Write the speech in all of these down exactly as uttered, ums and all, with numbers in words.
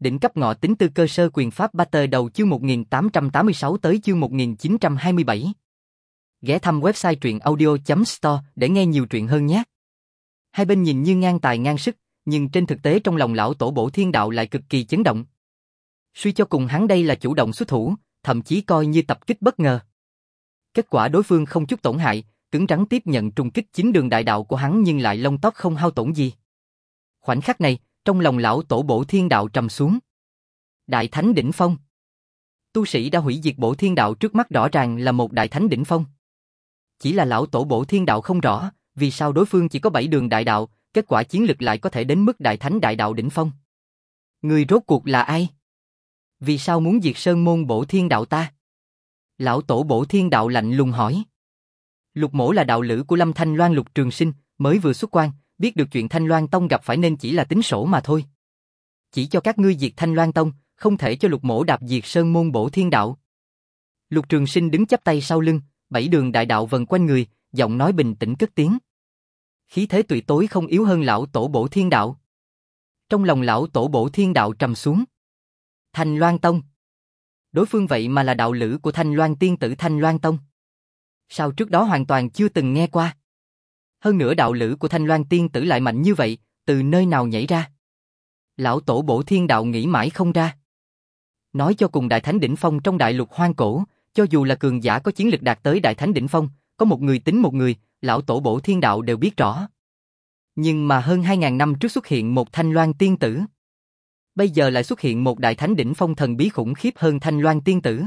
Đỉnh cấp ngọ tính tư cơ sơ quyền pháp Battle đầu chương một nghìn tám trăm tám mươi sáu tới chương một nghìn chín trăm hai mươi bảy. Ghé thăm website truyện audio chấm store để nghe nhiều truyện hơn nhé. Hai bên nhìn như ngang tài ngang sức, nhưng trên thực tế trong lòng lão tổ Bổ Thiên Đạo lại cực kỳ chấn động. Suy cho cùng hắn đây là chủ động xuất thủ, thậm chí coi như tập kích bất ngờ. Kết quả đối phương không chút tổn hại, cứng rắn tiếp nhận trùng kích chính đường đại đạo của hắn nhưng lại lông tóc không hao tổn gì. Khoảnh khắc này, trong lòng lão tổ Bổ Thiên Đạo trầm xuống. Đại thánh đỉnh phong. Tu sĩ đã hủy diệt Bổ Thiên Đạo trước mắt rõ ràng là một đại thánh đỉnh phong. Chỉ là lão tổ Bổ Thiên Đạo không rõ, vì sao đối phương chỉ có bảy đường đại đạo, kết quả chiến lực lại có thể đến mức đại thánh đại đạo đỉnh phong. Người rốt cuộc là ai? Vì sao muốn diệt sơn môn Bổ Thiên Đạo ta? Lão tổ Bổ Thiên Đạo lạnh lùng hỏi. Lục mỗ là đạo lữ của Lâm Thanh Loan Lục Trường Sinh, mới vừa xuất quan, biết được chuyện Thanh Loan Tông gặp phải nên chỉ là tính sổ mà thôi. Chỉ cho các ngươi diệt Thanh Loan Tông, không thể cho lục mỗ đạp diệt sơn môn Bổ Thiên Đạo. Lục Trường Sinh đứng chắp tay sau lưng, bảy đường đại đạo vần quanh người, giọng nói bình tĩnh cất tiếng. Khí thế tuyệt tối không yếu hơn lão tổ Bổ Thiên Đạo. Trong lòng lão tổ Bổ Thiên Đạo trầm xuống. Thanh Loan Tông. Đối phương vậy mà là đạo lữ của Thanh Loan tiên tử Thanh Loan Tông. Sao trước đó hoàn toàn chưa từng nghe qua? Hơn nữa đạo lữ của Thanh Loan tiên tử lại mạnh như vậy, từ nơi nào nhảy ra? Lão tổ Bổ Thiên Đạo nghĩ mãi không ra. Nói cho cùng đại thánh đỉnh phong trong đại lục hoang cổ, cho dù là cường giả có chiến lực đạt tới đại thánh đỉnh phong, có một người tính một người, lão tổ Bổ Thiên Đạo đều biết rõ. Nhưng mà hơn hai ngàn năm trước xuất hiện một Thanh Loan tiên tử. Bây giờ lại xuất hiện một đại thánh đỉnh phong thần bí khủng khiếp hơn Thanh Loan tiên tử.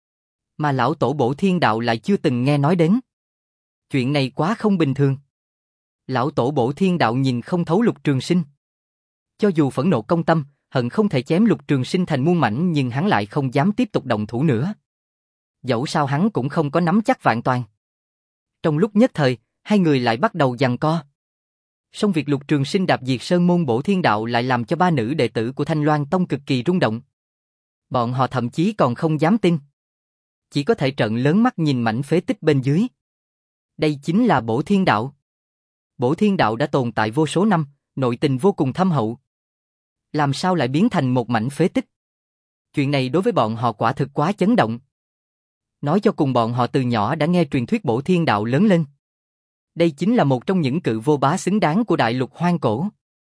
Mà lão tổ Bổ Thiên Đạo lại chưa từng nghe nói đến. Chuyện này quá không bình thường. Lão tổ Bổ Thiên Đạo nhìn không thấu Lục Trường Sinh. Cho dù phẫn nộ công tâm, hận không thể chém Lục Trường Sinh thành muôn mảnh nhưng hắn lại không dám tiếp tục động thủ nữa. Dẫu sao hắn cũng không có nắm chắc vạn toàn. Trong lúc nhất thời, hai người lại bắt đầu giằng co. Song việc Lục Trường Sinh đạp diệt sơn môn Bổ Thiên Đạo lại làm cho ba nữ đệ tử của Thanh Loan Tông cực kỳ rung động. Bọn họ thậm chí còn không dám tin. Chỉ có thể trợn lớn mắt nhìn mảnh phế tích bên dưới. Đây chính là Bổ Thiên Đạo. Bổ Thiên Đạo đã tồn tại vô số năm, nội tình vô cùng thâm hậu. Làm sao lại biến thành một mảnh phế tích? Chuyện này đối với bọn họ quả thực quá chấn động. Nói cho cùng bọn họ từ nhỏ đã nghe truyền thuyết Bổ Thiên Đạo lớn lên. Đây chính là một trong những cự vô bá xứng đáng của đại lục hoang cổ.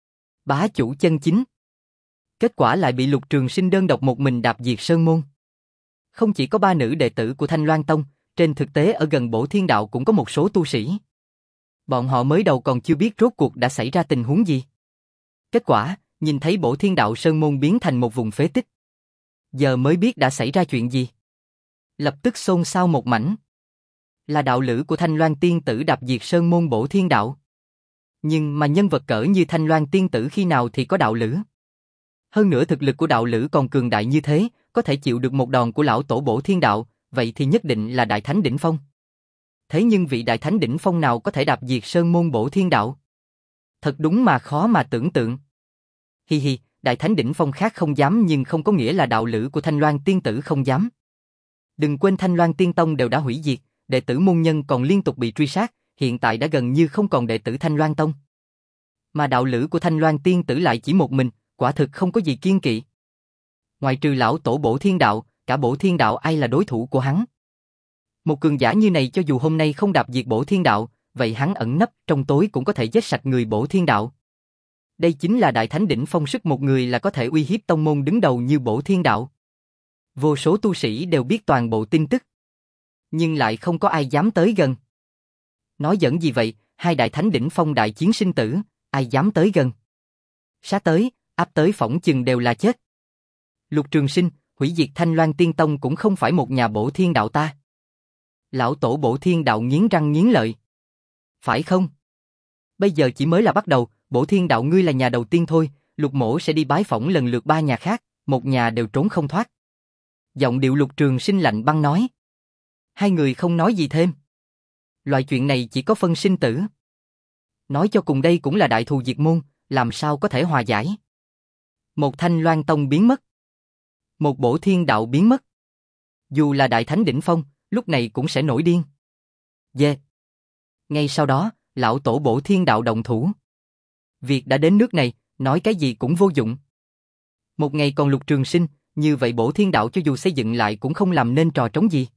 Bá chủ chân chính. Kết quả lại bị Lục Trường Sinh đơn độc một mình đạp diệt sơn môn. Không chỉ có ba nữ đệ tử của Thanh Loan Tông, trên thực tế ở gần Bổ Thiên Đạo cũng có một số tu sĩ. Bọn họ mới đầu còn chưa biết rốt cuộc đã xảy ra tình huống gì. Kết quả, nhìn thấy Bổ Thiên Đạo sơn môn biến thành một vùng phế tích. Giờ mới biết đã xảy ra chuyện gì. Lập tức xôn xao một mảnh. Là đạo lữ của Thanh Loan tiên tử đạp diệt sơn môn Bổ Thiên Đạo. Nhưng mà nhân vật cỡ như Thanh Loan tiên tử khi nào thì có đạo lữ. Hơn nữa thực lực của đạo lữ còn cường đại như thế, có thể chịu được một đòn của lão tổ Bổ Thiên Đạo, vậy thì nhất định là đại thánh đỉnh phong. Thế nhưng vị đại thánh đỉnh phong nào có thể đạp diệt sơn môn Bổ Thiên Đạo? Thật đúng mà khó mà tưởng tượng. Hi hi, đại thánh đỉnh phong khác không dám nhưng không có nghĩa là đạo lữ của Thanh Loan tiên tử không dám. Đừng quên Thanh Loan Tiên Tông đều đã hủy diệt, đệ tử môn nhân còn liên tục bị truy sát, hiện tại đã gần như không còn đệ tử Thanh Loan Tông. Mà đạo lữ của Thanh Loan tiên tử lại chỉ một mình, quả thực không có gì kiêng kỵ. Ngoài trừ lão tổ Bổ Thiên Đạo, cả Bổ Thiên Đạo ai là đối thủ của hắn? Một cường giả như này cho dù hôm nay không đạp diệt Bổ Thiên Đạo, vậy hắn ẩn nấp trong tối cũng có thể giết sạch người Bổ Thiên Đạo. Đây chính là đại thánh đỉnh phong sức một người là có thể uy hiếp tông môn đứng đầu như Bổ Thiên Đạo. Vô số tu sĩ đều biết toàn bộ tin tức. Nhưng lại không có ai dám tới gần. Nói giỡn gì vậy, hai đại thánh đỉnh phong đại chiến sinh tử, ai dám tới gần. Sát tới, áp tới phỏng chừng đều là chết. Lục Trường Sinh, hủy diệt Thanh Loan Tiên Tông cũng không phải một nhà Bổ Thiên Đạo ta. Lão tổ Bổ Thiên Đạo nghiến răng nghiến lợi. Phải không? Bây giờ chỉ mới là bắt đầu, Bổ Thiên Đạo ngươi là nhà đầu tiên thôi, Lục mỗ sẽ đi bái phỏng lần lượt ba nhà khác, một nhà đều trốn không thoát. Giọng điệu Lục Trường Sinh lạnh băng nói. Hai người không nói gì thêm. Loại chuyện này chỉ có phân sinh tử. Nói cho cùng đây cũng là đại thù diệt môn, làm sao có thể hòa giải. Một Thanh Loan Tông biến mất. Một Bổ Thiên Đạo biến mất. Dù là đại thánh đỉnh phong, lúc này cũng sẽ nổi điên. Dê. Yeah. Ngay sau đó, lão tổ Bổ Thiên Đạo động thủ. Việc đã đến nước này, nói cái gì cũng vô dụng. Một ngày còn Lục Trường Sinh, như vậy Bổ Thiên Đạo cho dù xây dựng lại cũng không làm nên trò trống gì.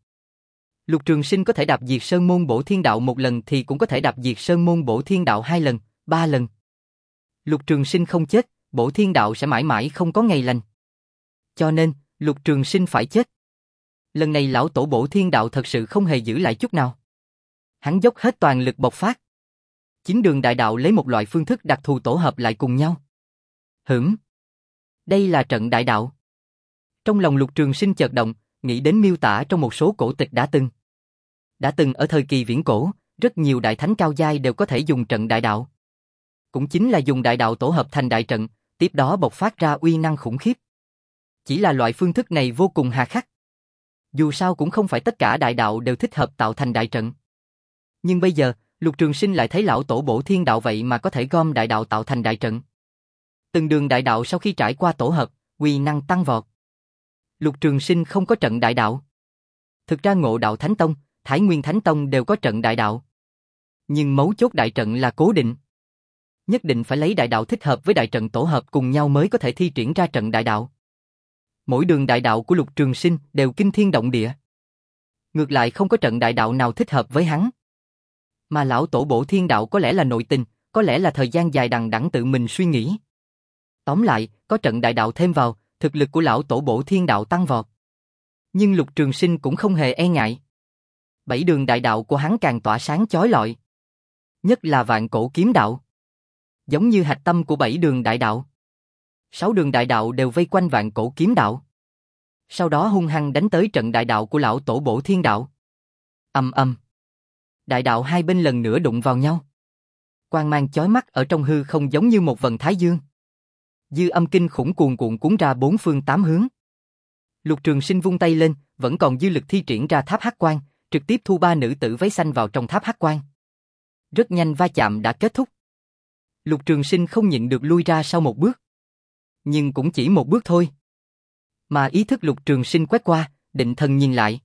Lục Trường Sinh có thể đạp diệt Sơn Môn Bổ Thiên Đạo một lần thì cũng có thể đạp diệt Sơn Môn Bổ Thiên Đạo hai lần, ba lần. Lục Trường Sinh không chết, Bổ Thiên Đạo sẽ mãi mãi không có ngày lành. Cho nên, Lục Trường Sinh phải chết. Lần này lão tổ Bổ Thiên Đạo thật sự không hề giữ lại chút nào. Hắn dốc hết toàn lực bộc phát. Chín đường đại đạo lấy một loại phương thức đặc thù tổ hợp lại cùng nhau. Hửm. Đây là trận đại đạo. Trong lòng Lục Trường Sinh chợt động, nghĩ đến miêu tả trong một số cổ tịch đã từng. Đã từng ở thời kỳ viễn cổ, rất nhiều đại thánh cao giai đều có thể dùng trận đại đạo. Cũng chính là dùng đại đạo tổ hợp thành đại trận, tiếp đó bộc phát ra uy năng khủng khiếp. Chỉ là loại phương thức này vô cùng hà khắc. Dù sao cũng không phải tất cả đại đạo đều thích hợp tạo thành đại trận. Nhưng bây giờ, Lục Trường Sinh lại thấy lão tổ Bổ Thiên Đạo vậy mà có thể gom đại đạo tạo thành đại trận. Từng đường đại đạo sau khi trải qua tổ hợp, uy năng tăng vọt. Lục Trường Sinh không có trận đại đạo. Thực ra Ngộ Đạo Thánh Tông, Thái Nguyên Thánh Tông đều có trận đại đạo. Nhưng mấu chốt đại trận là cố định. Nhất định phải lấy đại đạo thích hợp với đại trận tổ hợp cùng nhau mới có thể thi triển ra trận đại đạo. Mỗi đường đại đạo của Lục Trường Sinh đều kinh thiên động địa. Ngược lại không có trận đại đạo nào thích hợp với hắn. Mà lão tổ Bổ Thiên Đạo có lẽ là nội tình, có lẽ là thời gian dài đằng đẵng tự mình suy nghĩ. Tóm lại, có trận đại đạo thêm vào, thực lực của lão tổ Bổ Thiên Đạo tăng vọt. Nhưng Lục Trường Sinh cũng không hề e ngại. Bảy đường đại đạo của hắn càng tỏa sáng chói lọi. Nhất là Vạn Cổ Kiếm Đạo. Giống như hạch tâm của bảy đường đại đạo. Sáu đường đại đạo đều vây quanh Vạn Cổ Kiếm Đạo. Sau đó hung hăng đánh tới trận đại đạo của lão tổ Bổ Thiên Đạo. Ầm ầm. Đại đạo hai bên lần nữa đụng vào nhau. Quang mang chói mắt ở trong hư không giống như một vầng thái dương. Dư âm kinh khủng cuồn cuộn cuốn ra bốn phương tám hướng. Lục Trường Sinh vung tay lên, vẫn còn dư lực thi triển ra tháp hắc quang, trực tiếp thu ba nữ tử váy xanh vào trong tháp hắc quang. Rất nhanh va chạm đã kết thúc. Lục Trường Sinh không nhịn được lui ra sau một bước. Nhưng cũng chỉ một bước thôi. Mà ý thức Lục Trường Sinh quét qua, định thần nhìn lại.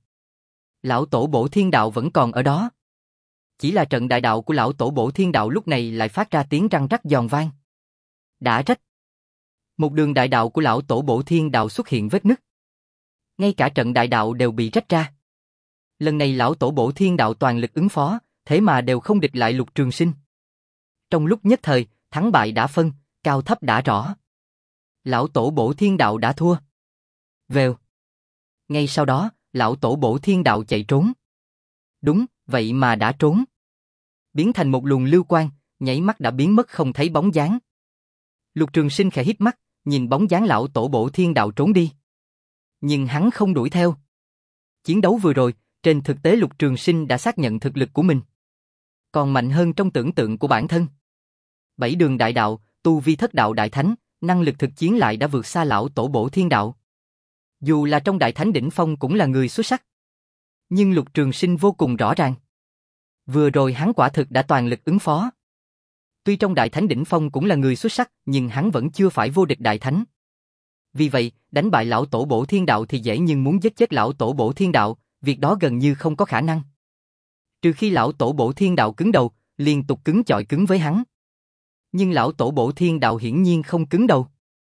Lão tổ Bổ Thiên Đạo vẫn còn ở đó. Chỉ là trận đại đạo của lão tổ Bổ Thiên Đạo lúc này lại phát ra tiếng răng rắc giòn vang. Đã rách. Một đường đại đạo của lão tổ Bổ Thiên Đạo xuất hiện vết nứt. Ngay cả trận đại đạo đều bị rách ra. Lần này lão tổ Bổ Thiên Đạo toàn lực ứng phó, thế mà đều không địch lại Lục Trường Sinh. Trong lúc nhất thời, thắng bại đã phân, cao thấp đã rõ. Lão tổ Bổ Thiên Đạo đã thua. Vèo. Ngay sau đó, lão tổ Bổ Thiên Đạo chạy trốn. Đúng, vậy mà đã trốn. Biến thành một luồng lưu quang, nháy mắt đã biến mất không thấy bóng dáng. Lục Trường Sinh khẽ híp mắt, nhìn bóng dáng lão tổ Bổ Thiên Đạo trốn đi. Nhưng hắn không đuổi theo. Chiến đấu vừa rồi, trên thực tế Lục Trường Sinh đã xác nhận thực lực của mình. Còn mạnh hơn trong tưởng tượng của bản thân. Bảy đường đại đạo, tu vi thất đạo đại thánh, năng lực thực chiến lại đã vượt xa lão tổ Bổ Thiên Đạo. Dù là trong đại thánh đỉnh phong cũng là người xuất sắc. Nhưng Lục Trường Sinh vô cùng rõ ràng. Vừa rồi hắn quả thực đã toàn lực ứng phó. Tuy trong đại thánh đỉnh phong cũng là người xuất sắc, nhưng hắn vẫn chưa phải vô địch đại thánh. Vì vậy, đánh bại lão tổ Bổ Thiên Đạo thì dễ, nhưng muốn giết chết lão tổ Bổ Thiên Đạo, việc đó gần như không có khả năng. Trừ khi lão tổ Bổ Thiên Đạo cứng đầu, liên tục cứng chọi cứng với hắn. Nhưng lão tổ Bổ Thiên Đạo hiển nhiên không cứng đầu.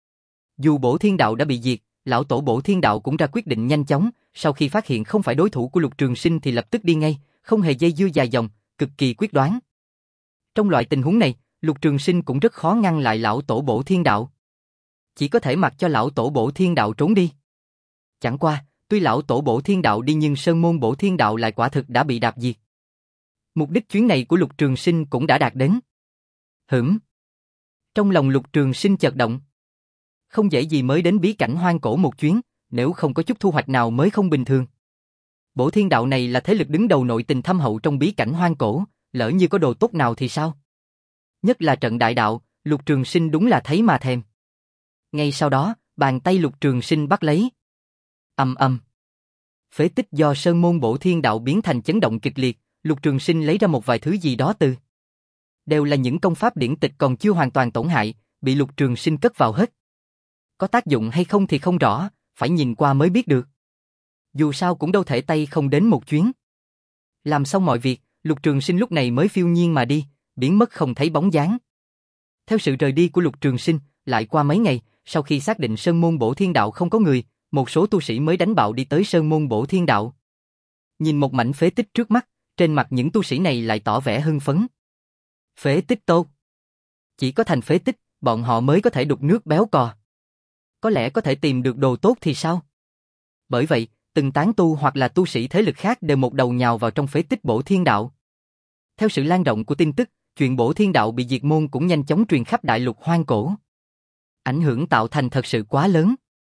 Dù Bổ Thiên Đạo đã bị diệt, lão tổ Bổ Thiên Đạo cũng ra quyết định nhanh chóng, sau khi phát hiện không phải đối thủ của Lục Trường Sinh thì lập tức đi ngay, không hề dây dưa dài dòng, cực kỳ quyết đoán. Trong loại tình huống này, Lục Trường Sinh cũng rất khó ngăn lại lão tổ Bổ Thiên Đạo. Chỉ có thể mặc cho lão tổ Bổ Thiên Đạo trốn đi. Chẳng qua, tuy lão tổ Bổ Thiên Đạo đi nhưng Sơn Môn Bổ Thiên Đạo lại quả thực đã bị đạp diệt. Mục đích chuyến này của Lục Trường Sinh cũng đã đạt đến. Hửm. Trong lòng Lục Trường Sinh chợt động. Không dễ gì mới đến bí cảnh hoang cổ một chuyến, nếu không có chút thu hoạch nào mới không bình thường. Bổ Thiên Đạo này là thế lực đứng đầu nội tình thâm hậu trong bí cảnh hoang cổ, lỡ như có đồ tốt nào thì sao? Nhất là trận đại đạo, Lục Trường Sinh đúng là thấy mà thèm. Ngay sau đó, bàn tay Lục Trường Sinh bắt lấy. Ầm ầm. Phế tích do Sơn Môn Bổ Thiên Đạo biến thành chấn động kịch liệt, Lục Trường Sinh lấy ra một vài thứ gì đó từ. Đều là những công pháp điển tịch còn chưa hoàn toàn tổn hại, bị Lục Trường Sinh cất vào hết. Có tác dụng hay không thì không rõ, phải nhìn qua mới biết được. Dù sao cũng đâu thể tay không đến một chuyến. Làm xong mọi việc, Lục Trường Sinh lúc này mới phiêu nhiên mà đi, biến mất không thấy bóng dáng. Theo sự rời đi của Lục Trường Sinh, lại qua mấy ngày, sau khi xác định Sơn Môn Bổ Thiên Đạo không có người, một số tu sĩ mới đánh bạo đi tới Sơn Môn Bổ Thiên Đạo. Nhìn một mảnh phế tích trước mắt, trên mặt những tu sĩ này lại tỏ vẻ hưng phấn. Phế tích tốt. Chỉ có thành phế tích, bọn họ mới có thể đục nước béo cò. Có lẽ có thể tìm được đồ tốt thì sao? Bởi vậy, từng tán tu hoặc là tu sĩ thế lực khác đều một đầu nhào vào trong phế tích Bổ Thiên Đạo. Theo sự lan rộng của tin tức, chuyện Bổ Thiên Đạo bị diệt môn cũng nhanh chóng truyền khắp đại lục hoang cổ. Ảnh hưởng tạo thành thật sự quá lớn.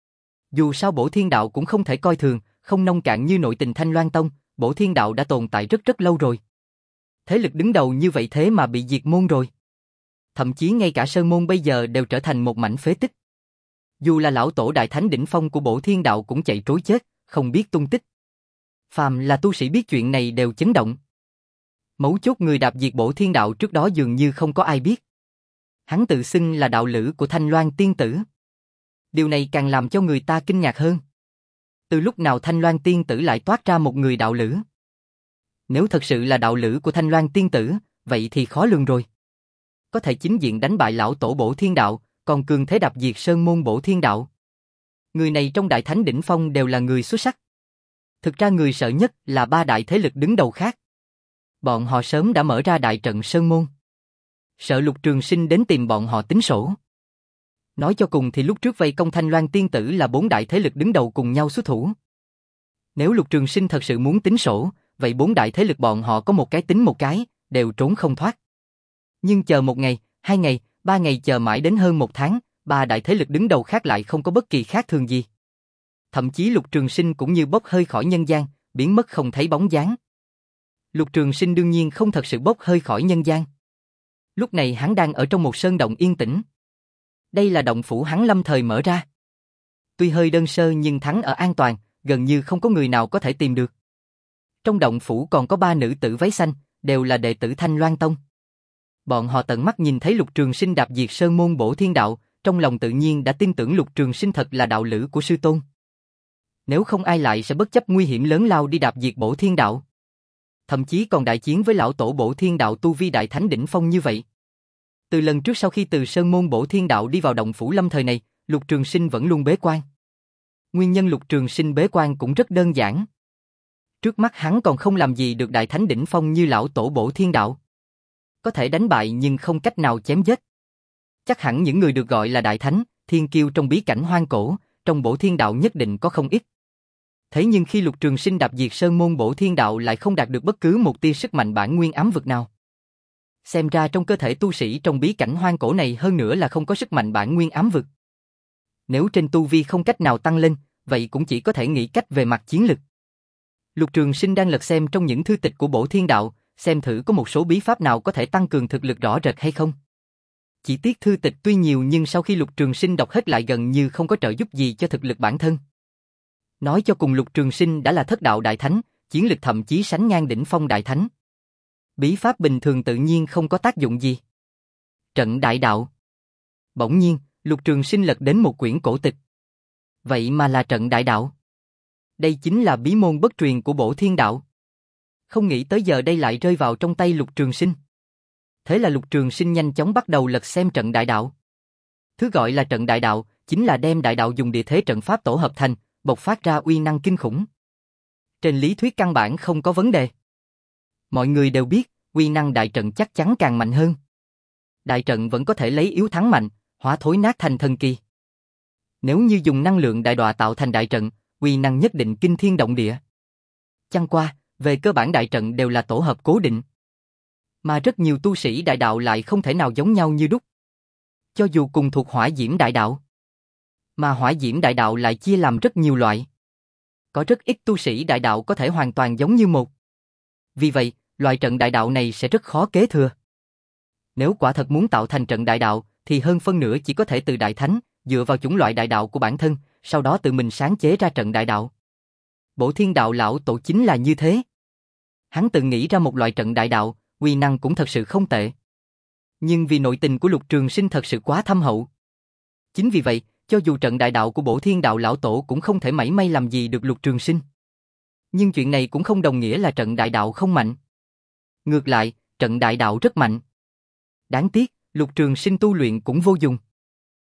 Dù sao Bổ Thiên Đạo cũng không thể coi thường, không nông cạn như nội tình Thanh Loan Tông, Bổ Thiên Đạo đã tồn tại rất rất lâu rồi. Thế lực đứng đầu như vậy thế mà bị diệt môn rồi. Thậm chí ngay cả Sơn Môn bây giờ đều trở thành một mảnh phế tích. Dù là lão tổ đại thánh đỉnh phong của Bổ Thiên Đạo cũng chạy trối chết, không biết tung tích. Phàm là tu sĩ biết chuyện này đều chấn động. Mấu chốt người đạp diệt Bổ Thiên Đạo trước đó dường như không có ai biết. Hắn tự xưng là đạo lữ của Thanh Loan Tiên Tử. Điều này càng làm cho người ta kinh ngạc hơn. Từ lúc nào Thanh Loan Tiên Tử lại toát ra một người đạo lữ? Nếu thật sự là đạo lữ của Thanh Loan Tiên Tử, vậy thì khó lường rồi. Có thể chính diện đánh bại lão tổ Bổ Thiên Đạo, còn cường thế đạp diệt Sơn Môn Bổ Thiên Đạo. Người này trong đại thánh đỉnh phong đều là người xuất sắc. Thực ra người sợ nhất là ba đại thế lực đứng đầu khác. Bọn họ sớm đã mở ra đại trận Sơn Môn. Sợ Lục Trường Sinh đến tìm bọn họ tính sổ. Nói cho cùng thì lúc trước vây công Thanh Loan Tiên Tử là bốn đại thế lực đứng đầu cùng nhau xuất thủ. Nếu Lục Trường Sinh thật sự muốn tính sổ, vậy bốn đại thế lực bọn họ có một cái tính một cái, đều trốn không thoát. Nhưng chờ một ngày, hai ngày, ba ngày chờ mãi đến hơn một tháng, ba đại thế lực đứng đầu khác lại không có bất kỳ khác thường gì. Thậm chí Lục Trường Sinh cũng như bốc hơi khỏi nhân gian, biến mất không thấy bóng dáng. Lục Trường Sinh đương nhiên không thật sự bốc hơi khỏi nhân gian. Lúc này hắn đang ở trong một sơn động yên tĩnh. Đây là động phủ hắn lâm thời mở ra. Tuy hơi đơn sơ nhưng hắn ở an toàn, gần như không có người nào có thể tìm được. Trong động phủ còn có ba nữ tử váy xanh, đều là đệ tử Thanh Loan Tông. Bọn họ tận mắt nhìn thấy Lục Trường Sinh đạp diệt Sơn Môn Bổ Thiên Đạo, trong lòng tự nhiên đã tin tưởng Lục Trường Sinh thật là đạo lữ của sư tôn. Nếu không ai lại sẽ bất chấp nguy hiểm lớn lao đi đạp diệt Bổ Thiên Đạo. Thậm chí còn đại chiến với lão tổ Bổ Thiên Đạo tu vi đại thánh đỉnh phong như vậy. Từ lần trước sau khi từ Sơn Môn Bổ Thiên Đạo đi vào động phủ lâm thời này, Lục Trường Sinh vẫn luôn bế quan. Nguyên nhân Lục Trường Sinh bế quan cũng rất đơn giản. Trước mắt hắn còn không làm gì được đại thánh đỉnh phong như lão tổ Bổ Thiên Đạo. Có thể đánh bại nhưng không cách nào chém giết. Chắc hẳn những người được gọi là đại thánh, thiên kiêu trong bí cảnh hoang cổ, trong Bổ Thiên Đạo nhất định có không ít. Thế nhưng khi Lục Trường Sinh đạp diệt Sơn Môn Bổ Thiên Đạo lại không đạt được bất cứ một tia sức mạnh bản nguyên ám vực nào. Xem ra trong cơ thể tu sĩ trong bí cảnh hoang cổ này hơn nữa là không có sức mạnh bản nguyên ám vực. Nếu trên tu vi không cách nào tăng lên, vậy cũng chỉ có thể nghĩ cách về mặt chiến lực. Lục Trường Sinh đang lật xem trong những thư tịch của Bổ Thiên Đạo, xem thử có một số bí pháp nào có thể tăng cường thực lực rõ rệt hay không. Chỉ tiếc thư tịch tuy nhiều nhưng sau khi Lục Trường Sinh đọc hết lại gần như không có trợ giúp gì cho thực lực bản thân. Nói cho cùng Lục Trường Sinh đã là thất đạo đại thánh, chiến lực thậm chí sánh ngang đỉnh phong đại thánh. Bí pháp bình thường tự nhiên không có tác dụng gì. Trận đại đạo. Bỗng nhiên, Lục Trường Sinh lật đến một quyển cổ tịch. Vậy mà là trận đại đạo. Đây chính là bí môn bất truyền của Bổ Thiên Đạo. Không nghĩ tới giờ đây lại rơi vào trong tay Lục Trường Sinh. Thế là Lục Trường Sinh nhanh chóng bắt đầu lật xem trận đại đạo. Thứ gọi là trận đại đạo, chính là đem đại đạo dùng địa thế trận pháp tổ hợp thành, bộc phát ra uy năng kinh khủng. Trên lý thuyết căn bản không có vấn đề. Mọi người đều biết, uy năng đại trận chắc chắn càng mạnh hơn. Đại trận vẫn có thể lấy yếu thắng mạnh, hóa thối nát thành thần kỳ. Nếu như dùng năng lượng đại đọa tạo thành đại trận, uy năng nhất định kinh thiên động địa. Chẳng qua, về cơ bản đại trận đều là tổ hợp cố định. Mà rất nhiều tu sĩ đại đạo lại không thể nào giống nhau như đúc. Cho dù cùng thuộc hỏa diễm đại đạo. Mà hỏa diễm đại đạo lại chia làm rất nhiều loại. Có rất ít tu sĩ đại đạo có thể hoàn toàn giống như một. Vì vậy, loại trận đại đạo này sẽ rất khó kế thừa. Nếu quả thật muốn tạo thành trận đại đạo, thì hơn phân nửa chỉ có thể từ đại thánh, dựa vào chủng loại đại đạo của bản thân, sau đó tự mình sáng chế ra trận đại đạo. Bổ Thiên Đạo lão tổ chính là như thế. Hắn tự nghĩ ra một loại trận đại đạo, uy năng cũng thật sự không tệ. Nhưng vì nội tình của Lục Trường Sinh thật sự quá thâm hậu. Chính vì vậy, cho dù trận đại đạo của Bổ Thiên Đạo lão tổ cũng không thể mảy may làm gì được Lục Trường Sinh. Nhưng chuyện này cũng không đồng nghĩa là trận đại đạo không mạnh. Ngược lại, trận đại đạo rất mạnh. Đáng tiếc, Lục Trường Sinh tu luyện cũng vô dụng.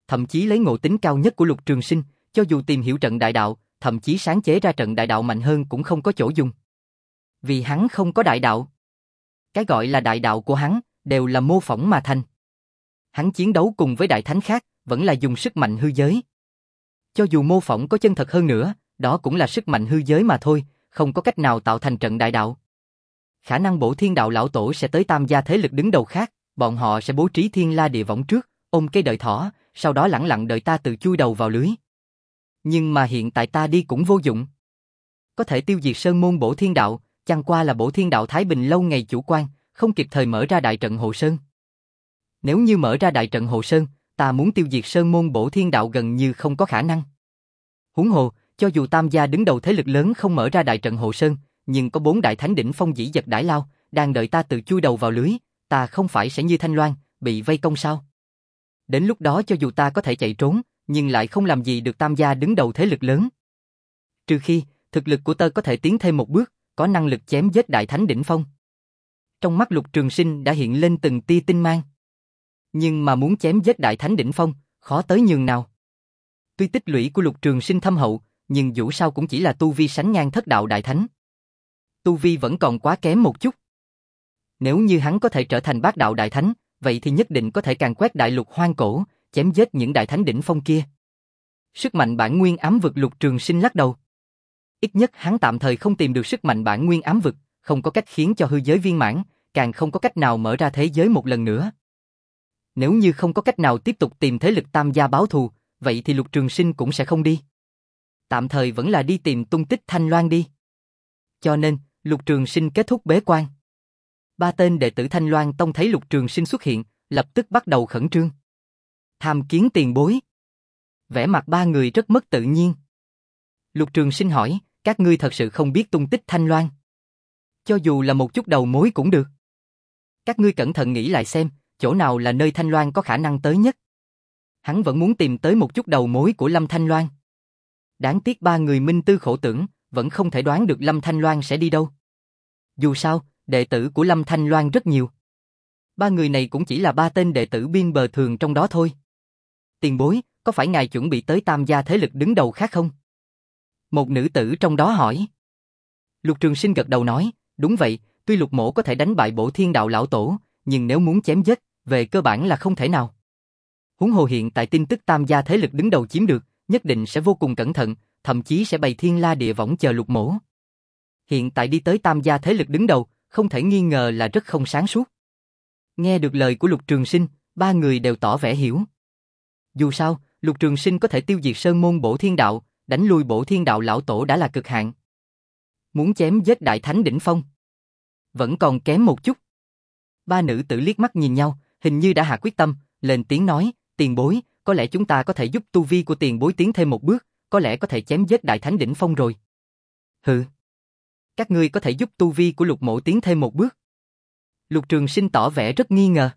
thậm chí lấy ngộ tính cao nhất của Lục Trường Sinh, cho dù tìm hiểu trận đại đạo, thậm chí sáng chế ra trận đại đạo mạnh hơn cũng không có chỗ dùng. Vì hắn không có đại đạo. Cái gọi là đại đạo của hắn, đều là mô phỏng mà thành. Hắn chiến đấu cùng với đại thánh khác, vẫn là dùng sức mạnh hư giới. Cho dù mô phỏng có chân thật hơn nữa, đó cũng là sức mạnh hư giới mà thôi, không có cách nào tạo thành trận đại đạo. Khả năng Bổ Thiên Đạo lão tổ sẽ tới tam gia thế lực đứng đầu khác, bọn họ sẽ bố trí thiên la địa võng trước, ôm cây đợi thỏ, sau đó lẳng lặng đợi ta tự chui đầu vào lưới. Nhưng mà hiện tại ta đi cũng vô dụng. Có thể tiêu diệt sơn môn Bổ Thiên Đạo, chẳng qua là Bổ Thiên Đạo Thái Bình lâu ngày chủ quan, không kịp thời mở ra đại trận hộ sơn. Nếu như mở ra đại trận hộ sơn, ta muốn tiêu diệt sơn môn Bổ Thiên Đạo gần như không có khả năng. Huống hồ, cho dù tam gia đứng đầu thế lực lớn không mở ra đại trận hộ sơn, nhưng có bốn đại thánh đỉnh phong dĩ dật đãi lao, đang đợi ta tự chui đầu vào lưới, ta không phải sẽ như Thanh Loan, bị vây công sao? Đến lúc đó cho dù ta có thể chạy trốn, nhưng lại không làm gì được tam gia đứng đầu thế lực lớn. Trừ khi, thực lực của tơ có thể tiến thêm một bước, có năng lực chém giết đại thánh đỉnh phong. Trong mắt Lục Trường Sinh đã hiện lên từng tia tinh mang. Nhưng mà muốn chém giết đại thánh đỉnh phong, khó tới nhường nào. Tuy tích lũy của Lục Trường Sinh thâm hậu, nhưng dù sao cũng chỉ là tu vi sánh ngang thất đạo đại thánh. Tu vi vẫn còn quá kém một chút. Nếu như hắn có thể trở thành bát đạo đại thánh, vậy thì nhất định có thể càn quét đại lục hoang cổ, chém giết những đại thánh đỉnh phong kia. Sức mạnh bản nguyên ám vực. Lục Trường Sinh lắc đầu. Ít nhất hắn tạm thời không tìm được sức mạnh bản nguyên ám vực, không có cách khiến cho hư giới viên mãn, càng không có cách nào mở ra thế giới một lần nữa. Nếu như không có cách nào tiếp tục tìm thế lực tam gia báo thù, vậy thì Lục Trường Sinh cũng sẽ không đi. Tạm thời vẫn là đi tìm tung tích Thanh Loan đi. Cho nên, Lục Trường Sinh kết thúc bế quan. Ba tên đệ tử Thanh Loan Tông thấy Lục Trường Sinh xuất hiện, lập tức bắt đầu khẩn trương. Tham kiến tiền bối. Vẻ mặt ba người rất mất tự nhiên. Lục Trường Sinh hỏi, các ngươi thật sự không biết tung tích Thanh Loan? Cho dù là một chút đầu mối cũng được. Các ngươi cẩn thận nghĩ lại xem, chỗ nào là nơi Thanh Loan có khả năng tới nhất. Hắn vẫn muốn tìm tới một chút đầu mối của Lâm Thanh Loan. Đáng tiếc ba người minh tư khổ tưởng, vẫn không thể đoán được Lâm Thanh Loan sẽ đi đâu. Dù sao, đệ tử của Lâm Thanh Loan rất nhiều. Ba người này cũng chỉ là ba tên đệ tử biên bờ thường trong đó thôi. Tiền bối, có phải ngài chuẩn bị tới tam gia thế lực đứng đầu khác không? Một nữ tử trong đó hỏi. Lục Trường Sinh gật đầu nói, đúng vậy, tuy Lục mỗ có thể đánh bại Bổ Thiên Đạo lão tổ, nhưng nếu muốn chém giết, về cơ bản là không thể nào. Huống hồ hiện tại tin tức tam gia thế lực đứng đầu chiếm được, nhất định sẽ vô cùng cẩn thận, thậm chí sẽ bày thiên la địa võng chờ Lục mỗ. Hiện tại đi tới tam gia thế lực đứng đầu, không thể nghi ngờ là rất không sáng suốt. Nghe được lời của Lục Trường Sinh, ba người đều tỏ vẻ hiểu. Dù sao, Lục Trường Sinh có thể tiêu diệt sơn môn Bổ Thiên Đạo, đánh lui Bổ Thiên Đạo lão tổ đã là cực hạn. Muốn chém giết đại thánh đỉnh phong, vẫn còn kém một chút. Ba nữ tử liếc mắt nhìn nhau, hình như đã hạ quyết tâm, lên tiếng nói, tiền bối, có lẽ chúng ta có thể giúp tu vi của tiền bối tiến thêm một bước, có lẽ có thể chém giết đại thánh đỉnh phong rồi. Hừ. Các ngươi có thể giúp tu vi của Lục mỗ tiến thêm một bước. Lục Trường Sinh tỏ vẻ rất nghi ngờ.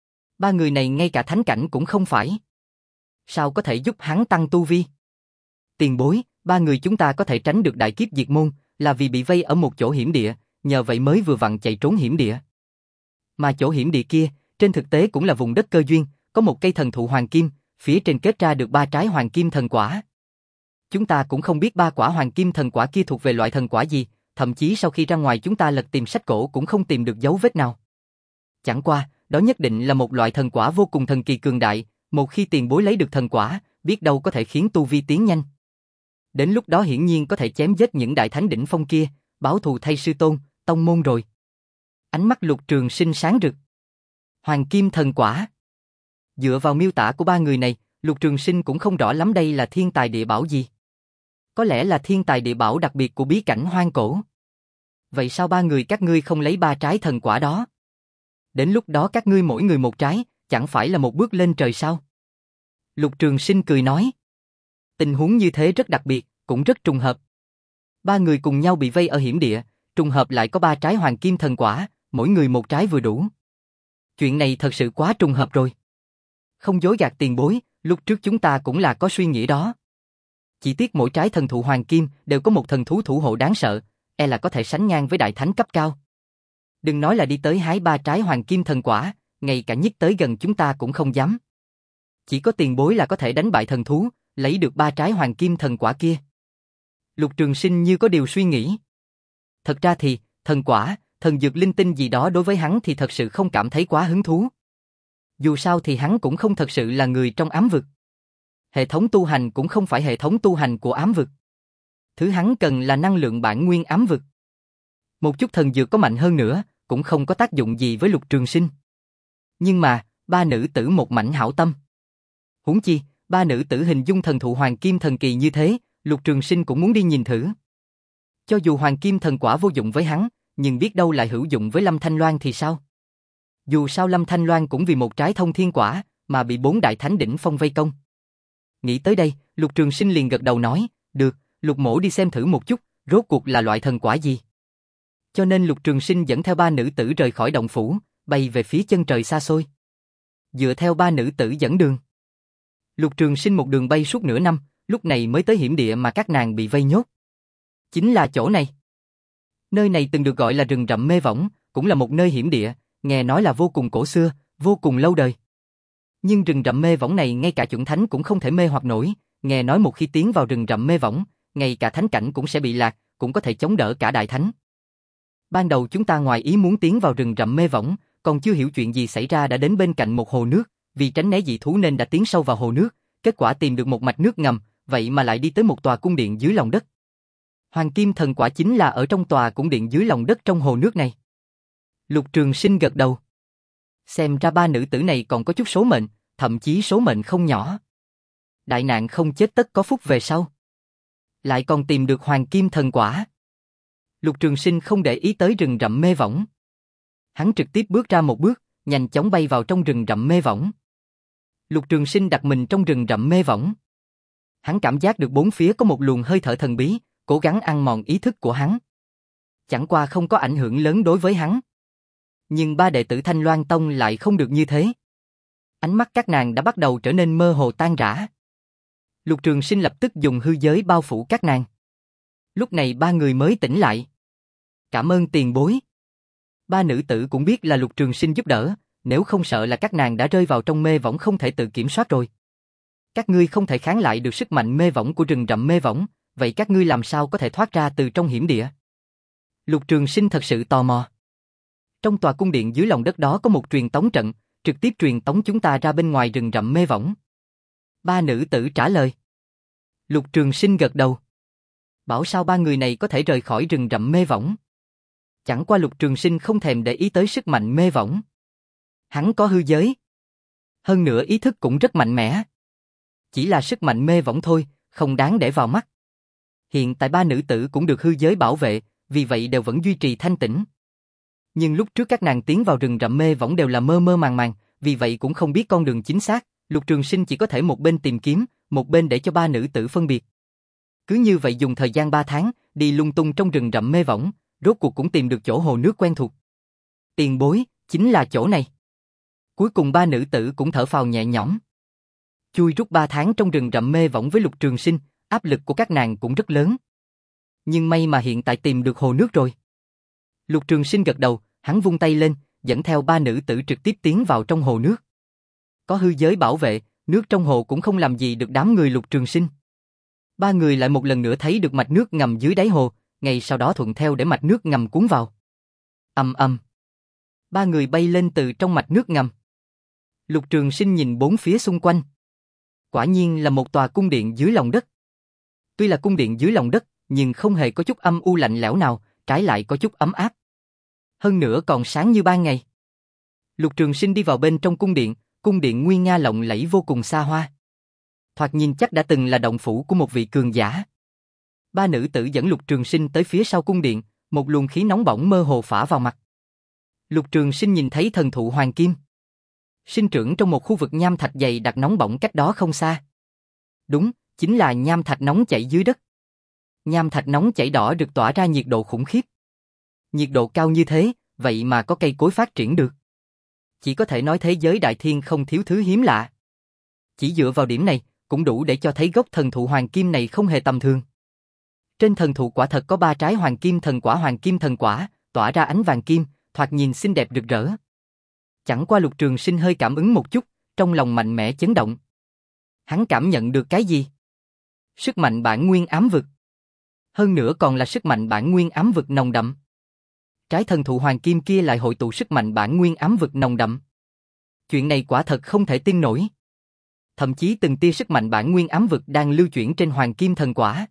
Ba người này ngay cả thánh cảnh cũng không phải. Sao có thể giúp hắn tăng tu vi? Tiền bối, ba người chúng ta có thể tránh được đại kiếp diệt môn, là vì bị vây ở một chỗ hiểm địa, nhờ vậy mới vừa vặn chạy trốn hiểm địa. Mà chỗ hiểm địa kia, trên thực tế cũng là vùng đất cơ duyên, có một cây thần thụ hoàng kim, phía trên kết ra được ba trái hoàng kim thần quả. Chúng ta cũng không biết ba quả hoàng kim thần quả kia thuộc về loại thần quả gì, thậm chí sau khi ra ngoài chúng ta lật tìm sách cổ cũng không tìm được dấu vết nào. Chẳng qua, đó nhất định là một loại thần quả vô cùng thần kỳ cường đại, một khi tiền bối lấy được thần quả, biết đâu có thể khiến tu vi tiến nhanh. Đến lúc đó hiển nhiên có thể chém giết những đại thánh đỉnh phong kia, báo thù thay sư tôn, tông môn rồi. Ánh mắt Lục Trường Sinh sáng rực. Hoàng kim thần quả. Dựa vào miêu tả của ba người này, Lục Trường Sinh cũng không rõ lắm đây là thiên tài địa bảo gì. Có lẽ là thiên tài địa bảo đặc biệt của bí cảnh hoang cổ. Vậy sao ba người các ngươi không lấy ba trái thần quả đó? Đến lúc đó các ngươi mỗi người một trái, chẳng phải là một bước lên trời sao? Lục Trường Sinh cười nói. Tình huống như thế rất đặc biệt, cũng rất trùng hợp. Ba người cùng nhau bị vây ở hiểm địa, trùng hợp lại có ba trái hoàng kim thần quả, mỗi người một trái vừa đủ. Chuyện này thật sự quá trùng hợp rồi. Không dối gạt tiền bối, lúc trước chúng ta cũng là có suy nghĩ đó. Chỉ tiếc mỗi trái thần thụ hoàng kim đều có một thần thú thủ hộ đáng sợ, e là có thể sánh ngang với đại thánh cấp cao. Đừng nói là đi tới hái ba trái hoàng kim thần quả, ngay cả nhích tới gần chúng ta cũng không dám. Chỉ có tiền bối là có thể đánh bại thần thú, lấy được ba trái hoàng kim thần quả kia. Lục Trường Sinh như có điều suy nghĩ. Thật ra thì, thần quả, thần dược linh tinh gì đó đối với hắn thì thật sự không cảm thấy quá hứng thú. Dù sao thì hắn cũng không thật sự là người trong ám vực. Hệ thống tu hành cũng không phải hệ thống tu hành của ám vực. Thứ hắn cần là năng lượng bản nguyên ám vực. Một chút thần dược có mạnh hơn nữa, cũng không có tác dụng gì với Lục Trường Sinh. Nhưng mà, ba nữ tử một mảnh hảo tâm. Huống chi, ba nữ tử hình dung thần thụ hoàng kim thần kỳ như thế, Lục Trường Sinh cũng muốn đi nhìn thử. Cho dù hoàng kim thần quả vô dụng với hắn, nhưng biết đâu lại hữu dụng với Lâm Thanh Loan thì sao? Dù sao Lâm Thanh Loan cũng vì một trái thông thiên quả, mà bị bốn đại thánh đỉnh phong vây công. Nghĩ tới đây, Lục Trường Sinh liền gật đầu nói, được, Lục mỗ đi xem thử một chút, rốt cuộc là loại thần quả gì. Cho nên Lục Trường Sinh dẫn theo ba nữ tử rời khỏi động phủ, bay về phía chân trời xa xôi. Dựa theo ba nữ tử dẫn đường, Lục Trường Sinh một đường bay suốt nửa năm, lúc này mới tới hiểm địa mà các nàng bị vây nhốt. Chính là chỗ này. Nơi này từng được gọi là rừng rậm mê võng, cũng là một nơi hiểm địa, nghe nói là vô cùng cổ xưa, vô cùng lâu đời. Nhưng rừng rậm mê võng này ngay cả chuẩn thánh cũng không thể mê hoặc nổi, nghe nói một khi tiến vào rừng rậm mê võng, ngay cả thánh cảnh cũng sẽ bị lạc, cũng có thể chống đỡ cả đại thánh. Ban đầu chúng ta ngoài ý muốn tiến vào rừng rậm mê võng, còn chưa hiểu chuyện gì xảy ra đã đến bên cạnh một hồ nước, vì tránh né dị thú nên đã tiến sâu vào hồ nước, kết quả tìm được một mạch nước ngầm, vậy mà lại đi tới một tòa cung điện dưới lòng đất. Hoàng kim thần quả chính là ở trong tòa cung điện dưới lòng đất trong hồ nước này. Lục Trường Sinh gật đầu. Xem ra ba nữ tử này còn có chút số mệnh, thậm chí số mệnh không nhỏ. Đại nạn không chết tất có phúc về sau. Lại còn tìm được hoàng kim thần quả. Lục Trường Sinh không để ý tới rừng rậm mê võng. Hắn trực tiếp bước ra một bước, nhanh chóng bay vào trong rừng rậm mê võng. Lục Trường Sinh đặt mình trong rừng rậm mê võng. Hắn cảm giác được bốn phía có một luồng hơi thở thần bí, cố gắng ăn mòn ý thức của hắn. Chẳng qua không có ảnh hưởng lớn đối với hắn. Nhưng ba đệ tử Thanh Loan Tông lại không được như thế. Ánh mắt các nàng đã bắt đầu trở nên mơ hồ tan rã. Lục Trường Sinh lập tức dùng hư giới bao phủ các nàng. Lúc này ba người mới tỉnh lại. Cảm ơn tiền bối. Ba nữ tử cũng biết là Lục Trường Sinh giúp đỡ, nếu không sợ là các nàng đã rơi vào trong mê võng không thể tự kiểm soát rồi. Các ngươi không thể kháng lại được sức mạnh mê võng của rừng rậm mê võng, vậy các ngươi làm sao có thể thoát ra từ trong hiểm địa? Lục Trường Sinh thật sự tò mò. Trong tòa cung điện dưới lòng đất đó có một truyền tống trận, trực tiếp truyền tống chúng ta ra bên ngoài rừng rậm mê võng. Ba nữ tử trả lời. Lục Trường Sinh gật đầu. Bảo sao ba người này có thể rời khỏi rừng rậm mê võng? Chẳng qua Lục Trường Sinh không thèm để ý tới sức mạnh mê võng. Hắn có hư giới. Hơn nữa ý thức cũng rất mạnh mẽ. Chỉ là sức mạnh mê võng thôi, không đáng để vào mắt. Hiện tại ba nữ tử cũng được hư giới bảo vệ, vì vậy đều vẫn duy trì thanh tĩnh. Nhưng lúc trước các nàng tiến vào rừng rậm mê võng đều là mơ mơ màng màng, vì vậy cũng không biết con đường chính xác, Lục Trường Sinh chỉ có thể một bên tìm kiếm, một bên để cho ba nữ tử phân biệt. Cứ như vậy dùng thời gian ba tháng, đi lung tung trong rừng rậm mê võng, rốt cuộc cũng tìm được chỗ hồ nước quen thuộc. Tiền bối, chính là chỗ này. Cuối cùng ba nữ tử cũng thở phào nhẹ nhõm. Chui rút ba tháng trong rừng rậm mê võng với Lục Trường Sinh, áp lực của các nàng cũng rất lớn. Nhưng may mà hiện tại tìm được hồ nước rồi. Lục Trường Sinh gật đầu, hắn vung tay lên, dẫn theo ba nữ tử trực tiếp tiến vào trong hồ nước. Có hư giới bảo vệ, nước trong hồ cũng không làm gì được đám người Lục Trường Sinh. Ba người lại một lần nữa thấy được mạch nước ngầm dưới đáy hồ, ngay sau đó thuận theo để mạch nước ngầm cuốn vào. Ầm ầm. Ba người bay lên từ trong mạch nước ngầm. Lục Trường Sinh nhìn bốn phía xung quanh. Quả nhiên là một tòa cung điện dưới lòng đất. Tuy là cung điện dưới lòng đất, nhưng không hề có chút âm u lạnh lẽo nào, trái lại có chút ấm áp. Hơn nữa còn sáng như ban ngày. Lục Trường Sinh đi vào bên trong cung điện, cung điện nguy nga lộng lẫy vô cùng xa hoa. Thoạt nhìn chắc đã từng là động phủ của một vị cường giả. Ba nữ tử dẫn Lục Trường Sinh tới phía sau cung điện, một luồng khí nóng bỏng mơ hồ phả vào mặt. Lục Trường Sinh nhìn thấy thần thụ hoàng kim. Sinh trưởng trong một khu vực nham thạch dày đặc nóng bỏng cách đó không xa. Đúng, chính là nham thạch nóng chảy dưới đất. Nham thạch nóng chảy đỏ được tỏa ra nhiệt độ khủng khiếp. Nhiệt độ cao như thế, vậy mà có cây cối phát triển được. Chỉ có thể nói thế giới đại thiên không thiếu thứ hiếm lạ. Chỉ dựa vào điểm này, cũng đủ để cho thấy gốc thần thụ hoàng kim này không hề tầm thường. Trên thần thụ quả thật có ba trái hoàng kim thần quả hoàng kim thần quả, tỏa ra ánh vàng kim, thoạt nhìn xinh đẹp rực rỡ. Chẳng qua Lục Trường Sinh hơi cảm ứng một chút, trong lòng mạnh mẽ chấn động. Hắn cảm nhận được cái gì? Sức mạnh bản nguyên ám vực. Hơn nữa còn là sức mạnh bản nguyên ám vực nồng đậm. Trái thần thụ hoàng kim kia lại hội tụ sức mạnh bản nguyên ám vực nồng đậm. Chuyện này quả thật không thể tin nổi. Thậm chí từng tia sức mạnh bản nguyên ám vực đang lưu chuyển trên hoàng kim thần quả.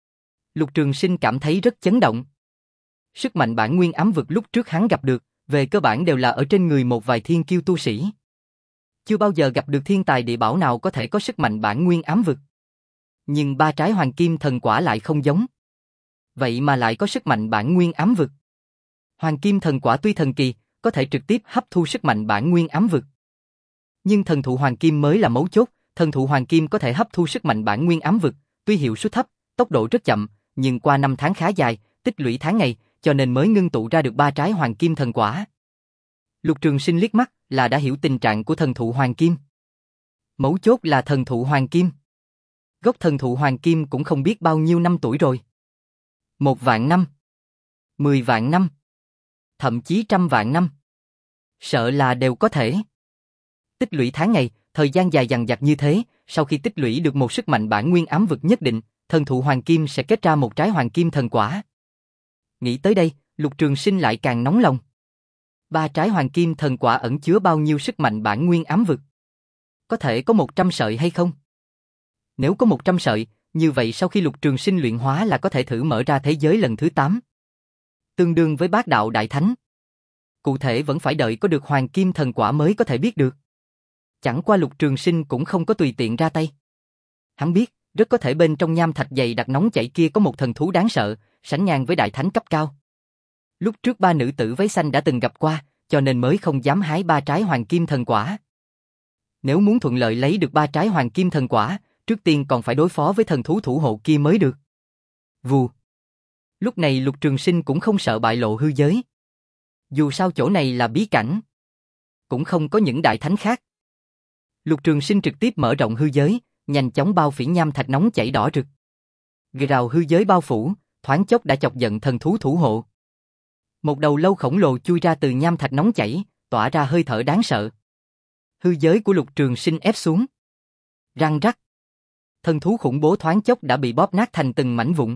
Lục Trường Sinh cảm thấy rất chấn động. Sức mạnh bản nguyên ám vực lúc trước hắn gặp được, về cơ bản đều là ở trên người một vài thiên kiêu tu sĩ. Chưa bao giờ gặp được thiên tài địa bảo nào có thể có sức mạnh bản nguyên ám vực. Nhưng ba trái hoàng kim thần quả lại không giống. Vậy mà lại có sức mạnh bản nguyên ám vực. Hoàng kim thần quả tuy thần kỳ, có thể trực tiếp hấp thu sức mạnh bản nguyên ám vực. Nhưng thần thụ hoàng kim mới là mấu chốt, thần thụ hoàng kim có thể hấp thu sức mạnh bản nguyên ám vực, tuy hiệu suất thấp, tốc độ rất chậm, nhưng qua năm tháng khá dài, tích lũy tháng ngày, cho nên mới ngưng tụ ra được ba trái hoàng kim thần quả. Lục Trường Sinh liếc mắt là đã hiểu tình trạng của thần thụ hoàng kim. Mấu chốt là thần thụ hoàng kim. Gốc thần thụ hoàng kim cũng không biết bao nhiêu năm tuổi rồi. Một vạn năm, mười vạn năm, thậm chí trăm vạn năm. Sợ là đều có thể. Tích lũy tháng ngày, thời gian dài dằng dặc như thế, sau khi tích lũy được một sức mạnh bản nguyên ám vực nhất định, thần thụ hoàng kim sẽ kết ra một trái hoàng kim thần quả. Nghĩ tới đây, Lục Trường Sinh lại càng nóng lòng. Ba trái hoàng kim thần quả ẩn chứa bao nhiêu sức mạnh bản nguyên ám vực? Có thể có một trăm sợi hay không? Nếu có một trăm sợi, như vậy sau khi Lục Trường Sinh luyện hóa là có thể thử mở ra thế giới lần thứ tám. Tương đương với bát đạo đại thánh. Cụ thể vẫn phải đợi có được hoàng kim thần quả mới có thể biết được. Chẳng qua Lục Trường Sinh cũng không có tùy tiện ra tay. Hắn biết, rất có thể bên trong nham thạch dày đặc nóng chảy kia có một thần thú đáng sợ, sánh ngang với đại thánh cấp cao. Lúc trước ba nữ tử váy xanh đã từng gặp qua, cho nên mới không dám hái ba trái hoàng kim thần quả. Nếu muốn thuận lợi lấy được ba trái hoàng kim thần quả, trước tiên còn phải đối phó với thần thú thủ hộ kia mới được. Vù. Lúc này Lục Trường Sinh cũng không sợ bại lộ hư giới. Dù sao chỗ này là bí cảnh, cũng không có những đại thánh khác. Lục Trường Sinh trực tiếp mở rộng hư giới, nhanh chóng bao phủ nham thạch nóng chảy đỏ rực. Rào hư giới bao phủ, thoáng chốc đã chọc giận thần thú thủ hộ. Một đầu lâu khổng lồ chui ra từ nham thạch nóng chảy, tỏa ra hơi thở đáng sợ. Hư giới của Lục Trường Sinh ép xuống. Răng rắc. Thần thú khủng bố thoáng chốc đã bị bóp nát thành từng mảnh vụn.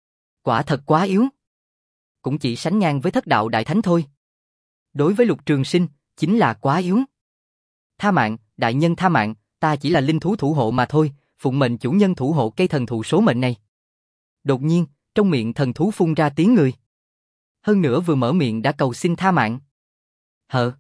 Quả thật quá yếu. Cũng chỉ sánh ngang với thất đạo đại thánh thôi. Đối với Lục Trường Sinh, chính là quá yếu. Tha mạng, đại nhân tha mạng, ta chỉ là linh thú thủ hộ mà thôi, phụng mệnh chủ nhân thủ hộ cây thần thụ số mệnh này. Đột nhiên, trong miệng thần thú phun ra tiếng người. Hơn nữa vừa mở miệng đã cầu xin tha mạng. Hờ.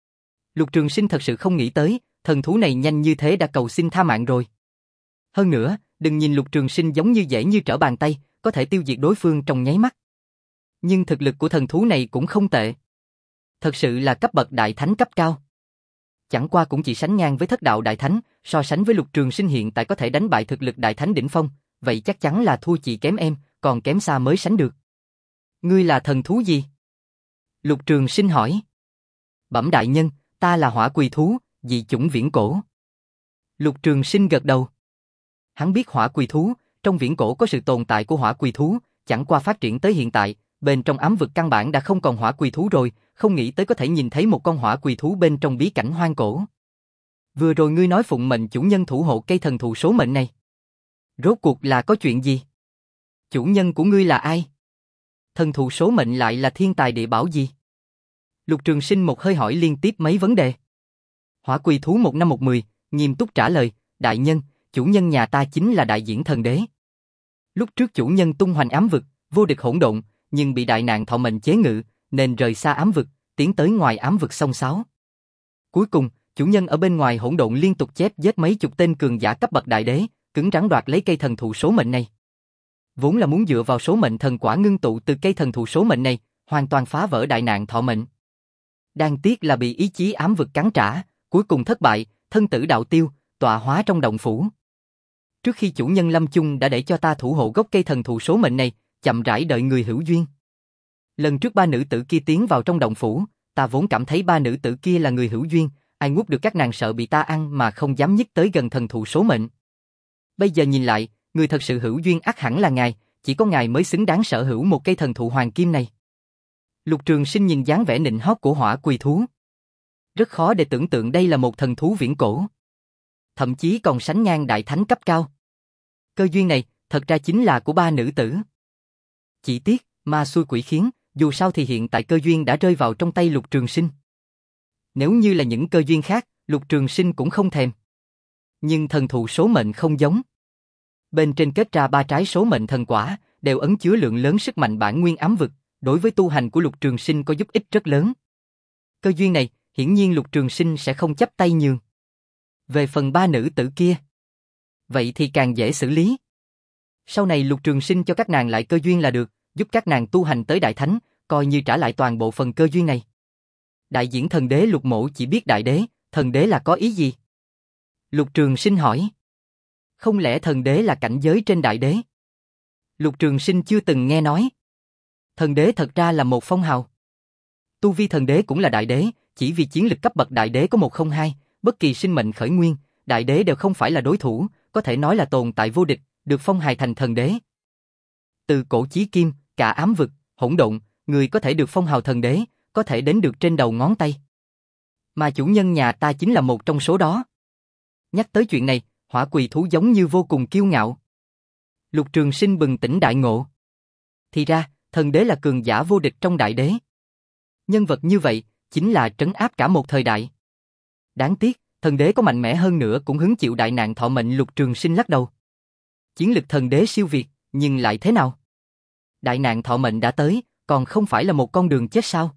Lục Trường Sinh thật sự không nghĩ tới, thần thú này nhanh như thế đã cầu xin tha mạng rồi. Hơn nữa, đừng nhìn Lục Trường Sinh giống như dễ như trở bàn tay, có thể tiêu diệt đối phương trong nháy mắt. Nhưng thực lực của thần thú này cũng không tệ. Thật sự là cấp bậc đại thánh cấp cao. Chẳng qua cũng chỉ sánh ngang với thất đạo đại thánh, so sánh với Lục Trường Sinh hiện tại có thể đánh bại thực lực đại thánh đỉnh phong, vậy chắc chắn là thua chị kém em, còn kém xa mới sánh được. Ngươi là thần thú gì? Lục Trường Sinh hỏi. Bẩm đại nhân, ta là hỏa quỳ thú, dị chủng viễn cổ. Lục Trường Sinh gật đầu. Hắn biết hỏa quỳ thú, trong viễn cổ có sự tồn tại của hỏa quỳ thú, chẳng qua phát triển tới hiện tại, bên trong ám vực căn bản đã không còn hỏa quỳ thú rồi, không nghĩ tới có thể nhìn thấy một con hỏa quỳ thú bên trong bí cảnh hoang cổ. Vừa rồi ngươi nói phụng mệnh chủ nhân thủ hộ cây thần thụ số mệnh này. Rốt cuộc là có chuyện gì? Chủ nhân của ngươi là ai? Thần thụ số mệnh lại là thiên tài địa bảo gì? Lục Trường Sinh một hơi hỏi liên tiếp mấy vấn đề. Hỏa quỳ thú một năm một mười, nghiêm túc trả lời, đại nhân, chủ nhân nhà ta chính là đại diễn thần đế. Lúc trước chủ nhân tung hoành ám vực, vô địch hỗn độn, nhưng bị đại nạn thọ mệnh chế ngự, nên rời xa ám vực, tiến tới ngoài ám vực sông sáo. Cuối cùng, chủ nhân ở bên ngoài hỗn độn liên tục chém giết mấy chục tên cường giả cấp bậc đại đế, cứng rắn đoạt lấy cây thần thụ số mệnh này. Vốn là muốn dựa vào số mệnh thần quả ngưng tụ từ cây thần thụ số mệnh này, hoàn toàn phá vỡ đại nạn thọ mệnh. Đáng tiếc là bị ý chí ám vực cắn trả, cuối cùng thất bại, thân tử đạo tiêu, tọa hóa trong động phủ. Trước khi chủ nhân lâm chung đã để cho ta thủ hộ gốc cây thần thụ số mệnh này, chậm rãi đợi người hữu duyên. Lần trước ba nữ tử kia tiến vào trong động phủ, ta vốn cảm thấy ba nữ tử kia là người hữu duyên, ai ngút được các nàng sợ bị ta ăn mà không dám nhích tới gần thần thụ số mệnh. Bây giờ nhìn lại, người thật sự hữu duyên ắt hẳn là ngài, chỉ có ngài mới xứng đáng sở hữu một cây thần thụ hoàng kim này. Lục Trường Sinh nhìn dáng vẻ nịnh hót của hỏa quỳ thú. Rất khó để tưởng tượng đây là một thần thú viễn cổ. thậm chí còn sánh ngang đại thánh cấp cao. Cơ duyên này, thật ra chính là của ba nữ tử. Chỉ tiếc, ma xui quỷ khiến, dù sao thì hiện tại cơ duyên đã rơi vào trong tay Lục Trường Sinh. Nếu như là những cơ duyên khác, Lục Trường Sinh cũng không thèm. Nhưng thần thụ số mệnh không giống. Bên trên kết ra ba trái số mệnh thần quả, đều ẩn chứa lượng lớn sức mạnh bản nguyên ám vực, đối với tu hành của Lục Trường Sinh có giúp ích rất lớn. Cơ duyên này, hiển nhiên Lục Trường Sinh sẽ không chấp tay nhường. Về phần ba nữ tử kia, vậy thì càng dễ xử lý. Sau này Lục Trường Sinh cho các nàng lại cơ duyên là được, giúp các nàng tu hành tới đại thánh, coi như trả lại toàn bộ phần cơ duyên này. Đại diễn thần đế Lục Mỗ chỉ biết đại đế, thần đế là có ý gì? Lục Trường Sinh hỏi. Không lẽ thần đế là cảnh giới trên đại đế? Lục Trường Sinh chưa từng nghe nói. Thần đế thật ra là một phong hào. Tu vi thần đế cũng là đại đế, chỉ vì chiến lực cấp bậc đại đế có một không hai, bất kỳ sinh mệnh khởi nguyên, đại đế đều không phải là đối thủ, có thể nói là tồn tại vô địch, được phong hài thành thần đế. Từ cổ chí kim, cả ám vực, hỗn độn, người có thể được phong hào thần đế, có thể đến được trên đầu ngón tay. Mà chủ nhân nhà ta chính là một trong số đó. Nhắc tới chuyện này, Hỏa Quỳ thú giống như vô cùng kiêu ngạo. Lục Trường Sinh bừng tỉnh đại ngộ. Thì ra, thần đế là cường giả vô địch trong đại đế. Nhân vật như vậy, chính là trấn áp cả một thời đại. Đáng tiếc, thần đế có mạnh mẽ hơn nữa cũng hứng chịu đại nạn thọ mệnh. Lục Trường Sinh lắc đầu. Chiến lực thần đế siêu việt, nhưng lại thế nào? Đại nạn thọ mệnh đã tới, còn không phải là một con đường chết sao?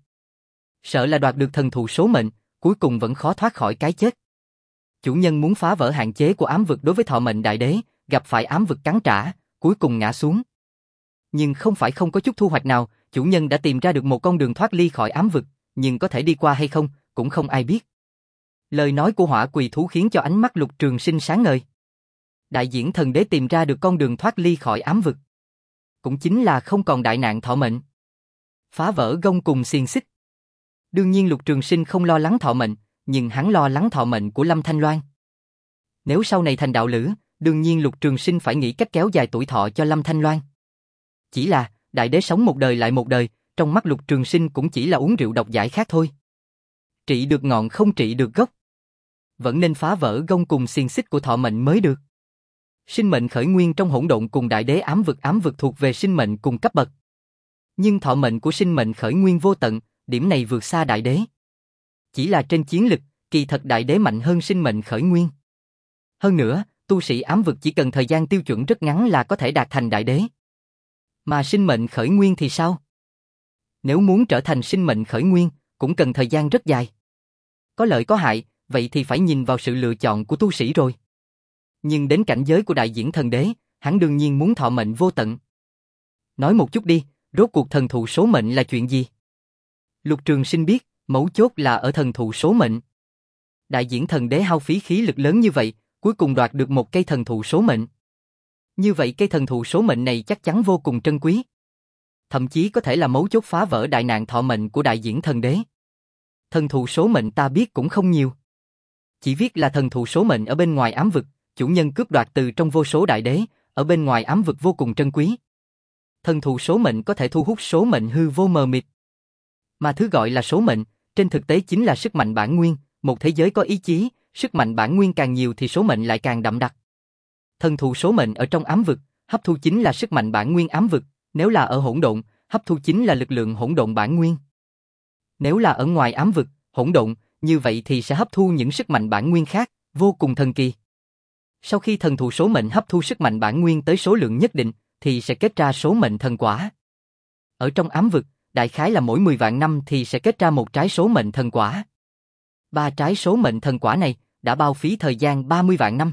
Sợ là đoạt được thần thụ số mệnh, cuối cùng vẫn khó thoát khỏi cái chết. Chủ nhân muốn phá vỡ hạn chế của ám vực đối với thọ mệnh đại đế, gặp phải ám vực cắn trả, cuối cùng ngã xuống. Nhưng không phải không có chút thu hoạch nào, chủ nhân đã tìm ra được một con đường thoát ly khỏi ám vực, nhưng có thể đi qua hay không, cũng không ai biết. Lời nói của Hỏa Quỳ thú khiến cho ánh mắt Lục Trường Sinh sáng ngời. Đại diễn thần đế tìm ra được con đường thoát ly khỏi ám vực. Cũng chính là không còn đại nạn thọ mệnh. Phá vỡ gông cùng xiềng xích. Đương nhiên Lục Trường Sinh không lo lắng thọ mệnh, nhưng hắn lo lắng thọ mệnh của Lâm Thanh Loan. Nếu sau này thành đạo lữ, đương nhiên Lục Trường Sinh phải nghĩ cách kéo dài tuổi thọ cho Lâm Thanh Loan. Chỉ là, đại đế sống một đời lại một đời, trong mắt Lục Trường Sinh cũng chỉ là uống rượu độc giải khát thôi. Trị được ngọn không trị được gốc. Vẫn nên phá vỡ gông cùng xiềng xích của thọ mệnh mới được. Sinh mệnh khởi nguyên trong hỗn độn cùng đại đế ám vực ám vực thuộc về sinh mệnh cùng cấp bậc. Nhưng thọ mệnh của sinh mệnh khởi nguyên vô tận, điểm này vượt xa đại đế. Chỉ là trên chiến lực, kỳ thật đại đế mạnh hơn sinh mệnh khởi nguyên. Hơn nữa, tu sĩ ám vực chỉ cần thời gian tiêu chuẩn rất ngắn là có thể đạt thành đại đế. Mà sinh mệnh khởi nguyên thì sao? Nếu muốn trở thành sinh mệnh khởi nguyên, cũng cần thời gian rất dài. Có lợi có hại, vậy thì phải nhìn vào sự lựa chọn của tu sĩ rồi. Nhưng đến cảnh giới của đại diễn thần đế, hắn đương nhiên muốn thọ mệnh vô tận. Nói một chút đi, rốt cuộc thần thụ số mệnh là chuyện gì? Lục Trường Sinh biết, mấu chốt là ở thần thụ số mệnh. Đại diễn thần đế hao phí khí lực lớn như vậy, cuối cùng đoạt được một cây thần thụ số mệnh. Như vậy cây thần thụ số mệnh này chắc chắn vô cùng trân quý. Thậm chí có thể là mấu chốt phá vỡ đại nạn thọ mệnh của đại diễn thần đế. Thần thụ số mệnh ta biết cũng không nhiều. Chỉ viết là thần thụ số mệnh ở bên ngoài ám vực, chủ nhân cướp đoạt từ trong vô số đại đế, ở bên ngoài ám vực vô cùng trân quý. Thần thụ số mệnh có thể thu hút số mệnh hư vô mờ mịt. Mà thứ gọi là số mệnh, trên thực tế chính là sức mạnh bản nguyên, một thế giới có ý chí, sức mạnh bản nguyên càng nhiều thì số mệnh lại càng đậm đặc. Thần thụ số mệnh ở trong ám vực, hấp thu chính là sức mạnh bản nguyên ám vực, nếu là ở hỗn độn, hấp thu chính là lực lượng hỗn độn bản nguyên. Nếu là ở ngoài ám vực, hỗn độn, như vậy thì sẽ hấp thu những sức mạnh bản nguyên khác, vô cùng thần kỳ. Sau khi thần thụ số mệnh hấp thu sức mạnh bản nguyên tới số lượng nhất định, thì sẽ kết ra số mệnh thần quả. Ở trong ám vực, đại khái là mỗi mười vạn năm thì sẽ kết ra một trái số mệnh thần quả. Ba trái số mệnh thần quả này đã bao phí thời gian ba mươi vạn năm.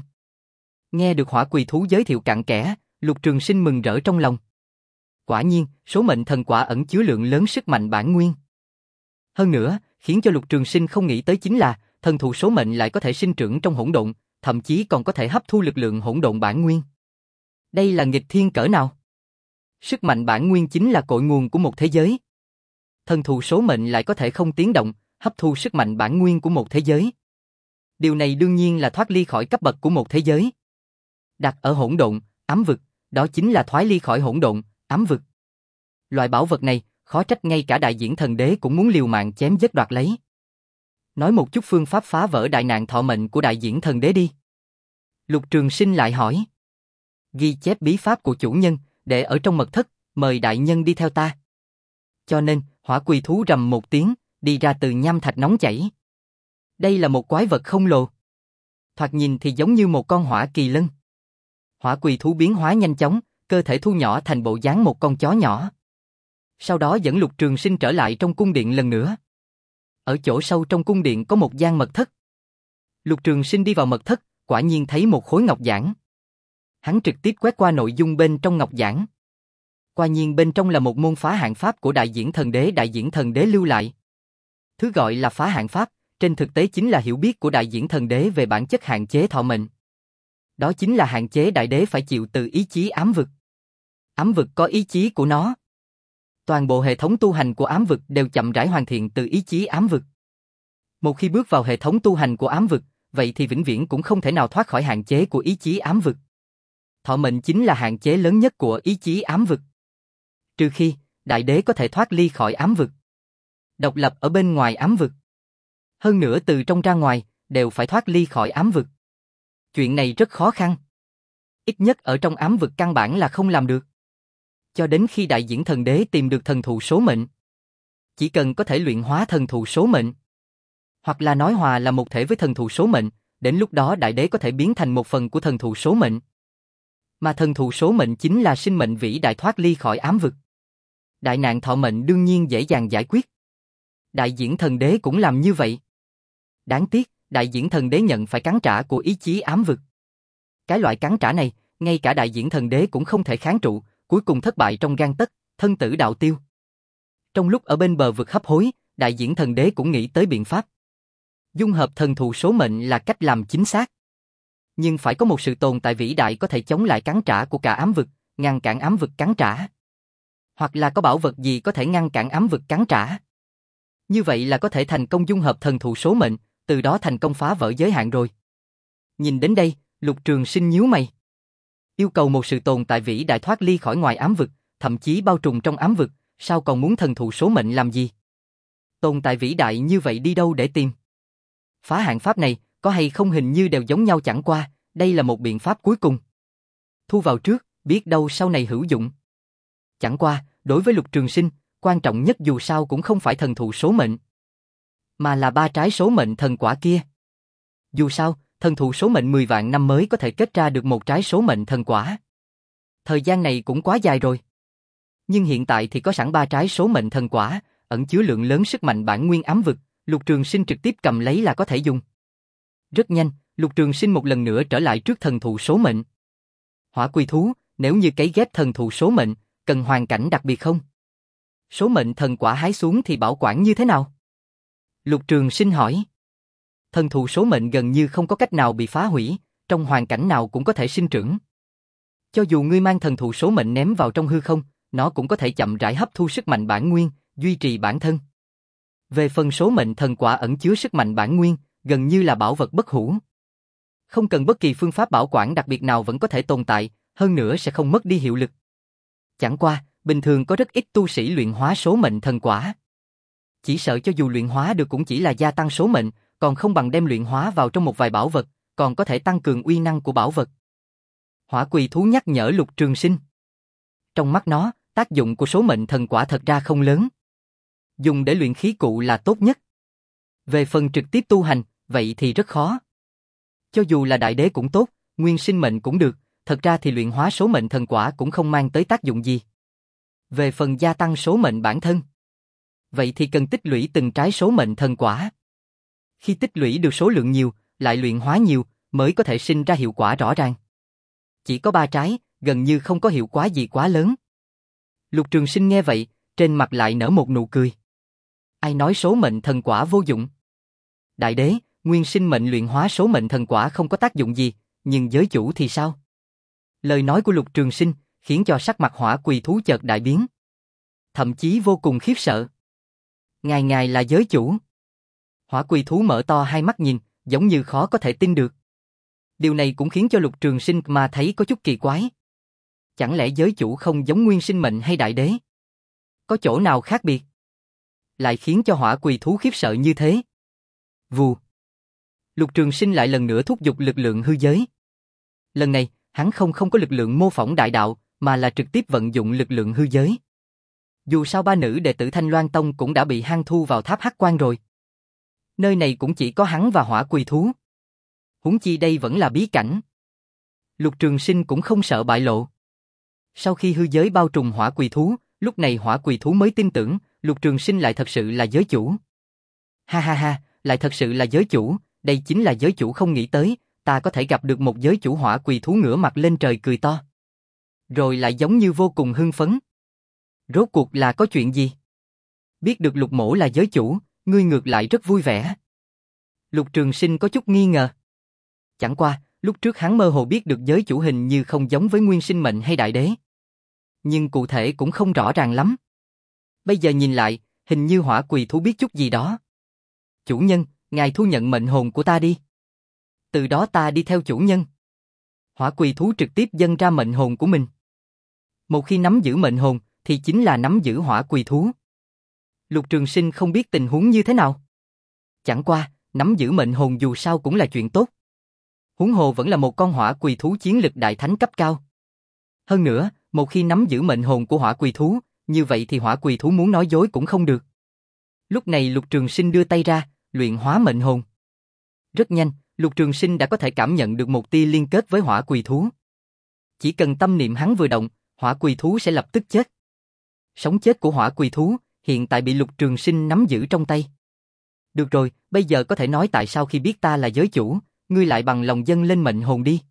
Nghe được Hỏa Quỳ thú giới thiệu cặn kẽ, Lục Trường Sinh mừng rỡ trong lòng. Quả nhiên, số mệnh thần quả ẩn chứa lượng lớn sức mạnh bản nguyên. Hơn nữa, khiến cho Lục Trường Sinh không nghĩ tới chính là, thần thụ số mệnh lại có thể sinh trưởng trong hỗn độn, thậm chí còn có thể hấp thu lực lượng hỗn độn bản nguyên. Đây là nghịch thiên cỡ nào? Sức mạnh bản nguyên chính là cội nguồn của một thế giới. Thần thụ số mệnh lại có thể không tiếng động, hấp thu sức mạnh bản nguyên của một thế giới. Điều này đương nhiên là thoát ly khỏi cấp bậc của một thế giới. Đặt ở hỗn độn, ám vực, đó chính là thoái ly khỏi hỗn độn, ám vực. Loại bảo vật này, khó trách ngay cả đại diễn thần đế cũng muốn liều mạng chém giết đoạt lấy. Nói một chút phương pháp phá vỡ đại nạn thọ mệnh của đại diễn thần đế đi. Lục Trường Sinh lại hỏi. Ghi chép bí pháp của chủ nhân, để ở trong mật thất, mời đại nhân đi theo ta. Cho nên, hỏa quỳ thú rầm một tiếng, đi ra từ nham thạch nóng chảy. Đây là một quái vật khổng lồ. Thoạt nhìn thì giống như một con hỏa kỳ lân. Hỏa quỳ thú biến hóa nhanh chóng, cơ thể thu nhỏ thành bộ dáng một con chó nhỏ. Sau đó dẫn Lục Trường Sinh trở lại trong cung điện lần nữa. Ở chỗ sâu trong cung điện có một gian mật thất. Lục Trường Sinh đi vào mật thất, quả nhiên thấy một khối ngọc giản. Hắn trực tiếp quét qua nội dung bên trong ngọc giản. Quả nhiên bên trong là một môn phá hạn pháp của Đại Diễn Thần Đế Đại Diễn Thần Đế lưu lại. Thứ gọi là phá hạn pháp, trên thực tế chính là hiểu biết của Đại Diễn Thần Đế về bản chất hạn chế thọ mệnh. Đó chính là hạn chế đại đế phải chịu từ ý chí ám vực. Ám vực có ý chí của nó. Toàn bộ hệ thống tu hành của ám vực đều chậm rãi hoàn thiện từ ý chí ám vực. Một khi bước vào hệ thống tu hành của ám vực, vậy thì vĩnh viễn cũng không thể nào thoát khỏi hạn chế của ý chí ám vực. Thọ mệnh chính là hạn chế lớn nhất của ý chí ám vực. Trừ khi, đại đế có thể thoát ly khỏi ám vực. Độc lập ở bên ngoài ám vực. Hơn nữa từ trong ra ngoài, đều phải thoát ly khỏi ám vực. Chuyện này rất khó khăn. Ít nhất ở trong ám vực căn bản là không làm được. Cho đến khi Đại Diễn Thần Đế tìm được thần thụ số mệnh. Chỉ cần có thể luyện hóa thần thụ số mệnh. Hoặc là nói hòa là một thể với thần thụ số mệnh, đến lúc đó đại đế có thể biến thành một phần của thần thụ số mệnh. Mà thần thụ số mệnh chính là sinh mệnh vĩ đại thoát ly khỏi ám vực. Đại nạn thọ mệnh đương nhiên dễ dàng giải quyết. Đại Diễn Thần Đế cũng làm như vậy. Đáng tiếc, Đại Diễn Thần Đế nhận phải cắn trả của ý chí ám vực. Cái loại cắn trả này, ngay cả Đại Diễn Thần Đế cũng không thể kháng trụ, cuối cùng thất bại trong gang tấc, thân tử đạo tiêu. Trong lúc ở bên bờ vực hấp hối, Đại Diễn Thần Đế cũng nghĩ tới biện pháp. Dung hợp thần thụ số mệnh là cách làm chính xác. Nhưng phải có một sự tồn tại vĩ đại có thể chống lại cắn trả của cả ám vực, ngăn cản ám vực cắn trả. Hoặc là có bảo vật gì có thể ngăn cản ám vực cắn trả. Như vậy là có thể thành công dung hợp thần thụ số mệnh, từ đó thành công phá vỡ giới hạn rồi. Nhìn đến đây, Lục Trường Sinh nhíu mày. Yêu cầu một sự tồn tại vĩ đại thoát ly khỏi ngoài ám vực, thậm chí bao trùm trong ám vực, sao còn muốn thần thụ số mệnh làm gì? Tồn tại vĩ đại như vậy đi đâu để tìm? Phá hạn pháp này, có hay không hình như đều giống nhau, chẳng qua, đây là một biện pháp cuối cùng. Thu vào trước, biết đâu sau này hữu dụng. Chẳng qua, đối với Lục Trường Sinh, quan trọng nhất dù sao cũng không phải thần thụ số mệnh, mà là ba trái số mệnh thần quả kia. Dù sao, thần thụ số mệnh mười vạn năm mới có thể kết ra được một trái số mệnh thần quả. Thời gian này cũng quá dài rồi. Nhưng hiện tại thì có sẵn ba trái số mệnh thần quả, ẩn chứa lượng lớn sức mạnh bản nguyên ám vực, Lục Trường Sinh trực tiếp cầm lấy là có thể dùng. Rất nhanh, Lục Trường Sinh một lần nữa trở lại trước thần thụ số mệnh. Hỏa Quy Thú, nếu như cấy ghép thần thụ số mệnh, cần hoàn cảnh đặc biệt không? Số mệnh thần quả hái xuống thì bảo quản như thế nào? Lục Trường Sinh hỏi. Thần thụ số mệnh gần như không có cách nào bị phá hủy, trong hoàn cảnh nào cũng có thể sinh trưởng. Cho dù ngươi mang thần thụ số mệnh ném vào trong hư không, nó cũng có thể chậm rãi hấp thu sức mạnh bản nguyên, duy trì bản thân. Về phần số mệnh thần quả ẩn chứa sức mạnh bản nguyên, gần như là bảo vật bất hủ. Không cần bất kỳ phương pháp bảo quản đặc biệt nào vẫn có thể tồn tại, hơn nữa sẽ không mất đi hiệu lực. Chẳng qua, bình thường có rất ít tu sĩ luyện hóa số mệnh thần quả. Chỉ sợ cho dù luyện hóa được cũng chỉ là gia tăng số mệnh, còn không bằng đem luyện hóa vào trong một vài bảo vật, còn có thể tăng cường uy năng của bảo vật. Hỏa Quỳ Thú nhắc nhở Lục Trường Sinh. Trong mắt nó, tác dụng của số mệnh thần quả thật ra không lớn. Dùng để luyện khí cụ là tốt nhất. Về phần trực tiếp tu hành, vậy thì rất khó. Cho dù là đại đế cũng tốt, nguyên sinh mệnh cũng được, thật ra thì luyện hóa số mệnh thần quả cũng không mang tới tác dụng gì. Về phần gia tăng số mệnh bản thân, vậy thì cần tích lũy từng trái số mệnh thần quả. Khi tích lũy được số lượng nhiều, lại luyện hóa nhiều, mới có thể sinh ra hiệu quả rõ ràng. Chỉ có ba trái, gần như không có hiệu quả gì quá lớn. Lục Trường Sinh nghe vậy, trên mặt lại nở một nụ cười. Ai nói số mệnh thần quả vô dụng? Đại đế, nguyên sinh mệnh luyện hóa số mệnh thần quả không có tác dụng gì, nhưng giới chủ thì sao? Lời nói của Lục Trường Sinh khiến cho sắc mặt Hỏa Quỳ Thú chợt đại biến. Thậm chí vô cùng khiếp sợ. Ngài ngài là giới chủ. Hỏa Quỳ Thú mở to hai mắt nhìn, giống như khó có thể tin được. Điều này cũng khiến cho Lục Trường Sinh mà thấy có chút kỳ quái. Chẳng lẽ giới chủ không giống nguyên sinh mệnh hay đại đế? Có chỗ nào khác biệt? Lại khiến cho Hỏa Quỳ Thú khiếp sợ như thế. Vù. Lục Trường Sinh lại lần nữa thúc giục lực lượng hư giới. Lần này, hắn không không có lực lượng mô phỏng đại đạo, mà là trực tiếp vận dụng lực lượng hư giới. Dù sao ba nữ đệ tử Thanh Loan Tông cũng đã bị hắn thu vào tháp Hắc Quan rồi. Nơi này cũng chỉ có hắn và hỏa quỳ thú. Huống chi đây vẫn là bí cảnh. Lục Trường Sinh cũng không sợ bại lộ. Sau khi hư giới bao trùm hỏa quỳ thú, lúc này hỏa quỳ thú mới tin tưởng, Lục Trường Sinh lại thật sự là giới chủ. Ha ha ha, lại thật sự là giới chủ, đây chính là giới chủ không nghĩ tới, ta có thể gặp được một giới chủ. Hỏa quỳ thú ngửa mặt lên trời cười to. Rồi lại giống như vô cùng hưng phấn. Rốt cuộc là có chuyện gì? Biết được Lục mỗ là giới chủ, ngươi ngược lại rất vui vẻ. Lục Trường Sinh có chút nghi ngờ. Chẳng qua, lúc trước hắn mơ hồ biết được giới chủ hình như không giống với nguyên sinh mệnh hay đại đế. Nhưng cụ thể cũng không rõ ràng lắm. Bây giờ nhìn lại, hình như hỏa quỳ thú biết chút gì đó. Chủ nhân, ngài thu nhận mệnh hồn của ta đi. Từ đó ta đi theo chủ nhân. Hỏa quỳ thú trực tiếp dâng ra mệnh hồn của mình. Một khi nắm giữ mệnh hồn, thì chính là nắm giữ hỏa quỳ thú. Lục Trường Sinh không biết tình huống như thế nào. Chẳng qua, nắm giữ mệnh hồn dù sao cũng là chuyện tốt. Huống hồ vẫn là một con hỏa quỳ thú chiến lực đại thánh cấp cao. Hơn nữa, một khi nắm giữ mệnh hồn của hỏa quỳ thú, như vậy thì hỏa quỳ thú muốn nói dối cũng không được. Lúc này Lục Trường Sinh đưa tay ra, luyện hóa mệnh hồn. Rất nhanh, Lục Trường Sinh đã có thể cảm nhận được một tia liên kết với hỏa quỳ thú. Chỉ cần tâm niệm hắn vừa động, hỏa quỳ thú sẽ lập tức chết. Sống chết của hỏa quỳ thú, hiện tại bị Lục Trường Sinh nắm giữ trong tay. Được rồi, bây giờ có thể nói tại sao khi biết ta là giới chủ, ngươi lại bằng lòng dâng lên mệnh hồn đi.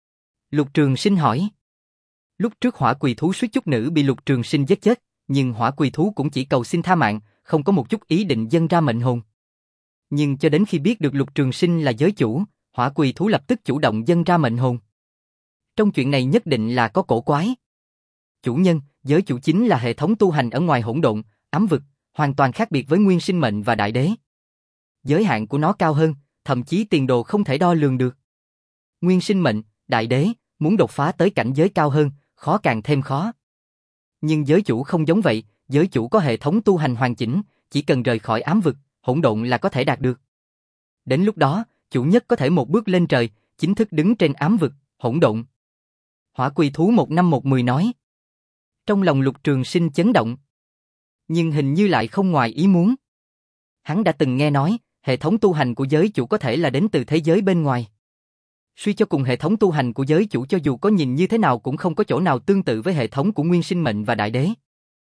Lục Trường Sinh hỏi. Lúc trước hỏa quỳ thú suýt chút nữa bị Lục Trường Sinh giết chết, nhưng hỏa quỳ thú cũng chỉ cầu xin tha mạng, không có một chút ý định dâng ra mệnh hồn. Nhưng cho đến khi biết được Lục Trường Sinh là giới chủ, hỏa quỳ thú lập tức chủ động dâng ra mệnh hồn. Trong chuyện này nhất định là có cổ quái. Chủ nhân, giới chủ chính là hệ thống tu hành ở ngoài hỗn độn, ám vực, hoàn toàn khác biệt với nguyên sinh mệnh và đại đế. Giới hạn của nó cao hơn, thậm chí tiền đồ không thể đo lường được. Nguyên sinh mệnh, đại đế, muốn đột phá tới cảnh giới cao hơn, khó càng thêm khó. Nhưng giới chủ không giống vậy, giới chủ có hệ thống tu hành hoàn chỉnh, chỉ cần rời khỏi ám vực, hỗn độn là có thể đạt được. Đến lúc đó, chủ nhất có thể một bước lên trời, chính thức đứng trên ám vực, hỗn độn. Hỏa quỳ thú một năm một mười nói. Trong lòng Lục Trường Sinh chấn động. Nhưng hình như lại không ngoài ý muốn. Hắn đã từng nghe nói, hệ thống tu hành của giới chủ có thể là đến từ thế giới bên ngoài. Suy cho cùng hệ thống tu hành của giới chủ cho dù có nhìn như thế nào cũng không có chỗ nào tương tự với hệ thống của nguyên sinh mệnh và đại đế.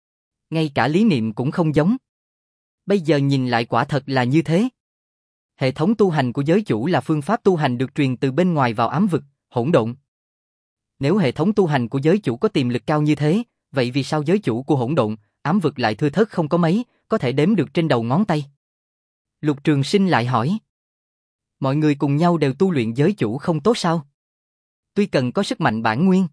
Ngay cả lý niệm cũng không giống. Bây giờ nhìn lại quả thật là như thế. Hệ thống tu hành của giới chủ là phương pháp tu hành được truyền từ bên ngoài vào ám vực, hỗn độn. Nếu hệ thống tu hành của giới chủ có tiềm lực cao như thế, vậy vì sao giới chủ của hỗn độn, ám vực lại thưa thớt không có mấy, có thể đếm được trên đầu ngón tay? Lục Trường Sinh lại hỏi. Mọi người cùng nhau đều tu luyện giới chủ không tốt sao? Tuy cần có sức mạnh bản nguyên,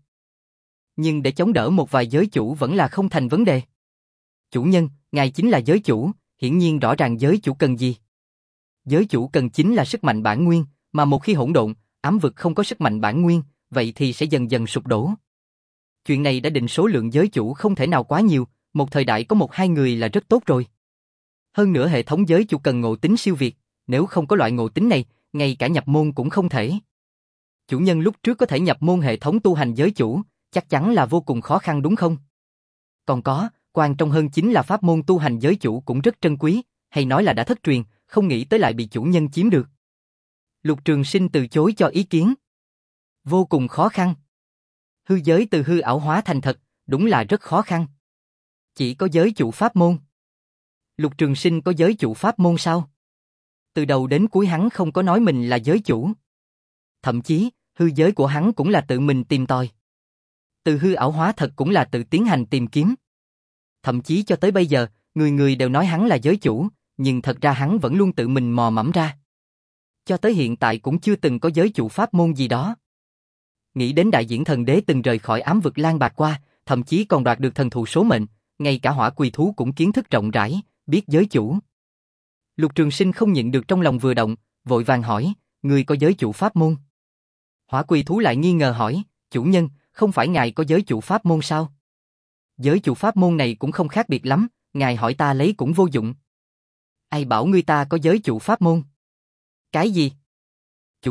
nhưng để chống đỡ một vài giới chủ vẫn là không thành vấn đề. Chủ nhân, ngài chính là giới chủ, hiển nhiên rõ ràng giới chủ cần gì. Giới chủ cần chính là sức mạnh bản nguyên, mà một khi hỗn độn, ám vực không có sức mạnh bản nguyên, vậy thì sẽ dần dần sụp đổ. Chuyện này đã định số lượng giới chủ không thể nào quá nhiều, một thời đại có một hai người là rất tốt rồi. Hơn nữa hệ thống giới chủ cần ngộ tính siêu việt, nếu không có loại ngộ tính này, ngay cả nhập môn cũng không thể. Chủ nhân lúc trước có thể nhập môn hệ thống tu hành giới chủ, chắc chắn là vô cùng khó khăn đúng không? Còn có, quan trọng hơn chính là pháp môn tu hành giới chủ cũng rất trân quý, hay nói là đã thất truyền, không nghĩ tới lại bị chủ nhân chiếm được. Lục Trường Sinh từ chối cho ý kiến. Vô cùng khó khăn. Hư giới từ hư ảo hóa thành thật, đúng là rất khó khăn. Chỉ có giới chủ pháp môn. Lục Trường Sinh có giới chủ pháp môn sao? Từ đầu đến cuối hắn không có nói mình là giới chủ. Thậm chí, hư giới của hắn cũng là tự mình tìm tòi. Từ hư ảo hóa thật cũng là tự tiến hành tìm kiếm. Thậm chí cho tới bây giờ, người người đều nói hắn là giới chủ, nhưng thật ra hắn vẫn luôn tự mình mò mẫm ra. Cho tới hiện tại cũng chưa từng có giới chủ pháp môn gì đó. Nghĩ đến đại diễn thần đế từng rời khỏi ám vực lang bạc qua, thậm chí còn đoạt được thần thụ số mệnh, ngay cả hỏa quỳ thú cũng kiến thức rộng rãi, biết giới chủ. Lục Trường Sinh không nhịn được trong lòng vừa động, vội vàng hỏi, người có giới chủ pháp môn? Hỏa quỳ thú lại nghi ngờ hỏi, chủ nhân, không phải ngài có giới chủ pháp môn sao? Giới chủ pháp môn này cũng không khác biệt lắm, ngài hỏi ta lấy cũng vô dụng. Ai bảo ngươi ta có giới chủ pháp môn? Cái gì? Chủ nhân,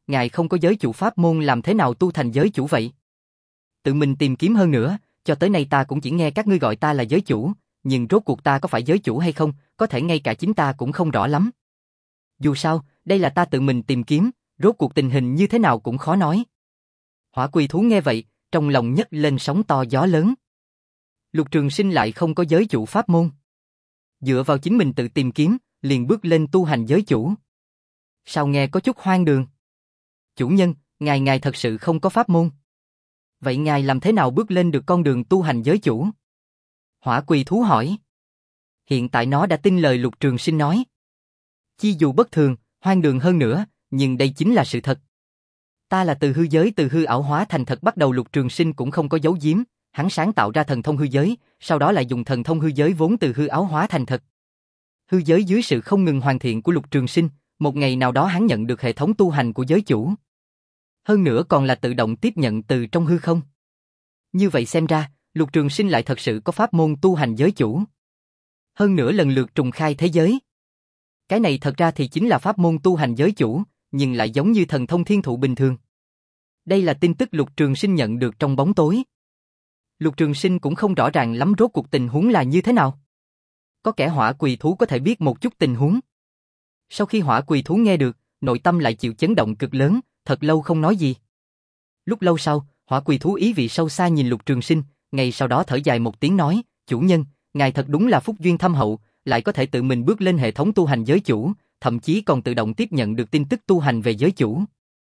ngài không có giới chủ pháp môn làm thế nào tu thành giới chủ vậy? Tự mình tìm kiếm hơn nữa, cho tới nay ta cũng chỉ nghe các ngươi gọi ta là giới chủ, nhưng rốt cuộc ta có phải giới chủ hay không, có thể ngay cả chính ta cũng không rõ lắm. Dù sao, đây là ta tự mình tìm kiếm, rốt cuộc tình hình như thế nào cũng khó nói. Hỏa Quỳ thú nghe vậy, trong lòng nhấc lên sóng to gió lớn. Lục Trường Sinh lại không có giới chủ pháp môn. Dựa vào chính mình tự tìm kiếm, liền bước lên tu hành giới chủ. Sao nghe có chút hoang đường? Chủ nhân, ngài ngài thật sự không có pháp môn. Vậy ngài làm thế nào bước lên được con đường tu hành giới chủ? Hỏa Quỳ thú hỏi. Hiện tại nó đã tin lời Lục Trường Sinh nói. Chi dù bất thường, hoang đường hơn nữa, nhưng đây chính là sự thật. Ta là từ hư giới từ hư ảo hóa thành thật bắt đầu. Lục Trường Sinh cũng không có giấu giếm, hắn sáng tạo ra thần thông hư giới, sau đó lại dùng thần thông hư giới vốn từ hư ảo hóa thành thật. Hư giới dưới sự không ngừng hoàn thiện của Lục Trường Sinh, một ngày nào đó hắn nhận được hệ thống tu hành của giới chủ. Hơn nữa còn là tự động tiếp nhận từ trong hư không. Như vậy xem ra, Lục Trường Sinh lại thật sự có pháp môn tu hành giới chủ. Hơn nữa lần lượt trùng khai thế giới. Cái này thật ra thì chính là pháp môn tu hành giới chủ, nhưng lại giống như thần thông thiên thụ bình thường. Đây là tin tức Lục Trường Sinh nhận được trong bóng tối. Lục Trường Sinh cũng không rõ ràng lắm rốt cuộc tình huống là như thế nào. Có kẻ Hỏa Quỳ thú có thể biết một chút tình huống. Sau khi Hỏa Quỳ thú nghe được, nội tâm lại chịu chấn động cực lớn, thật lâu không nói gì. Lúc lâu sau, Hỏa Quỳ thú ý vị sâu xa nhìn Lục Trường Sinh, ngay sau đó thở dài một tiếng nói, chủ nhân, ngài thật đúng là phúc duyên thâm hậu, lại có thể tự mình bước lên hệ thống tu hành giới chủ, thậm chí còn tự động tiếp nhận được tin tức tu hành về giới chủ.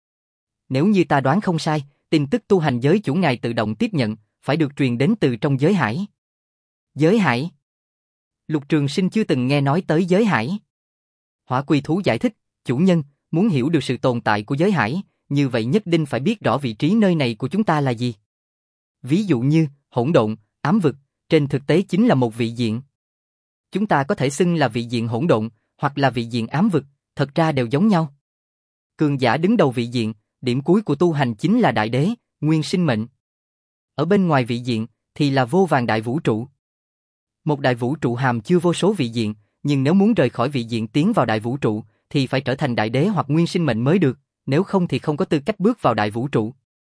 Nếu như ta đoán không sai, tin tức tu hành giới chủ ngài tự động tiếp nhận, phải được truyền đến từ trong giới hải. Giới hải? Lục Trường Sinh chưa từng nghe nói tới giới hải. Hỏa Quỳ thú giải thích, chủ nhân, muốn hiểu được sự tồn tại của giới hải, như vậy nhất định phải biết rõ vị trí nơi này của chúng ta là gì. Ví dụ như, hỗn độn, ám vực, trên thực tế chính là một vị diện. Chúng ta có thể xưng là vị diện hỗn độn, hoặc là vị diện ám vực, thật ra đều giống nhau. Cường giả đứng đầu vị diện, điểm cuối của tu hành chính là đại đế, nguyên sinh mệnh. Ở bên ngoài vị diện, thì là vô vàn đại vũ trụ. Một đại vũ trụ hàm chứa vô số vị diện, nhưng nếu muốn rời khỏi vị diện tiến vào đại vũ trụ, thì phải trở thành đại đế hoặc nguyên sinh mệnh mới được, nếu không thì không có tư cách bước vào đại vũ trụ.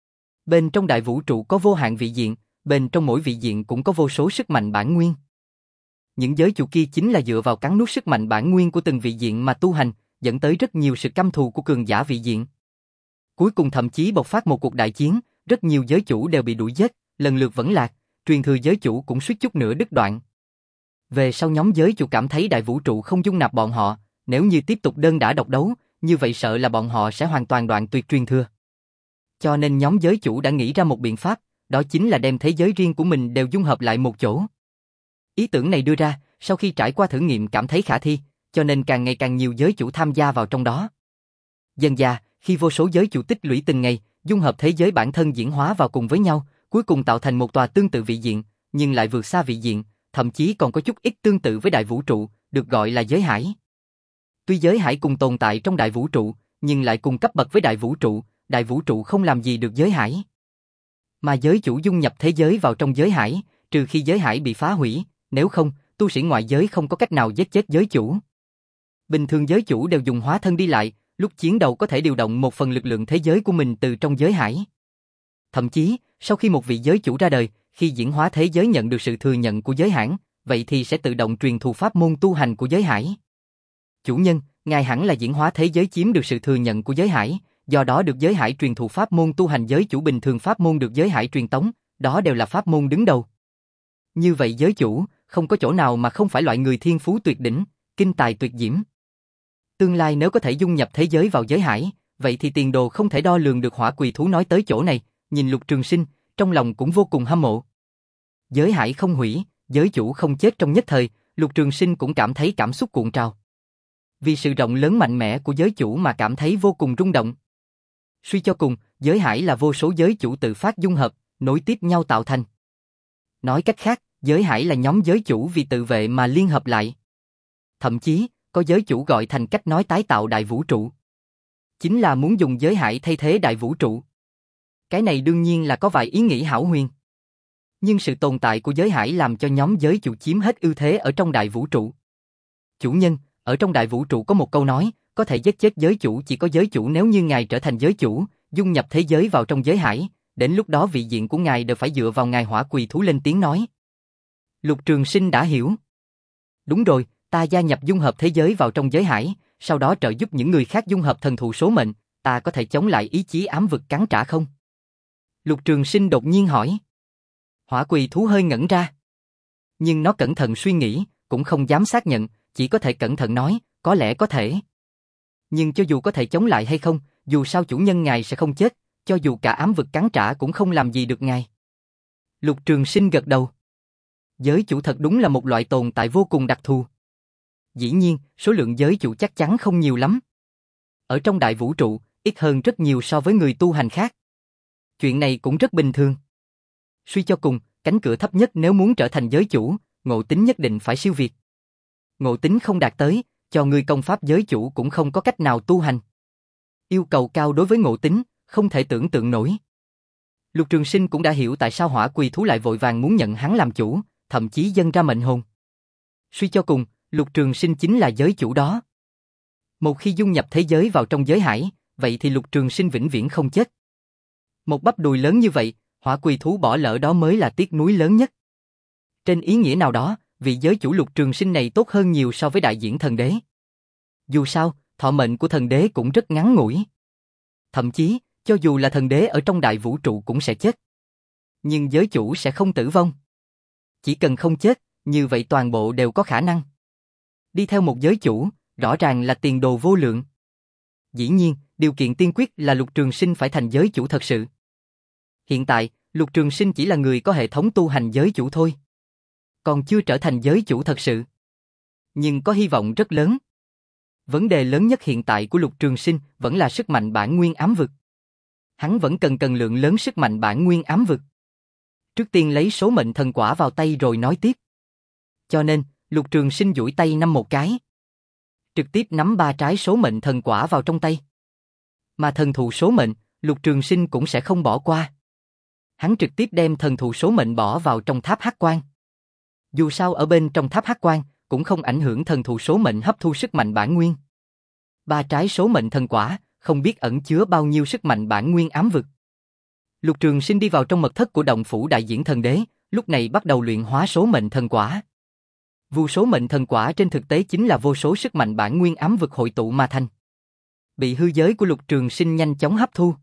Bên trong đại vũ trụ có vô hạn vị diện, bên trong mỗi vị diện cũng có vô số sức mạnh bản nguyên. Những giới chủ kia chính là dựa vào cắn nuốt sức mạnh bản nguyên của từng vị diện mà tu hành, dẫn tới rất nhiều sự căm thù của cường giả vị diện. Cuối cùng thậm chí bộc phát một cuộc đại chiến, rất nhiều giới chủ đều bị đuổi giết, lần lượt vẫn lạc, truyền thừa giới chủ cũng suýt chút nữa đứt đoạn. Về sau nhóm giới chủ cảm thấy đại vũ trụ không dung nạp bọn họ, nếu như tiếp tục đơn đả độc đấu, như vậy sợ là bọn họ sẽ hoàn toàn đoạn tuyệt truyền thừa. Cho nên nhóm giới chủ đã nghĩ ra một biện pháp, đó chính là đem thế giới riêng của mình đều dung hợp lại một chỗ. Ý tưởng này đưa ra, sau khi trải qua thử nghiệm cảm thấy khả thi, cho nên càng ngày càng nhiều giới chủ tham gia vào trong đó. Dần dà, khi vô số giới chủ tích lũy từng ngày, dung hợp thế giới bản thân diễn hóa vào cùng với nhau, cuối cùng tạo thành một tòa tương tự vị diện, nhưng lại vượt xa vị diện, thậm chí còn có chút ít tương tự với đại vũ trụ, được gọi là giới hải. Tuy giới hải cùng tồn tại trong đại vũ trụ, nhưng lại cùng cấp bậc với đại vũ trụ, đại vũ trụ không làm gì được giới hải. Mà giới chủ dung nhập thế giới vào trong giới hải, trừ khi giới hải bị phá hủy, nếu không, tu sĩ ngoại giới không có cách nào giết chết giới chủ. Bình thường giới chủ đều dùng hóa thân đi lại, lúc chiến đấu có thể điều động một phần lực lượng thế giới của mình từ trong giới hải. Thậm chí, sau khi một vị giới chủ ra đời, khi diễn hóa thế giới nhận được sự thừa nhận của giới hãng, vậy thì sẽ tự động truyền thụ pháp môn tu hành của giới hải. Chủ nhân, ngài hẳn là diễn hóa thế giới chiếm được sự thừa nhận của giới hải, do đó được giới hải truyền thụ pháp môn tu hành. Giới chủ bình thường pháp môn được giới hải truyền tống, đó đều là pháp môn đứng đầu. Như vậy giới chủ, không có chỗ nào mà không phải loại người thiên phú tuyệt đỉnh, kinh tài tuyệt diễm. Tương lai nếu có thể dung nhập thế giới vào giới hải, vậy thì tiền đồ không thể đo lường được. Hỏa Quỳ thú nói tới chỗ này, nhìn Lục Trường Sinh, trong lòng cũng vô cùng hâm mộ. Giới hải không hủy, giới chủ không chết trong nhất thời, Lục Trường Sinh cũng cảm thấy cảm xúc cuộn trào. Vì sự rộng lớn mạnh mẽ của giới chủ mà cảm thấy vô cùng rung động. Suy cho cùng, giới hải là vô số giới chủ tự phát dung hợp, nối tiếp nhau tạo thành. Nói cách khác, giới hải là nhóm giới chủ vì tự vệ mà liên hợp lại. Thậm chí, có giới chủ gọi thành cách nói tái tạo đại vũ trụ. Chính là muốn dùng giới hải thay thế đại vũ trụ. Cái này đương nhiên là có vài ý nghĩ hão huyền. Nhưng sự tồn tại của giới hải làm cho nhóm giới chủ chiếm hết ưu thế ở trong đại vũ trụ. Chủ nhân, Ở trong đại vũ trụ có một câu nói, có thể giết chết giới chủ chỉ có giới chủ nếu như ngài trở thành giới chủ, dung nhập thế giới vào trong giới hải, đến lúc đó vị diện của ngài đều phải dựa vào ngài hỏa quỳ thú lên tiếng nói. Lục Trường Sinh đã hiểu. Đúng rồi, ta gia nhập dung hợp thế giới vào trong giới hải, sau đó trợ giúp những người khác dung hợp thần thụ số mệnh, ta có thể chống lại ý chí ám vực cắn trả không? Lục Trường Sinh đột nhiên hỏi. Hỏa quỳ thú hơi ngẩn ra. Nhưng nó cẩn thận suy nghĩ, cũng không dám xác nhận, chỉ có thể cẩn thận nói, có lẽ có thể. Nhưng cho dù có thể chống lại hay không, dù sao chủ nhân ngài sẽ không chết, cho dù cả ám vực cắn trả cũng không làm gì được ngài. Lục Trường Sinh gật đầu. Giới chủ thật đúng là một loại tồn tại vô cùng đặc thù. Dĩ nhiên, số lượng giới chủ chắc chắn không nhiều lắm. Ở trong đại vũ trụ, ít hơn rất nhiều so với người tu hành khác. Chuyện này cũng rất bình thường. Suy cho cùng, cánh cửa thấp nhất nếu muốn trở thành giới chủ, ngộ tính nhất định phải siêu việt. Ngộ tính không đạt tới, cho người công pháp giới chủ cũng không có cách nào tu hành. Yêu cầu cao đối với ngộ tính, không thể tưởng tượng nổi. Lục Trường Sinh cũng đã hiểu tại sao hỏa quỳ thú lại vội vàng muốn nhận hắn làm chủ, thậm chí dâng ra mệnh hồn. Suy cho cùng, Lục Trường Sinh chính là giới chủ đó. Một khi dung nhập thế giới vào trong giới hải, vậy thì Lục Trường Sinh vĩnh viễn không chết. Một bắp đùi lớn như vậy, hỏa quỳ thú bỏ lỡ đó mới là tiếc nuối lớn nhất. Trên ý nghĩa nào đó, vị giới chủ Lục Trường Sinh này tốt hơn nhiều so với đại diễn thần đế. Dù sao, thọ mệnh của thần đế cũng rất ngắn ngủi. Thậm chí, cho dù là thần đế ở trong đại vũ trụ cũng sẽ chết. Nhưng giới chủ sẽ không tử vong. Chỉ cần không chết, như vậy toàn bộ đều có khả năng. Đi theo một giới chủ, rõ ràng là tiền đồ vô lượng. Dĩ nhiên, điều kiện tiên quyết là Lục Trường Sinh phải thành giới chủ thật sự. Hiện tại, Lục Trường Sinh chỉ là người có hệ thống tu hành giới chủ thôi. Còn chưa trở thành giới chủ thật sự. Nhưng có hy vọng rất lớn. Vấn đề lớn nhất hiện tại của Lục Trường Sinh vẫn là sức mạnh bản nguyên ám vực. Hắn vẫn cần cần lượng lớn sức mạnh bản nguyên ám vực. Trước tiên lấy số mệnh thần quả vào tay rồi nói tiếp. Cho nên, Lục Trường Sinh duỗi tay nắm một cái. Trực tiếp nắm ba trái số mệnh thần quả vào trong tay. Mà thần thụ số mệnh, Lục Trường Sinh cũng sẽ không bỏ qua. Hắn trực tiếp đem thần thụ số mệnh bỏ vào trong tháp hắc quang. Dù sao ở bên trong tháp hắc quang, cũng không ảnh hưởng thần thụ số mệnh hấp thu sức mạnh bản nguyên. Ba trái số mệnh thần quả, không biết ẩn chứa bao nhiêu sức mạnh bản nguyên ám vực. Lục Trường Sinh đi vào trong mật thất của động phủ đại diễn thần đế, lúc này bắt đầu luyện hóa số mệnh thần quả. Vô số mệnh thần quả trên thực tế chính là vô số sức mạnh bản nguyên ám vực hội tụ mà thành. Bị hư giới của Lục Trường Sinh nhanh chóng hấp thu.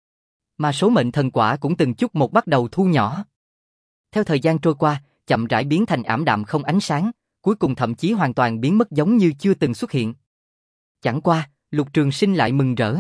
Mà số mệnh thần quả cũng từng chút một bắt đầu thu nhỏ. Theo thời gian trôi qua, chậm rãi biến thành ảm đạm không ánh sáng, cuối cùng thậm chí hoàn toàn biến mất giống như chưa từng xuất hiện. Chẳng qua, Lục Trường Sinh lại mừng rỡ.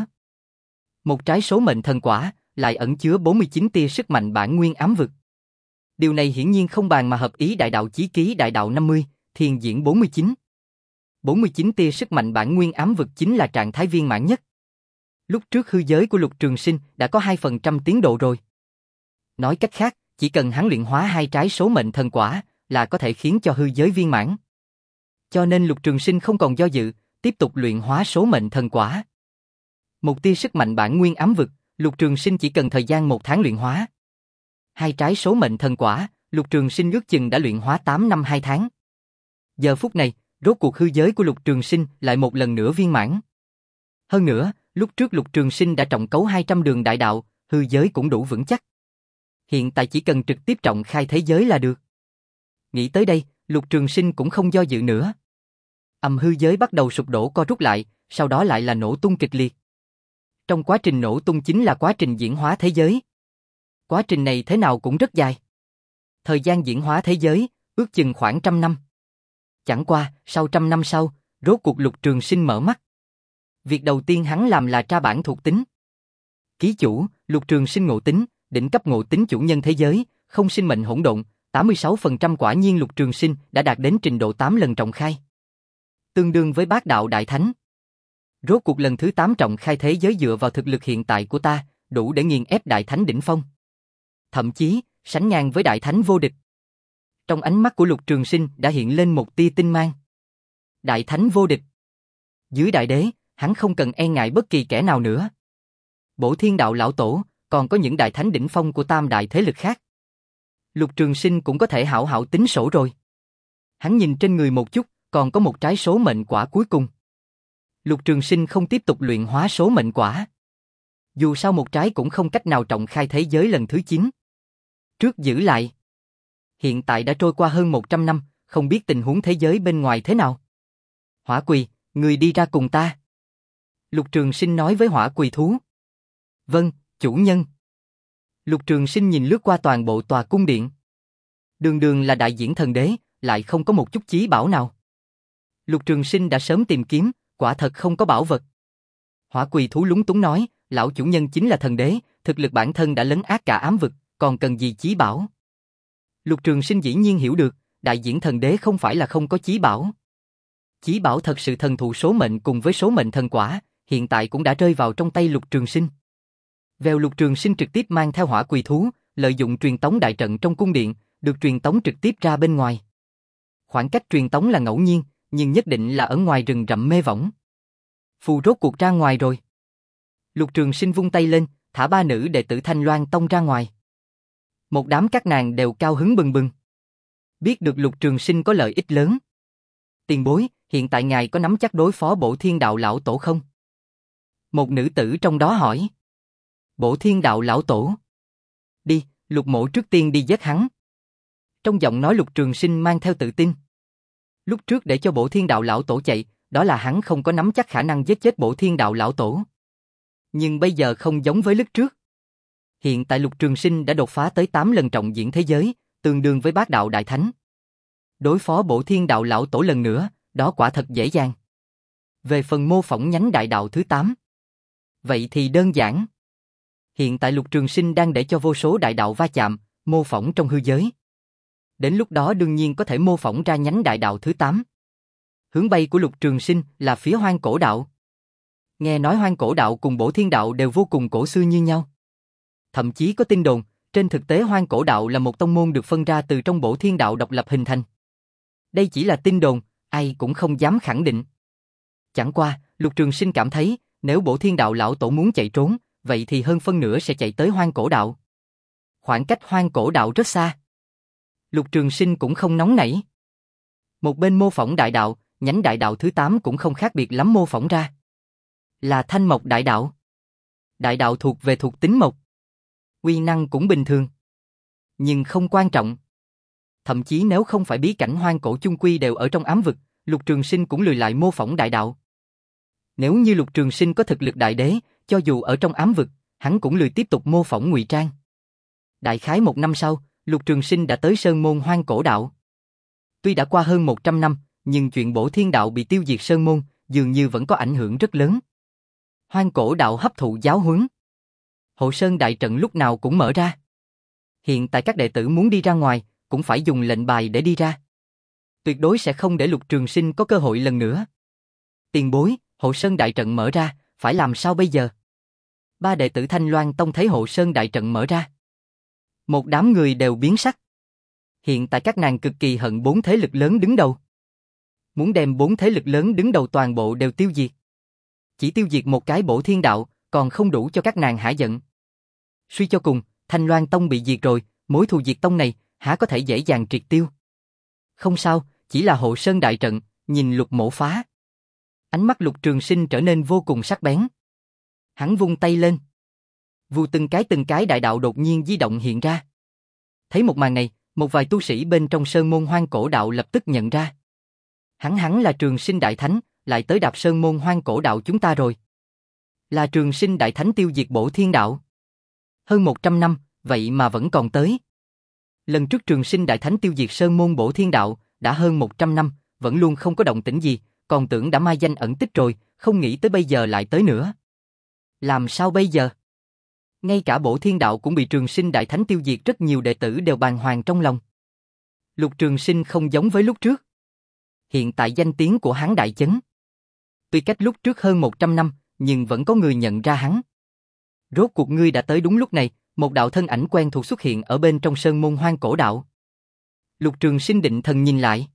Một trái số mệnh thần quả lại ẩn chứa bốn mươi chín tia sức mạnh bản nguyên ám vực. Điều này hiển nhiên không bàn mà hợp ý đại đạo chí ký đại đạo năm mươi, thiền diễn bốn mươi chín. bốn mươi chín tia sức mạnh bản nguyên ám vực chính là trạng thái viên mãn nhất. Lúc trước hư giới của Lục Trường Sinh đã có hai phần trăm tiến độ rồi. Nói cách khác, chỉ cần hắn luyện hóa hai trái số mệnh thần quả là có thể khiến cho hư giới viên mãn. Cho nên Lục Trường Sinh không còn do dự, tiếp tục luyện hóa số mệnh thần quả. Một tia sức mạnh bản nguyên ám vực, Lục Trường Sinh chỉ cần thời gian một tháng luyện hóa. Hai trái số mệnh thần quả, Lục Trường Sinh ước chừng đã luyện hóa tám năm hai tháng. Giờ phút này, rốt cuộc hư giới của Lục Trường Sinh lại một lần nữa viên mãn. Hơn nữa, lúc trước Lục Trường Sinh đã trọng cấu hai trăm đường đại đạo, hư giới cũng đủ vững chắc. Hiện tại chỉ cần trực tiếp trọng khai thế giới là được. Nghĩ tới đây, Lục Trường Sinh cũng không do dự nữa. Âm hư giới bắt đầu sụp đổ co rút lại, sau đó lại là nổ tung kịch liệt. Trong quá trình nổ tung chính là quá trình diễn hóa thế giới. Quá trình này thế nào cũng rất dài. Thời gian diễn hóa thế giới, ước chừng khoảng trăm năm. Chẳng qua, sau trăm năm sau, rốt cuộc Lục Trường Sinh mở mắt. Việc đầu tiên hắn làm là tra bản thuộc tính. Ký chủ, Lục Trường Sinh ngộ tính, đỉnh cấp ngộ tính chủ nhân thế giới, không sinh mệnh hỗn độn, tám mươi sáu phần trăm quả nhiên Lục Trường Sinh đã đạt đến trình độ tám lần trọng khai. Tương đương với bát đạo đại thánh. Rốt cuộc lần thứ tám trọng khai thế giới dựa vào thực lực hiện tại của ta, đủ để nghiền ép đại thánh đỉnh phong. Thậm chí, sánh ngang với đại thánh vô địch. Trong ánh mắt của Lục Trường Sinh đã hiện lên một tia tinh mang. Đại thánh vô địch. Dưới đại đế, hắn không cần e ngại bất kỳ kẻ nào nữa. Bổ Thiên Đạo lão tổ, còn có những đại thánh đỉnh phong của tam đại thế lực khác. Lục Trường Sinh cũng có thể hảo hảo tính sổ rồi. Hắn nhìn trên người một chút, còn có một trái số mệnh quả cuối cùng. Lục Trường Sinh không tiếp tục luyện hóa số mệnh quả. Dù sao một trái cũng không cách nào trọng khai thế giới lần thứ chín. Trước giữ lại. Hiện tại đã trôi qua hơn một trăm năm, không biết tình huống thế giới bên ngoài thế nào. Hỏa Quỳ, người đi ra cùng ta. Lục Trường Sinh nói với Hỏa Quỳ thú. Vâng, chủ nhân. Lục Trường Sinh nhìn lướt qua toàn bộ tòa cung điện. Đường đường là đại diễn thần đế, lại không có một chút chí bảo nào. Lục Trường Sinh đã sớm tìm kiếm, quả thật không có bảo vật. Hỏa Quỳ thú lúng túng nói, lão chủ nhân chính là thần đế, thực lực bản thân đã lấn át cả ám vực, còn cần gì chí bảo. Lục Trường Sinh dĩ nhiên hiểu được, đại diễn thần đế không phải là không có chí bảo. Chí bảo thật sự thần thụ số mệnh cùng với số mệnh thần quả, hiện tại cũng đã rơi vào trong tay Lục Trường Sinh. Vèo, Lục Trường Sinh trực tiếp mang theo Hỏa Quỳ thú, lợi dụng truyền tống đại trận trong cung điện, được truyền tống trực tiếp ra bên ngoài. Khoảng cách truyền tống là ngẫu nhiên, nhưng nhất định là ở ngoài rừng rậm mê võng. Phù rốt cuộc ra ngoài rồi. Lục Trường Sinh vung tay lên, thả ba nữ đệ tử Thanh Loan Tông ra ngoài. Một đám các nàng đều cao hứng bừng bừng. Biết được Lục Trường Sinh có lợi ích lớn. Tiền bối, hiện tại ngài có nắm chắc đối phó Bổ Thiên Đạo lão tổ không? Một nữ tử trong đó hỏi. Bổ Thiên Đạo lão tổ? Đi, Lục mộ trước tiên đi giết hắn. Trong giọng nói Lục Trường Sinh mang theo tự tin. Lúc trước để cho Bổ Thiên Đạo lão tổ chạy, đó là hắn không có nắm chắc khả năng giết chết Bổ Thiên Đạo lão tổ. Nhưng bây giờ không giống với lúc trước. Hiện tại Lục Trường Sinh đã đột phá tới tám lần trọng diễn thế giới, tương đương với Bát Đạo Đại Thánh. Đối phó Bổ Thiên Đạo lão tổ lần nữa, đó quả thật dễ dàng. Về phần mô phỏng nhánh đại đạo thứ tám, vậy thì đơn giản. Hiện tại Lục Trường Sinh đang để cho vô số đại đạo va chạm, mô phỏng trong hư giới. Đến lúc đó đương nhiên có thể mô phỏng ra nhánh đại đạo thứ tám. Hướng bay của Lục Trường Sinh là phía Hoang Cổ Đạo. Nghe nói Hoang Cổ Đạo cùng Bổ Thiên Đạo đều vô cùng cổ xưa như nhau. Thậm chí có tin đồn, trên thực tế Hoang Cổ Đạo là một tông môn được phân ra từ trong Bổ Thiên Đạo độc lập hình thành. Đây chỉ là tin đồn, ai cũng không dám khẳng định. Chẳng qua, Lục Trường Sinh cảm thấy, nếu Bổ Thiên Đạo lão tổ muốn chạy trốn, vậy thì hơn phân nửa sẽ chạy tới Hoang Cổ Đạo. Khoảng cách Hoang Cổ Đạo rất xa. Lục Trường Sinh cũng không nóng nảy. Một bên mô phỏng đại đạo, nhánh đại đạo thứ tám cũng không khác biệt lắm mô phỏng ra. Là Thanh Mộc đại đạo. Đại đạo thuộc về thuộc tính mộc. Uy năng cũng bình thường. Nhưng không quan trọng. Thậm chí nếu không phải bí cảnh hoang cổ chung quy đều ở trong ám vực, Lục Trường Sinh cũng lười lại mô phỏng đại đạo. Nếu như Lục Trường Sinh có thực lực đại đế, cho dù ở trong ám vực, hắn cũng lười tiếp tục mô phỏng ngụy trang. Đại khái một năm sau, Lục Trường Sinh đã tới Sơn Môn Hoang Cổ Đạo. Tuy đã qua hơn một trăm năm, nhưng chuyện Bổ Thiên Đạo bị tiêu diệt Sơn Môn, dường như vẫn có ảnh hưởng rất lớn. Hoang Cổ Đạo hấp thụ giáo huấn. Hộ Sơn Đại Trận lúc nào cũng mở ra. Hiện tại các đệ tử muốn đi ra ngoài, cũng phải dùng lệnh bài để đi ra. Tuyệt đối sẽ không để Lục Trường Sinh có cơ hội lần nữa. Tiền bối, Hộ Sơn Đại Trận mở ra, phải làm sao bây giờ? Ba đệ tử Thanh Loan Tông thấy Hộ Sơn Đại Trận mở ra. Một đám người đều biến sắc. Hiện tại các nàng cực kỳ hận bốn thế lực lớn đứng đầu. Muốn đem bốn thế lực lớn đứng đầu toàn bộ đều tiêu diệt. Chỉ tiêu diệt một cái Bổ Thiên Đạo, còn không đủ cho các nàng hả giận. Suy cho cùng, Thanh Loan Tông bị diệt rồi, mối thù diệt tông này, hả có thể dễ dàng triệt tiêu. Không sao, chỉ là Hộ Sơn Đại Trận, nhìn Lục mổ phá. Ánh mắt Lục Trường Sinh trở nên vô cùng sắc bén. Hắn vung tay lên. Vù từng cái từng cái đại đạo đột nhiên di động hiện ra. Thấy một màn này, một vài tu sĩ bên trong Sơn Môn Hoang Cổ Đạo lập tức nhận ra. Hắn hắn là Trường Sinh Đại Thánh, lại tới đạp Sơn Môn Hoang Cổ Đạo chúng ta rồi. Là Trường Sinh Đại Thánh tiêu diệt Bổ Thiên Đạo. Hơn một trăm năm, vậy mà vẫn còn tới. Lần trước Trường Sinh Đại Thánh tiêu diệt Sơn Môn Bổ Thiên Đạo, đã hơn một trăm năm, vẫn luôn không có động tĩnh gì, còn tưởng đã mai danh ẩn tích rồi, không nghĩ tới bây giờ lại tới nữa. Làm sao bây giờ? Ngay cả Bổ Thiên Đạo cũng bị Trường Sinh Đại Thánh tiêu diệt, rất nhiều đệ tử đều bàng hoàng trong lòng. Lục Trường Sinh không giống với lúc trước. Hiện tại danh tiếng của hắn đại chấn. Tuy cách lúc trước hơn một trăm năm, nhưng vẫn có người nhận ra hắn. Rốt cuộc ngươi đã tới đúng lúc này, một đạo thân ảnh quen thuộc xuất hiện ở bên trong Sơn Môn Hoang Cổ Đạo. Lục Trường Sinh định thần nhìn lại.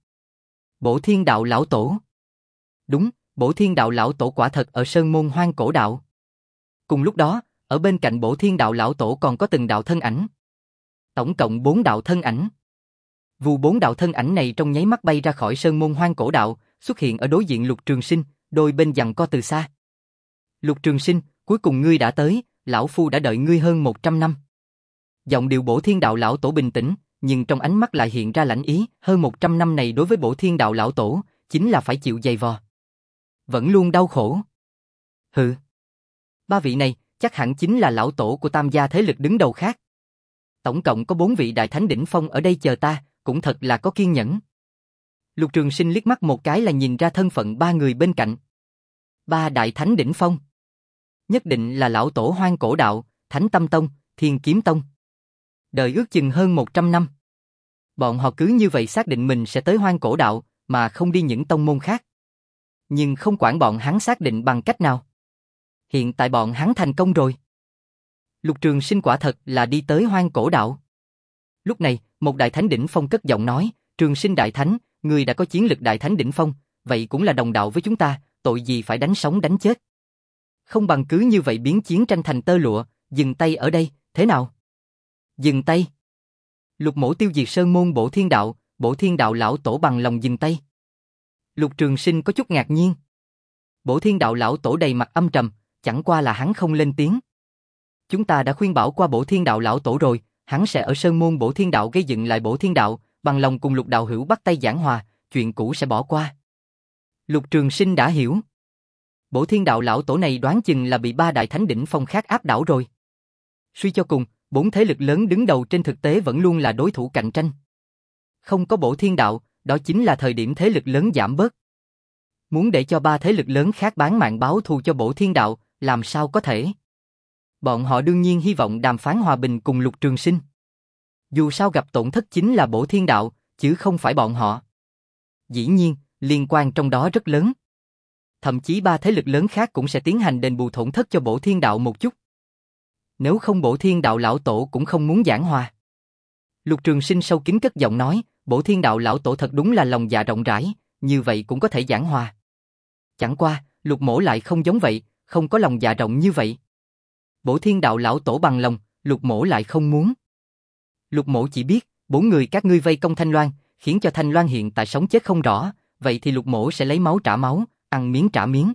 Bổ Thiên Đạo lão tổ. Đúng, Bổ Thiên Đạo lão tổ quả thật ở Sơn Môn Hoang Cổ Đạo. Cùng lúc đó, ở bên cạnh Bổ Thiên Đạo lão tổ còn có từng đạo thân ảnh. Tổng cộng bốn đạo thân ảnh. Vù bốn đạo thân ảnh này trong nháy mắt bay ra khỏi Sơn Môn Hoang Cổ Đạo, xuất hiện ở đối diện Lục Trường Sinh, đôi bên giằng co từ xa. Lục Trường Sinh, cuối cùng ngươi đã tới, lão phu đã đợi ngươi hơn một trăm năm. Giọng điệu Bổ Thiên Đạo lão tổ bình tĩnh, nhưng trong ánh mắt lại hiện ra lãnh ý, hơn một trăm năm này đối với Bổ Thiên Đạo lão tổ, chính là phải chịu dày vò. Vẫn luôn đau khổ. Hừ. Ba vị này, chắc hẳn chính là lão tổ của tam gia thế lực đứng đầu khác. Tổng cộng có bốn vị đại thánh đỉnh phong ở đây chờ ta, cũng thật là có kiên nhẫn. Lục Trường Sinh liếc mắt một cái là nhìn ra thân phận ba người bên cạnh. Ba đại thánh đỉnh phong. Nhất định là lão tổ Hoang Cổ Đạo, Thánh Tâm Tông, Thiên Kiếm Tông. Đời ước chừng hơn một trăm năm. Bọn họ cứ như vậy xác định mình sẽ tới Hoang Cổ Đạo, mà không đi những tông môn khác. Nhưng không quản bọn hắn xác định bằng cách nào. Hiện tại bọn hắn thành công rồi. Lục Trường Sinh quả thật là đi tới Hoang Cổ Đạo. Lúc này, một đại thánh đỉnh phong cất giọng nói, Trường Sinh đại thánh, người đã có chiến lực đại thánh đỉnh phong, vậy cũng là đồng đạo với chúng ta, tội gì phải đánh sống đánh chết. Không bằng cứ như vậy biến chiến tranh thành tơ lụa, dừng tay ở đây, thế nào? Dừng tay. Lục Mỗ tiêu diệt sơn môn Bổ Thiên Đạo, Bổ Thiên Đạo lão tổ bằng lòng dừng tay. Lục Trường Sinh có chút ngạc nhiên. Bổ Thiên Đạo lão tổ đầy mặt âm trầm, chẳng qua là hắn không lên tiếng. Chúng ta đã khuyên bảo qua Bổ Thiên Đạo lão tổ rồi, hắn sẽ ở sơn môn Bổ Thiên Đạo gây dựng lại Bổ Thiên Đạo, bằng lòng cùng Lục đạo hữu bắt tay giảng hòa, chuyện cũ sẽ bỏ qua. Lục Trường Sinh đã hiểu. Bổ Thiên Đạo lão tổ này đoán chừng là bị ba đại thánh đỉnh phong khác áp đảo rồi. Suy cho cùng, bốn thế lực lớn đứng đầu trên thực tế vẫn luôn là đối thủ cạnh tranh. Không có Bổ Thiên Đạo, đó chính là thời điểm thế lực lớn giảm bớt. Muốn để cho ba thế lực lớn khác bán mạng báo thù cho Bổ Thiên Đạo, làm sao có thể? Bọn họ đương nhiên hy vọng đàm phán hòa bình cùng Lục Trường Sinh. Dù sao gặp tổn thất chính là Bổ Thiên Đạo, chứ không phải bọn họ. Dĩ nhiên, liên quan trong đó rất lớn. Thậm chí ba thế lực lớn khác cũng sẽ tiến hành đền bù tổn thất cho Bổ Thiên Đạo một chút. Nếu không Bổ Thiên Đạo lão tổ cũng không muốn giảng hòa. Lục Trường Sinh sâu kín cất giọng nói, Bổ Thiên Đạo lão tổ thật đúng là lòng dạ rộng rãi, như vậy cũng có thể giảng hòa. Chẳng qua, Lục Mỗ lại không giống vậy, không có lòng dạ rộng như vậy. Bổ Thiên Đạo lão tổ bằng lòng, Lục Mỗ lại không muốn. Lục Mỗ chỉ biết, bốn người các ngươi vây công Thanh Loan, khiến cho Thanh Loan hiện tại sống chết không rõ, vậy thì Lục Mỗ sẽ lấy máu trả máu, ăn miếng trả miếng.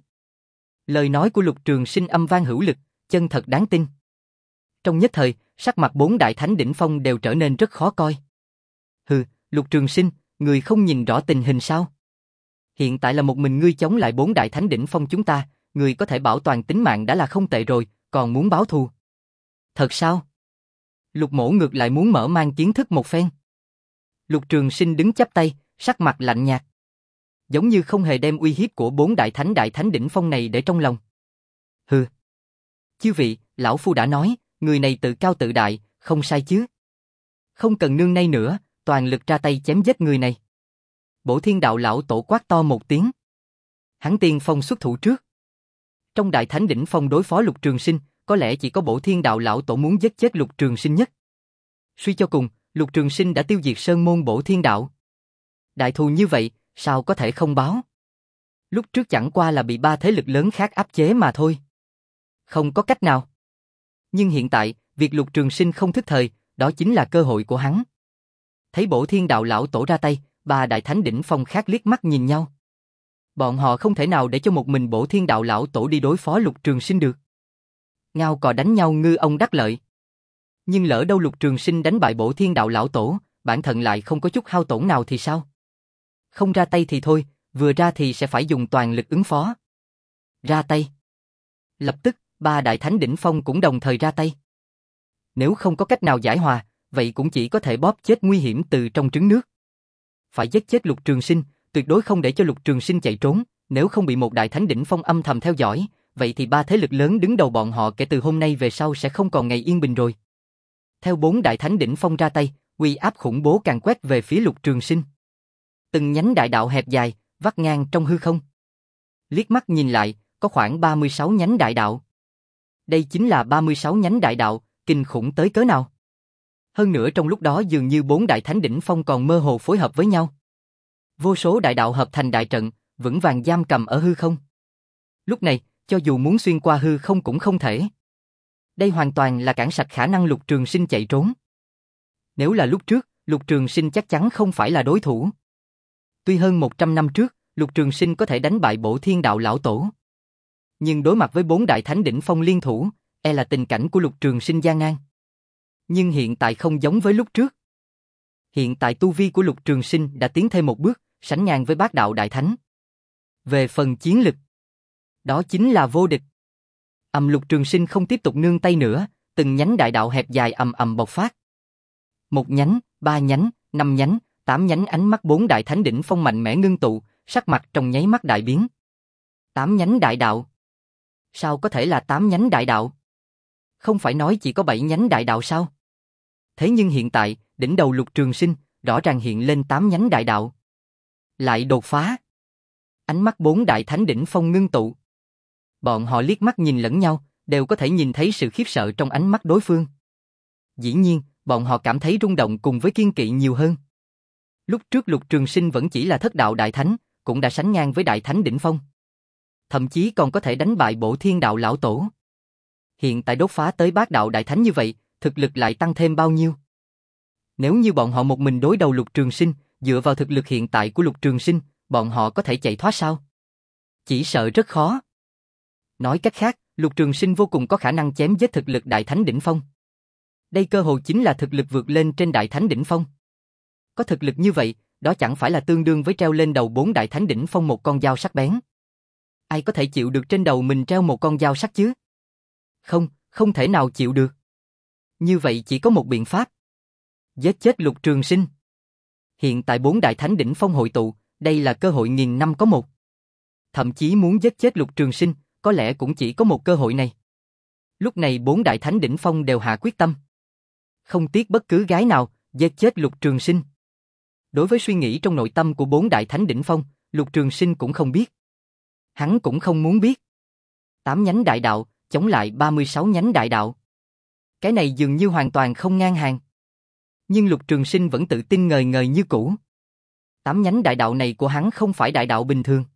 Lời nói của Lục Trường Sinh âm vang hữu lực, chân thật đáng tin. Trong nhất thời, sắc mặt bốn đại thánh đỉnh phong đều trở nên rất khó coi. Hừ, Lục Trường Sinh, người không nhìn rõ tình hình sao? Hiện tại là một mình ngươi chống lại bốn đại thánh đỉnh phong chúng ta, người có thể bảo toàn tính mạng đã là không tệ rồi, còn muốn báo thù. Thật sao? Lục Mỗ ngược lại muốn mở mang kiến thức một phen. Lục Trường Sinh đứng chắp tay, sắc mặt lạnh nhạt. Giống như không hề đem uy hiếp của bốn đại thánh đại thánh đỉnh phong này để trong lòng. Hừ. Chư vị, lão phu đã nói, người này tự cao tự đại, không sai chứ. Không cần nương nay nữa, toàn lực ra tay chém giết người này. Bổ Thiên Đạo lão tổ quát to một tiếng. Hắn tiên phong xuất thủ trước. Trong đại thánh đỉnh phong đối phó Lục Trường Sinh, có lẽ chỉ có Bổ Thiên Đạo lão tổ muốn giết chết Lục Trường Sinh nhất. Suy cho cùng, Lục Trường Sinh đã tiêu diệt sơn môn Bổ Thiên Đạo. Đại thù như vậy, sao có thể không báo? Lúc trước chẳng qua là bị ba thế lực lớn khác áp chế mà thôi. Không có cách nào. Nhưng hiện tại, việc Lục Trường Sinh không thức thời, đó chính là cơ hội của hắn. Thấy Bổ Thiên Đạo lão tổ ra tay, ba đại thánh đỉnh phong khác liếc mắt nhìn nhau. Bọn họ không thể nào để cho một mình Bổ Thiên Đạo lão tổ đi đối phó Lục Trường Sinh được. Ngao cò đánh nhau ngư ông đắc lợi. Nhưng lỡ đâu Lục Trường Sinh đánh bại Bổ Thiên Đạo lão tổ, bản thân lại không có chút hao tổn nào thì sao? Không ra tay thì thôi, vừa ra thì sẽ phải dùng toàn lực ứng phó. Ra tay. Lập tức, ba đại thánh đỉnh phong cũng đồng thời ra tay. Nếu không có cách nào giải hòa, vậy cũng chỉ có thể bóp chết nguy hiểm từ trong trứng nước. Phải giết chết Lục Trường Sinh, tuyệt đối không để cho Lục Trường Sinh chạy trốn, nếu không bị một đại thánh đỉnh phong âm thầm theo dõi, vậy thì ba thế lực lớn đứng đầu bọn họ kể từ hôm nay về sau sẽ không còn ngày yên bình rồi. Theo bốn đại thánh đỉnh phong ra tay, uy áp khủng bố càng quét về phía Lục Trường Sinh. Từng nhánh đại đạo hẹp dài, vắt ngang trong hư không. Liếc mắt nhìn lại, có khoảng ba mươi sáu nhánh đại đạo. Đây chính là ba mươi sáu nhánh đại đạo, kinh khủng tới cỡ nào. Hơn nữa trong lúc đó dường như bốn đại thánh đỉnh phong còn mơ hồ phối hợp với nhau. Vô số đại đạo hợp thành đại trận, vững vàng giam cầm ở hư không. Lúc này, cho dù muốn xuyên qua hư không cũng không thể. Đây hoàn toàn là cản sạch khả năng Lục Trường Sinh chạy trốn. Nếu là lúc trước, Lục Trường Sinh chắc chắn không phải là đối thủ. Tuy hơn một trăm năm trước, Lục Trường Sinh có thể đánh bại Bổ Thiên Đạo lão tổ. Nhưng đối mặt với bốn đại thánh đỉnh phong liên thủ, e là tình cảnh của Lục Trường Sinh gian nan. Nhưng hiện tại không giống với lúc trước. Hiện tại tu vi của Lục Trường Sinh đã tiến thêm một bước, sánh ngang với Bát Đạo Đại Thánh. Về phần chiến lực, đó chính là vô địch. Ầm Lục Trường Sinh không tiếp tục nương tay nữa, từng nhánh đại đạo hẹp dài ầm ầm bộc phát. Một nhánh, ba nhánh, năm nhánh, tám nhánh, ánh mắt bốn đại thánh đỉnh phong mạnh mẽ ngưng tụ, sắc mặt trong nháy mắt đại biến. Tám nhánh đại đạo. Sao có thể là tám nhánh đại đạo? Không phải nói chỉ có bảy nhánh đại đạo sao? Thế nhưng hiện tại, đỉnh đầu Lục Trường Sinh, rõ ràng hiện lên tám nhánh đại đạo. Lại đột phá. Ánh mắt bốn đại thánh đỉnh phong ngưng tụ. Bọn họ liếc mắt nhìn lẫn nhau, đều có thể nhìn thấy sự khiếp sợ trong ánh mắt đối phương. Dĩ nhiên, bọn họ cảm thấy rung động cùng với kiên kỵ nhiều hơn. Lúc trước Lục Trường Sinh vẫn chỉ là thất đạo đại thánh, cũng đã sánh ngang với đại thánh đỉnh phong. Thậm chí còn có thể đánh bại Bổ Thiên Đạo lão tổ. Hiện tại đột phá tới Bát Đạo đại thánh như vậy, thực lực lại tăng thêm bao nhiêu? Nếu như bọn họ một mình đối đầu Lục Trường Sinh, dựa vào thực lực hiện tại của Lục Trường Sinh, bọn họ có thể chạy thoát sao? Chỉ sợ rất khó. Nói cách khác, Lục Trường Sinh vô cùng có khả năng chém giết thực lực đại thánh đỉnh phong. Đây cơ hồ chính là thực lực vượt lên trên đại thánh đỉnh phong. Có thực lực như vậy, đó chẳng phải là tương đương với treo lên đầu bốn đại thánh đỉnh phong một con dao sắc bén. Ai có thể chịu được trên đầu mình treo một con dao sắc chứ? Không, không thể nào chịu được. Như vậy chỉ có một biện pháp. Giết chết Lục Trường Sinh. Hiện tại bốn đại thánh đỉnh phong hội tụ, đây là cơ hội nghìn năm có một. Thậm chí muốn giết chết Lục Trường Sinh, có lẽ cũng chỉ có một cơ hội này. Lúc này bốn đại thánh đỉnh phong đều hạ quyết tâm. Không tiếc bất cứ gái nào, giết chết Lục Trường Sinh. Đối với suy nghĩ trong nội tâm của bốn đại thánh đỉnh phong, Lục Trường Sinh cũng không biết. Hắn cũng không muốn biết. Tám nhánh đại đạo, chống lại ba mươi sáu nhánh đại đạo. Cái này dường như hoàn toàn không ngang hàng. Nhưng Lục Trường Sinh vẫn tự tin ngời ngời như cũ. Tám nhánh đại đạo này của hắn không phải đại đạo bình thường.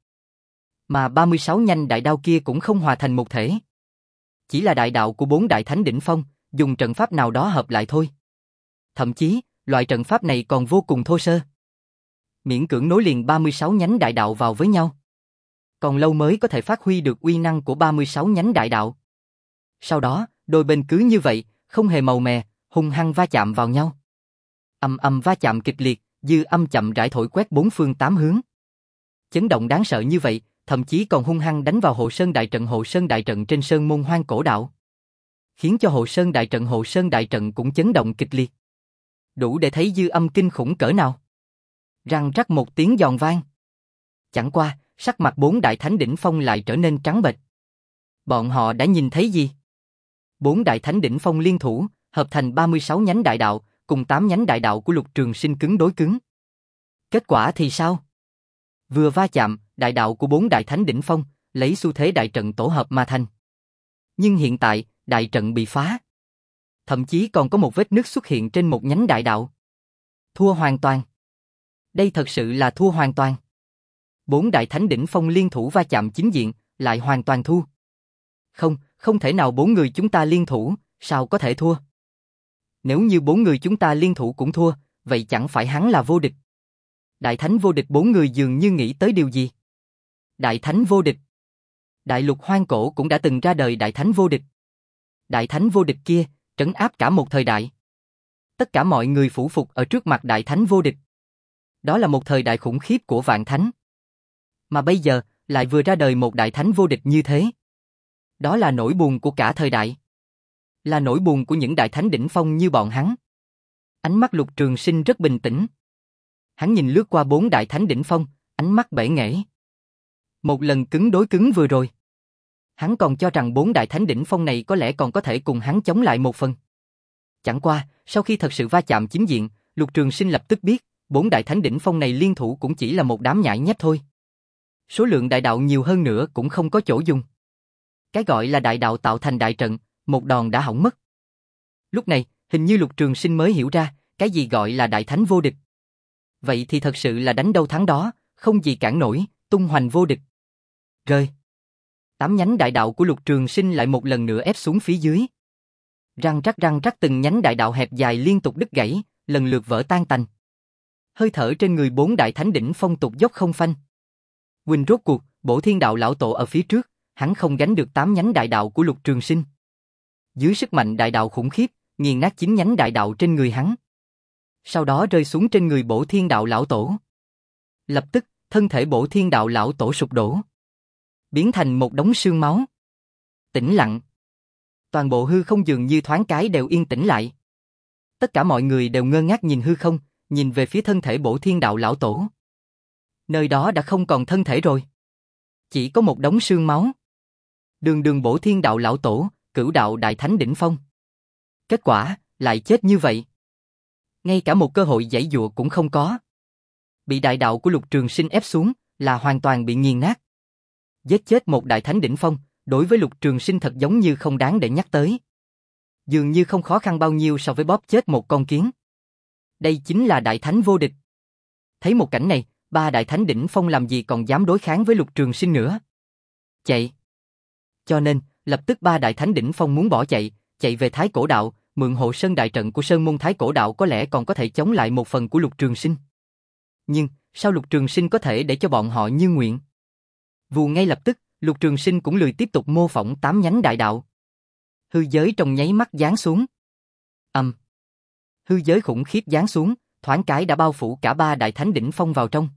Mà ba mươi sáu nhánh đại đạo kia cũng không hòa thành một thể. Chỉ là đại đạo của bốn đại thánh đỉnh phong, dùng trận pháp nào đó hợp lại thôi. Thậm chí, loại trận pháp này còn vô cùng thô sơ. Miễn cưỡng nối liền ba mươi sáu nhánh đại đạo vào với nhau. Còn lâu mới có thể phát huy được uy năng của ba mươi sáu nhánh đại đạo. Sau đó, đôi bên cứ như vậy, không hề màu mè, hung hăng va chạm vào nhau. Ầm ầm va chạm kịch liệt, dư âm chậm rãi thổi quét bốn phương tám hướng. Chấn động đáng sợ như vậy, thậm chí còn hung hăng đánh vào Hộ Sơn đại trận Hộ Sơn đại trận trên sơn môn Hoang Cổ Đạo. Khiến cho Hộ Sơn đại trận Hộ Sơn đại trận cũng chấn động kịch liệt. Đủ để thấy dư âm kinh khủng cỡ nào. Răng rắc một tiếng giòn vang. Chẳng qua, sắc mặt bốn đại thánh đỉnh phong lại trở nên trắng bệch. Bọn họ đã nhìn thấy gì? Bốn đại thánh đỉnh phong liên thủ, hợp thành ba mươi sáu nhánh đại đạo, cùng tám nhánh đại đạo của Lục Trường Sinh cứng đối cứng. Kết quả thì sao? Vừa va chạm, đại đạo của bốn đại thánh đỉnh phong, lấy xu thế đại trận tổ hợp mà thành. Nhưng hiện tại, đại trận bị phá. Thậm chí còn có một vết nứt xuất hiện trên một nhánh đại đạo. Thua hoàn toàn. Đây thật sự là thua hoàn toàn. Bốn đại thánh đỉnh phong liên thủ va chạm chính diện, lại hoàn toàn thua. Không, không thể nào bốn người chúng ta liên thủ, sao có thể thua? Nếu như bốn người chúng ta liên thủ cũng thua, vậy chẳng phải hắn là vô địch. Đại thánh vô địch bốn người dường như nghĩ tới điều gì? Đại thánh vô địch. Đại lục hoang cổ cũng đã từng ra đời đại thánh vô địch. Đại thánh vô địch kia, trấn áp cả một thời đại. Tất cả mọi người phủ phục ở trước mặt đại thánh vô địch. Đó là một thời đại khủng khiếp của vạn thánh. Mà bây giờ, lại vừa ra đời một đại thánh vô địch như thế. Đó là nỗi buồn của cả thời đại. Là nỗi buồn của những đại thánh đỉnh phong như bọn hắn. Ánh mắt Lục Trường Sinh rất bình tĩnh. Hắn nhìn lướt qua bốn đại thánh đỉnh phong, ánh mắt bể nghễ. Một lần cứng đối cứng vừa rồi. Hắn còn cho rằng bốn đại thánh đỉnh phong này có lẽ còn có thể cùng hắn chống lại một phần. Chẳng qua, sau khi thật sự va chạm chính diện, Lục Trường Sinh lập tức biết, bốn đại thánh đỉnh phong này liên thủ cũng chỉ là một đám nhãi nhép thôi. Số lượng đại đạo nhiều hơn nữa cũng không có chỗ dùng. Cái gọi là đại đạo tạo thành đại trận, một đòn đã hỏng mất. Lúc này, hình như Lục Trường Sinh mới hiểu ra, cái gì gọi là đại thánh vô địch. Vậy thì thật sự là đánh đâu thắng đó, không gì cản nổi, tung hoành vô địch. Rơi. Tám nhánh đại đạo của Lục Trường Sinh lại một lần nữa ép xuống phía dưới. Răng rắc răng rắc từng nhánh đại đạo hẹp dài liên tục đứt gãy, lần lượt vỡ tan tành. Hơi thở trên người bốn đại thánh đỉnh phong tục dốc không phanh. Huynh rốt cuộc, Bổ Thiên Đạo lão tổ ở phía trước, hắn không gánh được tám nhánh đại đạo của Lục Trường Sinh. Dưới sức mạnh đại đạo khủng khiếp, nghiền nát chín nhánh đại đạo trên người hắn. Sau đó rơi xuống trên người Bổ Thiên Đạo lão tổ. Lập tức, thân thể Bổ Thiên Đạo lão tổ sụp đổ, biến thành một đống xương máu. Tĩnh lặng. Toàn bộ hư không dường như thoáng cái đều yên tĩnh lại. Tất cả mọi người đều ngơ ngác nhìn hư không, nhìn về phía thân thể Bổ Thiên Đạo lão tổ. Nơi đó đã không còn thân thể rồi. Chỉ có một đống xương máu. Đường đường Bổ Thiên Đạo lão tổ, Cửu Đạo Đại Thánh đỉnh phong. Kết quả, lại chết như vậy. Ngay cả một cơ hội giãy giụa cũng không có. Bị đại đạo của Lục Trường Sinh ép xuống, là hoàn toàn bị nghiền nát. Giết chết một Đại Thánh đỉnh phong, đối với Lục Trường Sinh thật giống như không đáng để nhắc tới. Dường như không khó khăn bao nhiêu so với bóp chết một con kiến. Đây chính là Đại Thánh vô địch. Thấy một cảnh này, ba Đại Thánh đỉnh phong làm gì còn dám đối kháng với Lục Trường Sinh nữa. Chạy. Cho nên, lập tức ba Đại Thánh đỉnh phong muốn bỏ chạy, chạy về Thái Cổ Đạo, mượn hộ sơn đại trận của Sơn Môn Thái Cổ Đạo có lẽ còn có thể chống lại một phần của Lục Trường Sinh. Nhưng, sao Lục Trường Sinh có thể để cho bọn họ như nguyện? Vù ngay lập tức, Lục Trường Sinh cũng lười tiếp tục mô phỏng tám nhánh đại đạo. Hư giới trong nháy mắt giáng xuống. Ầm. Um. Hư giới khủng khiếp giáng xuống, thoáng cái đã bao phủ cả ba Đại Thánh đỉnh phong vào trong.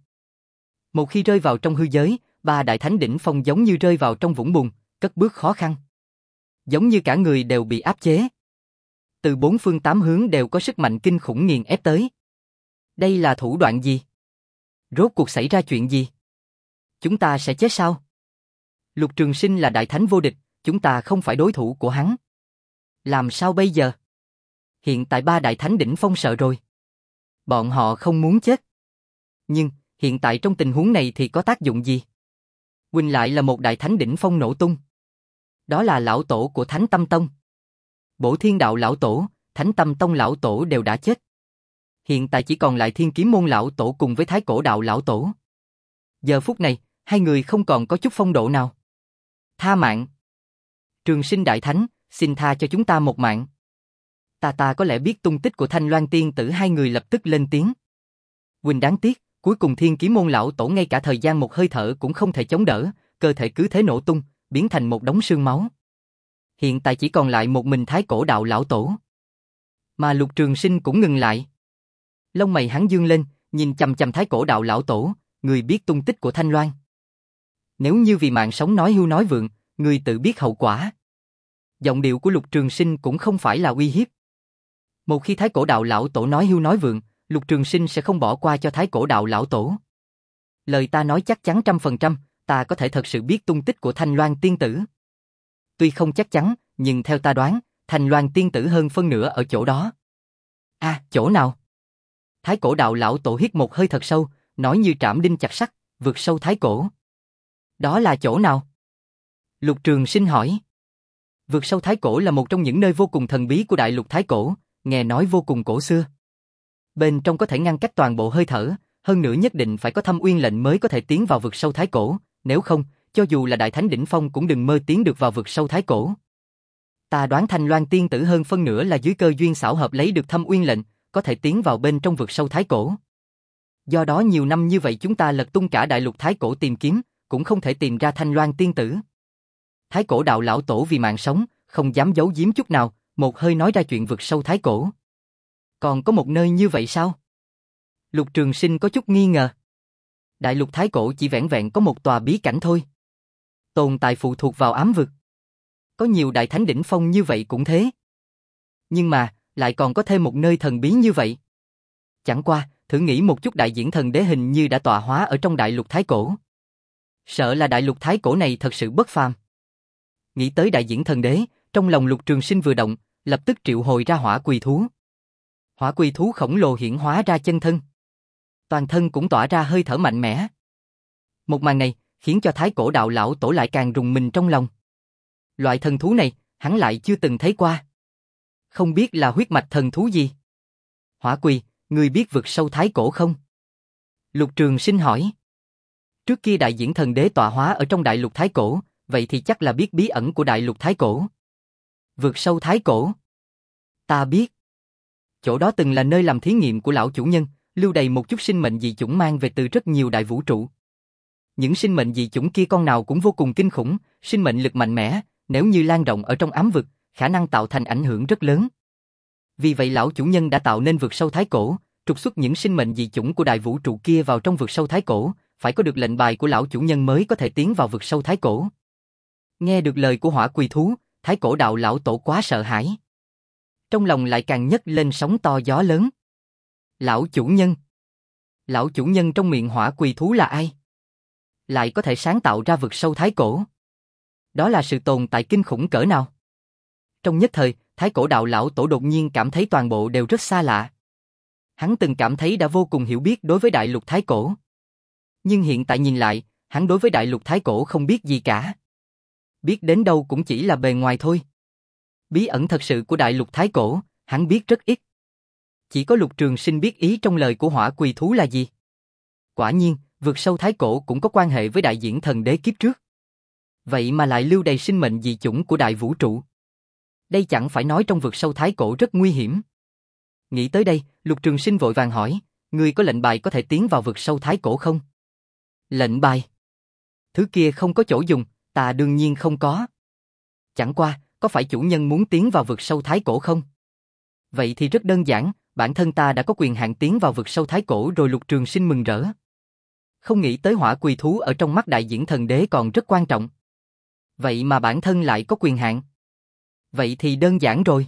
Một khi rơi vào trong hư giới, ba Đại Thánh đỉnh phong giống như rơi vào trong vũng bùn, cất bước khó khăn. Giống như cả người đều bị áp chế. Từ bốn phương tám hướng đều có sức mạnh kinh khủng nghiền ép tới. Đây là thủ đoạn gì? Rốt cuộc xảy ra chuyện gì? Chúng ta sẽ chết sao? Lục Trường Sinh là Đại Thánh vô địch, chúng ta không phải đối thủ của hắn. Làm sao bây giờ? Hiện tại ba Đại Thánh đỉnh phong sợ rồi. Bọn họ không muốn chết. Nhưng, hiện tại trong tình huống này thì có tác dụng gì? Huynh lại là một Đại Thánh đỉnh phong nổ tung. Đó là lão tổ của Thánh Tâm Tông. Bổ Thiên Đạo lão tổ, Thánh Tâm Tông lão tổ đều đã chết. Hiện tại chỉ còn lại Thiên Kiếm Môn lão tổ cùng với Thái Cổ Đạo lão tổ. Giờ phút này, hai người không còn có chút phong độ nào. Tha mạng. Trường Sinh Đại Thánh, xin tha cho chúng ta một mạng. Ta ta có lẽ biết tung tích của Thanh Loan Tiên Tử. Hai người lập tức lên tiếng. Huynh đáng tiếc, cuối cùng Thiên Kiếm Môn lão tổ ngay cả thời gian một hơi thở cũng không thể chống đỡ, cơ thể cứ thế nổ tung, biến thành một đống xương máu. Hiện tại chỉ còn lại một mình Thái Cổ Đạo lão tổ. Mà Lục Trường Sinh cũng ngừng lại. Lông mày hắn dương lên, nhìn chằm chằm Thái Cổ Đạo lão tổ, người biết tung tích của Thanh Loan. Nếu như vì mạng sống nói hưu nói vượng, người tự biết hậu quả. Giọng điệu của Lục Trường Sinh cũng không phải là uy hiếp. Một khi Thái Cổ Đạo lão tổ nói hưu nói vượng, Lục Trường Sinh sẽ không bỏ qua cho Thái Cổ Đạo lão tổ. Lời ta nói chắc chắn trăm phần trăm, ta có thể thật sự biết tung tích của Thanh Loan Tiên Tử. Tuy không chắc chắn, nhưng theo ta đoán, Thanh Loan Tiên Tử hơn phân nửa ở chỗ đó. À, chỗ nào? Thái Cổ Đạo lão tổ hít một hơi thật sâu, nói như trảm đinh chặt sắt, vượt sâu Thái Cổ. Đó là chỗ nào? Lục Trường Sinh hỏi. Vượt sâu Thái Cổ là một trong những nơi vô cùng thần bí của Đại Lục Thái Cổ, nghe nói vô cùng cổ xưa. Bên trong có thể ngăn cách toàn bộ hơi thở, hơn nữa nhất định phải có Thâm Uyên lệnh mới có thể tiến vào vượt sâu Thái Cổ, nếu không, cho dù là Đại Thánh đỉnh phong cũng đừng mơ tiến được vào vượt sâu Thái Cổ. Ta đoán Thanh Loan Tiên Tử hơn phân nửa là dưới cơ duyên xảo hợp lấy được Thâm Uyên lệnh, có thể tiến vào bên trong vượt sâu Thái Cổ. Do đó nhiều năm như vậy chúng ta lật tung cả Đại Lục Thái Cổ tìm kiếm, cũng không thể tìm ra Thanh Loan Tiên Tử. Thái Cổ Đạo lão tổ vì mạng sống, không dám giấu giếm chút nào, một hơi nói ra chuyện vượt sâu Thái Cổ. Còn có một nơi như vậy sao? Lục Trường Sinh có chút nghi ngờ. Đại Lục Thái Cổ chỉ vẻn vẹn có một tòa bí cảnh thôi. Tồn tại phụ thuộc vào ám vực. Có nhiều Đại Thánh đỉnh phong như vậy cũng thế. Nhưng mà, lại còn có thêm một nơi thần bí như vậy. Chẳng qua, thử nghĩ một chút Đại Diễn Thần Đế hình như đã tọa hóa ở trong Đại Lục Thái Cổ. Sợ là Đại Lục Thái Cổ này thật sự bất phàm. Nghĩ tới Đại Diễn Thần Đế, trong lòng Lục Trường Sinh vừa động, lập tức triệu hồi ra hỏa quỳ thú. Hỏa quỳ thú khổng lồ hiển hóa ra chân thân. Toàn thân cũng tỏa ra hơi thở mạnh mẽ. Một màn này, khiến cho Thái Cổ Đạo lão tổ lại càng rùng mình trong lòng. Loại thần thú này, hắn lại chưa từng thấy qua. Không biết là huyết mạch thần thú gì? Hỏa quỳ, người biết vượt sâu Thái Cổ không? Lục Trường Sinh hỏi. Trước kia Đại Diễn Thần Đế tọa hóa ở trong Đại Lục Thái Cổ, vậy thì chắc là biết bí ẩn của Đại Lục Thái Cổ. Vượt sâu Thái Cổ. Ta biết. Chỗ đó từng là nơi làm thí nghiệm của lão chủ nhân, lưu đầy một chút sinh mệnh dị chủng mang về từ rất nhiều đại vũ trụ. Những sinh mệnh dị chủng kia con nào cũng vô cùng kinh khủng, sinh mệnh lực mạnh mẽ, nếu như lan rộng ở trong ám vực, khả năng tạo thành ảnh hưởng rất lớn. Vì vậy lão chủ nhân đã tạo nên vực sâu thái cổ, trục xuất những sinh mệnh dị chủng của đại vũ trụ kia vào trong vực sâu thái cổ, phải có được lệnh bài của lão chủ nhân mới có thể tiến vào vực sâu thái cổ. Nghe được lời của hỏa quỳ thú, thái cổ đạo lão tổ quá sợ hãi. Trong lòng lại càng nhấc lên sóng to gió lớn. Lão chủ nhân. Lão chủ nhân trong miệng hỏa quỳ thú là ai? Lại có thể sáng tạo ra vực sâu thái cổ. Đó là sự tồn tại kinh khủng cỡ nào? Trong nhất thời, thái cổ đạo lão tổ đột nhiên cảm thấy toàn bộ đều rất xa lạ. Hắn từng cảm thấy đã vô cùng hiểu biết đối với đại lục thái cổ. Nhưng hiện tại nhìn lại, hắn đối với đại lục thái cổ không biết gì cả. Biết đến đâu cũng chỉ là bề ngoài thôi. Bí ẩn thật sự của đại lục thái cổ, hắn biết rất ít. Chỉ có Lục Trường Sinh biết ý trong lời của hỏa quỳ thú là gì. Quả nhiên, vực sâu thái cổ cũng có quan hệ với đại diễn thần đế kiếp trước. Vậy mà lại lưu đầy sinh mệnh dị chủng của đại vũ trụ. Đây chẳng phải nói trong vực sâu thái cổ rất nguy hiểm. Nghĩ tới đây, Lục Trường Sinh vội vàng hỏi, ngươi có lệnh bài có thể tiến vào vực sâu thái cổ không? Lệnh bài? Thứ kia không có chỗ dùng, ta đương nhiên không có. Chẳng qua, có phải chủ nhân muốn tiến vào vực sâu thái cổ không? Vậy thì rất đơn giản, bản thân ta đã có quyền hạn tiến vào vực sâu thái cổ rồi. Lục Trường Sinh mừng rỡ. Không nghĩ tới hỏa quỳ thú ở trong mắt đại diễn thần đế còn rất quan trọng. Vậy mà bản thân lại có quyền hạn. Vậy thì đơn giản rồi.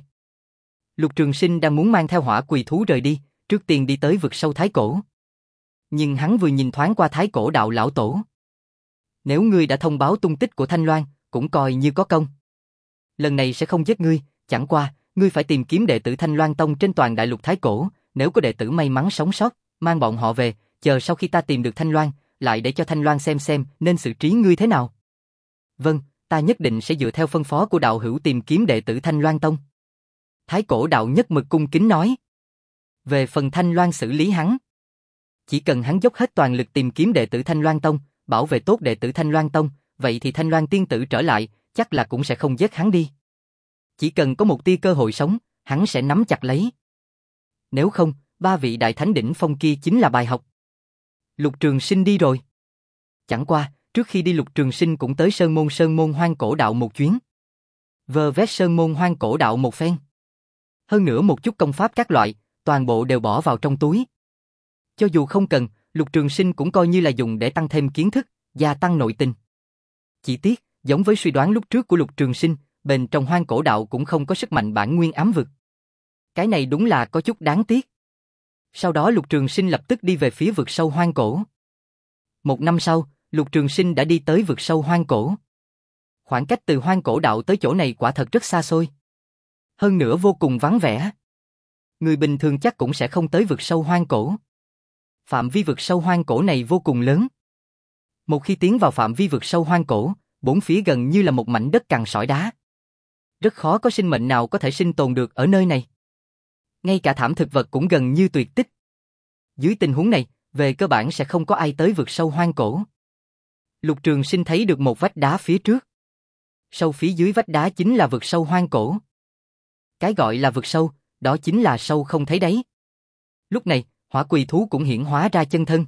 Lục Trường Sinh đang muốn mang theo hỏa quỳ thú rời đi, trước tiên đi tới vực sâu thái cổ. Nhưng hắn vừa nhìn thoáng qua thái cổ đạo lão tổ. Nếu ngươi đã thông báo tung tích của Thanh Loan, cũng coi như có công. Lần này sẽ không giết ngươi, chẳng qua, ngươi phải tìm kiếm đệ tử Thanh Loan Tông trên toàn đại lục thái cổ, nếu có đệ tử may mắn sống sót, mang bọn họ về, chờ sau khi ta tìm được Thanh Loan, lại để cho Thanh Loan xem xem nên xử trí ngươi thế nào. Vâng, ta nhất định sẽ dựa theo phân phó của đạo hữu tìm kiếm đệ tử Thanh Loan Tông. Thái cổ đạo nhất mực cung kính nói. Về phần Thanh Loan xử lý hắn. Chỉ cần hắn dốc hết toàn lực tìm kiếm đệ tử Thanh Loan Tông, bảo vệ tốt đệ tử Thanh Loan Tông, vậy thì Thanh Loan tiên tử trở lại, chắc là cũng sẽ không giết hắn đi. Chỉ cần có một tia cơ hội sống, hắn sẽ nắm chặt lấy. Nếu không, ba vị đại thánh đỉnh phong kia chính là bài học. Lục Trường Sinh đi rồi. Chẳng qua, trước khi đi Lục Trường Sinh cũng tới Sơn Môn Sơn Môn Hoang Cổ Đạo một chuyến. Vơ vét Sơn Môn Hoang Cổ Đạo một phen. Hơn nữa một chút công pháp các loại, toàn bộ đều bỏ vào trong túi. Cho dù không cần, Lục Trường Sinh cũng coi như là dùng để tăng thêm kiến thức, gia tăng nội tình. Chỉ tiếc, giống với suy đoán lúc trước của Lục Trường Sinh, bên trong Hoang Cổ Đạo cũng không có sức mạnh bản nguyên ám vực. Cái này đúng là có chút đáng tiếc. Sau đó Lục Trường Sinh lập tức đi về phía vực sâu Hoang Cổ. Một năm sau, Lục Trường Sinh đã đi tới vực sâu Hoang Cổ. Khoảng cách từ Hoang Cổ Đạo tới chỗ này quả thật rất xa xôi. Hơn nữa vô cùng vắng vẻ. Người bình thường chắc cũng sẽ không tới vực sâu Hoang Cổ. Phạm vi vực sâu Hoang Cổ này vô cùng lớn. Một khi tiến vào phạm vi vực sâu Hoang Cổ, bốn phía gần như là một mảnh đất cằn sỏi đá. Rất khó có sinh mệnh nào có thể sinh tồn được ở nơi này. Ngay cả thảm thực vật cũng gần như tuyệt tích. Dưới tình huống này, về cơ bản sẽ không có ai tới vực sâu Hoang Cổ. Lục Trường Sinh thấy được một vách đá phía trước. Sâu phía dưới vách đá chính là vực sâu Hoang Cổ. Cái gọi là vực sâu, đó chính là sâu không thấy đáy. Lúc này, hỏa quỳ thú cũng hiển hóa ra chân thân.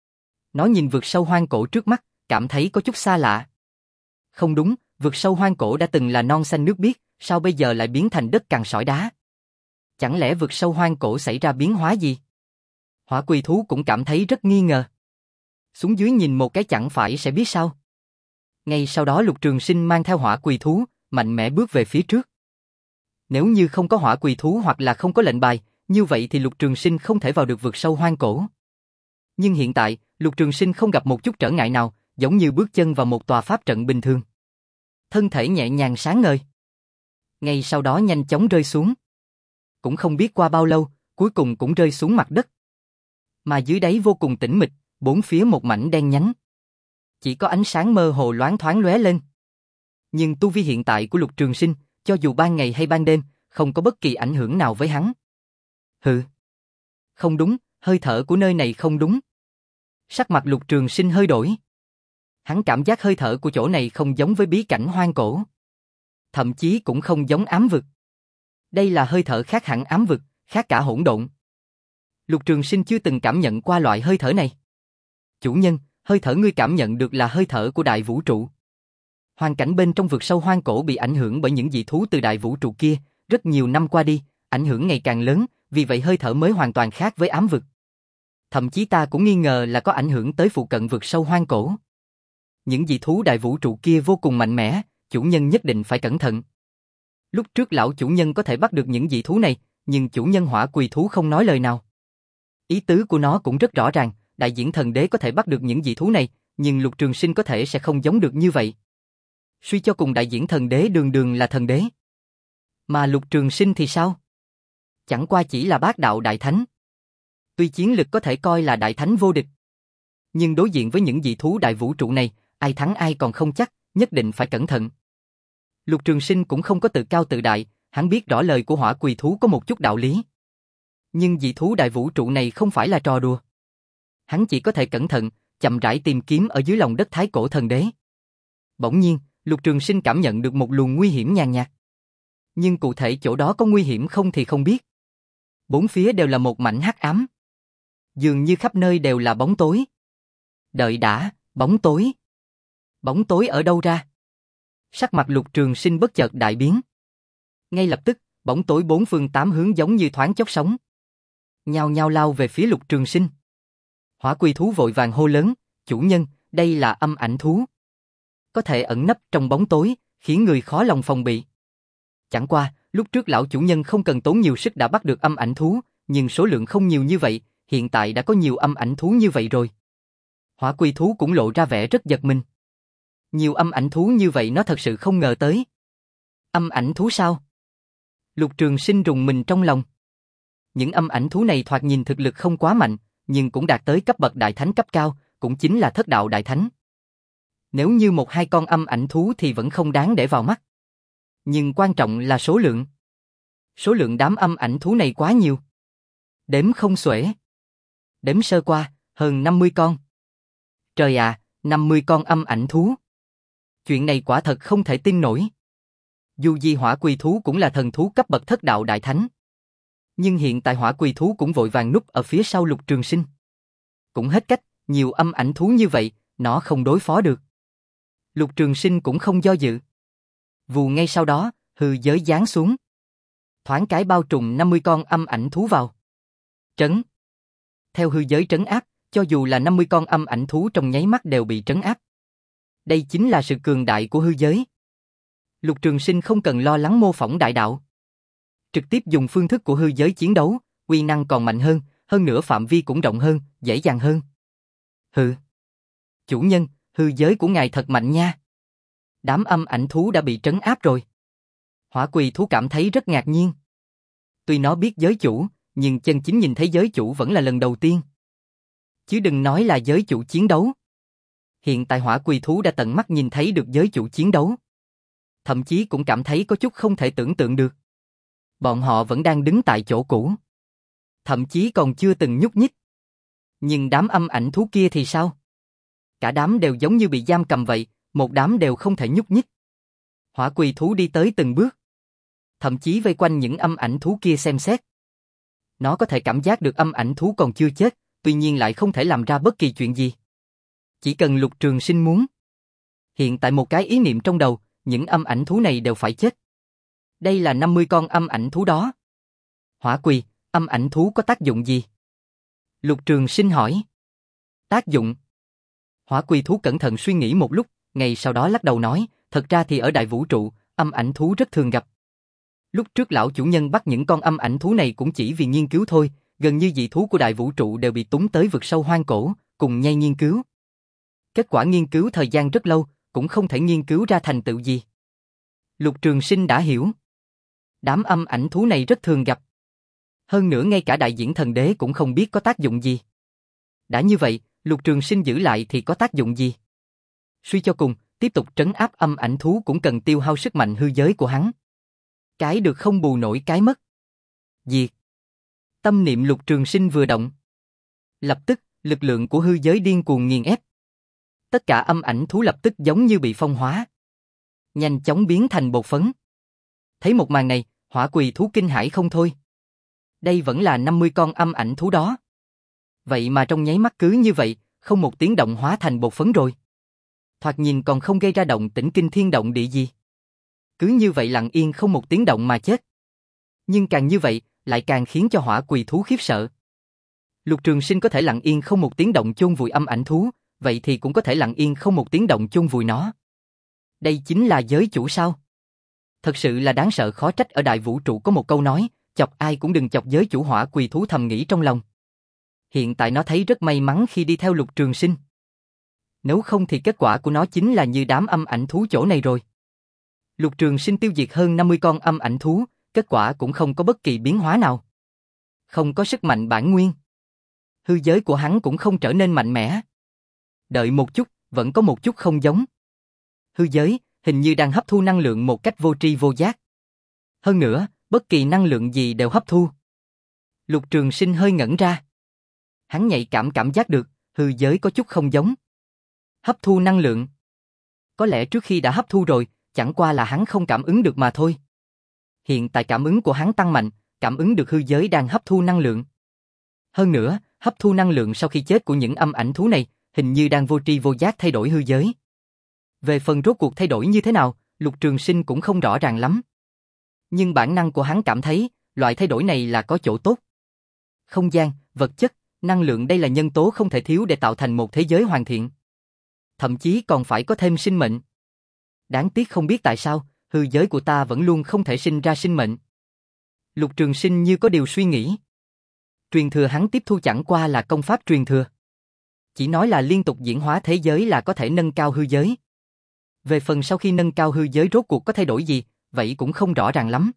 Nó nhìn vực sâu Hoang Cổ trước mắt, cảm thấy có chút xa lạ. Không đúng, vực sâu Hoang Cổ đã từng là non xanh nước biếc, sao bây giờ lại biến thành đất cằn sỏi đá? Chẳng lẽ vực sâu Hoang Cổ xảy ra biến hóa gì? Hỏa quỳ thú cũng cảm thấy rất nghi ngờ. Xuống dưới nhìn một cái chẳng phải sẽ biết sao? Ngay sau đó Lục Trường Sinh mang theo hỏa quỳ thú, mạnh mẽ bước về phía trước. Nếu như không có hỏa quỳ thú hoặc là không có lệnh bài, như vậy thì Lục Trường Sinh không thể vào được vực sâu Hoang Cổ. Nhưng hiện tại, Lục Trường Sinh không gặp một chút trở ngại nào, giống như bước chân vào một tòa pháp trận bình thường. Thân thể nhẹ nhàng sáng ngời. Ngay sau đó nhanh chóng rơi xuống. Cũng không biết qua bao lâu, cuối cùng cũng rơi xuống mặt đất. Mà dưới đáy vô cùng tĩnh mịch, bốn phía một mảnh đen nhánh. Chỉ có ánh sáng mơ hồ loáng thoáng lóe lên. Nhưng tu vi hiện tại của Lục Trường Sinh, cho dù ban ngày hay ban đêm, không có bất kỳ ảnh hưởng nào với hắn. Hừ. Không đúng, hơi thở của nơi này không đúng. Sắc mặt Lục Trường Sinh hơi đổi. Hắn cảm giác hơi thở của chỗ này không giống với bí cảnh Hoang Cổ. Thậm chí cũng không giống ám vực. Đây là hơi thở khác hẳn ám vực, khác cả hỗn độn. Lục Trường Sinh chưa từng cảm nhận qua loại hơi thở này. Chủ nhân, hơi thở ngươi cảm nhận được là hơi thở của đại vũ trụ. Hoàn cảnh bên trong vực sâu hoang cổ bị ảnh hưởng bởi những dị thú từ đại vũ trụ kia, rất nhiều năm qua đi, ảnh hưởng ngày càng lớn, vì vậy hơi thở mới hoàn toàn khác với ám vực. Thậm chí ta cũng nghi ngờ là có ảnh hưởng tới phụ cận vực sâu hoang cổ. Những dị thú đại vũ trụ kia vô cùng mạnh mẽ, chủ nhân nhất định phải cẩn thận. Lúc trước lão chủ nhân có thể bắt được những dị thú này, nhưng chủ nhân hỏa quỳ thú không nói lời nào. Ý tứ của nó cũng rất rõ ràng, đại diễn thần đế có thể bắt được những dị thú này, nhưng Lục Trường Sinh có thể sẽ không giống được như vậy. Suy cho cùng đại diễn thần đế đường đường là thần đế. Mà Lục Trường Sinh thì sao? Chẳng qua chỉ là bát đạo đại thánh. Tuy chiến lực có thể coi là đại thánh vô địch, nhưng đối diện với những dị thú đại vũ trụ này, ai thắng ai còn không chắc, nhất định phải cẩn thận. Lục Trường Sinh cũng không có tự cao tự đại, hắn biết rõ lời của hỏa quỳ thú có một chút đạo lý. Nhưng dị thú đại vũ trụ này không phải là trò đùa. Hắn chỉ có thể cẩn thận, chậm rãi tìm kiếm ở dưới lòng đất thái cổ thần đế. Bỗng nhiên, Lục Trường Sinh cảm nhận được một luồng nguy hiểm nhàn nhạt. Nhưng cụ thể chỗ đó có nguy hiểm không thì không biết. Bốn phía đều là một mảnh hắc ám. Dường như khắp nơi đều là bóng tối. Đợi đã, bóng tối. Bóng tối ở đâu ra? Sắc mặt Lục Trường Sinh bất chợt đại biến. Ngay lập tức, bóng tối bốn phương tám hướng giống như thoáng chốc sống. Nhao nhao lao về phía Lục Trường Sinh. Hỏa quỳ thú vội vàng hô lớn, chủ nhân, đây là âm ảnh thú. Có thể ẩn nấp trong bóng tối, khiến người khó lòng phòng bị. Chẳng qua, lúc trước lão chủ nhân không cần tốn nhiều sức đã bắt được âm ảnh thú, nhưng số lượng không nhiều như vậy, hiện tại đã có nhiều âm ảnh thú như vậy rồi. Hỏa quỳ thú cũng lộ ra vẻ rất giật mình. Nhiều âm ảnh thú như vậy nó thật sự không ngờ tới. Âm ảnh thú sao? Lục Trường Sinh rùng mình trong lòng. Những âm ảnh thú này thoạt nhìn thực lực không quá mạnh, nhưng cũng đạt tới cấp bậc đại thánh cấp cao, cũng chính là thất đạo đại thánh. Nếu như một hai con âm ảnh thú thì vẫn không đáng để vào mắt. Nhưng quan trọng là số lượng. Số lượng đám âm ảnh thú này quá nhiều. Đếm không xuể. Đếm sơ qua, hơn năm mươi con. Trời à, năm mươi con âm ảnh thú. Chuyện này quả thật không thể tin nổi. Dù gì hỏa quỳ thú cũng là thần thú cấp bậc thất đạo đại thánh. Nhưng hiện tại hỏa quỳ thú cũng vội vàng núp ở phía sau Lục Trường Sinh. Cũng hết cách, nhiều âm ảnh thú như vậy, nó không đối phó được. Lục Trường Sinh cũng không do dự. Vù ngay sau đó, hư giới giáng xuống. Thoáng cái bao trùm năm mươi con âm ảnh thú vào. Trấn. Theo hư giới trấn áp, cho dù là năm mươi con âm ảnh thú trong nháy mắt đều bị trấn áp. Đây chính là sự cường đại của hư giới. Lục Trường Sinh không cần lo lắng mô phỏng đại đạo. Trực tiếp dùng phương thức của hư giới chiến đấu, uy năng còn mạnh hơn, hơn nữa phạm vi cũng rộng hơn, dễ dàng hơn. Hừ. Chủ nhân, hư giới của ngài thật mạnh nha. Đám âm ảnh thú đã bị trấn áp rồi. Hỏa quỳ thú cảm thấy rất ngạc nhiên. Tuy nó biết giới chủ, nhưng chân chính nhìn thấy giới chủ vẫn là lần đầu tiên. Chứ đừng nói là giới chủ chiến đấu. Hiện tại hỏa quỳ thú đã tận mắt nhìn thấy được giới chủ chiến đấu. Thậm chí cũng cảm thấy có chút không thể tưởng tượng được. Bọn họ vẫn đang đứng tại chỗ cũ. Thậm chí còn chưa từng nhúc nhích. Nhưng đám âm ảnh thú kia thì sao? Cả đám đều giống như bị giam cầm vậy, một đám đều không thể nhúc nhích. Hỏa quỳ thú đi tới từng bước. Thậm chí vây quanh những âm ảnh thú kia xem xét. Nó có thể cảm giác được âm ảnh thú còn chưa chết, tuy nhiên lại không thể làm ra bất kỳ chuyện gì. Chỉ cần Lục Trường Sinh muốn. Hiện tại một cái ý niệm trong đầu, những âm ảnh thú này đều phải chết. Đây là năm mươi con âm ảnh thú đó. Hỏa quỳ, âm ảnh thú có tác dụng gì? Lục Trường Sinh hỏi. Tác dụng? Hỏa quỳ thú cẩn thận suy nghĩ một lúc, ngày sau đó lắc đầu nói, thật ra thì ở đại vũ trụ, âm ảnh thú rất thường gặp. Lúc trước lão chủ nhân bắt những con âm ảnh thú này cũng chỉ vì nghiên cứu thôi, gần như dị thú của đại vũ trụ đều bị túng tới vực sâu hoang cổ, cùng nhau nghiên cứu. Kết quả nghiên cứu thời gian rất lâu, cũng không thể nghiên cứu ra thành tựu gì. Lục Trường Sinh đã hiểu. Đám âm ảnh thú này rất thường gặp. Hơn nữa ngay cả đại diễn thần đế cũng không biết có tác dụng gì. Đã như vậy, Lục Trường Sinh giữ lại thì có tác dụng gì? Suy cho cùng, tiếp tục trấn áp âm ảnh thú cũng cần tiêu hao sức mạnh hư giới của hắn. Cái được không bù nổi cái mất. Diệt. Tâm niệm Lục Trường Sinh vừa động. Lập tức, lực lượng của hư giới điên cuồng nghiền ép. Tất cả âm ảnh thú lập tức giống như bị phong hóa. Nhanh chóng biến thành bột phấn. Thấy một màn này, hỏa quỳ thú kinh hãi không thôi. Đây vẫn là năm mươi con âm ảnh thú đó. Vậy mà trong nháy mắt cứ như vậy, không một tiếng động hóa thành bột phấn rồi. Thoạt nhìn còn không gây ra động tĩnh kinh thiên động địa gì. Cứ như vậy lặng yên không một tiếng động mà chết. Nhưng càng như vậy, lại càng khiến cho hỏa quỳ thú khiếp sợ. Lục Trường Sinh có thể lặng yên không một tiếng động chôn vùi âm ảnh thú, vậy thì cũng có thể lặng yên không một tiếng động chôn vùi nó. Đây chính là giới chủ sao? Thật sự là đáng sợ, khó trách ở đại vũ trụ có một câu nói, chọc ai cũng đừng chọc giới chủ. Hỏa quỳ thú thầm nghĩ trong lòng. Hiện tại nó thấy rất may mắn khi đi theo Lục Trường Sinh. Nếu không thì kết quả của nó chính là như đám âm ảnh thú chỗ này rồi. Lục Trường Sinh tiêu diệt hơn năm mươi con âm ảnh thú, kết quả cũng không có bất kỳ biến hóa nào. Không có sức mạnh bản nguyên. Hư giới của hắn cũng không trở nên mạnh mẽ. Đợi một chút, vẫn có một chút không giống. Hư giới, hình như đang hấp thu năng lượng một cách vô tri vô giác. Hơn nữa, bất kỳ năng lượng gì đều hấp thu. Lục Trường Sinh hơi ngẩn ra. Hắn nhạy cảm cảm giác được, hư giới có chút không giống. Hấp thu năng lượng. Có lẽ trước khi đã hấp thu rồi, chẳng qua là hắn không cảm ứng được mà thôi. Hiện tại cảm ứng của hắn tăng mạnh, cảm ứng được hư giới đang hấp thu năng lượng. Hơn nữa, hấp thu năng lượng sau khi chết của những âm ảnh thú này, hình như đang vô tri vô giác thay đổi hư giới. Về phần rốt cuộc thay đổi như thế nào, Lục Trường Sinh cũng không rõ ràng lắm. Nhưng bản năng của hắn cảm thấy, loại thay đổi này là có chỗ tốt. Không gian, vật chất, năng lượng đây là nhân tố không thể thiếu để tạo thành một thế giới hoàn thiện. Thậm chí còn phải có thêm sinh mệnh. Đáng tiếc không biết tại sao, hư giới của ta vẫn luôn không thể sinh ra sinh mệnh. Lục Trường Sinh như có điều suy nghĩ. Truyền thừa hắn tiếp thu chẳng qua là công pháp truyền thừa. Chỉ nói là liên tục diễn hóa thế giới là có thể nâng cao hư giới. Về phần sau khi nâng cao hư giới rốt cuộc có thay đổi gì, vậy cũng không rõ ràng lắm.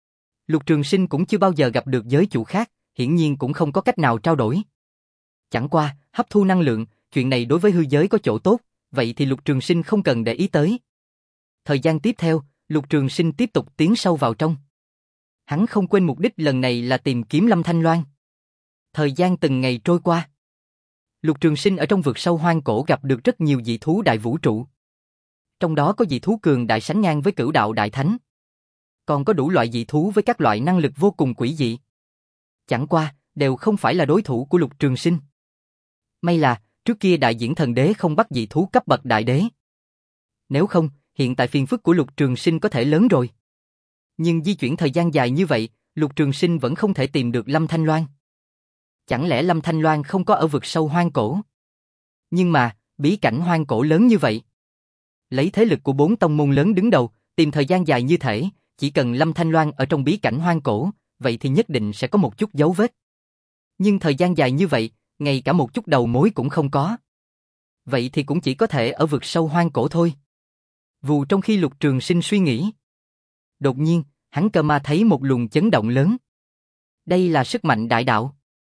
Lục Trường Sinh cũng chưa bao giờ gặp được giới chủ khác, hiển nhiên cũng không có cách nào trao đổi. Chẳng qua, hấp thu năng lượng, chuyện này đối với hư giới có chỗ tốt, vậy thì Lục Trường Sinh không cần để ý tới. Thời gian tiếp theo, Lục Trường Sinh tiếp tục tiến sâu vào trong. Hắn không quên mục đích lần này là tìm kiếm Lâm Thanh Loan. Thời gian từng ngày trôi qua. Lục Trường Sinh ở trong vực sâu hoang cổ gặp được rất nhiều dị thú đại vũ trụ. Trong đó có dị thú cường đại sánh ngang với Cửu Đạo Đại Thánh. Còn có đủ loại dị thú với các loại năng lực vô cùng quỷ dị. Chẳng qua, đều không phải là đối thủ của Lục Trường Sinh. May là, trước kia Đại Diễn Thần Đế không bắt dị thú cấp bậc đại đế. Nếu không, hiện tại phiền phức của Lục Trường Sinh có thể lớn rồi. Nhưng di chuyển thời gian dài như vậy, Lục Trường Sinh vẫn không thể tìm được Lâm Thanh Loan. Chẳng lẽ Lâm Thanh Loan không có ở vực sâu hoang cổ? Nhưng mà, bí cảnh hoang cổ lớn như vậy. Lấy thế lực của bốn tông môn lớn đứng đầu, tìm thời gian dài như thể, chỉ cần Lâm Thanh Loan ở trong bí cảnh hoang cổ, vậy thì nhất định sẽ có một chút dấu vết. Nhưng thời gian dài như vậy, ngay cả một chút đầu mối cũng không có. Vậy thì cũng chỉ có thể ở vực sâu hoang cổ thôi. Vù trong khi Lục Trường Sinh suy nghĩ. Đột nhiên, hắn cơ ma thấy một luồng chấn động lớn. Đây là sức mạnh đại đạo.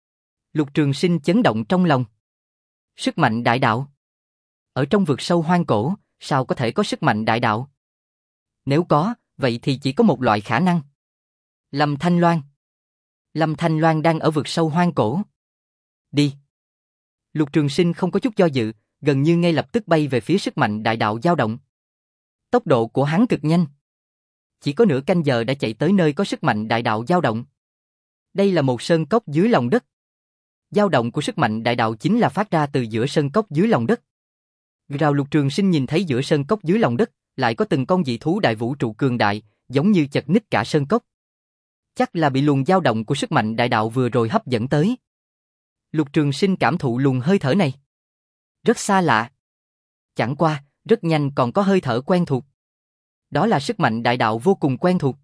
Lục Trường Sinh chấn động trong lòng. Sức mạnh đại đạo. Ở trong vực sâu hoang cổ, sao có thể có sức mạnh đại đạo? Nếu có, vậy thì chỉ có một loại khả năng. Lâm Thanh Loan. Lâm Thanh Loan đang ở vực sâu hoang cổ. Đi. Lục Trường Sinh không có chút do dự, gần như ngay lập tức bay về phía sức mạnh đại đạo dao động. Tốc độ của hắn cực nhanh. Chỉ có nửa canh giờ đã chạy tới nơi có sức mạnh đại đạo dao động. Đây là một sơn cốc dưới lòng đất. Dao động của sức mạnh đại đạo chính là phát ra từ giữa sơn cốc dưới lòng đất. Rào Lục Trường Sinh nhìn thấy giữa sơn cốc dưới lòng đất, lại có từng con dị thú đại vũ trụ cường đại, giống như chật ních cả sơn cốc. Chắc là bị luồng dao động của sức mạnh đại đạo vừa rồi hấp dẫn tới. Lục Trường Sinh cảm thụ luồng hơi thở này. Rất xa lạ. Chẳng qua, rất nhanh còn có hơi thở quen thuộc. Đó là sức mạnh đại đạo vô cùng quen thuộc.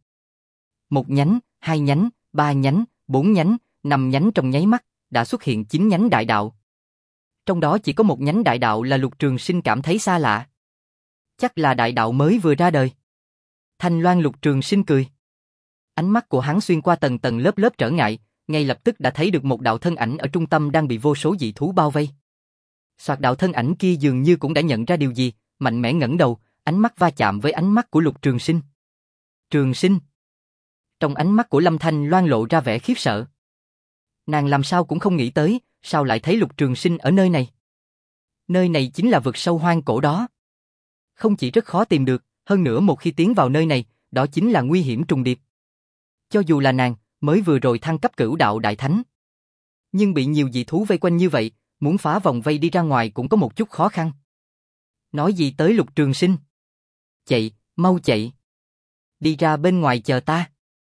Một nhánh, hai nhánh, ba nhánh, bốn nhánh, năm nhánh trong nháy mắt, đã xuất hiện chín nhánh đại đạo. Trong đó chỉ có một nhánh đại đạo là Lục Trường Sinh cảm thấy xa lạ. Chắc là đại đạo mới vừa ra đời. Thanh Loan. Lục Trường Sinh cười. Ánh mắt của hắn xuyên qua tầng tầng lớp lớp trở ngại, ngay lập tức đã thấy được một đạo thân ảnh ở trung tâm đang bị vô số dị thú bao vây. Soạt đạo thân ảnh kia dường như cũng đã nhận ra điều gì, mạnh mẽ ngẩng đầu, ánh mắt va chạm với ánh mắt của Lục Trường Sinh. Trường Sinh. Trong ánh mắt của Lâm Thanh Loan lộ ra vẻ khiếp sợ. Nàng làm sao cũng không nghĩ tới, sao lại thấy Lục Trường Sinh ở nơi này. Nơi này chính là vực sâu hoang cổ đó. Không chỉ rất khó tìm được, hơn nữa một khi tiến vào nơi này, đó chính là nguy hiểm trùng điệp. Cho dù là nàng, mới vừa rồi thăng cấp Cửu Đạo Đại Thánh, nhưng bị nhiều dị thú vây quanh như vậy, muốn phá vòng vây đi ra ngoài cũng có một chút khó khăn. Nói gì tới Lục Trường Sinh? Chạy, mau chạy. Đi ra bên ngoài chờ ta.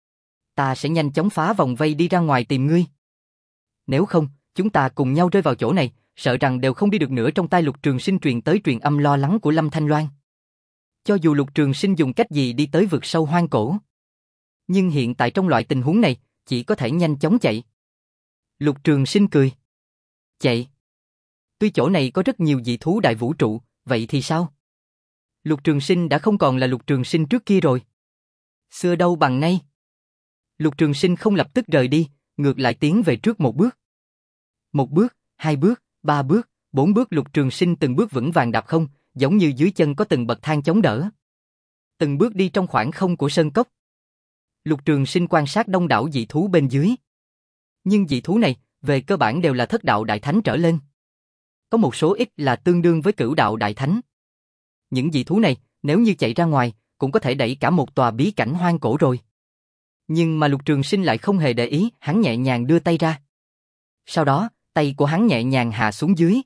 Ta sẽ nhanh chóng phá vòng vây đi ra ngoài tìm ngươi. Nếu không, chúng ta cùng nhau rơi vào chỗ này, sợ rằng đều không đi được nữa. Trong tai Lục Trường Sinh truyền tới truyền âm lo lắng của Lâm Thanh Loan. Cho dù Lục Trường Sinh dùng cách gì đi tới vực sâu hoang cổ, nhưng hiện tại trong loại tình huống này, chỉ có thể nhanh chóng chạy. Lục Trường Sinh cười. Chạy. Tuy chỗ này có rất nhiều dị thú đại vũ trụ, vậy thì sao? Lục Trường Sinh đã không còn là Lục Trường Sinh trước kia rồi. Xưa đâu bằng nay. Lục Trường Sinh không lập tức rời đi, ngược lại tiến về trước một bước. Một bước, hai bước, ba bước, bốn bước. Lục Trường Sinh từng bước vững vàng đạp không, giống như dưới chân có từng bậc thang chống đỡ. Từng bước đi trong khoảng không của sơn cốc. Lục Trường Sinh quan sát đông đảo dị thú bên dưới. Nhưng dị thú này, về cơ bản đều là thất đạo đại thánh trở lên. Có một số ít là tương đương với cửu đạo đại thánh. Những dị thú này, nếu như chạy ra ngoài, cũng có thể đẩy cả một tòa bí cảnh hoang cổ rồi. Nhưng mà Lục Trường Sinh lại không hề để ý, hắn nhẹ nhàng đưa tay ra. Sau đó, tay của hắn nhẹ nhàng hạ xuống dưới.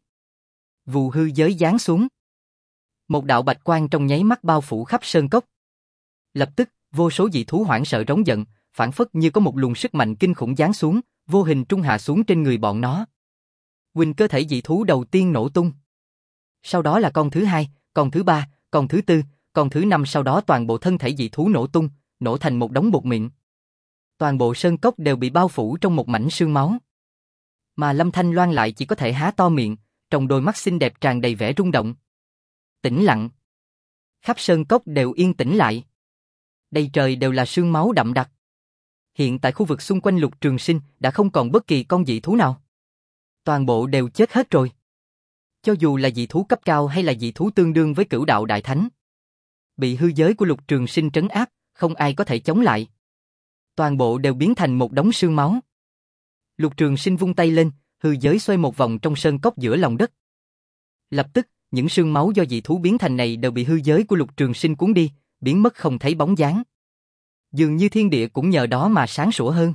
Vù hư giới giáng xuống. Một đạo bạch quang trong nháy mắt bao phủ khắp sơn cốc. Lập tức, vô số dị thú hoảng sợ rống giận, phản phất như có một luồng sức mạnh kinh khủng giáng xuống, vô hình trung hạ xuống trên người bọn nó. Quỳnh cơ thể dị thú đầu tiên nổ tung. Sau đó là con thứ hai, con thứ ba, con thứ tư, con thứ năm, sau đó toàn bộ thân thể dị thú nổ tung, nổ thành một đống bột mịn. Toàn bộ sơn cốc đều bị bao phủ trong một mảnh sương máu. Mà Lâm Thanh Loan lại chỉ có thể há to miệng, trong đôi mắt xinh đẹp tràn đầy vẻ rung động. Tĩnh lặng. Khắp sơn cốc đều yên tĩnh lại. Đầy trời đều là sương máu đậm đặc. Hiện tại khu vực xung quanh Lục Trường Sinh đã không còn bất kỳ con dị thú nào. Toàn bộ đều chết hết rồi. Cho dù là dị thú cấp cao hay là dị thú tương đương với cửu đạo đại thánh, bị hư giới của Lục Trường Sinh trấn áp, không ai có thể chống lại. Toàn bộ đều biến thành một đống sương máu. Lục Trường Sinh vung tay lên, hư giới xoay một vòng trong sơn cốc giữa lòng đất. Lập tức, những sương máu do dị thú biến thành này đều bị hư giới của Lục Trường Sinh cuốn đi, biến mất không thấy bóng dáng. Dường như thiên địa cũng nhờ đó mà sáng sủa hơn.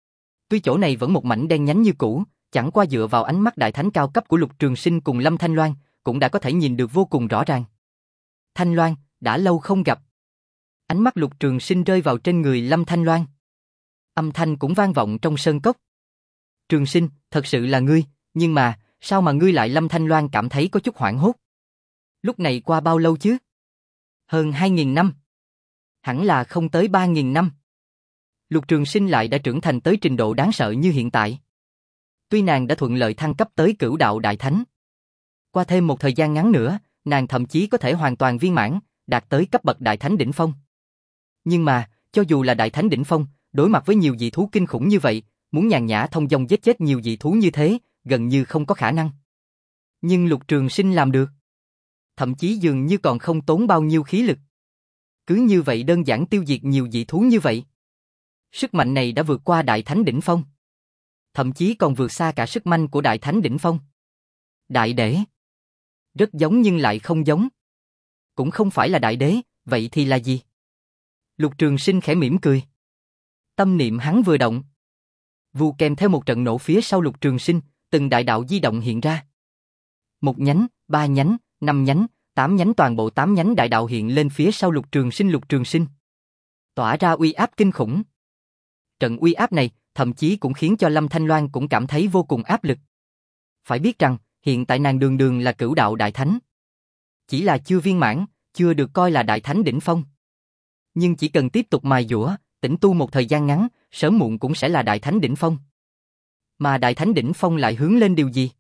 Tuy chỗ này vẫn một mảnh đen nhánh như cũ, chẳng qua dựa vào ánh mắt đại thánh cao cấp của Lục Trường Sinh cùng Lâm Thanh Loan, cũng đã có thể nhìn được vô cùng rõ ràng. Thanh Loan, đã lâu không gặp. Ánh mắt Lục Trường Sinh rơi vào trên người Lâm Thanh Loan. Âm thanh cũng vang vọng trong sơn cốc. Trường Sinh, thật sự là ngươi, nhưng mà, sao mà ngươi lại? Lâm Thanh Loan cảm thấy có chút hoảng hốt. Lúc này qua bao lâu chứ? Hơn hai nghìn năm. Hẳn là không tới ba nghìn năm. Lục Trường Sinh lại đã trưởng thành tới trình độ đáng sợ như hiện tại. Tuy nàng đã thuận lợi thăng cấp tới cửu đạo đại thánh. Qua thêm một thời gian ngắn nữa, nàng thậm chí có thể hoàn toàn viên mãn, đạt tới cấp bậc đại thánh đỉnh phong. Nhưng mà, cho dù là đại thánh đỉnh phong, đối mặt với nhiều dị thú kinh khủng như vậy, muốn nhàn nhã thông dong giết chết nhiều dị thú như thế, gần như không có khả năng. Nhưng Lục Trường Sinh làm được. Thậm chí dường như còn không tốn bao nhiêu khí lực. Cứ như vậy đơn giản tiêu diệt nhiều dị thú như vậy. Sức mạnh này đã vượt qua đại thánh đỉnh phong. Thậm chí còn vượt xa cả sức mạnh của đại thánh đỉnh phong. Đại đế. Rất giống nhưng lại không giống. Cũng không phải là đại đế, vậy thì là gì? Lục Trường Sinh khẽ mỉm cười. Tâm niệm hắn vừa động. Vù kèm theo một trận nổ phía sau Lục Trường Sinh, từng đại đạo di động hiện ra. Một nhánh, ba nhánh, năm nhánh, tám nhánh, toàn bộ tám nhánh đại đạo hiện lên phía sau Lục Trường Sinh. Lục Trường Sinh tỏa ra uy áp kinh khủng. Trận uy áp này thậm chí cũng khiến cho Lâm Thanh Loan cũng cảm thấy vô cùng áp lực. Phải biết rằng, hiện tại nàng đường đường là cửu đạo đại thánh. Chỉ là chưa viên mãn, chưa được coi là đại thánh đỉnh phong. Nhưng chỉ cần tiếp tục mài dũa, tĩnh tu một thời gian ngắn, sớm muộn cũng sẽ là đại thánh đỉnh phong. Mà đại thánh đỉnh phong lại hướng lên điều gì?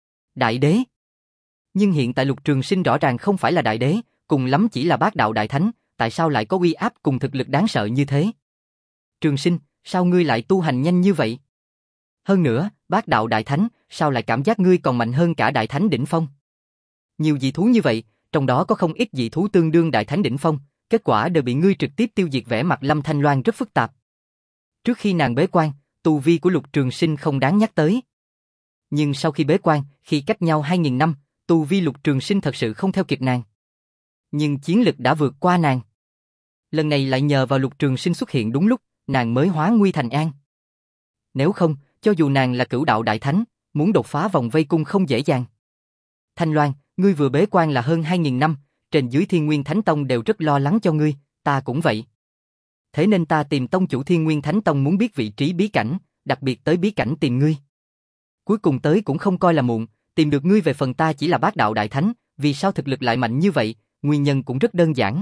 Đại đế. Nhưng hiện tại Lục Trường Sinh rõ ràng không phải là đại đế, cùng lắm chỉ là bát đạo đại thánh, tại sao lại có uy áp cùng thực lực đáng sợ như thế? Trường Sinh, sao ngươi lại tu hành nhanh như vậy? Hơn nữa, bát đạo đại thánh, sao lại cảm giác ngươi còn mạnh hơn cả đại thánh đỉnh phong? Nhiều dị thú như vậy, trong đó có không ít dị thú tương đương đại thánh đỉnh phong, kết quả đều bị ngươi trực tiếp tiêu diệt. Vẻ mặt Lâm Thanh Loan rất phức tạp. Trước khi nàng bế quan, tu vi của Lục Trường Sinh không đáng nhắc tới. Nhưng sau khi bế quan, khi cách nhau hai nghìn năm, tu vi Lục Trường Sinh thật sự không theo kịp nàng. Nhưng chiến lực đã vượt qua nàng. Lần này lại nhờ vào Lục Trường Sinh xuất hiện đúng lúc, nàng mới hóa nguy thành an. Nếu không, cho dù nàng là cửu đạo đại thánh, muốn đột phá vòng vây cung không dễ dàng. Thanh Loan, ngươi vừa bế quan là hơn hai nghìn năm, trên dưới Thiên Nguyên Thánh Tông đều rất lo lắng cho ngươi, ta cũng vậy. Thế nên ta tìm tông chủ Thiên Nguyên Thánh Tông muốn biết vị trí bí cảnh, đặc biệt tới bí cảnh tìm ngươi. Cuối cùng tới cũng không coi là muộn, tìm được ngươi. Về phần ta chỉ là bát đạo đại thánh, vì sao thực lực lại mạnh như vậy, nguyên nhân cũng rất đơn giản.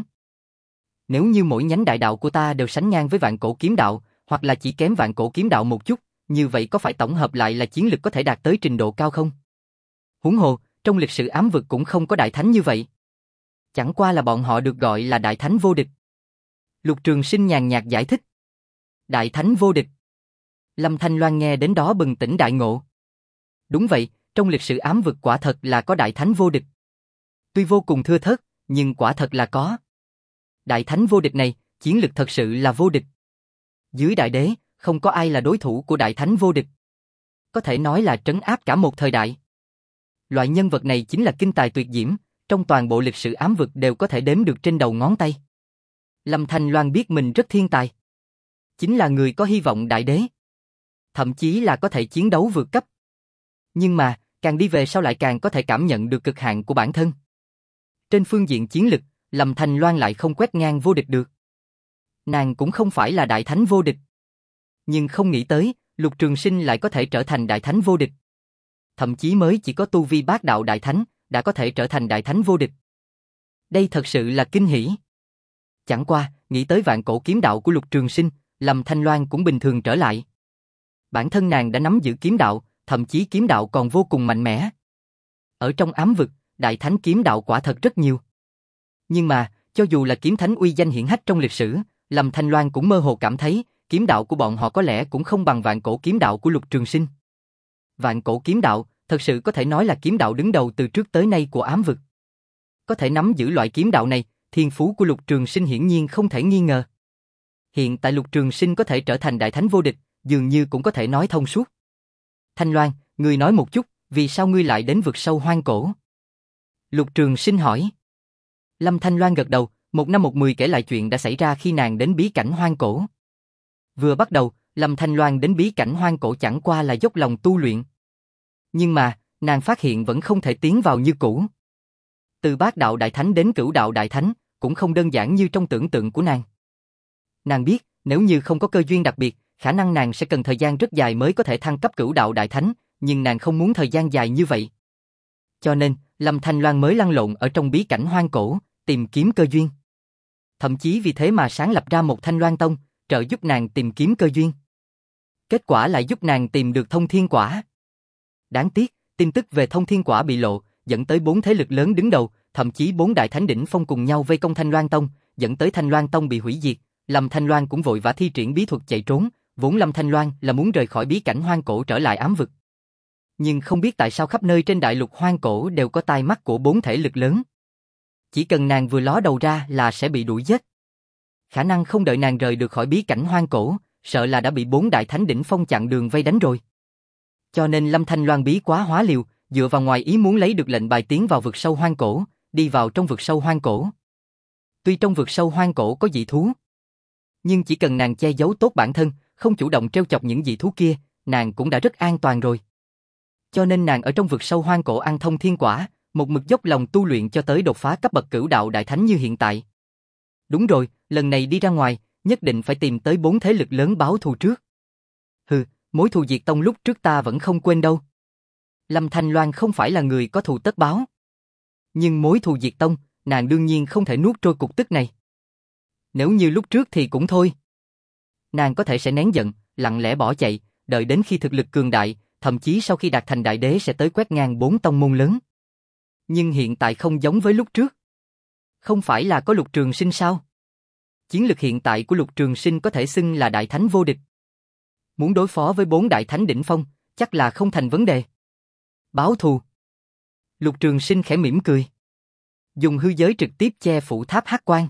Nếu như mỗi nhánh đại đạo của ta đều sánh ngang với vạn cổ kiếm đạo, hoặc là chỉ kém vạn cổ kiếm đạo một chút, như vậy có phải tổng hợp lại là chiến lực có thể đạt tới trình độ cao không? Huống hồ, trong lịch sử ám vực cũng không có đại thánh như vậy. Chẳng qua là bọn họ được gọi là đại thánh vô địch. Lục Trường Sinh nhàn nhạt giải thích. Đại thánh vô địch. Lâm Thanh Loan nghe đến đó bừng tỉnh đại ngộ. Đúng vậy, trong lịch sử ám vực quả thật là có đại thánh vô địch. Tuy vô cùng thưa thớt, nhưng quả thật là có. Đại thánh vô địch này, chiến lực thật sự là vô địch. Dưới đại đế, không có ai là đối thủ của đại thánh vô địch. Có thể nói là trấn áp cả một thời đại. Loại nhân vật này chính là kinh tài tuyệt diễm, trong toàn bộ lịch sử ám vực đều có thể đếm được trên đầu ngón tay. Lâm Thanh Loan biết mình rất thiên tài. Chính là người có hy vọng đại đế. Thậm chí là có thể chiến đấu vượt cấp. Nhưng mà, càng đi về sau lại càng có thể cảm nhận được cực hạn của bản thân. Trên phương diện chiến lực, Lâm Thanh Loan lại không quét ngang vô địch được. Nàng cũng không phải là đại thánh vô địch. Nhưng không nghĩ tới, Lục Trường Sinh lại có thể trở thành đại thánh vô địch. Thậm chí mới chỉ có tu vi bát đạo đại thánh, đã có thể trở thành đại thánh vô địch. Đây thật sự là kinh hỉ. Chẳng qua, nghĩ tới vạn cổ kiếm đạo của Lục Trường Sinh, Lâm Thanh Loan cũng bình thường trở lại. Bản thân nàng đã nắm giữ kiếm đạo, thậm chí kiếm đạo còn vô cùng mạnh mẽ. Ở trong ám vực, đại thánh kiếm đạo quả thật rất nhiều. Nhưng mà, cho dù là kiếm thánh uy danh hiển hách trong lịch sử, Lâm Thanh Loan cũng mơ hồ cảm thấy, kiếm đạo của bọn họ có lẽ cũng không bằng vạn cổ kiếm đạo của Lục Trường Sinh. Vạn cổ kiếm đạo, thật sự có thể nói là kiếm đạo đứng đầu từ trước tới nay của ám vực. Có thể nắm giữ loại kiếm đạo này, thiên phú của Lục Trường Sinh hiển nhiên không thể nghi ngờ. Hiện tại Lục Trường Sinh có thể trở thành đại thánh vô địch, dường như cũng có thể nói thông suốt. Thanh Loan, ngươi nói một chút, vì sao ngươi lại đến vực sâu hoang cổ? Lục Trường Sinh hỏi. Lâm Thanh Loan gật đầu, một năm một mười kể lại chuyện đã xảy ra khi nàng đến bí cảnh hoang cổ. Vừa bắt đầu, Lâm Thanh Loan đến bí cảnh hoang cổ chẳng qua là dốc lòng tu luyện. Nhưng mà, nàng phát hiện vẫn không thể tiến vào như cũ. Từ bát đạo đại thánh đến cửu đạo đại thánh, cũng không đơn giản như trong tưởng tượng của nàng. Nàng biết, nếu như không có cơ duyên đặc biệt, khả năng nàng sẽ cần thời gian rất dài mới có thể thăng cấp cửu đạo đại thánh, nhưng nàng không muốn thời gian dài như vậy. Cho nên, Lâm Thanh Loan mới lăn lộn ở trong bí cảnh hoang cổ, tìm kiếm cơ duyên. Thậm chí vì thế mà sáng lập ra một Thanh Loan Tông, trợ giúp nàng tìm kiếm cơ duyên. Kết quả lại giúp nàng tìm được thông thiên quả. Đáng tiếc, tin tức về thông thiên quả bị lộ, dẫn tới bốn thế lực lớn đứng đầu, thậm chí bốn đại thánh đỉnh phong cùng nhau vây công Thanh Loan Tông, dẫn tới Thanh Loan Tông bị hủy diệt. Lâm Thanh Loan cũng vội vã thi triển bí thuật chạy trốn, vốn Lâm Thanh Loan là muốn rời khỏi bí cảnh hoang cổ trở lại ám vực. Nhưng không biết tại sao khắp nơi trên đại lục hoang cổ đều có tai mắt của bốn thể lực lớn. Chỉ cần nàng vừa ló đầu ra là sẽ bị đuổi giết. Khả năng không đợi nàng rời được khỏi bí cảnh hoang cổ, sợ là đã bị bốn đại thánh đỉnh phong chặn đường vây đánh rồi. Cho nên Lâm Thanh Loan bí quá hóa liều, dựa vào ngoài ý muốn lấy được lệnh bài tiến vào vực sâu hoang cổ, đi vào trong vực sâu hoang cổ. Tuy trong vực sâu hoang cổ có dị thú, nhưng chỉ cần nàng che giấu tốt bản thân, không chủ động trêu chọc những dị thú kia, nàng cũng đã rất an toàn rồi. Cho nên nàng ở trong vực sâu hoang cổ ăn thông thiên quả, một mực dốc lòng tu luyện cho tới đột phá cấp bậc cửu đạo đại thánh như hiện tại. Đúng rồi, lần này đi ra ngoài, nhất định phải tìm tới bốn thế lực lớn báo thù trước. Hừ, mối thù diệt tông lúc trước ta vẫn không quên đâu. Lâm Thanh Loan không phải là người có thù tất báo. Nhưng mối thù diệt tông, nàng đương nhiên không thể nuốt trôi cục tức này. Nếu như lúc trước thì cũng thôi. Nàng có thể sẽ nén giận, lặng lẽ bỏ chạy, đợi đến khi thực lực cường đại, thậm chí sau khi đạt thành đại đế sẽ tới quét ngang bốn tông môn lớn. Nhưng hiện tại không giống với lúc trước. Không phải là có Lục Trường Sinh sao? Chiến lực hiện tại của Lục Trường Sinh có thể xưng là đại thánh vô địch. Muốn đối phó với bốn đại thánh đỉnh phong, chắc là không thành vấn đề. Báo thù. Lục Trường Sinh khẽ mỉm cười. Dùng hư giới trực tiếp che phủ tháp Hắc Quan.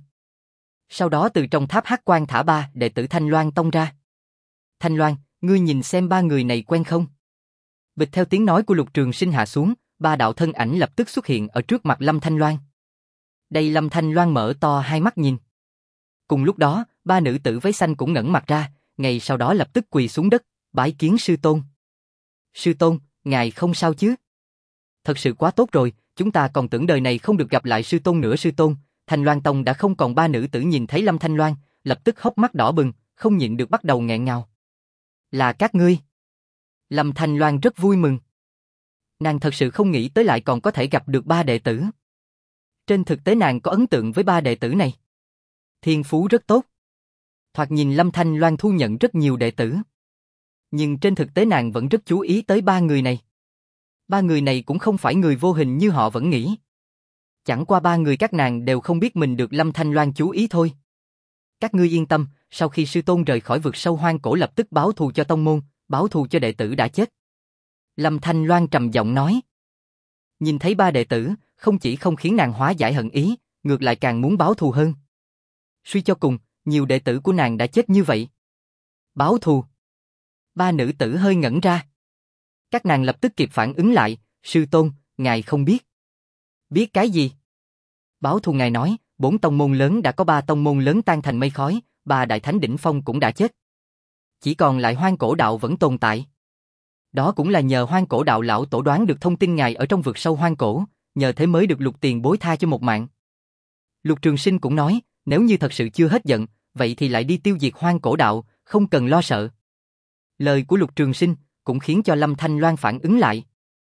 Sau đó từ trong tháp Hắc Quan thả ba đệ tử Thanh Loan Tông ra. Thanh Loan, ngươi nhìn xem ba người này quen không? Bịch theo tiếng nói của Lục Trường Sinh hạ xuống, ba đạo thân ảnh lập tức xuất hiện ở trước mặt Lâm Thanh Loan. Đây Lâm Thanh Loan mở to hai mắt nhìn. Cùng lúc đó, ba nữ tử váy xanh cũng ngẩng mặt ra, ngay sau đó lập tức quỳ xuống đất, bái kiến sư tôn. Sư tôn, ngài không sao chứ? Thật sự quá tốt rồi, chúng ta còn tưởng đời này không được gặp lại sư tôn nữa sư tôn. Thanh Loan Tông đã không còn ba nữ tử nhìn thấy Lâm Thanh Loan, lập tức hốc mắt đỏ bừng, không nhịn được bắt đầu nghẹn ngào. Là các ngươi. Lâm Thanh Loan rất vui mừng. Nàng thật sự không nghĩ tới lại còn có thể gặp được ba đệ tử. Trên thực tế nàng có ấn tượng với ba đệ tử này. Thiên phú rất tốt. Thoạt nhìn Lâm Thanh Loan thu nhận rất nhiều đệ tử. Nhưng trên thực tế nàng vẫn rất chú ý tới ba người này. Ba người này cũng không phải người vô hình như họ vẫn nghĩ. Chẳng qua ba người các nàng đều không biết mình được Lâm Thanh Loan chú ý thôi. Các ngươi yên tâm, sau khi sư tôn rời khỏi vực sâu hoang cổ lập tức báo thù cho tông môn, báo thù cho đệ tử đã chết. Lâm Thanh Loan trầm giọng nói. Nhìn thấy ba đệ tử, không chỉ không khiến nàng hóa giải hận ý, ngược lại càng muốn báo thù hơn. Suy cho cùng, nhiều đệ tử của nàng đã chết như vậy. Báo thù. Ba nữ tử hơi ngẩn ra. Các nàng lập tức kịp phản ứng lại, sư tôn, ngài không biết. Biết cái gì? Báo thù ngài nói, bốn tông môn lớn đã có ba tông môn lớn tan thành mây khói, ba đại thánh đỉnh phong cũng đã chết. Chỉ còn lại hoang cổ đạo vẫn tồn tại. Đó cũng là nhờ hoang cổ đạo lão tổ đoán được thông tin ngài ở trong vực sâu hoang cổ, nhờ thế mới được Lục tiền bối tha cho một mạng. Lục Trường Sinh cũng nói, nếu như thật sự chưa hết giận, vậy thì lại đi tiêu diệt hoang cổ đạo, không cần lo sợ. Lời của Lục Trường Sinh cũng khiến cho Lâm Thanh Loan phản ứng lại.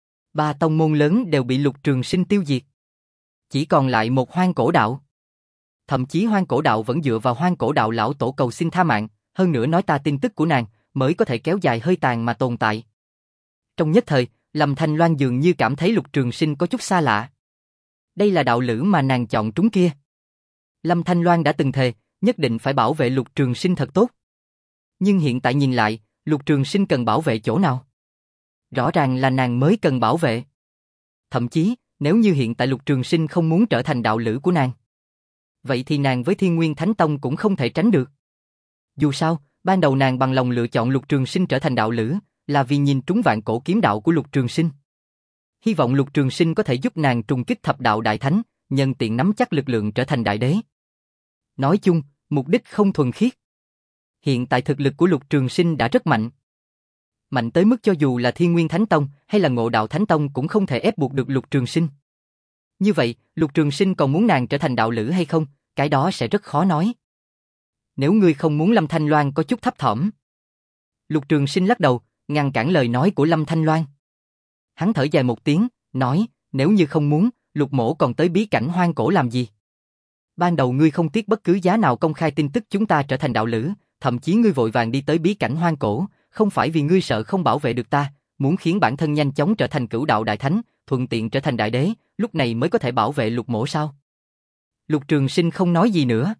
Ba tông môn lớn đều bị Lục Trường Sinh tiêu diệt. Chỉ còn lại một hoang cổ đạo. Thậm chí hoang cổ đạo vẫn dựa vào hoang cổ đạo lão tổ cầu xin tha mạng, hơn nữa nói ta tin tức của nàng, mới có thể kéo dài hơi tàn mà tồn tại. Trong nhất thời, Lâm Thanh Loan dường như cảm thấy Lục Trường Sinh có chút xa lạ. Đây là đạo lữ mà nàng chọn trúng kia. Lâm Thanh Loan đã từng thề, nhất định phải bảo vệ Lục Trường Sinh thật tốt. Nhưng hiện tại nhìn lại, Lục Trường Sinh cần bảo vệ chỗ nào? Rõ ràng là nàng mới cần bảo vệ. Thậm chí, nếu như hiện tại Lục Trường Sinh không muốn trở thành đạo lữ của nàng, vậy thì nàng với Thiên Nguyên Thánh Tông cũng không thể tránh được. Dù sao, ban đầu nàng bằng lòng lựa chọn Lục Trường Sinh trở thành đạo lữ, là vì nhìn trúng vạn cổ kiếm đạo của Lục Trường Sinh. Hy vọng Lục Trường Sinh có thể giúp nàng trùng kích thập đạo đại thánh, nhân tiện nắm chắc lực lượng trở thành đại đế. Nói chung, mục đích không thuần khiết. Hiện tại thực lực của Lục Trường Sinh đã rất mạnh. Mạnh tới mức cho dù là Thiên Nguyên Thánh Tông hay là Ngộ Đạo Thánh Tông cũng không thể ép buộc được Lục Trường Sinh. Như vậy, Lục Trường Sinh còn muốn nàng trở thành đạo lữ hay không, cái đó sẽ rất khó nói. Nếu ngươi không muốn Lâm Thanh Loan có chút thấp thỏm. Lục Trường Sinh lắc đầu, ngăn cản lời nói của Lâm Thanh Loan. Hắn thở dài một tiếng, nói, nếu như không muốn, Lục mỗ còn tới bí cảnh hoang cổ làm gì? Ban đầu ngươi không tiếc bất cứ giá nào công khai tin tức chúng ta trở thành đạo lữ, thậm chí ngươi vội vàng đi tới bí cảnh hoang cổ, không phải vì ngươi sợ không bảo vệ được ta, muốn khiến bản thân nhanh chóng trở thành cửu đạo đại thánh, thuận tiện trở thành đại đế, lúc này mới có thể bảo vệ Lục mỗ sao? Lục Trường Sinh không nói gì nữa.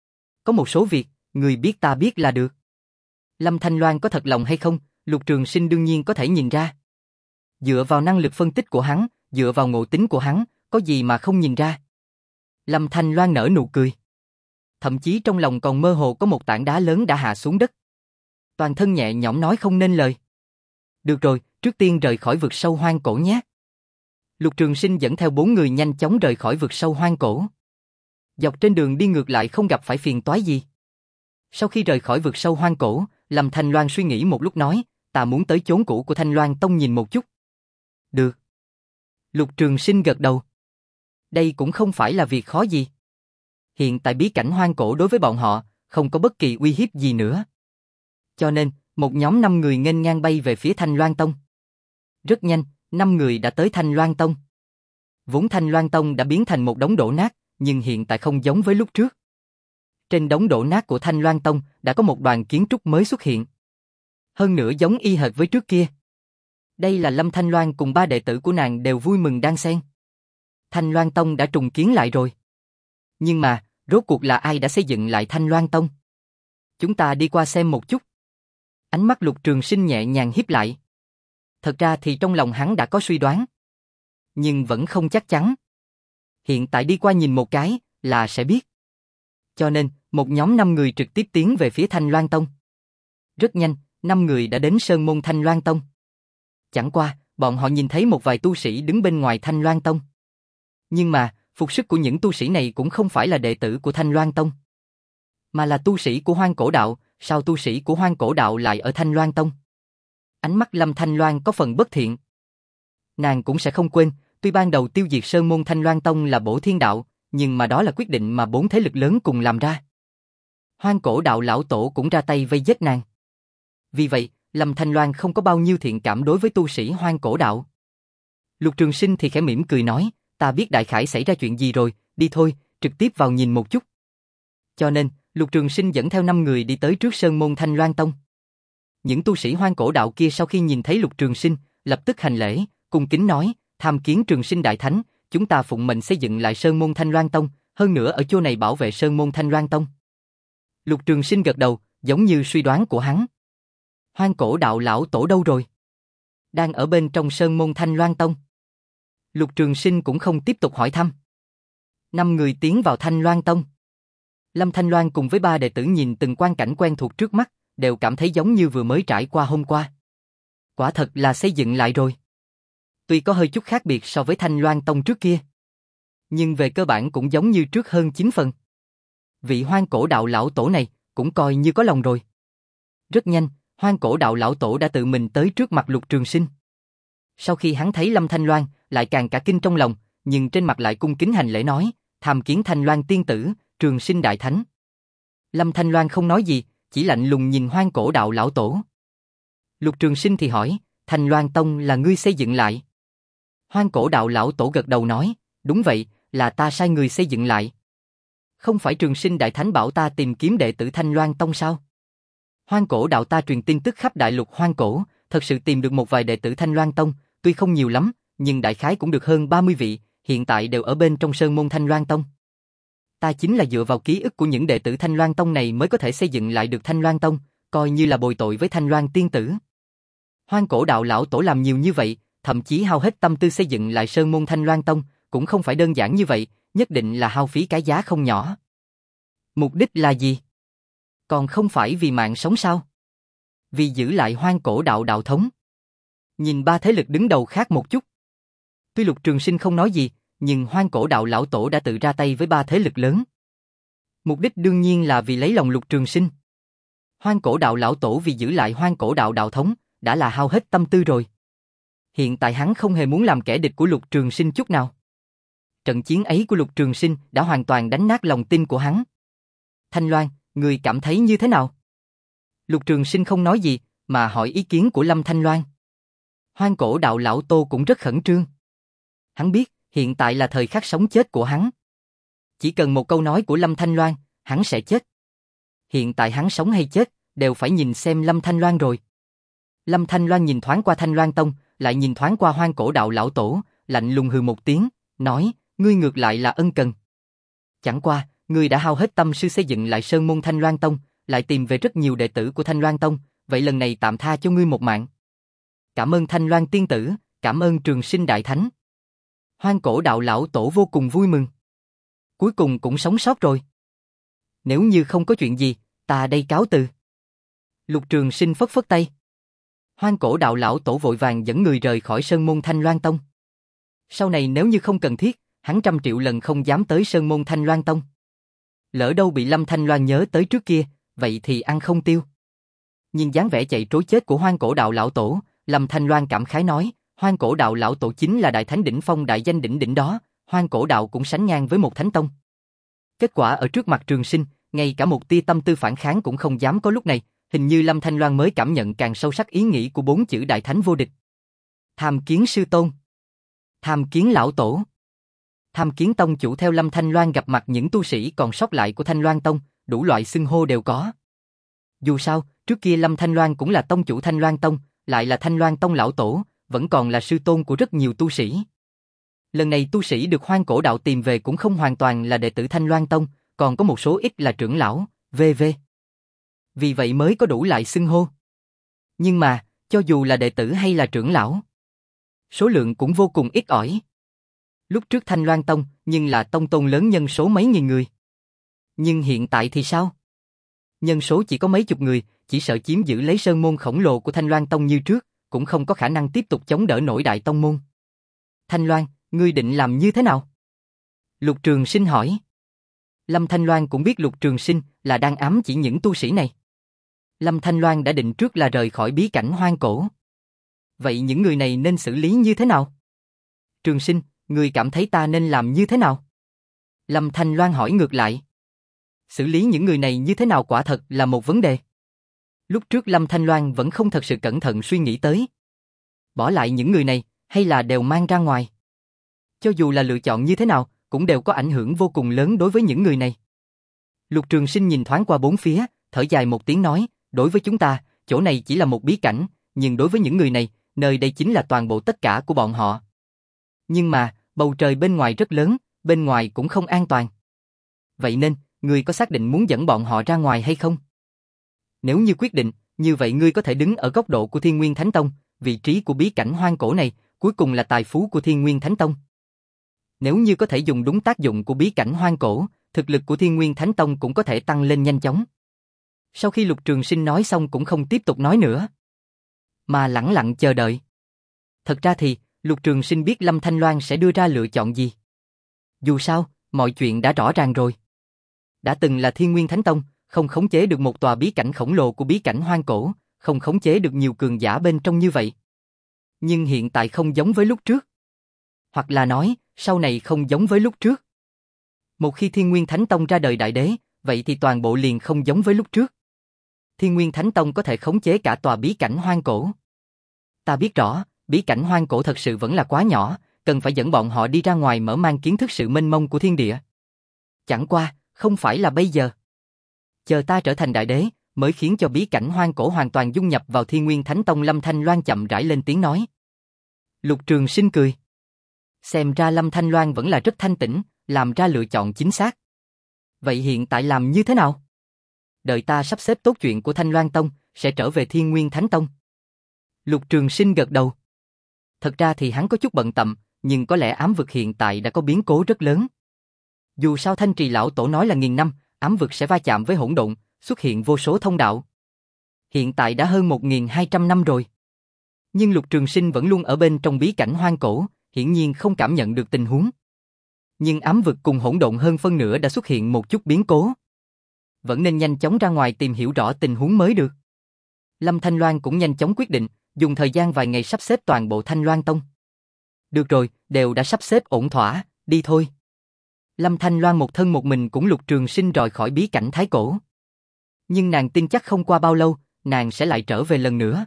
Có một số việc, người biết ta biết là được. Lâm Thanh Loan có thật lòng hay không, Lục Trường Sinh đương nhiên có thể nhìn ra. Dựa vào năng lực phân tích của hắn, dựa vào ngộ tính của hắn, có gì mà không nhìn ra. Lâm Thanh Loan nở nụ cười. Thậm chí trong lòng còn mơ hồ có một tảng đá lớn đã hạ xuống đất. Toàn thân nhẹ nhõm nói không nên lời. Được rồi, trước tiên rời khỏi vực sâu hoang cổ nhé. Lục Trường Sinh dẫn theo bốn người nhanh chóng rời khỏi vực sâu hoang cổ. Dọc trên đường đi ngược lại không gặp phải phiền toái gì. Sau khi rời khỏi vực sâu hoang cổ, Lâm Thanh Loan suy nghĩ một lúc nói, ta muốn tới chốn cũ của Thanh Loan Tông nhìn một chút. Được. Lục Trường Sinh gật đầu. Đây cũng không phải là việc khó gì. Hiện tại bí cảnh hoang cổ đối với bọn họ, không có bất kỳ uy hiếp gì nữa. Cho nên, một nhóm năm người nghênh ngang bay về phía Thanh Loan Tông. Rất nhanh, năm người đã tới Thanh Loan Tông. Vốn Thanh Loan Tông đã biến thành một đống đổ nát, nhưng hiện tại không giống với lúc trước. Trên đống đổ nát của Thanh Loan Tông đã có một đoàn kiến trúc mới xuất hiện. Hơn nữa giống y hệt với trước kia. Đây là Lâm Thanh Loan cùng ba đệ tử của nàng đều vui mừng đan xen. Thanh Loan Tông đã trùng kiến lại rồi. Nhưng mà, rốt cuộc là ai đã xây dựng lại Thanh Loan Tông? Chúng ta đi qua xem một chút. Ánh mắt Lục Trường Sinh nhẹ nhàng híp lại. Thật ra thì trong lòng hắn đã có suy đoán. Nhưng vẫn không chắc chắn. Hiện tại đi qua nhìn một cái, là sẽ biết. Cho nên, một nhóm năm người trực tiếp tiến về phía Thanh Loan Tông. Rất nhanh, năm người đã đến Sơn Môn Thanh Loan Tông. Chẳng qua, bọn họ nhìn thấy một vài tu sĩ đứng bên ngoài Thanh Loan Tông. Nhưng mà, phục sức của những tu sĩ này cũng không phải là đệ tử của Thanh Loan Tông. Mà là tu sĩ của Hoang Cổ Đạo, sao tu sĩ của Hoang Cổ Đạo lại ở Thanh Loan Tông? Ánh mắt Lâm Thanh Loan có phần bất thiện. Nàng cũng sẽ không quên, tuy ban đầu tiêu diệt Sơn môn Thanh Loan Tông là bổ thiên đạo, nhưng mà đó là quyết định mà bốn thế lực lớn cùng làm ra. Hoang cổ đạo lão tổ cũng ra tay vây giết nàng. Vì vậy, Lâm Thanh Loan không có bao nhiêu thiện cảm đối với tu sĩ hoang cổ đạo. Lục Trường Sinh thì khẽ mỉm cười nói, ta biết đại khái xảy ra chuyện gì rồi, đi thôi, trực tiếp vào nhìn một chút. Cho nên, Lục Trường Sinh dẫn theo năm người đi tới trước Sơn môn Thanh Loan Tông. Những tu sĩ hoang cổ đạo kia sau khi nhìn thấy Lục Trường Sinh, lập tức hành lễ, cung kính nói, tham kiến Trường Sinh đại thánh, chúng ta phụng mệnh xây dựng lại Sơn môn Thanh Loan Tông, hơn nữa ở chỗ này bảo vệ Sơn môn Thanh Loan Tông. Lục Trường Sinh gật đầu, giống như suy đoán của hắn. Hoang cổ đạo lão tổ đâu rồi? Đang ở bên trong Sơn môn Thanh Loan Tông. Lục Trường Sinh cũng không tiếp tục hỏi thăm. Năm người tiến vào Thanh Loan Tông. Lâm Thanh Loan cùng với ba đệ tử nhìn từng quang cảnh quen thuộc trước mắt, đều cảm thấy giống như vừa mới trải qua hôm qua. Quả thật là xây dựng lại rồi. Tuy có hơi chút khác biệt so với Thanh Loan Tông trước kia, nhưng về cơ bản cũng giống như trước hơn chín phần. Vị hoang cổ đạo lão tổ này cũng coi như có lòng rồi. Rất nhanh, hoang cổ đạo lão tổ đã tự mình tới trước mặt Lục Trường Sinh. Sau khi hắn thấy Lâm Thanh Loan, lại càng cả kinh trong lòng, nhưng trên mặt lại cung kính hành lễ nói, tham kiến Thanh Loan tiên tử, Trường Sinh đại thánh. Lâm Thanh Loan không nói gì, chỉ lạnh lùng nhìn hoang cổ đạo lão tổ. Lục Trường Sinh thì hỏi, Thanh Loan Tông là ngươi xây dựng lại? Hoang cổ đạo lão tổ gật đầu nói, đúng vậy, là ta sai người xây dựng lại. Không phải Trường Sinh đại thánh bảo ta tìm kiếm đệ tử Thanh Loan Tông sao? Hoang cổ đạo ta truyền tin tức khắp đại lục hoang cổ, thật sự tìm được một vài đệ tử Thanh Loan Tông, tuy không nhiều lắm, nhưng đại khái cũng được hơn ba mươi vị, hiện tại đều ở bên trong Sơn môn Thanh Loan Tông. Ta chính là dựa vào ký ức của những đệ tử Thanh Loan Tông này mới có thể xây dựng lại được Thanh Loan Tông, coi như là bồi tội với Thanh Loan tiên tử. Hoang cổ đạo lão tổ làm nhiều như vậy, thậm chí hao hết tâm tư xây dựng lại Sơn môn Thanh Loan Tông, cũng không phải đơn giản như vậy, nhất định là hao phí cái giá không nhỏ. Mục đích là gì? Còn không phải vì mạng sống sao? Vì giữ lại hoang cổ đạo đạo thống. Nhìn ba thế lực đứng đầu khác một chút. Tuy Lục Trường Sinh không nói gì, nhưng hoang cổ đạo lão tổ đã tự ra tay với ba thế lực lớn. Mục đích đương nhiên là vì lấy lòng Lục Trường Sinh. Hoang cổ đạo lão tổ vì giữ lại hoang cổ đạo đạo thống, đã là hao hết tâm tư rồi. Hiện tại hắn không hề muốn làm kẻ địch của Lục Trường Sinh chút nào. Trận chiến ấy của Lục Trường Sinh đã hoàn toàn đánh nát lòng tin của hắn. Thanh Loan, người cảm thấy như thế nào? Lục Trường Sinh không nói gì, mà hỏi ý kiến của Lâm Thanh Loan. Hoang cổ đạo lão Tô cũng rất khẩn trương. Hắn biết, hiện tại là thời khắc sống chết của hắn. Chỉ cần một câu nói của Lâm Thanh Loan, hắn sẽ chết. Hiện tại hắn sống hay chết, đều phải nhìn xem Lâm Thanh Loan rồi. Lâm Thanh Loan nhìn thoáng qua Thanh Loan Tông, lại nhìn thoáng qua hoang cổ đạo lão tổ, lạnh lùng hừ một tiếng, nói, ngươi ngược lại là ân cần. Chẳng qua, ngươi đã hao hết tâm sư xây dựng lại Sơn môn Thanh Loan Tông, lại tìm về rất nhiều đệ tử của Thanh Loan Tông, vậy lần này tạm tha cho ngươi một mạng. Cảm ơn Thanh Loan tiên tử, cảm ơn Trường Sinh đại thánh. Hoang cổ đạo lão tổ vô cùng vui mừng. Cuối cùng cũng sống sót rồi. Nếu như không có chuyện gì, ta đây cáo từ. Lục Trường Sinh phất phất tay. Hoang cổ đạo lão tổ vội vàng dẫn người rời khỏi Sơn môn Thanh Loan Tông. Sau này nếu như không cần thiết, hắn trăm triệu lần không dám tới Sơn môn Thanh Loan Tông. Lỡ đâu bị Lâm Thanh Loan nhớ tới trước kia, vậy thì ăn không tiêu. Nhìn dáng vẻ chạy trối chết của hoang cổ đạo lão tổ, Lâm Thanh Loan cảm khái nói, hoang cổ đạo lão tổ chính là đại thánh đỉnh phong đại danh đỉnh đỉnh đó, hoang cổ đạo cũng sánh ngang với một thánh tông. Kết quả ở trước mặt Trường Sinh, ngay cả một tia tâm tư phản kháng cũng không dám có lúc này, hình như Lâm Thanh Loan mới cảm nhận càng sâu sắc ý nghĩ của bốn chữ đại thánh vô địch. Tham kiến sư tôn. Tham kiến lão tổ. Tham kiến tông chủ. Theo Lâm Thanh Loan gặp mặt những tu sĩ còn sót lại của Thanh Loan Tông, đủ loại xưng hô đều có. Dù sao, trước kia Lâm Thanh Loan cũng là tông chủ Thanh Loan Tông, lại là Thanh Loan Tông lão tổ, vẫn còn là sư tôn của rất nhiều tu sĩ. Lần này tu sĩ được hoang cổ đạo tìm về cũng không hoàn toàn là đệ tử Thanh Loan Tông, còn có một số ít là trưởng lão, vân vân. Vì vậy mới có đủ lại xưng hô. Nhưng mà, cho dù là đệ tử hay là trưởng lão, số lượng cũng vô cùng ít ỏi. Lúc trước Thanh Loan Tông, nhưng là tông tôn lớn nhân số mấy nghìn người. Nhưng hiện tại thì sao? Nhân số chỉ có mấy chục người, chỉ sợ chiếm giữ lấy sơn môn khổng lồ của Thanh Loan Tông như trước, cũng không có khả năng tiếp tục chống đỡ nổi đại tông môn. Thanh Loan, ngươi định làm như thế nào? Lục Trường Sinh hỏi. Lâm Thanh Loan cũng biết Lục Trường Sinh là đang ám chỉ những tu sĩ này. Lâm Thanh Loan đã định trước là rời khỏi bí cảnh hoang cổ. Vậy những người này nên xử lý như thế nào? Trường Sinh, người cảm thấy ta nên làm như thế nào? Lâm Thanh Loan hỏi ngược lại. Xử lý những người này như thế nào quả thật là một vấn đề. Lúc trước Lâm Thanh Loan vẫn không thật sự cẩn thận suy nghĩ tới. Bỏ lại những người này, hay là đều mang ra ngoài. Cho dù là lựa chọn như thế nào, cũng đều có ảnh hưởng vô cùng lớn đối với những người này. Lục Trường Sinh nhìn thoáng qua bốn phía, thở dài một tiếng nói, đối với chúng ta, chỗ này chỉ là một bí cảnh, nhưng đối với những người này, nơi đây chính là toàn bộ tất cả của bọn họ. Nhưng mà, bầu trời bên ngoài rất lớn, bên ngoài cũng không an toàn. Vậy nên, ngươi có xác định muốn dẫn bọn họ ra ngoài hay không? Nếu như quyết định, như vậy ngươi có thể đứng ở góc độ của Thiên Nguyên Thánh Tông, vị trí của bí cảnh hoang cổ này, cuối cùng là tài phú của Thiên Nguyên Thánh Tông. Nếu như có thể dùng đúng tác dụng của bí cảnh hoang cổ, thực lực của Thiên Nguyên Thánh Tông cũng có thể tăng lên nhanh chóng. Sau khi Lục Trường Sinh nói xong cũng không tiếp tục nói nữa, mà lẳng lặng chờ đợi. Thật ra thì, Lục Trường Sinh biết Lâm Thanh Loan sẽ đưa ra lựa chọn gì. Dù sao, mọi chuyện đã rõ ràng rồi. Đã từng là Thiên Nguyên Thánh Tông, không khống chế được một tòa bí cảnh khổng lồ của bí cảnh hoang cổ, không khống chế được nhiều cường giả bên trong như vậy. Nhưng hiện tại không giống với lúc trước. Hoặc là nói, sau này không giống với lúc trước. Một khi Thiên Nguyên Thánh Tông ra đời đại đế, vậy thì toàn bộ liền không giống với lúc trước. Thiên Nguyên Thánh Tông có thể khống chế cả tòa bí cảnh hoang cổ. Ta biết rõ, bí cảnh hoang cổ thật sự vẫn là quá nhỏ, cần phải dẫn bọn họ đi ra ngoài mở mang kiến thức sự mênh mông của thiên địa. Chẳng qua, không phải là bây giờ. Chờ ta trở thành đại đế, mới khiến cho bí cảnh hoang cổ hoàn toàn dung nhập vào Thiên Nguyên Thánh Tông. Lâm Thanh Loan chậm rãi lên tiếng nói. Lục Trường Sinh cười. Xem ra Lâm Thanh Loan vẫn là rất thanh tĩnh, làm ra lựa chọn chính xác. Vậy hiện tại làm như thế nào? Đợi ta sắp xếp tốt chuyện của Thanh Loan Tông, sẽ trở về Thiên Nguyên Thánh Tông. Lục Trường Sinh gật đầu. Thật ra thì hắn có chút bận tâm, nhưng có lẽ ám vực hiện tại đã có biến cố rất lớn. Dù sao Thanh Trì Lão Tổ nói là nghìn năm, ám vực sẽ va chạm với hỗn độn, xuất hiện vô số thông đạo. Hiện tại đã hơn một nghìn hai trăm năm rồi. Nhưng Lục Trường Sinh vẫn luôn ở bên trong bí cảnh hoang cổ, hiển nhiên không cảm nhận được tình huống. Nhưng ám vực cùng hỗn độn hơn phân nửa đã xuất hiện một chút biến cố. Vẫn nên nhanh chóng ra ngoài tìm hiểu rõ tình huống mới được. Lâm Thanh Loan cũng nhanh chóng quyết định, dùng thời gian vài ngày sắp xếp toàn bộ Thanh Loan Tông. Được rồi, đều đã sắp xếp ổn thỏa, đi thôi. Lâm Thanh Loan một thân một mình cũng Lục Trường Sinh rời khỏi bí cảnh Thái Cổ. Nhưng nàng tin chắc không qua bao lâu, nàng sẽ lại trở về lần nữa.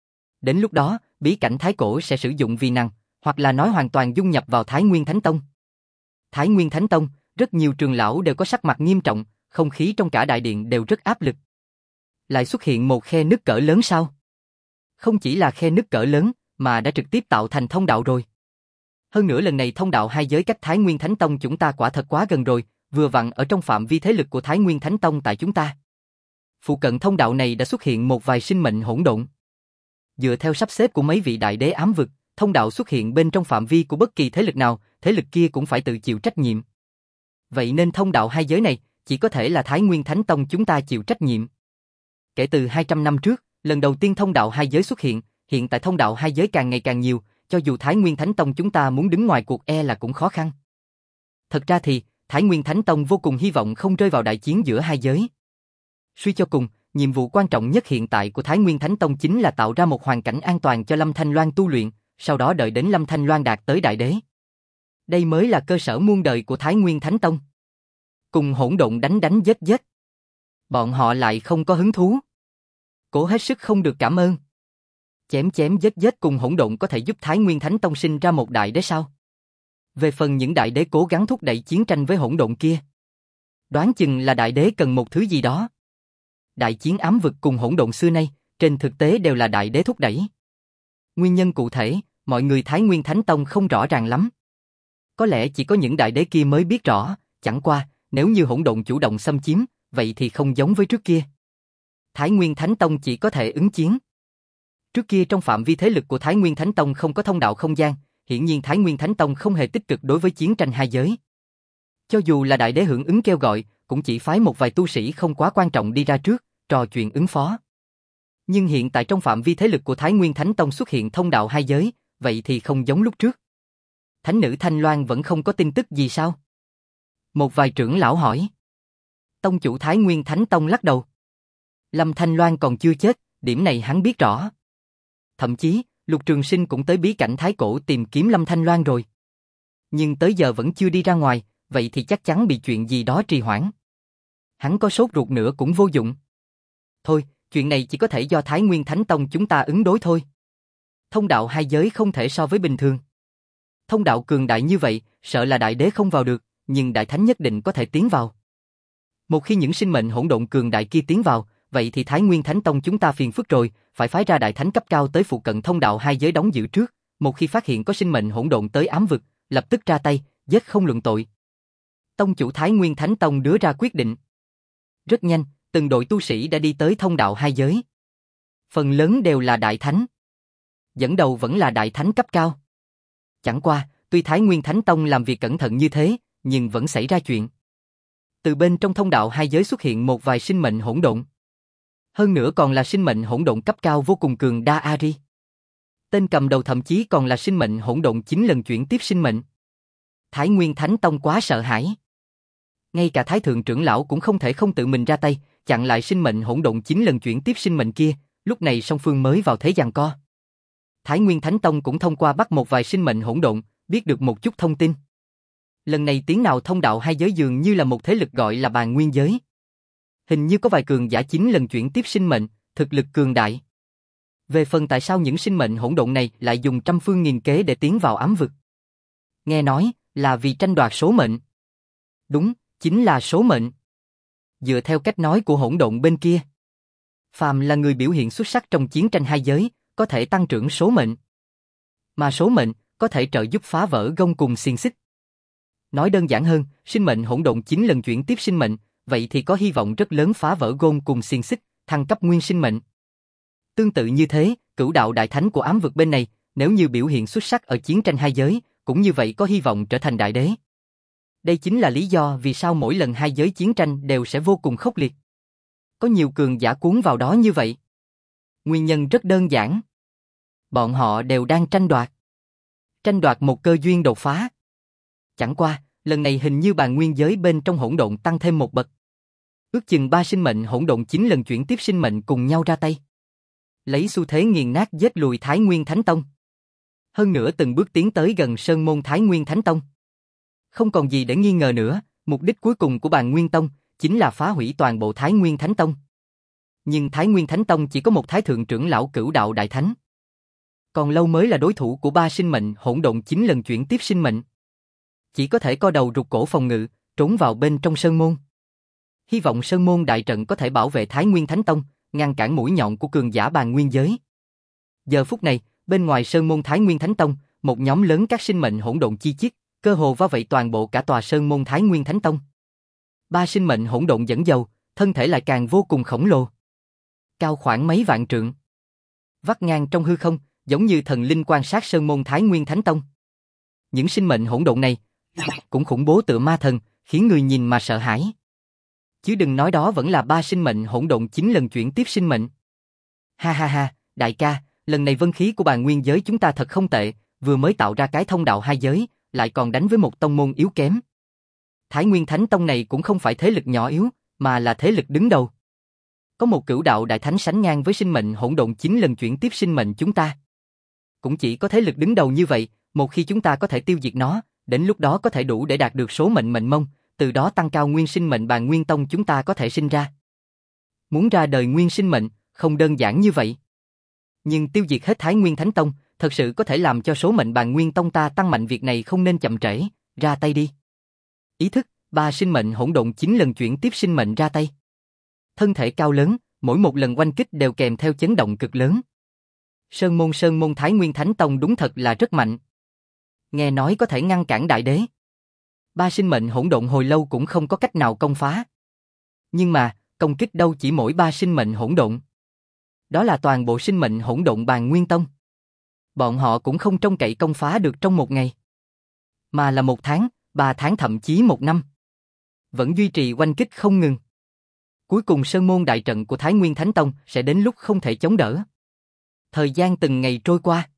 Đến lúc đó, bí cảnh Thái Cổ sẽ sử dụng vì nàng, hoặc là nói hoàn toàn dung nhập vào Thái Nguyên Thánh Tông. Thái Nguyên Thánh Tông, rất nhiều trường lão đều có sắc mặt nghiêm trọng, không khí trong cả đại điện đều rất áp lực. Lại xuất hiện một khe nứt cỡ lớn sao? Không chỉ là khe nứt cỡ lớn, mà đã trực tiếp tạo thành thông đạo rồi. Hơn nữa lần này thông đạo hai giới cách Thái Nguyên Thánh Tông chúng ta quả thật quá gần rồi, vừa vặn ở trong phạm vi thế lực của Thái Nguyên Thánh Tông tại chúng ta. Phụ cận thông đạo này đã xuất hiện một vài sinh mệnh hỗn độn. Dựa theo sắp xếp của mấy vị đại đế ám vực, thông đạo xuất hiện bên trong phạm vi của bất kỳ thế lực nào, thế lực kia cũng phải tự chịu trách nhiệm. Vậy nên thông đạo hai giới này, chỉ có thể là Thái Nguyên Thánh Tông chúng ta chịu trách nhiệm. Kể từ hai trăm năm trước, lần đầu tiên thông đạo hai giới xuất hiện, hiện tại thông đạo hai giới càng ngày càng nhiều, cho dù Thái Nguyên Thánh Tông chúng ta muốn đứng ngoài cuộc e là cũng khó khăn. Thật ra thì, Thái Nguyên Thánh Tông vô cùng hy vọng không rơi vào đại chiến giữa hai giới. Suy cho cùng, nhiệm vụ quan trọng nhất hiện tại của Thái Nguyên Thánh Tông chính là tạo ra một hoàn cảnh an toàn cho Lâm Thanh Loan tu luyện, sau đó đợi đến Lâm Thanh Loan đạt tới đại đế. Đây mới là cơ sở muôn đời của Thái Nguyên Thánh Tông. Cùng hỗn độn đánh đánh giết giết. Bọn họ lại không có hứng thú. Cố hết sức không được cảm ơn. Chém chém giết giết cùng hỗn độn có thể giúp Thái Nguyên Thánh Tông sinh ra một đại đế sao? Về phần những đại đế cố gắng thúc đẩy chiến tranh với hỗn độn kia, đoán chừng là đại đế cần một thứ gì đó. Đại chiến ám vực cùng hỗn độn xưa nay, trên thực tế đều là đại đế thúc đẩy. Nguyên nhân cụ thể, mọi người Thái Nguyên Thánh Tông không rõ ràng lắm. Có lẽ chỉ có những đại đế kia mới biết rõ, chẳng qua, nếu như hỗn độn chủ động xâm chiếm, vậy thì không giống với trước kia. Thái Nguyên Thánh Tông chỉ có thể ứng chiến. Trước kia trong phạm vi thế lực của Thái Nguyên Thánh Tông không có thông đạo không gian, hiển nhiên Thái Nguyên Thánh Tông không hề tích cực đối với chiến tranh hai giới. Cho dù là đại đế hưởng ứng kêu gọi, cũng chỉ phái một vài tu sĩ không quá quan trọng đi ra trước, trò chuyện ứng phó. Nhưng hiện tại trong phạm vi thế lực của Thái Nguyên Thánh Tông xuất hiện thông đạo hai giới, vậy thì không giống lúc trước. Thánh nữ Thanh Loan vẫn không có tin tức gì sao? Một vài trưởng lão hỏi. Tông chủ Thái Nguyên Thánh Tông lắc đầu. Lâm Thanh Loan còn chưa chết, điểm này hắn biết rõ. Thậm chí, Lục Trường Sinh cũng tới bí cảnh Thái Cổ tìm kiếm Lâm Thanh Loan rồi. Nhưng tới giờ vẫn chưa đi ra ngoài, vậy thì chắc chắn bị chuyện gì đó trì hoãn. Hắn có sốt ruột nữa cũng vô dụng. Thôi, chuyện này chỉ có thể do Thái Nguyên Thánh Tông chúng ta ứng đối thôi. Thông đạo hai giới không thể so với bình thường. Thông đạo cường đại như vậy, sợ là đại đế không vào được, nhưng đại thánh nhất định có thể tiến vào. Một khi những sinh mệnh hỗn độn cường đại kia tiến vào, vậy thì Thái Nguyên Thánh Tông chúng ta phiền phức rồi, phải phái ra đại thánh cấp cao tới phụ cận thông đạo hai giới đóng giữ trước, một khi phát hiện có sinh mệnh hỗn độn tới ám vực, lập tức ra tay, giết không luận tội. Tông chủ Thái Nguyên Thánh Tông đưa ra quyết định. Rất nhanh, từng đội tu sĩ đã đi tới thông đạo hai giới. Phần lớn đều là đại thánh. Dẫn đầu vẫn là đại thánh cấp cao. Chẳng qua, tuy Thái Nguyên Thánh Tông làm việc cẩn thận như thế, nhưng vẫn xảy ra chuyện. Từ bên trong thông đạo hai giới xuất hiện một vài sinh mệnh hỗn độn. Hơn nữa còn là sinh mệnh hỗn độn cấp cao vô cùng cường Da Ari. Tên cầm đầu thậm chí còn là sinh mệnh hỗn độn chín lần chuyển tiếp sinh mệnh. Thái Nguyên Thánh Tông quá sợ hãi. Ngay cả Thái Thượng trưởng lão cũng không thể không tự mình ra tay, chặn lại sinh mệnh hỗn độn chín lần chuyển tiếp sinh mệnh kia, lúc này song phương mới vào thế giằng co. Thái Nguyên Thánh Tông cũng thông qua bắt một vài sinh mệnh hỗn độn, biết được một chút thông tin. Lần này tiến nào thông đạo hai giới dường như là một thế lực gọi là Bàn Nguyên giới. Hình như có vài cường giả chín lần chuyển tiếp sinh mệnh, thực lực cường đại. Về phần tại sao những sinh mệnh hỗn độn này lại dùng trăm phương nghìn kế để tiến vào ám vực? Nghe nói là vì tranh đoạt số mệnh. Đúng, chính là số mệnh. Dựa theo cách nói của hỗn độn bên kia, phàm là người biểu hiện xuất sắc trong chiến tranh hai giới, có thể tăng trưởng số mệnh. Mà số mệnh có thể trợ giúp phá vỡ gông cùng xiềng xích. Nói đơn giản hơn, sinh mệnh hỗn độn chín lần chuyển tiếp sinh mệnh, vậy thì có hy vọng rất lớn phá vỡ gông cùng xiềng xích, thăng cấp nguyên sinh mệnh. Tương tự như thế, cửu đạo đại thánh của ám vực bên này, nếu như biểu hiện xuất sắc ở chiến tranh hai giới, cũng như vậy có hy vọng trở thành đại đế. Đây chính là lý do vì sao mỗi lần hai giới chiến tranh đều sẽ vô cùng khốc liệt. Có nhiều cường giả cuốn vào đó như vậy. Nguyên nhân rất đơn giản. Bọn họ đều đang tranh đoạt. Tranh đoạt một cơ duyên đột phá. Chẳng qua, lần này hình như Bàn Nguyên giới bên trong hỗn độn tăng thêm một bậc. Ước chừng ba sinh mệnh hỗn độn chín lần chuyển tiếp sinh mệnh cùng nhau ra tay. Lấy xu thế nghiền nát giết lùi Thái Nguyên Thánh Tông. Hơn nữa từng bước tiến tới gần sơn môn Thái Nguyên Thánh Tông. Không còn gì để nghi ngờ nữa, mục đích cuối cùng của Bàn Nguyên Tông chính là phá hủy toàn bộ Thái Nguyên Thánh Tông. Nhưng Thái Nguyên Thánh Tông chỉ có một Thái Thượng trưởng lão cửu đạo đại thánh. Còn lâu mới là đối thủ của ba sinh mệnh hỗn độn chín lần chuyển tiếp sinh mệnh. Chỉ có thể co đầu rụt cổ phòng ngự, trốn vào bên trong sơn môn. Hy vọng sơn môn đại trận có thể bảo vệ Thái Nguyên Thánh Tông, ngăn cản mũi nhọn của cường giả Bàn Nguyên giới. Giờ phút này, bên ngoài sơn môn Thái Nguyên Thánh Tông, một nhóm lớn các sinh mệnh hỗn độn chi chiết, cơ hồ bao vây toàn bộ cả tòa sơn môn Thái Nguyên Thánh Tông. Ba sinh mệnh hỗn độn dẫn dầu, thân thể lại càng vô cùng khổng lồ. Cao khoảng mấy vạn trượng. Vắt ngang trong hư không, giống như thần linh quan sát sơn môn Thái Nguyên Thánh Tông. Những sinh mệnh hỗn độn này cũng khủng bố tựa ma thần, khiến người nhìn mà sợ hãi. Chứ đừng nói đó vẫn là ba sinh mệnh hỗn độn chín lần chuyển tiếp sinh mệnh. Ha ha ha, đại ca, lần này vân khí của Bàn Nguyên giới chúng ta thật không tệ, vừa mới tạo ra cái thông đạo hai giới, lại còn đánh với một tông môn yếu kém. Thái Nguyên Thánh Tông này cũng không phải thế lực nhỏ yếu, mà là thế lực đứng đầu. Có một cửu đạo đại thánh sánh ngang với sinh mệnh hỗn độn chín lần chuyển tiếp sinh mệnh chúng ta. Cũng chỉ có thế lực đứng đầu như vậy, một khi chúng ta có thể tiêu diệt nó, đến lúc đó có thể đủ để đạt được số mệnh mệnh mông, từ đó tăng cao nguyên sinh mệnh Bàn Nguyên Tông chúng ta có thể sinh ra. Muốn ra đời nguyên sinh mệnh, không đơn giản như vậy. Nhưng tiêu diệt hết Thái Nguyên Thánh Tông, thật sự có thể làm cho số mệnh Bàn Nguyên Tông ta tăng mạnh, việc này không nên chậm trễ, ra tay đi. Ý thức, ba sinh mệnh hỗn độn chín lần chuyển tiếp sinh mệnh ra tay. Thân thể cao lớn, mỗi một lần oanh kích đều kèm theo chấn động cực lớn. Sơn môn Sơn môn Thái Nguyên Thánh Tông đúng thật là rất mạnh. Nghe nói có thể ngăn cản đại đế. Ba sinh mệnh hỗn độn hồi lâu cũng không có cách nào công phá. Nhưng mà, công kích đâu chỉ mỗi ba sinh mệnh hỗn độn. Đó là toàn bộ sinh mệnh hỗn độn Bàn Nguyên Tông. Bọn họ cũng không trông cậy công phá được trong một ngày. Mà là một tháng, ba tháng thậm chí một năm. Vẫn duy trì oanh kích không ngừng. Cuối cùng sơn môn đại trận của Thái Nguyên Thánh Tông sẽ đến lúc không thể chống đỡ. Thời gian từng ngày trôi qua.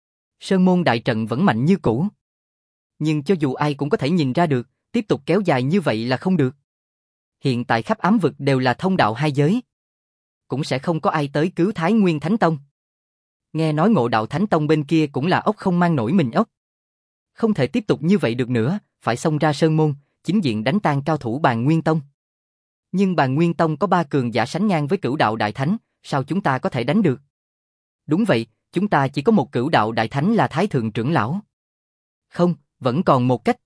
Sơn môn đại trận vẫn mạnh như cũ. Nhưng cho dù ai cũng có thể nhìn ra được, tiếp tục kéo dài như vậy là không được. Hiện tại khắp ám vực đều là thông đạo hai giới. Cũng sẽ không có ai tới cứu Thái Nguyên Thánh Tông. Nghe nói Ngộ Đạo Thánh Tông bên kia cũng là ốc không mang nổi mình ốc. Không thể tiếp tục như vậy được nữa, phải xông ra sơn môn, chính diện đánh tan cao thủ Bàn Nguyên Tông. Nhưng Bàn Nguyên Tông có ba cường giả sánh ngang với Cửu Đạo Đại Thánh, sao chúng ta có thể đánh được? Đúng vậy, chúng ta chỉ có một Cửu Đạo Đại Thánh là Thái Thượng trưởng lão. Không, vẫn còn một cách.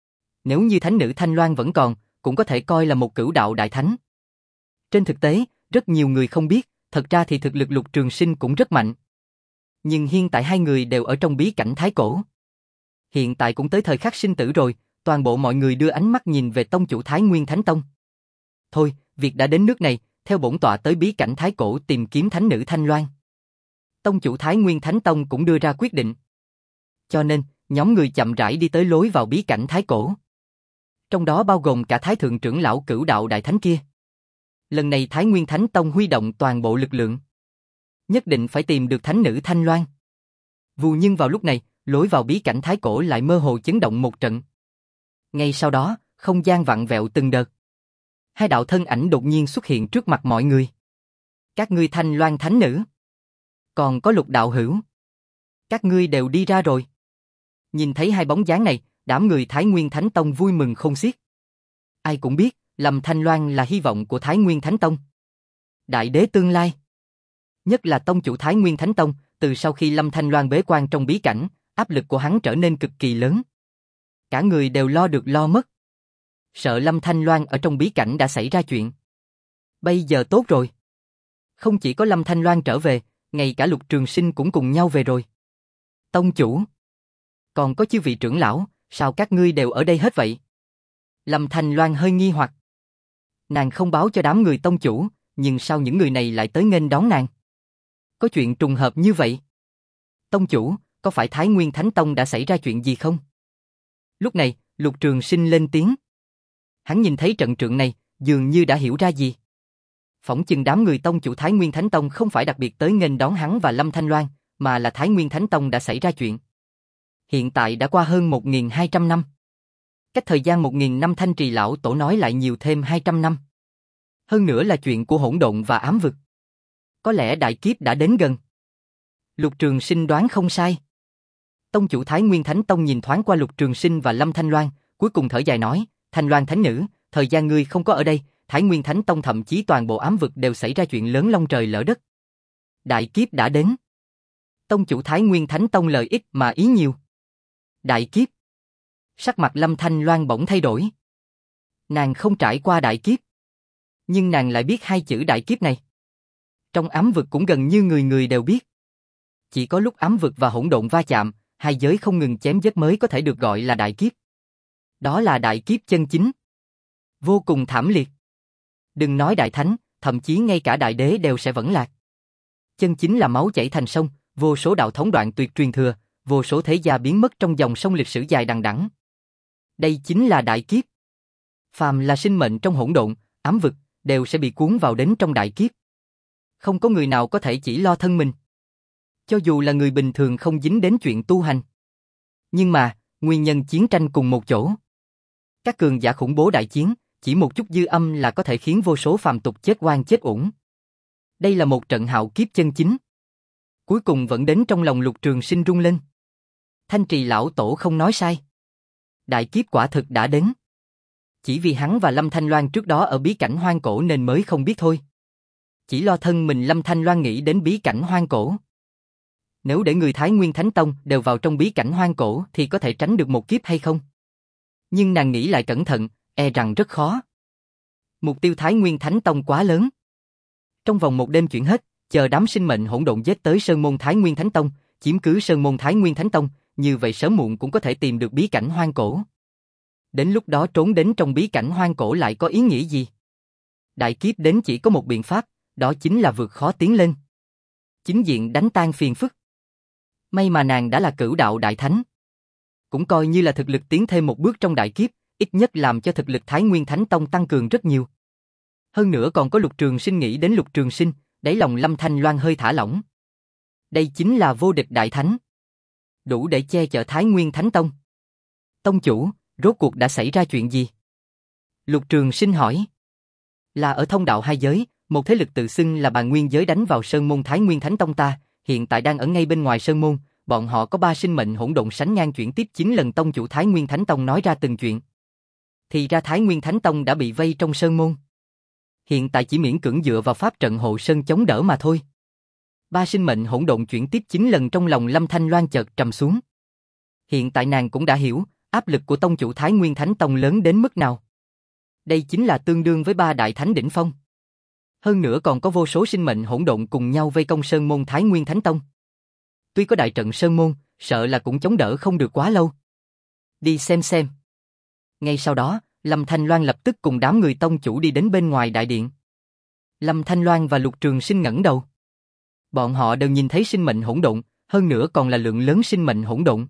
Nếu như thánh nữ Thanh Loan vẫn còn, cũng có thể coi là một Cửu Đạo Đại Thánh. Trên thực tế, rất nhiều người không biết, thật ra thì thực lực Lục Trường Sinh cũng rất mạnh. Nhưng hiện tại hai người đều ở trong bí cảnh Thái Cổ. Hiện tại cũng tới thời khắc sinh tử rồi, toàn bộ mọi người đưa ánh mắt nhìn về tông chủ Thái Nguyên Thánh Tông. Thôi, việc đã đến nước này, theo bổn tọa tới bí cảnh Thái Cổ tìm kiếm thánh nữ Thanh Loan. Tông chủ Thái Nguyên Thánh Tông cũng đưa ra quyết định. Cho nên, nhóm người chậm rãi đi tới lối vào bí cảnh Thái Cổ. Trong đó bao gồm cả Thái Thượng trưởng lão Cửu Đạo Đại Thánh kia. Lần này Thái Nguyên Thánh Tông huy động toàn bộ lực lượng. Nhất định phải tìm được thánh nữ Thanh Loan. Vù nhưng vào lúc này, lối vào bí cảnh Thái Cổ lại mơ hồ chấn động một trận. Ngay sau đó, không gian vặn vẹo từng đợt. Hai đạo thân ảnh đột nhiên xuất hiện trước mặt mọi người. Các ngươi Thanh Loan thánh nữ. Còn có Lục đạo hữu. Các ngươi đều đi ra rồi. Nhìn thấy hai bóng dáng này, đám người Thái Nguyên Thánh Tông vui mừng không xiết. Ai cũng biết, Lâm Thanh Loan là hy vọng của Thái Nguyên Thánh Tông. Đại đế tương lai. Nhất là tông chủ Thái Nguyên Thánh Tông, từ sau khi Lâm Thanh Loan bế quan trong bí cảnh, áp lực của hắn trở nên cực kỳ lớn. Cả người đều lo được lo mất. Sợ Lâm Thanh Loan ở trong bí cảnh đã xảy ra chuyện. Bây giờ tốt rồi. Không chỉ có Lâm Thanh Loan trở về, ngay cả Lục Trường Sinh cũng cùng nhau về rồi. Tông chủ. Còn có chư vị trưởng lão, sao các ngươi đều ở đây hết vậy? Lâm Thanh Loan hơi nghi hoặc. Nàng không báo cho đám người tông chủ, nhưng sao những người này lại tới nghênh đón nàng? Có chuyện trùng hợp như vậy. Tông chủ, có phải Thái Nguyên Thánh Tông đã xảy ra chuyện gì không? Lúc này, Lục Trường Sinh lên tiếng. Hắn nhìn thấy trận trượng này, dường như đã hiểu ra gì. Phỏng chừng đám người tông chủ Thái Nguyên Thánh Tông không phải đặc biệt tới nghênh đón hắn và Lâm Thanh Loan, mà là Thái Nguyên Thánh Tông đã xảy ra chuyện. Hiện tại đã qua hơn một nghìn hai trăm năm. Cách thời gian một nghìn năm Thanh Trì Lão Tổ nói lại nhiều thêm hai trăm năm. Hơn nữa là chuyện của hỗn độn và ám vực. Có lẽ đại kiếp đã đến gần. Lục Trường Sinh đoán không sai. Tông chủ Thái Nguyên Thánh Tông nhìn thoáng qua Lục Trường Sinh và Lâm Thanh Loan, cuối cùng thở dài nói, Thanh Loan Thánh Nữ, thời gian ngươi không có ở đây, Thái Nguyên Thánh Tông thậm chí toàn bộ ám vực đều xảy ra chuyện lớn long trời lỡ đất. Đại kiếp đã đến. Tông chủ Thái Nguyên Thánh Tông lời ít mà ý nhiều. Đại kiếp. Sắc mặt Lâm Thanh Loan bỗng thay đổi. Nàng không trải qua đại kiếp. Nhưng nàng lại biết hai chữ đại kiếp này. Trong ám vực cũng gần như người người đều biết. Chỉ có lúc ám vực và hỗn độn va chạm, hai giới không ngừng chém giết mới có thể được gọi là đại kiếp. Đó là đại kiếp chân chính. Vô cùng thảm liệt. Đừng nói đại thánh, thậm chí ngay cả đại đế đều sẽ vẫn lạc. Chân chính là máu chảy thành sông, vô số đạo thống đoạn tuyệt truyền thừa, vô số thế gia biến mất trong dòng sông lịch sử dài đằng đẵng. Đây chính là đại kiếp. Phàm là sinh mệnh trong hỗn độn, ám vực, đều sẽ bị cuốn vào đến trong đại kiếp. Không có người nào có thể chỉ lo thân mình. Cho dù là người bình thường không dính đến chuyện tu hành. Nhưng mà, nguyên nhân chiến tranh cùng một chỗ. Các cường giả khủng bố đại chiến, chỉ một chút dư âm là có thể khiến vô số phàm tục chết oan chết uổng. Đây là một trận hạo kiếp chân chính. Cuối cùng vẫn đến trong lòng Lục Trường Sinh rung lên. Thanh Trì Lão Tổ không nói sai. Đại kiếp quả thực đã đến. Chỉ vì hắn và Lâm Thanh Loan trước đó ở bí cảnh hoang cổ nên mới không biết thôi. Chỉ lo thân mình Lâm Thanh Loan nghĩ đến bí cảnh hoang cổ. Nếu để người Thái Nguyên Thánh Tông đều vào trong bí cảnh hoang cổ thì có thể tránh được một kiếp hay không? Nhưng nàng nghĩ lại cẩn thận, e rằng rất khó. Mục tiêu Thái Nguyên Thánh Tông quá lớn. Trong vòng một đêm chuyển hết, chờ đám sinh mệnh hỗn độn giết tới Sơn Môn Thái Nguyên Thánh Tông, chiếm cứ Sơn Môn Thái Nguyên Thánh Tông, như vậy sớm muộn cũng có thể tìm được bí cảnh hoang cổ. Đến lúc đó trốn đến trong bí cảnh hoang cổ lại có ý nghĩa gì? Đại kiếp đến chỉ có một biện pháp, đó chính là vượt khó tiến lên. Chính diện đánh tan phiền phức. May mà nàng đã là Cửu Đạo Đại Thánh. Cũng coi như là thực lực tiến thêm một bước trong đại kiếp, ít nhất làm cho thực lực Thái Nguyên Thánh Tông tăng cường rất nhiều. Hơn nữa còn có Lục Trường Sinh nghĩ đến Lục Trường Sinh, đáy lòng Lâm Thanh Loan hơi thả lỏng. Đây chính là vô địch đại thánh. Đủ để che chở Thái Nguyên Thánh Tông. Tông chủ, rốt cuộc đã xảy ra chuyện gì? Lục Trường Sinh hỏi. Là ở thông đạo hai giới, một thế lực tự xưng là Bàn Nguyên giới đánh vào Sơn Môn Thái Nguyên Thánh Tông ta, hiện tại đang ở ngay bên ngoài Sơn Môn, bọn họ có ba sinh mệnh hỗn độn sánh ngang chuyển tiếp chín lần tông chủ Thái Nguyên Thánh Tông nói ra từng chuyện. Thì ra Thái Nguyên Thánh Tông đã bị vây trong sơn môn. Hiện tại chỉ miễn cưỡng dựa vào pháp trận hộ sơn chống đỡ mà thôi. Ba sinh mệnh hỗn độn chuyển tiếp chín lần trong lòng Lâm Thanh Loan chợt trầm xuống. Hiện tại nàng cũng đã hiểu, áp lực của tông chủ Thái Nguyên Thánh Tông lớn đến mức nào. Đây chính là tương đương với ba đại thánh đỉnh phong. Hơn nữa còn có vô số sinh mệnh hỗn độn cùng nhau vây công sơn môn Thái Nguyên Thánh Tông. Tuy có đại trận sơn môn, sợ là cũng chống đỡ không được quá lâu. Đi xem xem. Ngay sau đó, Lâm Thanh Loan lập tức cùng đám người tông chủ đi đến bên ngoài đại điện. Lâm Thanh Loan và Lục Trường Sinh ngẩng đầu. Bọn họ đều nhìn thấy sinh mệnh hỗn độn, hơn nữa còn là lượng lớn sinh mệnh hỗn độn.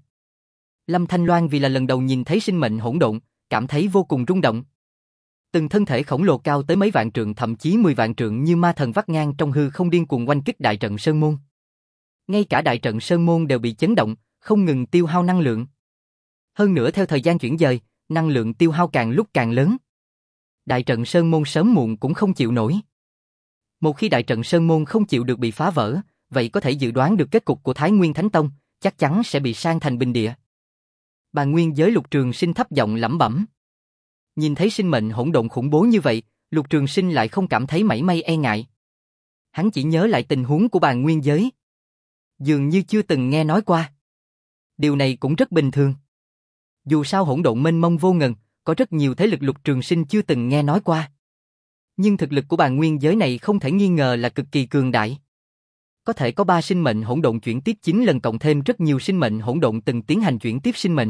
Lâm Thanh Loan vì là lần đầu nhìn thấy sinh mệnh hỗn độn, cảm thấy vô cùng rung động. Từng thân thể khổng lồ cao tới mấy vạn trượng thậm chí mười vạn trượng như ma thần vắt ngang trong hư không điên cuồng oanh kích đại trận sơn môn. Ngay cả đại trận sơn môn đều bị chấn động, không ngừng tiêu hao năng lượng. Hơn nữa theo thời gian chuyển dời, năng lượng tiêu hao càng lúc càng lớn. Đại trận sơn môn sớm muộn cũng không chịu nổi. Một khi đại trận sơn môn không chịu được bị phá vỡ, vậy có thể dự đoán được kết cục của Thái Nguyên Thánh Tông, chắc chắn sẽ bị san thành bình địa. Bà Nguyên Giới Lục Trường Sinh thấp giọng lẩm bẩm. Nhìn thấy sinh mệnh hỗn độn khủng bố như vậy, Lục Trường Sinh lại không cảm thấy mảy may e ngại. Hắn chỉ nhớ lại tình huống của bà Nguyên Giới. Dường như chưa từng nghe nói qua. Điều này cũng rất bình thường. Dù sao hỗn độn mênh mông vô ngần, có rất nhiều thế lực Lục Trường Sinh chưa từng nghe nói qua. Nhưng thực lực của bà Nguyên Giới này không thể nghi ngờ là cực kỳ cường đại. Có thể có ba sinh mệnh hỗn độn chuyển tiếp chín lần cộng thêm rất nhiều sinh mệnh hỗn độn từng tiến hành chuyển tiếp sinh mệnh.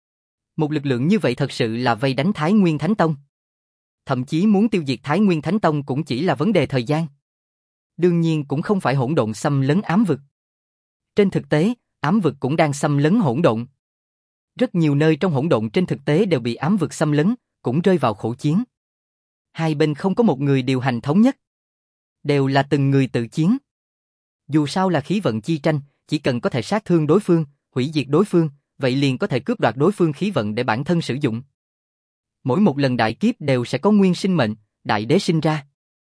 Một lực lượng như vậy thật sự là vây đánh Thái Nguyên Thánh Tông. Thậm chí muốn tiêu diệt Thái Nguyên Thánh Tông cũng chỉ là vấn đề thời gian. Đương nhiên cũng không phải hỗn độn xâm lấn ám vực. Trên thực tế, ám vực cũng đang xâm lấn hỗn độn. Rất nhiều nơi trong hỗn độn trên thực tế đều bị ám vực xâm lấn, cũng rơi vào khổ chiến. Hai bên không có một người điều hành thống nhất. Đều là từng người tự chiến. Dù sao là khí vận chi tranh, chỉ cần có thể sát thương đối phương, hủy diệt đối phương, vậy liền có thể cướp đoạt đối phương khí vận để bản thân sử dụng. Mỗi một lần đại kiếp đều sẽ có nguyên sinh mệnh, đại đế sinh ra.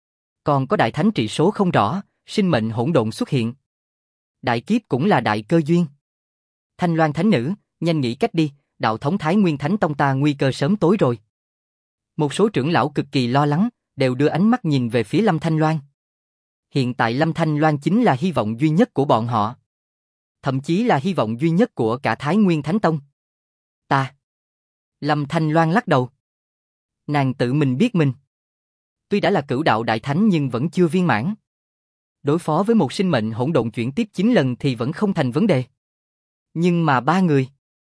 Còn có đại thánh trị số không rõ, sinh mệnh hỗn độn xuất hiện. Đại kiếp cũng là đại cơ duyên. Thanh Loan Thánh Nữ, nhanh nghĩ cách đi, đạo thống Thái Nguyên Thánh Tông ta nguy cơ sớm tối rồi. Một số trưởng lão cực kỳ lo lắng, đều đưa ánh mắt nhìn về phía Lâm Thanh Loan. Hiện tại Lâm Thanh Loan chính là hy vọng duy nhất của bọn họ. Thậm chí là hy vọng duy nhất của cả Thái Nguyên Thánh Tông. Ta. Lâm Thanh Loan lắc đầu. Nàng tự mình biết mình. Tuy đã là cửu đạo đại thánh nhưng vẫn chưa viên mãn. Đối phó với một sinh mệnh hỗn độn chuyển tiếp chín lần thì vẫn không thành vấn đề. Nhưng mà ba người.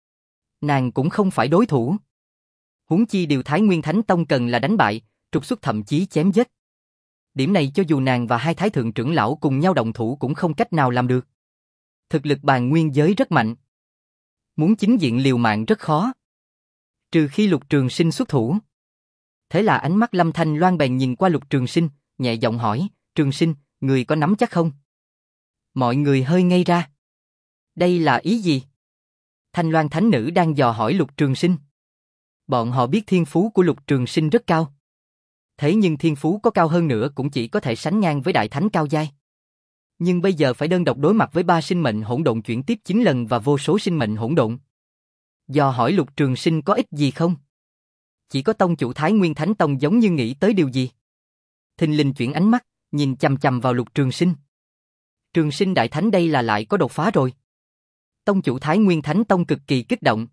Nàng cũng không phải đối thủ. Huống chi điều Thái Nguyên Thánh Tông cần là đánh bại, trục xuất thậm chí chém giết. Điểm này cho dù nàng và hai thái thượng trưởng lão cùng nhau động thủ cũng không cách nào làm được. Thực lực bàn nguyên giới rất mạnh. Muốn chính diện liều mạng rất khó. Trừ khi Lục Trường Sinh xuất thủ. Thế là ánh mắt Lâm Thanh Loan bèn nhìn qua Lục Trường Sinh, nhẹ giọng hỏi, Trường Sinh, người có nắm chắc không? Mọi người hơi ngây ra. Đây là ý gì? Thanh Loan Thánh Nữ đang dò hỏi Lục Trường Sinh. Bọn họ biết thiên phú của Lục Trường Sinh rất cao. Thế nhưng thiên phú có cao hơn nữa cũng chỉ có thể sánh ngang với đại thánh cao giai. Nhưng bây giờ phải đơn độc đối mặt với ba sinh mệnh hỗn độn chuyển tiếp chín lần và vô số sinh mệnh hỗn độn. Dò hỏi Lục Trường Sinh có ích gì không? Chỉ có tông chủ Thái Nguyên Thánh Tông giống như nghĩ tới điều gì. Thình lình chuyển ánh mắt, nhìn chằm chằm vào Lục Trường Sinh. Trường Sinh đại thánh đây là lại có đột phá rồi. Tông chủ Thái Nguyên Thánh Tông cực kỳ kích động.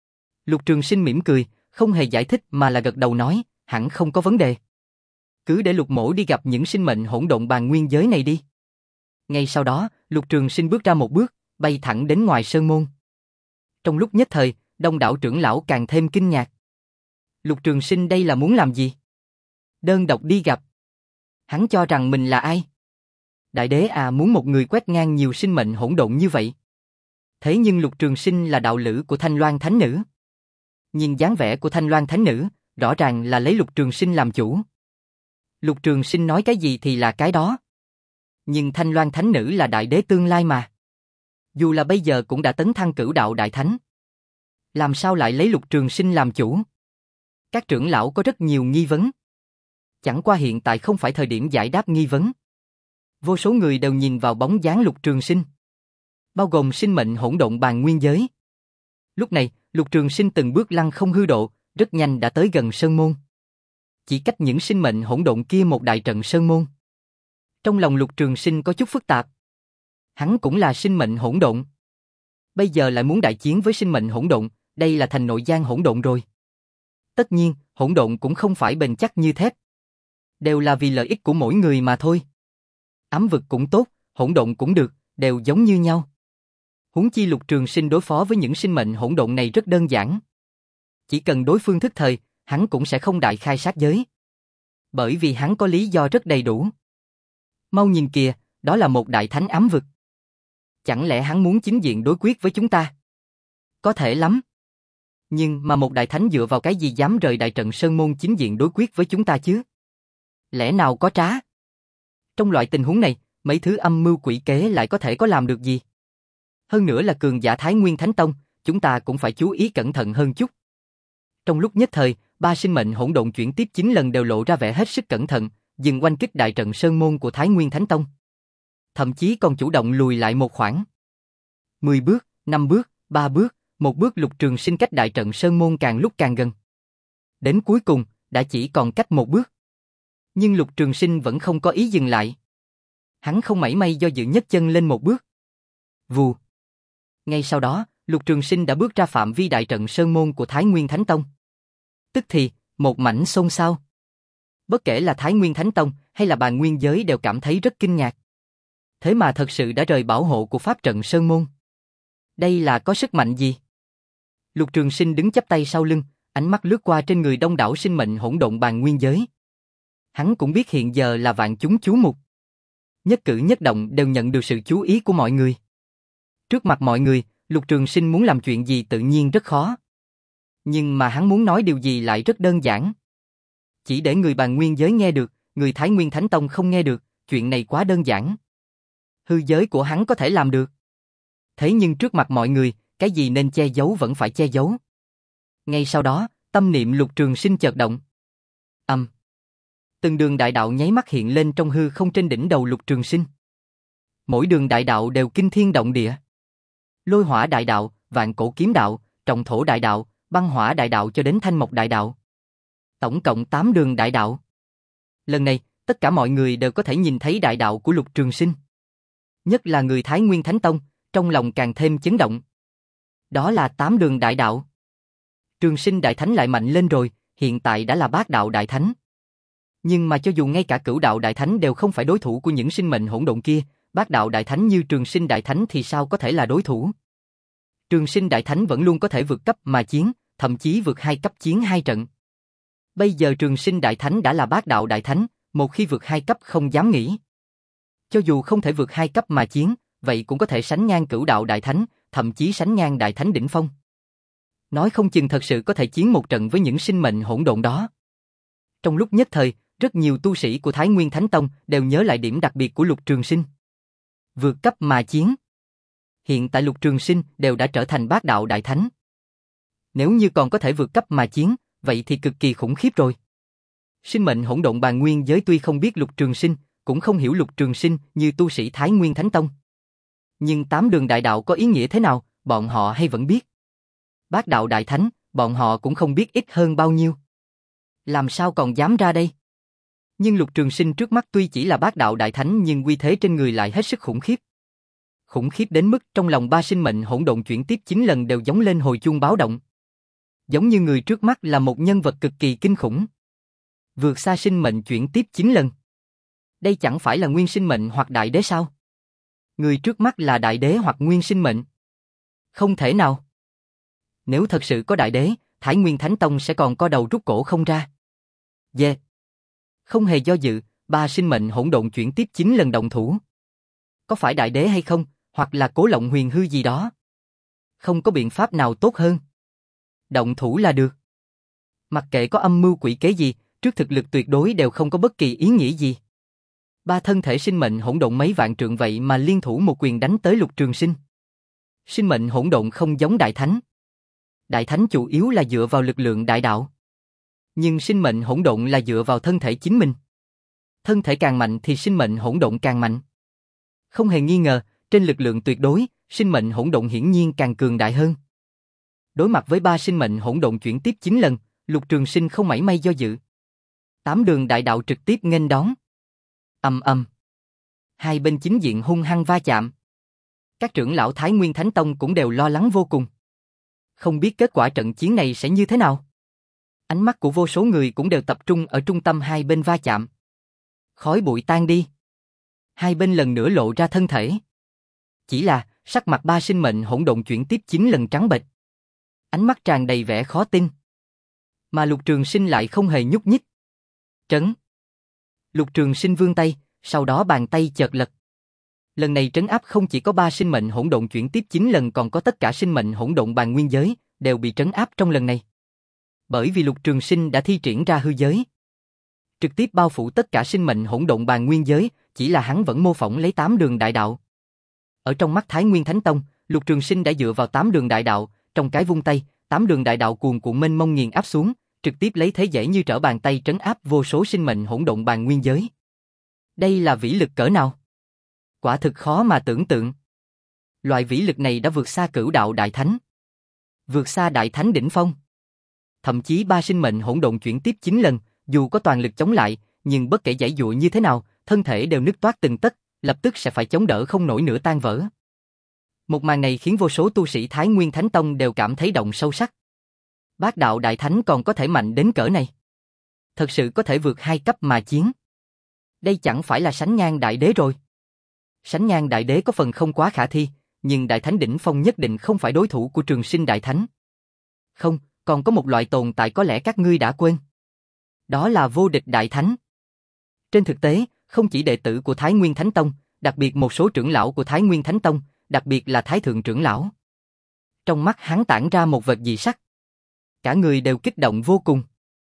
Lục Trường Sinh mỉm cười, không hề giải thích mà là gật đầu nói, hẳn không có vấn đề. Cứ để Lục Mỗ đi gặp những sinh mệnh hỗn độn bàn nguyên giới này đi. Ngay sau đó, Lục Trường Sinh bước ra một bước, bay thẳng đến ngoài sơn môn. Trong lúc nhất thời, đông đảo trưởng lão càng thêm kinh ngạc. Lục Trường Sinh đây là muốn làm gì? Đơn độc đi gặp. Hắn cho rằng mình là ai? Đại đế à, muốn một người quét ngang nhiều sinh mệnh hỗn độn như vậy. Thế nhưng Lục Trường Sinh là đạo lữ của Thanh Loan Thánh Nữ. Nhìn dáng vẻ của Thanh Loan Thánh Nữ, rõ ràng là lấy Lục Trường Sinh làm chủ. Lục Trường Sinh nói cái gì thì là cái đó. Nhưng Thanh Loan Thánh Nữ là đại đế tương lai mà. Dù là bây giờ cũng đã tấn thăng cửu đạo đại thánh. Làm sao lại lấy Lục Trường Sinh làm chủ? Các trưởng lão có rất nhiều nghi vấn. Chẳng qua hiện tại không phải thời điểm giải đáp nghi vấn. Vô số người đều nhìn vào bóng dáng Lục Trường Sinh. bao gồm sinh mệnh hỗn độn bàn nguyên giới. Lúc này, Lục Trường Sinh từng bước lăng không hư độ, rất nhanh đã tới gần sơn môn. Chỉ cách những sinh mệnh hỗn độn kia một đại trận sơn môn. Trong lòng Lục Trường Sinh có chút phức tạp. Hắn cũng là sinh mệnh hỗn độn. Bây giờ lại muốn đại chiến với sinh mệnh hỗn độn, đây là thành nội gian hỗn độn rồi. Tất nhiên, hỗn độn cũng không phải bền chắc như thép. Đều là vì lợi ích của mỗi người mà thôi. Ám vực cũng tốt, hỗn độn cũng được, đều giống như nhau. Huống chi Lục Trường Sinh đối phó với những sinh mệnh hỗn độn này rất đơn giản. Chỉ cần đối phương thức thời, hắn cũng sẽ không đại khai sát giới. Bởi vì hắn có lý do rất đầy đủ. Mau nhìn kìa, đó là một đại thánh ám vực. Chẳng lẽ hắn muốn chính diện đối quyết với chúng ta? Có thể lắm. Nhưng mà một đại thánh dựa vào cái gì dám rời đại trận sơn môn chính diện đối quyết với chúng ta chứ? Lẽ nào có trá? Trong loại tình huống này, mấy thứ âm mưu quỷ kế lại có thể có làm được gì? Hơn nữa là cường giả Thái Nguyên Thánh Tông, chúng ta cũng phải chú ý cẩn thận hơn chút. Trong lúc nhất thời, ba sinh mệnh hỗn độn chuyển tiếp chín lần đều lộ ra vẻ hết sức cẩn thận, dừng oanh kích đại trận sơn môn của Thái Nguyên Thánh Tông. Thậm chí còn chủ động lùi lại một khoảng. Mười bước, năm bước, ba bước, một bước Lục Trường Sinh cách đại trận sơn môn càng lúc càng gần. Đến cuối cùng, đã chỉ còn cách một bước. Nhưng Lục Trường Sinh vẫn không có ý dừng lại. Hắn không mảy may do dự nhấc chân lên một bước. Vù. Ngay sau đó, Lục Trường Sinh đã bước ra phạm vi đại trận sơn môn của Thái Nguyên Thánh Tông. Tức thì, một mảnh xôn xao. Bất kể là Thái Nguyên Thánh Tông hay là Bàn Nguyên Giới đều cảm thấy rất kinh ngạc. Thế mà thật sự đã rời bảo hộ của pháp trận sơn môn. Đây là có sức mạnh gì? Lục Trường Sinh đứng chắp tay sau lưng, ánh mắt lướt qua trên người đông đảo sinh mệnh hỗn độn Bàn Nguyên Giới. Hắn cũng biết hiện giờ là vạn chúng chú mục. Nhất cử nhất động đều nhận được sự chú ý của mọi người. Trước mặt mọi người, Lục Trường Sinh muốn làm chuyện gì tự nhiên rất khó. Nhưng mà hắn muốn nói điều gì lại rất đơn giản. Chỉ để người Bàn Nguyên Giới nghe được, người Thái Nguyên Thánh Tông không nghe được, chuyện này quá đơn giản. Hư giới của hắn có thể làm được. Thế nhưng trước mặt mọi người, cái gì nên che giấu vẫn phải che giấu. Ngay sau đó, tâm niệm Lục Trường Sinh chợt động. Âm. Um. Từng đường đại đạo nháy mắt hiện lên trong hư không trên đỉnh đầu Lục Trường Sinh. Mỗi đường đại đạo đều kinh thiên động địa. Lôi hỏa đại đạo, vạn cổ kiếm đạo, trọng thổ đại đạo, băng hỏa đại đạo cho đến thanh mộc đại đạo. Tổng cộng tám đường đại đạo. Lần này, tất cả mọi người đều có thể nhìn thấy đại đạo của Lục Trường Sinh. Nhất là người Thái Nguyên Thánh Tông, trong lòng càng thêm chấn động. Đó là tám đường đại đạo. Trường Sinh Đại Thánh lại mạnh lên rồi, hiện tại đã là bát đạo đại thánh. Nhưng mà cho dù ngay cả cửu đạo đại thánh đều không phải đối thủ của những sinh mệnh hỗn độn kia, bát đạo đại thánh như Trường Sinh Đại Thánh thì sao có thể là đối thủ? Trường Sinh Đại Thánh vẫn luôn có thể vượt cấp mà chiến, thậm chí vượt hai cấp chiến hai trận. Bây giờ Trường Sinh Đại Thánh đã là bát đạo đại thánh, một khi vượt hai cấp không dám nghĩ. Cho dù không thể vượt hai cấp mà chiến, vậy cũng có thể sánh ngang cửu đạo đại thánh, thậm chí sánh ngang đại thánh đỉnh phong. Nói không chừng thật sự có thể chiến một trận với những sinh mệnh hỗn độn đó. Trong lúc nhất thời, rất nhiều tu sĩ của Thái Nguyên Thánh Tông đều nhớ lại điểm đặc biệt của Lục Trường Sinh. Vượt cấp mà chiến. Hiện tại Lục Trường Sinh đều đã trở thành bát đạo đại thánh. Nếu như còn có thể vượt cấp mà chiến, vậy thì cực kỳ khủng khiếp rồi. Sinh mệnh hỗn độn Bàn Nguyên Giới tuy không biết Lục Trường Sinh, cũng không hiểu Lục Trường Sinh như tu sĩ Thái Nguyên Thánh Tông. Nhưng tám đường đại đạo có ý nghĩa thế nào, bọn họ hay vẫn biết. Bát đạo đại thánh, bọn họ cũng không biết ít hơn bao nhiêu. Làm sao còn dám ra đây? Nhưng Lục Trường Sinh trước mắt tuy chỉ là bát đạo đại thánh nhưng uy thế trên người lại hết sức khủng khiếp. Khủng khiếp đến mức trong lòng ba sinh mệnh hỗn độn chuyển tiếp chín lần đều giống lên hồi chuông báo động. Giống như người trước mắt là một nhân vật cực kỳ kinh khủng. Vượt xa sinh mệnh chuyển tiếp chín lần. Đây chẳng phải là nguyên sinh mệnh hoặc đại đế sao? Người trước mắt là đại đế hoặc nguyên sinh mệnh. Không thể nào. Nếu thật sự có đại đế, Thái Nguyên Thánh Tông sẽ còn co đầu rút cổ không ra. Yeah. Không hề do dự, ba sinh mệnh hỗn độn chuyển tiếp chín lần động thủ. Có phải đại đế hay không, hoặc là Cố Lộng Huyền Hư gì đó. Không có biện pháp nào tốt hơn. Động thủ là được. Mặc kệ có âm mưu quỷ kế gì, trước thực lực tuyệt đối đều không có bất kỳ ý nghĩa gì. Ba thân thể sinh mệnh hỗn độn mấy vạn trượng vậy mà liên thủ một quyền đánh tới Lục Trường Sinh. Sinh mệnh hỗn độn không giống đại thánh. Đại thánh chủ yếu là dựa vào lực lượng đại đạo. Nhưng sinh mệnh hỗn độn là dựa vào thân thể chính mình. Thân thể càng mạnh thì sinh mệnh hỗn độn càng mạnh. Không hề nghi ngờ, trên lực lượng tuyệt đối, sinh mệnh hỗn độn hiển nhiên càng cường đại hơn. Đối mặt với ba sinh mệnh hỗn độn chuyển tiếp chín lần, Lục Trường Sinh không mảy may do dự. Tám đường đại đạo trực tiếp nghênh đón. Ầm ầm. Hai bên chính diện hung hăng va chạm. Các trưởng lão Thái Nguyên Thánh Tông cũng đều lo lắng vô cùng. Không biết kết quả trận chiến này sẽ như thế nào. Ánh mắt của vô số người cũng đều tập trung ở trung tâm hai bên va chạm. Khói bụi tan đi. Hai bên lần nữa lộ ra thân thể. Chỉ là, sắc mặt ba sinh mệnh hỗn độn chuyển tiếp chín lần trắng bệch. Ánh mắt tràn đầy vẻ khó tin. Mà Lục Trường Sinh lại không hề nhúc nhích. Trấn. Lục Trường Sinh vươn tay, sau đó bàn tay chợt lật. Lần này trấn áp không chỉ có ba sinh mệnh hỗn độn chuyển tiếp chín lần, còn có tất cả sinh mệnh hỗn độn bàn nguyên giới đều bị trấn áp trong lần này. Bởi vì Lục Trường Sinh đã thi triển ra hư giới, trực tiếp bao phủ tất cả sinh mệnh hỗn độn bàn nguyên giới, chỉ là hắn vẫn mô phỏng lấy tám đường đại đạo. Ở trong mắt Thái Nguyên Thánh Tông, Lục Trường Sinh đã dựa vào tám đường đại đạo, trong cái vung tay, tám đường đại đạo cuồn cuộn mênh mông nghiền áp xuống, trực tiếp lấy thế dễ như trở bàn tay trấn áp vô số sinh mệnh hỗn độn bàn nguyên giới. Đây là vĩ lực cỡ nào? Quả thực khó mà tưởng tượng. Loại vĩ lực này đã vượt xa cửu đạo đại thánh, vượt xa đại thánh đỉnh phong. Thậm chí ba sinh mệnh hỗn độn chuyển tiếp chín lần, dù có toàn lực chống lại, nhưng bất kể giãy dụa như thế nào, thân thể đều nứt toát từng tấc, lập tức sẽ phải chống đỡ không nổi nữa tan vỡ. Một màn này khiến vô số tu sĩ Thái Nguyên Thánh Tông đều cảm thấy động sâu sắc. Bát đạo đại thánh còn có thể mạnh đến cỡ này, thật sự có thể vượt hai cấp mà chiến. Đây chẳng phải là sánh ngang đại đế rồi. Sánh ngang đại đế có phần không quá khả thi, nhưng đại thánh đỉnh phong nhất định không phải đối thủ của Trường Sinh đại thánh. Không, còn có một loại tồn tại có lẽ các ngươi đã quên. Đó là vô địch đại thánh. Trên thực tế, không chỉ đệ tử của Thái Nguyên Thánh Tông, đặc biệt một số trưởng lão của Thái Nguyên Thánh Tông, đặc biệt là Thái Thượng trưởng lão. Trong mắt hắn tản ra một vệt dị sắc. Cả người đều kích động vô cùng.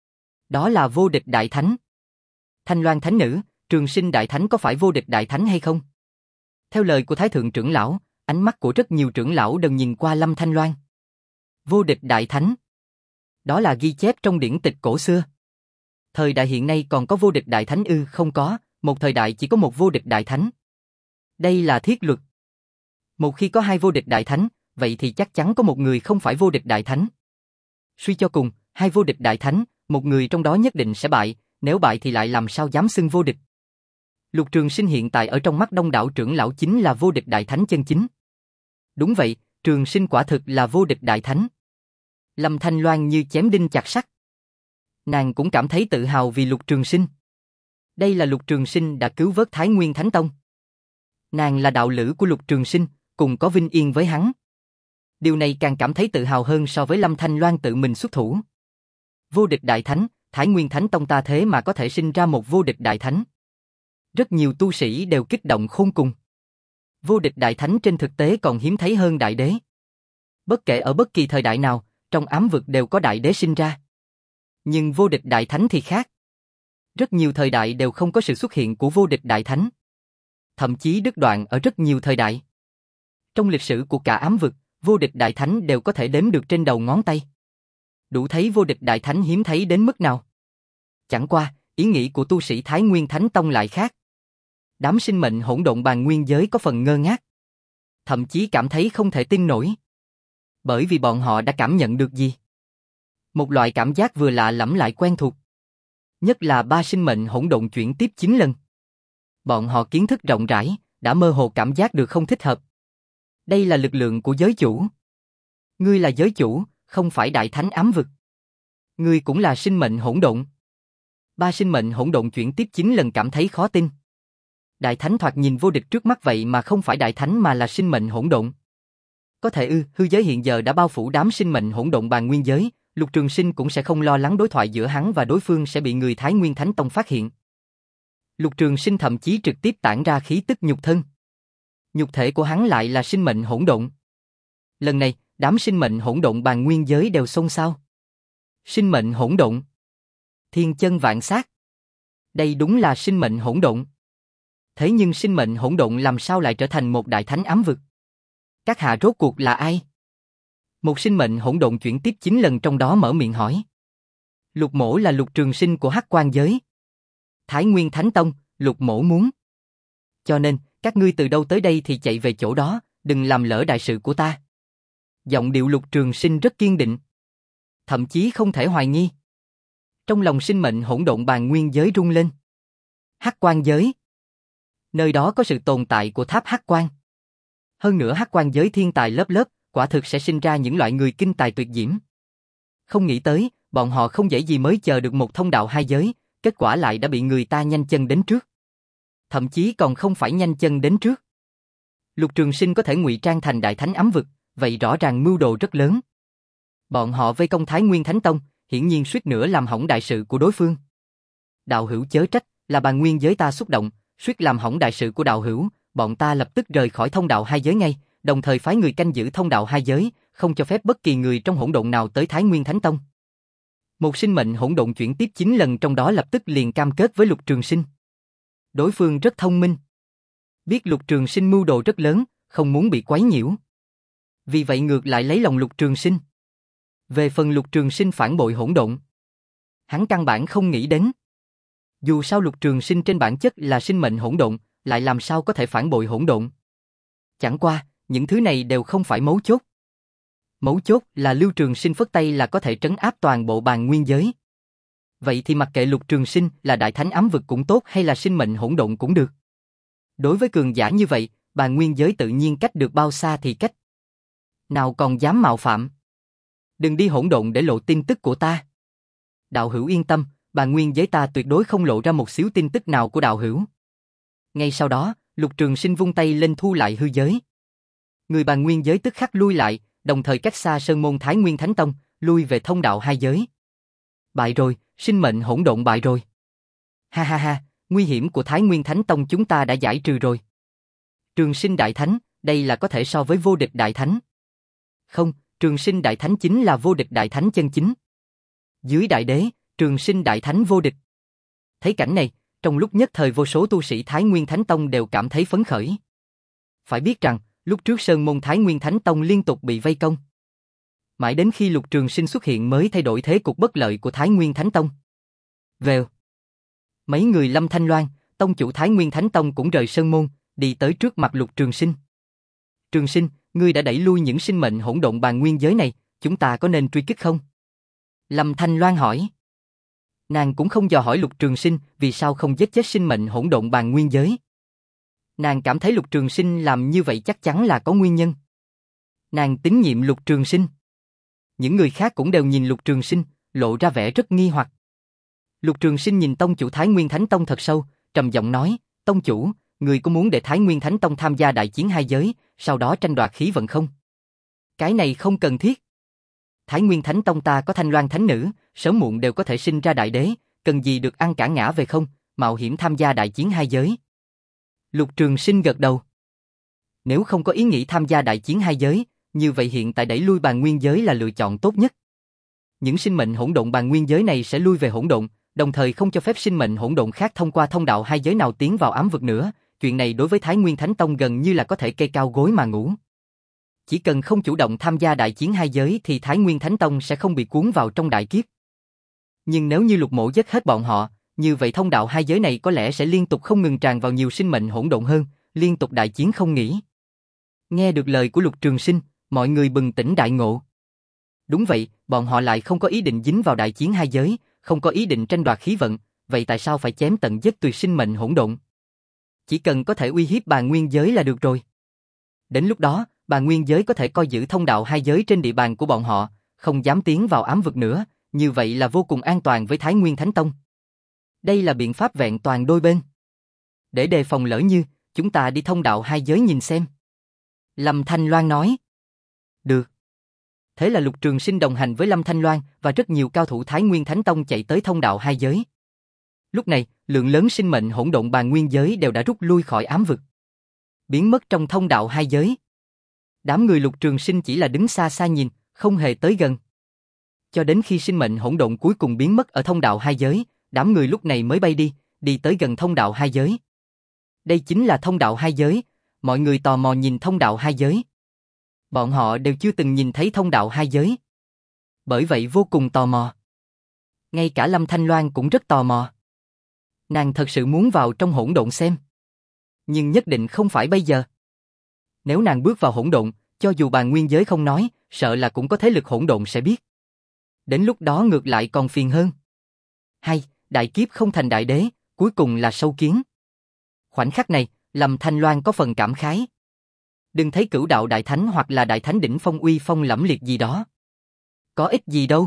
Đó là vô địch đại thánh. Thanh Loan Thánh Nữ, Trường Sinh đại thánh có phải vô địch đại thánh hay không? Theo lời của Thái Thượng trưởng lão, ánh mắt của rất nhiều trưởng lão đều nhìn qua Lâm Thanh Loan. Vô địch đại thánh. Đó là ghi chép trong điển tịch cổ xưa. Thời đại hiện nay còn có vô địch đại thánh ư? Không có, một thời đại chỉ có một vô địch đại thánh. Đây là thiết luật. Một khi có hai vô địch đại thánh, vậy thì chắc chắn có một người không phải vô địch đại thánh. Suy cho cùng, hai vô địch đại thánh, một người trong đó nhất định sẽ bại, nếu bại thì lại làm sao dám xưng vô địch. Lục Trường Sinh hiện tại ở trong mắt đông đảo trưởng lão chính là vô địch đại thánh chân chính. Đúng vậy, Trường Sinh quả thực là vô địch đại thánh. Lâm Thanh Loan như chém đinh chặt sắt. Nàng cũng cảm thấy tự hào vì Lục Trường Sinh. Đây là Lục Trường Sinh đã cứu vớt Thái Nguyên Thánh Tông. Nàng là đạo lữ của Lục Trường Sinh, cùng có vinh yên với hắn. Điều này càng cảm thấy tự hào hơn so với Lâm Thanh Loan tự mình xuất thủ. Vô địch đại thánh, Thái Nguyên Thánh Tông ta thế mà có thể sinh ra một vô địch đại thánh. Rất nhiều tu sĩ đều kích động khôn cùng. Vô địch đại thánh trên thực tế còn hiếm thấy hơn đại đế. Bất kể ở bất kỳ thời đại nào, trong ám vực đều có đại đế sinh ra. Nhưng vô địch đại thánh thì khác. Rất nhiều thời đại đều không có sự xuất hiện của vô địch đại thánh. Thậm chí đứt đoạn ở rất nhiều thời đại. Trong lịch sử của cả ám vực, vô địch đại thánh đều có thể đếm được trên đầu ngón tay. Đủ thấy vô địch đại thánh hiếm thấy đến mức nào. Chẳng qua, ý nghĩ của tu sĩ Thái Nguyên Thánh Tông lại khác. Đám sinh mệnh hỗn độn bàn nguyên giới có phần ngơ ngác. Thậm chí cảm thấy không thể tin nổi. Bởi vì bọn họ đã cảm nhận được gì? Một loại cảm giác vừa lạ lẫm lại quen thuộc. Nhất là ba sinh mệnh hỗn độn chuyển tiếp chín lần. Bọn họ kiến thức rộng rãi, đã mơ hồ cảm giác được không thích hợp. Đây là lực lượng của giới chủ. Ngươi là giới chủ, không phải đại thánh ám vực. Ngươi cũng là sinh mệnh hỗn độn. Ba sinh mệnh hỗn độn chuyển tiếp chín lần cảm thấy khó tin. Đại thánh thoạt nhìn vô địch trước mắt vậy mà không phải đại thánh mà là sinh mệnh hỗn độn. Có thể ư? Hư giới hiện giờ đã bao phủ đám sinh mệnh hỗn độn bàn nguyên giới, Lục Trường Sinh cũng sẽ không lo lắng đối thoại giữa hắn và đối phương sẽ bị người Thái Nguyên Thánh Tông phát hiện. Lục Trường Sinh thậm chí trực tiếp tản ra khí tức nhục thân. Nhục thể của hắn lại là sinh mệnh hỗn độn. Lần này, đám sinh mệnh hỗn độn bàn nguyên giới đều xôn xao. Sinh mệnh hỗn độn. Thiên chân vạn sát. Đây đúng là sinh mệnh hỗn độn. Thế nhưng sinh mệnh hỗn độn làm sao lại trở thành một đại thánh ám vực? Các hạ rốt cuộc là ai? Một sinh mệnh hỗn độn chuyển tiếp chín lần trong đó mở miệng hỏi. Lục mỗ là Lục Trường Sinh của Hắc Quan giới. Thái Nguyên Thánh Tông, Lục mỗ muốn. Cho nên, các ngươi từ đâu tới đây thì chạy về chỗ đó, Đừng làm lỡ đại sự của ta. Giọng điệu Lục Trường Sinh rất kiên định. Thậm chí không thể hoài nghi. Trong lòng sinh mệnh hỗn độn bàn nguyên giới rung lên. Hắc Quan giới. Nơi đó có sự tồn tại của tháp Hắc Quan. Hơn nữa Hắc Quan giới thiên tài lớp lớp, quả thực sẽ sinh ra những loại người kinh tài tuyệt diễm. Không nghĩ tới, bọn họ không dễ gì mới chờ được một thông đạo hai giới, kết quả lại đã bị người ta nhanh chân đến trước. Thậm chí còn không phải nhanh chân đến trước. Lục Trường Sinh có thể ngụy trang thành đại thánh ám vực, vậy rõ ràng mưu đồ rất lớn. Bọn họ vây công Thái Nguyên Thánh Tông, hiển nhiên suýt nữa làm hỏng đại sự của đối phương. Đạo hữu chớ trách, là bàn nguyên giới ta xúc động, suýt làm hỏng đại sự của đạo hữu, bọn ta lập tức rời khỏi thông đạo hai giới ngay, đồng thời phái người canh giữ thông đạo hai giới, không cho phép bất kỳ người trong hỗn độn nào tới Thái Nguyên Thánh Tông. Một sinh mệnh hỗn độn chuyển tiếp chín lần trong đó lập tức liền cam kết với Lục Trường Sinh. Đối phương rất thông minh. Biết Lục Trường Sinh mưu đồ rất lớn, không muốn bị quấy nhiễu. Vì vậy ngược lại lấy lòng Lục Trường Sinh. Về phần Lục Trường Sinh phản bội hỗn độn, hắn căn bản không nghĩ đến. Dù sao Lục Trường Sinh trên bản chất là sinh mệnh hỗn độn, lại làm sao có thể phản bội hỗn độn. Chẳng qua, những thứ này đều không phải mấu chốt. Mấu chốt là Lưu Trường Sinh phất tay là có thể trấn áp toàn bộ bàn nguyên giới. Vậy thì mặc kệ Lục Trường Sinh là đại thánh ám vực cũng tốt hay là sinh mệnh hỗn độn cũng được. Đối với cường giả như vậy, bàn nguyên giới tự nhiên cách được bao xa thì cách. Nào còn dám mạo phạm. Đừng đi hỗn độn để lộ tin tức của ta. Đạo hữu yên tâm, bàn nguyên giới ta tuyệt đối không lộ ra một xíu tin tức nào của đạo hữu. Ngay sau đó, Lục Trường Sinh vung tay lên thu lại hư giới. Người bàn nguyên giới tức khắc lui lại, đồng thời cách xa sơn môn Thái Nguyên Thánh Tông, lui về thông đạo hai giới. Bại rồi, sinh mệnh hỗn độn bại rồi. Ha ha ha, nguy hiểm của Thái Nguyên Thánh Tông chúng ta đã giải trừ rồi. Trường Sinh Đại Thánh, đây là có thể so với vô địch Đại Thánh. Không, Trường Sinh Đại Thánh chính là vô địch Đại Thánh chân chính. Dưới Đại Đế, Trường Sinh Đại Thánh vô địch. Thấy cảnh này, trong lúc nhất thời vô số tu sĩ Thái Nguyên Thánh Tông đều cảm thấy phấn khởi. Phải biết rằng, lúc trước sơn môn Thái Nguyên Thánh Tông liên tục bị vây công. Mãi đến khi Lục Trường Sinh xuất hiện mới thay đổi thế cục bất lợi của Thái Nguyên Thánh Tông. Vèo. Mấy người Lâm Thanh Loan, tông chủ Thái Nguyên Thánh Tông cũng rời sơn môn, đi tới trước mặt Lục Trường Sinh. Trường Sinh, ngươi đã đẩy lui những sinh mệnh hỗn độn bàn nguyên giới này, chúng ta có nên truy kích không? Lâm Thanh Loan hỏi. Nàng cũng không dò hỏi Lục Trường Sinh vì sao không giết chết sinh mệnh hỗn độn bàn nguyên giới. Nàng cảm thấy Lục Trường Sinh làm như vậy chắc chắn là có nguyên nhân. Nàng tín nhiệm Lục Trường Sinh. Những người khác cũng đều nhìn Lục Trường Sinh, lộ ra vẻ rất nghi hoặc. Lục Trường Sinh nhìn tông chủ Thái Nguyên Thánh Tông thật sâu, trầm giọng nói, tông chủ, người có muốn để Thái Nguyên Thánh Tông tham gia đại chiến hai giới, sau đó tranh đoạt khí vận không? Cái này không cần thiết. Thái Nguyên Thánh Tông ta có Thanh Loan Thánh Nữ, sớm muộn đều có thể sinh ra đại đế, cần gì được ăn cả ngã về không, mạo hiểm tham gia đại chiến hai giới. Lục Trường Sinh gật đầu. Nếu không có ý nghĩ tham gia đại chiến hai giới, như vậy hiện tại đẩy lui bàn nguyên giới là lựa chọn tốt nhất. Những sinh mệnh hỗn độn bàn nguyên giới này sẽ lui về hỗn độn, đồng thời không cho phép sinh mệnh hỗn độn khác thông qua thông đạo hai giới nào tiến vào ám vực nữa. Chuyện này đối với Thái Nguyên Thánh Tông gần như là có thể kê cao gối mà ngủ. Chỉ cần không chủ động tham gia đại chiến hai giới thì Thái Nguyên Thánh Tông sẽ không bị cuốn vào trong đại kiếp. Nhưng nếu như Lục Mộ giết hết bọn họ, như vậy thông đạo hai giới này có lẽ sẽ liên tục không ngừng tràn vào nhiều sinh mệnh hỗn độn hơn, liên tục đại chiến không nghỉ. Nghe được lời của Lục Trường Sinh, mọi người bừng tỉnh đại ngộ. Đúng vậy, bọn họ lại không có ý định dính vào đại chiến hai giới, không có ý định tranh đoạt khí vận, vậy tại sao phải chém tận giết tuyệt sinh mệnh hỗn độn? Chỉ cần có thể uy hiếp bàn nguyên giới là được rồi. Đến lúc đó, bàn nguyên giới có thể coi giữ thông đạo hai giới trên địa bàn của bọn họ, không dám tiến vào ám vực nữa, như vậy là vô cùng an toàn với Thái Nguyên Thánh Tông. Đây là biện pháp vẹn toàn đôi bên. Để đề phòng lỡ như, chúng ta đi thông đạo hai giới nhìn xem. Lâm Thanh Loan nói. Được. Thế là Lục Trường Sinh đồng hành với Lâm Thanh Loan và rất nhiều cao thủ Thái Nguyên Thánh Tông chạy tới thông đạo hai giới. Lúc này, lượng lớn sinh mệnh hỗn độn bàn nguyên giới đều đã rút lui khỏi ám vực, biến mất trong thông đạo hai giới. Đám người Lục Trường Sinh chỉ là đứng xa xa nhìn, không hề tới gần. Cho đến khi sinh mệnh hỗn độn cuối cùng biến mất ở thông đạo hai giới, đám người lúc này mới bay đi, đi tới gần thông đạo hai giới. Đây chính là thông đạo hai giới, mọi người tò mò nhìn thông đạo hai giới. Bọn họ đều chưa từng nhìn thấy thông đạo hai giới. Bởi vậy vô cùng tò mò. Ngay cả Lâm Thanh Loan cũng rất tò mò. Nàng thật sự muốn vào trong hỗn độn xem. Nhưng nhất định không phải bây giờ. Nếu nàng bước vào hỗn độn, cho dù bàn nguyên giới không nói, sợ là cũng có thế lực hỗn độn sẽ biết. Đến lúc đó ngược lại còn phiền hơn. Hay, đại kiếp không thành đại đế, cuối cùng là sâu kiến. Khoảnh khắc này, Lâm Thanh Loan có phần cảm khái. Đừng thấy cửu đạo đại thánh hoặc là đại thánh đỉnh phong uy phong lẫm liệt gì đó. Có ích gì đâu.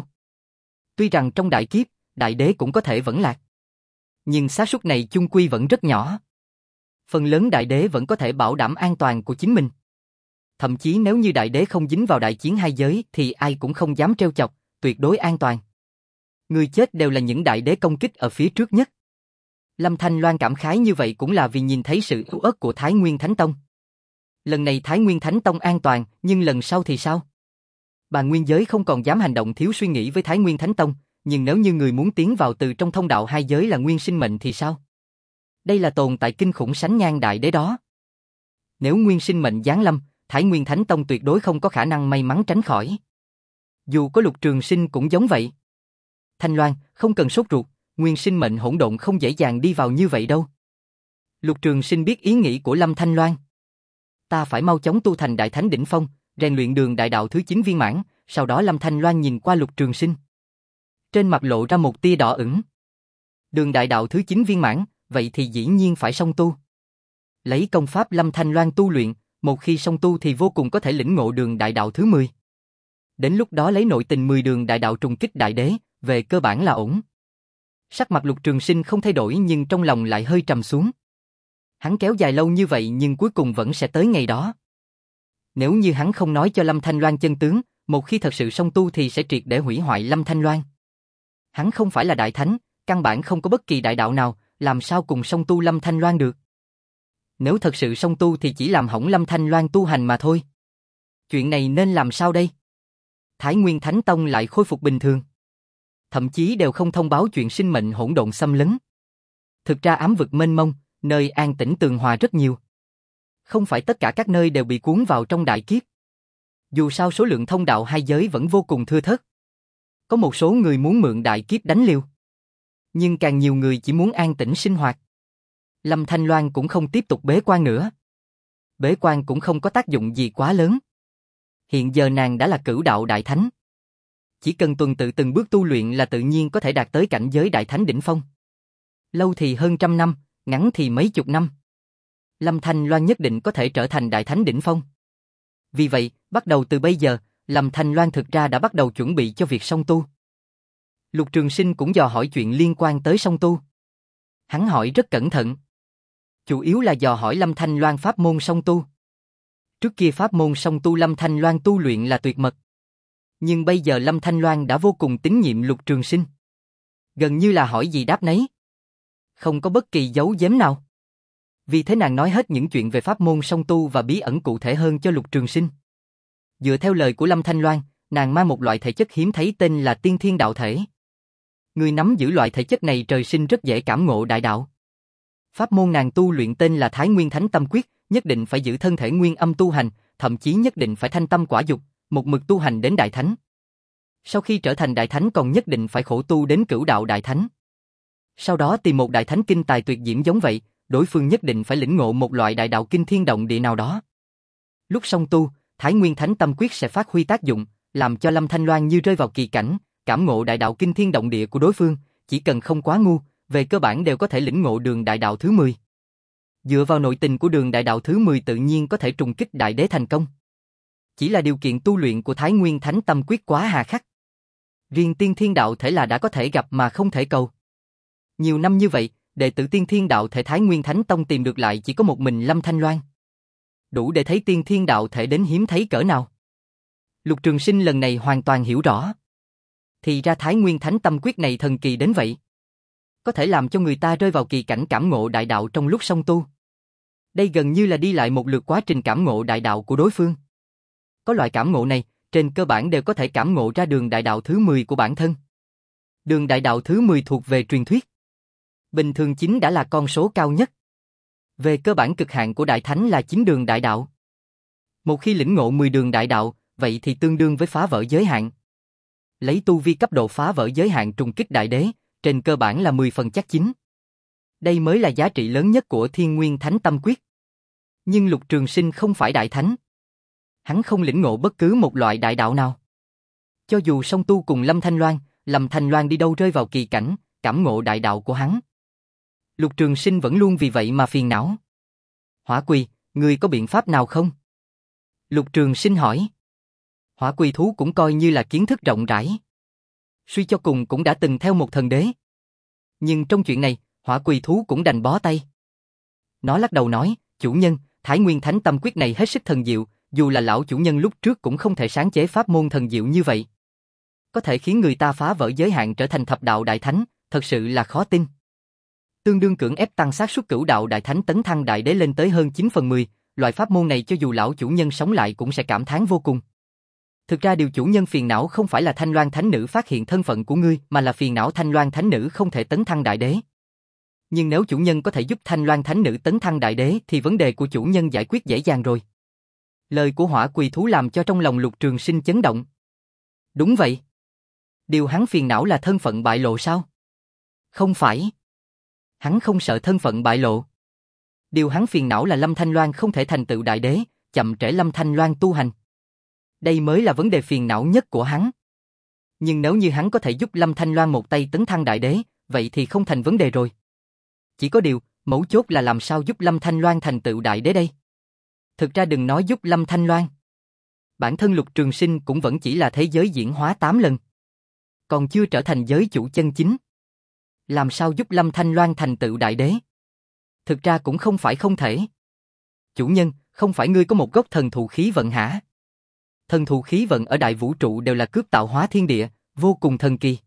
Tuy rằng trong đại kiếp, đại đế cũng có thể vẫn lạc. Nhưng xác suất này chung quy vẫn rất nhỏ. Phần lớn đại đế vẫn có thể bảo đảm an toàn của chính mình. Thậm chí nếu như đại đế không dính vào đại chiến hai giới thì ai cũng không dám trêu chọc, tuyệt đối an toàn. Người chết đều là những đại đế công kích ở phía trước nhất. Lâm Thanh Loan cảm khái như vậy cũng là vì nhìn thấy sự yếu ớt của Thái Nguyên Thánh Tông. Lần này Thái Nguyên Thánh Tông an toàn, nhưng lần sau thì sao? Bàn nguyên giới không còn dám hành động thiếu suy nghĩ với Thái Nguyên Thánh Tông, nhưng nếu như người muốn tiến vào từ trong thông đạo hai giới là nguyên sinh mệnh thì sao? Đây là tồn tại kinh khủng sánh ngang đại đế đó. Nếu nguyên sinh mệnh giáng lâm, Thái Nguyên Thánh Tông tuyệt đối không có khả năng may mắn tránh khỏi. Dù có Lục Trường Sinh cũng giống vậy. Thanh Loan, không cần sốt ruột, nguyên sinh mệnh hỗn độn không dễ dàng đi vào như vậy đâu. Lục Trường Sinh biết ý nghĩ của Lâm Thanh Loan. Ta phải mau chóng tu thành đại thánh đỉnh phong, rèn luyện đường đại đạo thứ chín viên mãn. Sau đó Lâm Thanh Loan nhìn qua Lục Trường Sinh. Trên mặt lộ ra một tia đỏ ửng. Đường đại đạo thứ chín viên mãn, vậy thì dĩ nhiên phải song tu. Lấy công pháp Lâm Thanh Loan tu luyện, một khi song tu thì vô cùng có thể lĩnh ngộ đường đại đạo thứ mười. Đến lúc đó lấy nội tình mười đường đại đạo trùng kích đại đế, về cơ bản là ổn. Sắc mặt Lục Trường Sinh không thay đổi nhưng trong lòng lại hơi trầm xuống. Hắn kéo dài lâu như vậy nhưng cuối cùng vẫn sẽ tới ngày đó. Nếu như hắn không nói cho Lâm Thanh Loan chân tướng, một khi thật sự song tu thì sẽ triệt để hủy hoại Lâm Thanh Loan. Hắn không phải là đại thánh, căn bản không có bất kỳ đại đạo nào, làm sao cùng song tu Lâm Thanh Loan được. Nếu thật sự song tu thì chỉ làm hỏng Lâm Thanh Loan tu hành mà thôi. Chuyện này nên làm sao đây? Thái Nguyên Thánh Tông lại khôi phục bình thường. Thậm chí đều không thông báo chuyện sinh mệnh hỗn độn xâm lấn. Thực ra ám vực mênh mông, nơi an tĩnh tường hòa rất nhiều. Không phải tất cả các nơi đều bị cuốn vào trong đại kiếp. Dù sao số lượng thông đạo hai giới vẫn vô cùng thưa thớt. Có một số người muốn mượn đại kiếp đánh liều. Nhưng càng nhiều người chỉ muốn an tĩnh sinh hoạt. Lâm Thanh Loan cũng không tiếp tục bế quan nữa. Bế quan cũng không có tác dụng gì quá lớn. Hiện giờ nàng đã là cửu đạo đại thánh. Chỉ cần tuần tự từng bước tu luyện là tự nhiên có thể đạt tới cảnh giới đại thánh đỉnh phong. Lâu thì hơn trăm năm, ngắn thì mấy chục năm. Lâm Thanh Loan nhất định có thể trở thành đại thánh đỉnh phong. Vì vậy, bắt đầu từ bây giờ, Lâm Thanh Loan thực ra đã bắt đầu chuẩn bị cho việc song tu. Lục Trường Sinh cũng dò hỏi chuyện liên quan tới song tu. Hắn hỏi rất cẩn thận. Chủ yếu là dò hỏi Lâm Thanh Loan pháp môn song tu. Trước kia pháp môn song tu Lâm Thanh Loan tu luyện là tuyệt mật. Nhưng bây giờ Lâm Thanh Loan đã vô cùng tín nhiệm Lục Trường Sinh. Gần như là hỏi gì đáp nấy. Không có bất kỳ giấu giếm nào. Vì thế nàng nói hết những chuyện về pháp môn song tu và bí ẩn cụ thể hơn cho Lục Trường Sinh. Dựa theo lời của Lâm Thanh Loan, nàng mang một loại thể chất hiếm thấy tên là tiên thiên đạo thể. Người nắm giữ loại thể chất này trời sinh rất dễ cảm ngộ đại đạo. Pháp môn nàng tu luyện tên là Thái Nguyên Thánh Tâm Quyết, nhất định phải giữ thân thể nguyên âm tu hành, thậm chí nhất định phải thanh tâm quả dục, một mực tu hành đến đại thánh. Sau khi trở thành đại thánh còn nhất định phải khổ tu đến cửu đạo đại thánh. Sau đó tìm một đại thánh kinh tài tuyệt diễm giống vậy, đối phương nhất định phải lĩnh ngộ một loại đại đạo kinh thiên động địa nào đó. Lúc song tu, Thái Nguyên Thánh Tâm Quyết sẽ phát huy tác dụng, làm cho Lâm Thanh Loan như rơi vào kỳ cảnh, cảm ngộ đại đạo kinh thiên động địa của đối phương, chỉ cần không quá ngu, về cơ bản đều có thể lĩnh ngộ đường đại đạo thứ mười. Dựa vào nội tình của đường đại đạo thứ mười tự nhiên có thể trùng kích đại đế thành công. Chỉ là điều kiện tu luyện của Thái Nguyên Thánh Tâm Quyết quá hà khắc. Riêng tiên thiên đạo thể là đã có thể gặp mà không thể cầu. Nhiều năm như vậy, đệ tử tiên thiên đạo thể Thái Nguyên Thánh Tông tìm được lại chỉ có một mình Lâm Thanh Loan. Đủ để thấy tiên thiên đạo thể đến hiếm thấy cỡ nào. Lục Trường Sinh lần này hoàn toàn hiểu rõ. Thì ra Thái Nguyên Thánh Tâm Quyết này thần kỳ đến vậy. Có thể làm cho người ta rơi vào kỳ cảnh cảm ngộ đại đạo trong lúc song tu. Đây gần như là đi lại một lượt quá trình cảm ngộ đại đạo của đối phương. Có loại cảm ngộ này, trên cơ bản đều có thể cảm ngộ ra đường đại đạo thứ mười của bản thân. Đường đại đạo thứ mười thuộc về truyền thuyết. Bình thường chính đã là con số cao nhất. Về cơ bản cực hạn của đại thánh là chín đường đại đạo. Một khi lĩnh ngộ mười đường đại đạo, vậy thì tương đương với phá vỡ giới hạn. Lấy tu vi cấp độ phá vỡ giới hạn trùng kích đại đế, trên cơ bản là mười phần chắc chín. Đây mới là giá trị lớn nhất của Thiên Nguyên Thánh Tâm Quyết. Nhưng Lục Trường Sinh không phải đại thánh. Hắn không lĩnh ngộ bất cứ một loại đại đạo nào. Cho dù song tu cùng Lâm Thanh Loan, Lâm Thanh Loan đi đâu rơi vào kỳ cảnh, cảm ngộ đại đạo của hắn. Lục Trường Sinh vẫn luôn vì vậy mà phiền não. Hỏa Quỳ, ngươi có biện pháp nào không? Lục Trường Sinh hỏi. Hỏa Quỳ thú cũng coi như là kiến thức rộng rãi. Suy cho cùng cũng đã từng theo một thần đế. Nhưng trong chuyện này, Hỏa Quỳ thú cũng đành bó tay. Nó lắc đầu nói, chủ nhân, Thái Nguyên Thánh Tâm Quyết này hết sức thần diệu, dù là lão chủ nhân lúc trước cũng không thể sáng chế pháp môn thần diệu như vậy. Có thể khiến người ta phá vỡ giới hạn trở thành thập đạo đại thánh, thật sự là khó tin. Tương đương cưỡng ép tăng xác suất cửu đạo đại thánh tấn thăng đại đế lên tới hơn chín phần mười, loại pháp môn này cho dù lão chủ nhân sống lại cũng sẽ cảm thán vô cùng. Thực ra điều chủ nhân phiền não không phải là Thanh Loan Thánh Nữ phát hiện thân phận của ngươi, mà là phiền não Thanh Loan Thánh Nữ không thể tấn thăng đại đế. Nhưng nếu chủ nhân có thể giúp Thanh Loan Thánh Nữ tấn thăng đại đế thì vấn đề của chủ nhân giải quyết dễ dàng rồi. Lời của Hỏa Quỳ thú làm cho trong lòng Lục Trường Sinh chấn động. Đúng vậy. Điều hắn phiền não là thân phận bại lộ sao? Không phải. Hắn không sợ thân phận bại lộ. Điều hắn phiền não là Lâm Thanh Loan không thể thành tựu đại đế, chậm trễ Lâm Thanh Loan tu hành. Đây mới là vấn đề phiền não nhất của hắn. Nhưng nếu như hắn có thể giúp Lâm Thanh Loan một tay tấn thăng đại đế, vậy thì không thành vấn đề rồi. Chỉ có điều, mấu chốt là làm sao giúp Lâm Thanh Loan thành tựu đại đế đây? Thực ra đừng nói giúp Lâm Thanh Loan. Bản thân Lục Trường Sinh cũng vẫn chỉ là thế giới diễn hóa tám lần. Còn chưa trở thành giới chủ chân chính. Làm sao giúp Lâm Thanh Loan thành tựu đại đế? Thực ra cũng không phải không thể. Chủ nhân, không phải ngươi có một gốc thần thụ khí vận hả? Thần thụ khí vận ở đại vũ trụ đều là cướp tạo hóa thiên địa, vô cùng thần kỳ.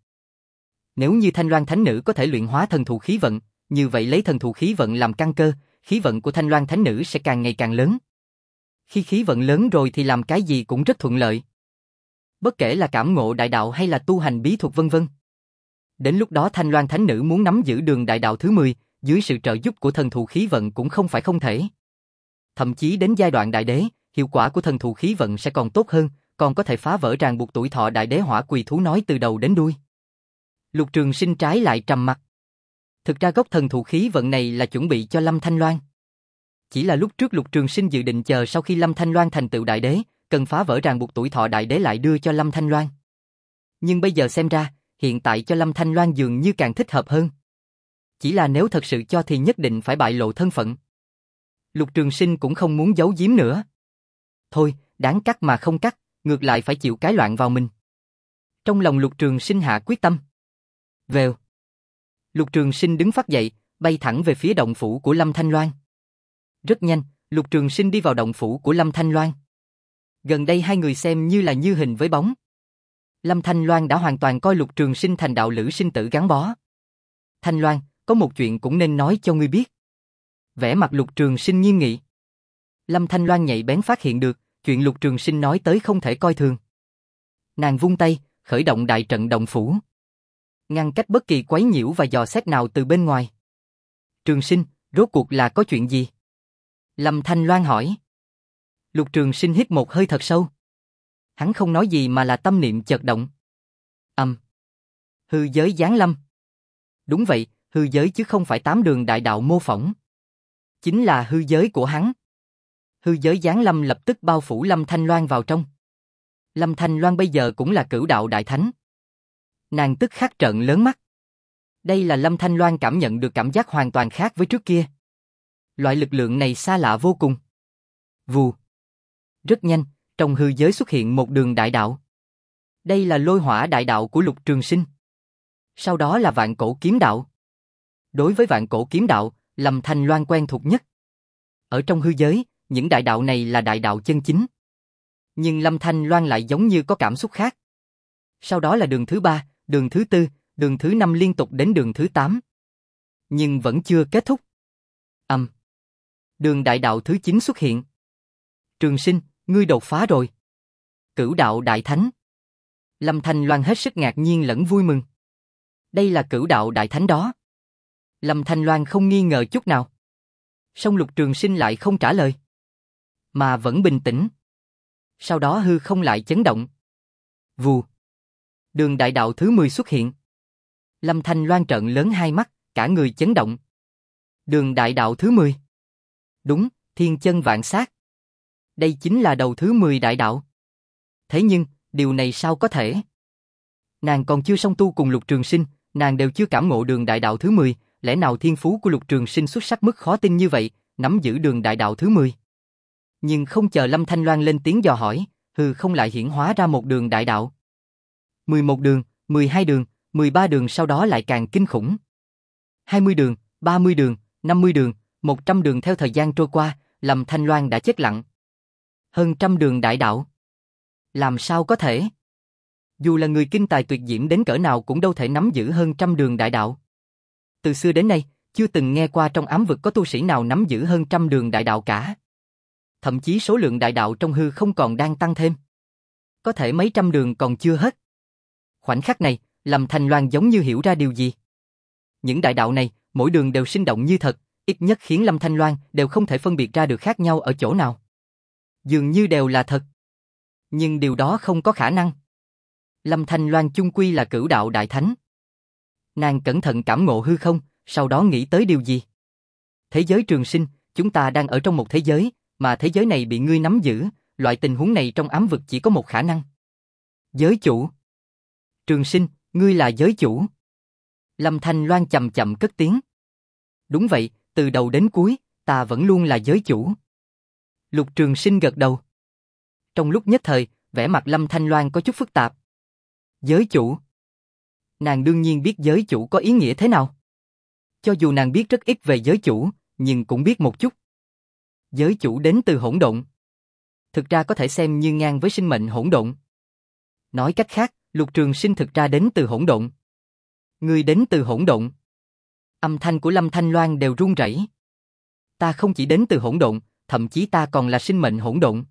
Nếu như Thanh Loan Thánh Nữ có thể luyện hóa thần thụ khí vận, như vậy lấy thần thụ khí vận làm căn cơ, khí vận của Thanh Loan Thánh Nữ sẽ càng ngày càng lớn. Khi khí vận lớn rồi thì làm cái gì cũng rất thuận lợi. Bất kể là cảm ngộ đại đạo hay là tu hành bí thuật vân vân. Đến lúc đó Thanh Loan Thánh Nữ muốn nắm giữ đường đại đạo thứ mười, dưới sự trợ giúp của thần thụ khí vận cũng không phải không thể. Thậm chí đến giai đoạn đại đế, hiệu quả của thần thụ khí vận sẽ còn tốt hơn, còn có thể phá vỡ ràng buộc tuổi thọ đại đế. Hỏa Quỳ thú nói từ đầu đến đuôi. Lục Trường Sinh trái lại trầm mặt. Thực ra gốc thần thụ khí vận này là chuẩn bị cho Lâm Thanh Loan. Chỉ là lúc trước Lục Trường Sinh dự định chờ sau khi Lâm Thanh Loan thành tựu đại đế, cần phá vỡ ràng buộc tuổi thọ đại đế lại đưa cho Lâm Thanh Loan. Nhưng bây giờ xem ra, hiện tại cho Lâm Thanh Loan dường như càng thích hợp hơn. Chỉ là nếu thật sự cho thì nhất định phải bại lộ thân phận. Lục Trường Sinh cũng không muốn giấu giếm nữa. Thôi, đáng cắt mà không cắt, ngược lại phải chịu cái loạn vào mình. Trong lòng Lục Trường Sinh hạ quyết tâm. Vèo. Lục Trường Sinh đứng phát dậy, bay thẳng về phía động phủ của Lâm Thanh Loan. Rất nhanh, Lục Trường Sinh đi vào động phủ của Lâm Thanh Loan. Gần đây hai người xem như là như hình với bóng. Lâm Thanh Loan đã hoàn toàn coi Lục Trường Sinh thành đạo lữ sinh tử gắn bó. Thanh Loan, có một chuyện cũng nên nói cho ngươi biết. Vẻ mặt Lục Trường Sinh nghiêm nghị. Lâm Thanh Loan nhạy bén phát hiện được, chuyện Lục Trường Sinh nói tới không thể coi thường. Nàng vung tay, khởi động đại trận động phủ. Ngăn cách bất kỳ quấy nhiễu và dò xét nào từ bên ngoài. Trường Sinh, rốt cuộc là có chuyện gì? Lâm Thanh Loan hỏi. Lục Trường Sinh hít một hơi thật sâu. Hắn không nói gì mà là tâm niệm chợt động. Ầm. Hư giới giáng lâm. Đúng vậy, hư giới chứ không phải tám đường đại đạo mô phỏng. Chính là hư giới của hắn. Hư giới giáng lâm lập tức bao phủ Lâm Thanh Loan vào trong. Lâm Thanh Loan bây giờ cũng là cửu đạo đại thánh. Nàng tức khắc trợn lớn mắt. Đây là Lâm Thanh Loan cảm nhận được cảm giác hoàn toàn khác với trước kia. Loại lực lượng này xa lạ vô cùng. Vù. Rất nhanh, trong hư giới xuất hiện một đường đại đạo. Đây là lôi hỏa đại đạo của Lục Trường Sinh. Sau đó là vạn cổ kiếm đạo. Đối với vạn cổ kiếm đạo, Lâm Thanh Loan quen thuộc nhất. Ở trong hư giới, những đại đạo này là đại đạo chân chính. Nhưng Lâm Thanh Loan lại giống như có cảm xúc khác. Sau đó là đường thứ ba, đường thứ tư, đường thứ năm liên tục đến đường thứ tám. Nhưng vẫn chưa kết thúc. Ầm. Um. Đường đại đạo thứ chín xuất hiện. Trường Sinh, ngươi đột phá rồi. Cửu đạo đại thánh. Lâm Thanh Loan hết sức ngạc nhiên lẫn vui mừng. Đây là cửu đạo đại thánh đó. Lâm Thanh Loan không nghi ngờ chút nào. Song Lục Trường Sinh lại không trả lời. Mà vẫn bình tĩnh. Sau đó hư không lại chấn động. Vù. Đường đại đạo thứ mười xuất hiện. Lâm Thanh Loan trợn lớn hai mắt, cả người chấn động. Đường đại đạo thứ mười. Đúng, Thiên chân vạn sát. Đây chính là đầu thứ mười đại đạo. Thế nhưng, điều này sao có thể? Nàng còn chưa song tu cùng Lục Trường Sinh, nàng đều chưa cảm ngộ đường đại đạo thứ mười, lẽ nào thiên phú của Lục Trường Sinh xuất sắc mức khó tin như vậy, nắm giữ đường đại đạo thứ mười? Nhưng không chờ Lâm Thanh Loan lên tiếng dò hỏi, hư không lại hiển hóa ra một đường đại đạo. mười một đường, mười hai đường, mười ba đường sau đó lại càng kinh khủng. hai mươi đường, ba mươi đường, năm mươi đường, một trăm đường theo thời gian trôi qua, Lâm Thanh Loan đã chết lặng. Hơn trăm đường đại đạo. Làm sao có thể? Dù là người kinh tài tuyệt diễm đến cỡ nào cũng đâu thể nắm giữ hơn trăm đường đại đạo. Từ xưa đến nay, chưa từng nghe qua trong ám vực có tu sĩ nào nắm giữ hơn trăm đường đại đạo cả. Thậm chí số lượng đại đạo trong hư không còn đang tăng thêm. Có thể mấy trăm đường còn chưa hết. Khoảnh khắc này, Lâm Thanh Loan giống như hiểu ra điều gì. Những đại đạo này, mỗi đường đều sinh động như thật, ít nhất khiến Lâm Thanh Loan đều không thể phân biệt ra được khác nhau ở chỗ nào. Dường như đều là thật. Nhưng điều đó không có khả năng. Lâm Thanh Loan chung quy là cửu đạo đại thánh. Nàng cẩn thận cảm ngộ hư không, sau đó nghĩ tới điều gì? Thế giới trường sinh, chúng ta đang ở trong một thế giới, mà thế giới này bị ngươi nắm giữ, loại tình huống này trong ám vực chỉ có một khả năng. Giới chủ. Trường sinh, ngươi là giới chủ. Lâm Thanh Loan chậm chậm cất tiếng. Đúng vậy, từ đầu đến cuối, ta vẫn luôn là giới chủ. Lục Trường Sinh gật đầu. Trong lúc nhất thời, vẻ mặt Lâm Thanh Loan có chút phức tạp. Giới chủ. Nàng đương nhiên biết giới chủ có ý nghĩa thế nào. Cho dù nàng biết rất ít về giới chủ, nhưng cũng biết một chút. Giới chủ đến từ hỗn độn. Thực ra có thể xem như ngang với sinh mệnh hỗn độn. Nói cách khác, Lục Trường Sinh thực ra đến từ hỗn độn. Ngươi đến từ hỗn độn. Âm thanh của Lâm Thanh Loan đều run rẩy. Ta không chỉ đến từ hỗn độn, thậm chí ta còn là sinh mệnh hỗn độn.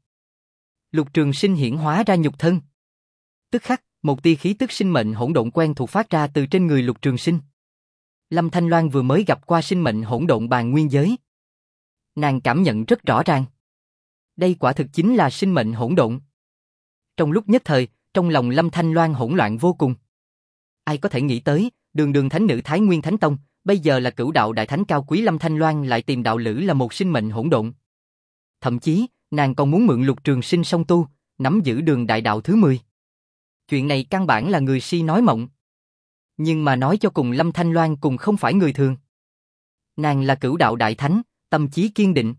Lục Trường Sinh hiển hóa ra nhục thân. Tức khắc, một tia khí tức sinh mệnh hỗn độn quen thuộc phát ra từ trên người Lục Trường Sinh. Lâm Thanh Loan vừa mới gặp qua sinh mệnh hỗn độn bàn nguyên giới. Nàng cảm nhận rất rõ ràng. Đây quả thực chính là sinh mệnh hỗn độn. Trong lúc nhất thời, trong lòng Lâm Thanh Loan hỗn loạn vô cùng. Ai có thể nghĩ tới, đường đường thánh nữ Thái Nguyên Thánh Tông, bây giờ là cửu đạo đại thánh cao quý Lâm Thanh Loan lại tìm đạo lữ là một sinh mệnh hỗn độn. Thậm chí, nàng còn muốn mượn Lục Trường Sinh song tu, nắm giữ đường đại đạo thứ mười. Chuyện này căn bản là người si nói mộng. Nhưng mà nói cho cùng Lâm Thanh Loan cùng không phải người thường. Nàng là cửu đạo đại thánh, tâm chí kiên định.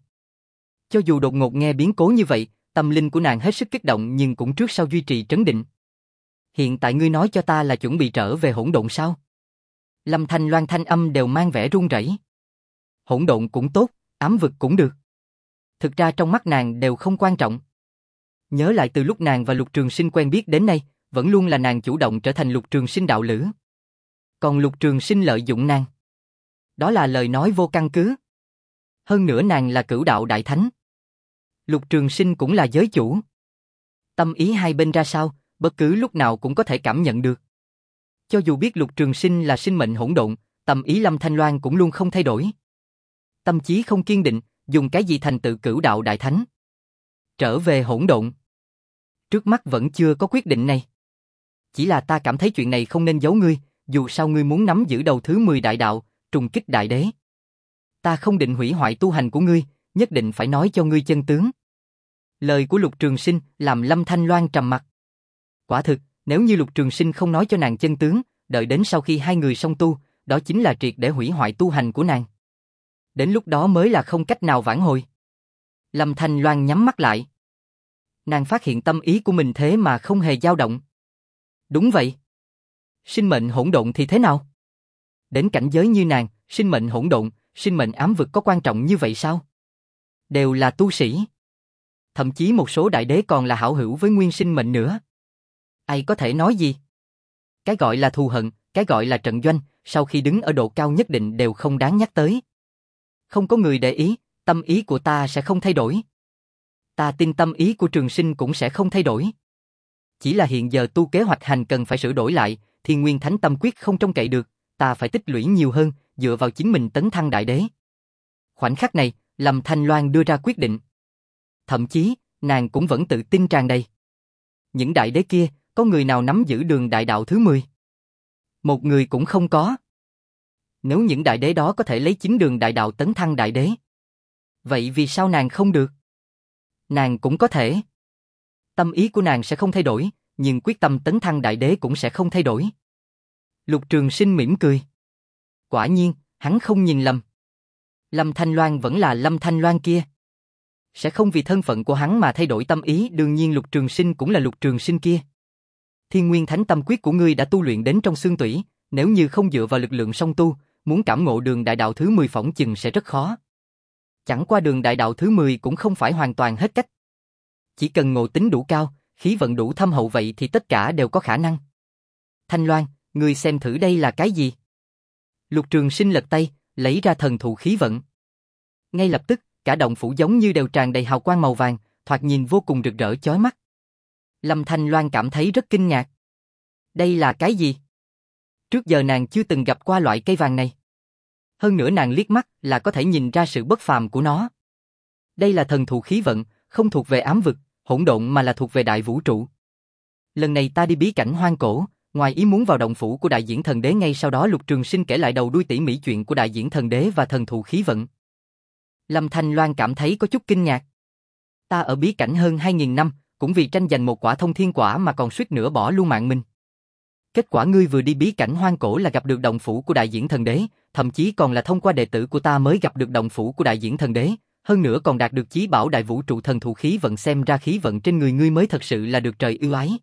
Cho dù đột ngột nghe biến cố như vậy, tâm linh của nàng hết sức kích động nhưng cũng trước sau duy trì trấn định. Hiện tại ngươi nói cho ta là chuẩn bị trở về hỗn độn sao? Lâm Thanh Loan thanh âm đều mang vẻ run rẩy. Hỗn độn cũng tốt, ám vực cũng được. Thực ra trong mắt nàng đều không quan trọng. Nhớ lại từ lúc nàng và Lục Trường Sinh quen biết đến nay, vẫn luôn là nàng chủ động trở thành Lục Trường Sinh đạo lữ. Còn Lục Trường Sinh lợi dụng nàng. Đó là lời nói vô căn cứ. Hơn nữa nàng là cửu đạo đại thánh. Lục Trường Sinh cũng là giới chủ. Tâm ý hai bên ra sao, bất cứ lúc nào cũng có thể cảm nhận được. Cho dù biết Lục Trường Sinh là sinh mệnh hỗn độn, tâm ý Lâm Thanh Loan cũng luôn không thay đổi. Tâm chí không kiên định, dùng cái gì thành tựu cửu đạo đại thánh? Trở về hỗn độn. Trước mắt vẫn chưa có quyết định này. Chỉ là ta cảm thấy chuyện này không nên giấu ngươi, dù sao ngươi muốn nắm giữ đầu thứ mười đại đạo, trùng kích đại đế. Ta không định hủy hoại tu hành của ngươi, nhất định phải nói cho ngươi chân tướng. Lời của Lục Trường Sinh làm Lâm Thanh Loan trầm mặc. Quả thực, nếu như Lục Trường Sinh không nói cho nàng chân tướng, đợi đến sau khi hai người song tu, đó chính là triệt để hủy hoại tu hành của nàng. Đến lúc đó mới là không cách nào vãn hồi. Lâm Thanh Loan nhắm mắt lại. Nàng phát hiện tâm ý của mình thế mà không hề dao động. Đúng vậy. Sinh mệnh hỗn độn thì thế nào? Đến cảnh giới như nàng, sinh mệnh hỗn độn, sinh mệnh ám vực có quan trọng như vậy sao? Đều là tu sĩ. Thậm chí một số đại đế còn là hảo hữu với nguyên sinh mệnh nữa. Ai có thể nói gì? Cái gọi là thù hận, cái gọi là trận doanh, sau khi đứng ở độ cao nhất định đều không đáng nhắc tới. Không có người để ý, tâm ý của ta sẽ không thay đổi. Ta tin tâm ý của Trường Sinh cũng sẽ không thay đổi. Chỉ là hiện giờ tu kế hoạch hành cần phải sửa đổi lại, Thiên Nguyên Thánh Tâm quyết không trông cậy được, ta phải tích lũy nhiều hơn, dựa vào chính mình tấn thăng đại đế. Khoảnh khắc này, Lâm Thanh Loan đưa ra quyết định. Thậm chí, nàng cũng vẫn tự tin tràn đầy. Những đại đế kia, có người nào nắm giữ đường đại đạo thứ mười? Một người cũng không có. Nếu những đại đế đó có thể lấy chính đường đại đạo tấn thăng đại đế, Vậy vì sao nàng không được? Nàng cũng có thể. Tâm ý của nàng sẽ không thay đổi, nhưng quyết tâm tấn thăng đại đế cũng sẽ không thay đổi. Lục Trường Sinh mỉm cười. Quả nhiên, hắn không nhìn lầm. Lâm Thanh Loan vẫn là Lâm Thanh Loan kia. Sẽ không vì thân phận của hắn mà thay đổi tâm ý, đương nhiên Lục Trường Sinh cũng là Lục Trường Sinh kia. Thiên Nguyên Thánh Tâm Quyết của ngươi đã tu luyện đến trong xương tủy, nếu như không dựa vào lực lượng song tu, muốn cảm ngộ đường đại đạo thứ mười phỏng chừng sẽ rất khó. Chẳng qua đường đại đạo thứ mười cũng không phải hoàn toàn hết cách. Chỉ cần ngộ tính đủ cao, khí vận đủ thâm hậu vậy thì tất cả đều có khả năng. Thanh Loan, ngươi xem thử đây là cái gì? Lục Trường Sinh lật tay, lấy ra thần thụ khí vận. Ngay lập tức, cả động phủ giống như đều tràn đầy hào quang màu vàng, thoạt nhìn vô cùng rực rỡ chói mắt. Lâm Thanh Loan cảm thấy rất kinh ngạc. Đây là cái gì? Trước giờ nàng chưa từng gặp qua loại cây vàng này. Hơn nữa nàng liếc mắt là có thể nhìn ra sự bất phàm của nó. Đây là thần thụ khí vận, không thuộc về ám vực, hỗn độn mà là thuộc về đại vũ trụ. Lần này ta đi bí cảnh hoang cổ, ngoài ý muốn vào động phủ của đại diễn thần đế, ngay sau đó Lục Trường Sinh kể lại đầu đuôi tỉ mỉ chuyện của đại diễn thần đế và thần thụ khí vận. Lâm Thanh Loan cảm thấy có chút kinh ngạc. Ta ở bí cảnh hơn hai nghìn năm, cũng vì tranh giành một quả thông thiên quả mà còn suýt nữa bỏ luôn mạng mình. Kết quả ngươi vừa đi bí cảnh hoang cổ là gặp được động phủ của đại diễn thần đế, thậm chí còn là thông qua đệ tử của ta mới gặp được động phủ của đại diễn thần đế, hơn nữa còn đạt được chí bảo đại vũ trụ thần thụ khí vận, xem ra khí vận trên người ngươi mới thật sự là được trời ưu ái.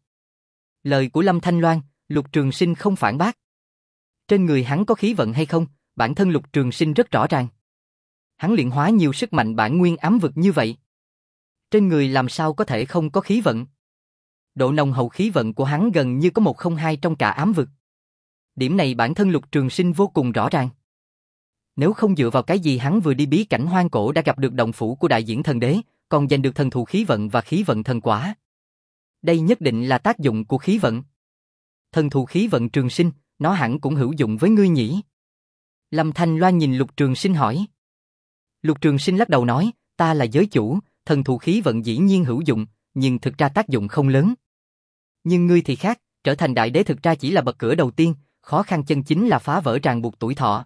Lời của Lâm Thanh Loan, Lục Trường Sinh không phản bác. Trên người hắn có khí vận hay không, bản thân Lục Trường Sinh rất rõ ràng. Hắn luyện hóa nhiều sức mạnh bản nguyên ám vực như vậy. Trên người làm sao có thể không có khí vận? Độ nồng hậu khí vận của hắn gần như có một không hai trong cả ám vực. Điểm này bản thân Lục Trường Sinh vô cùng rõ ràng. Nếu không dựa vào cái gì hắn vừa đi bí cảnh hoang cổ đã gặp được động phủ của đại diễn thần đế, còn giành được thần thụ khí vận và khí vận thần quả. Đây nhất định là tác dụng của khí vận. Thần thụ khí vận Trường Sinh, nó hẳn cũng hữu dụng với ngươi nhỉ? Lâm Thanh Loan nhìn Lục Trường Sinh hỏi. Lục Trường Sinh lắc đầu nói, ta là giới chủ, thần thụ khí vận dĩ nhiên hữu dụng, nhưng thực ra tác dụng không lớn. Nhưng ngươi thì khác, trở thành đại đế thực ra chỉ là bậc cửa đầu tiên, khó khăn chân chính là phá vỡ ràng buộc tuổi thọ.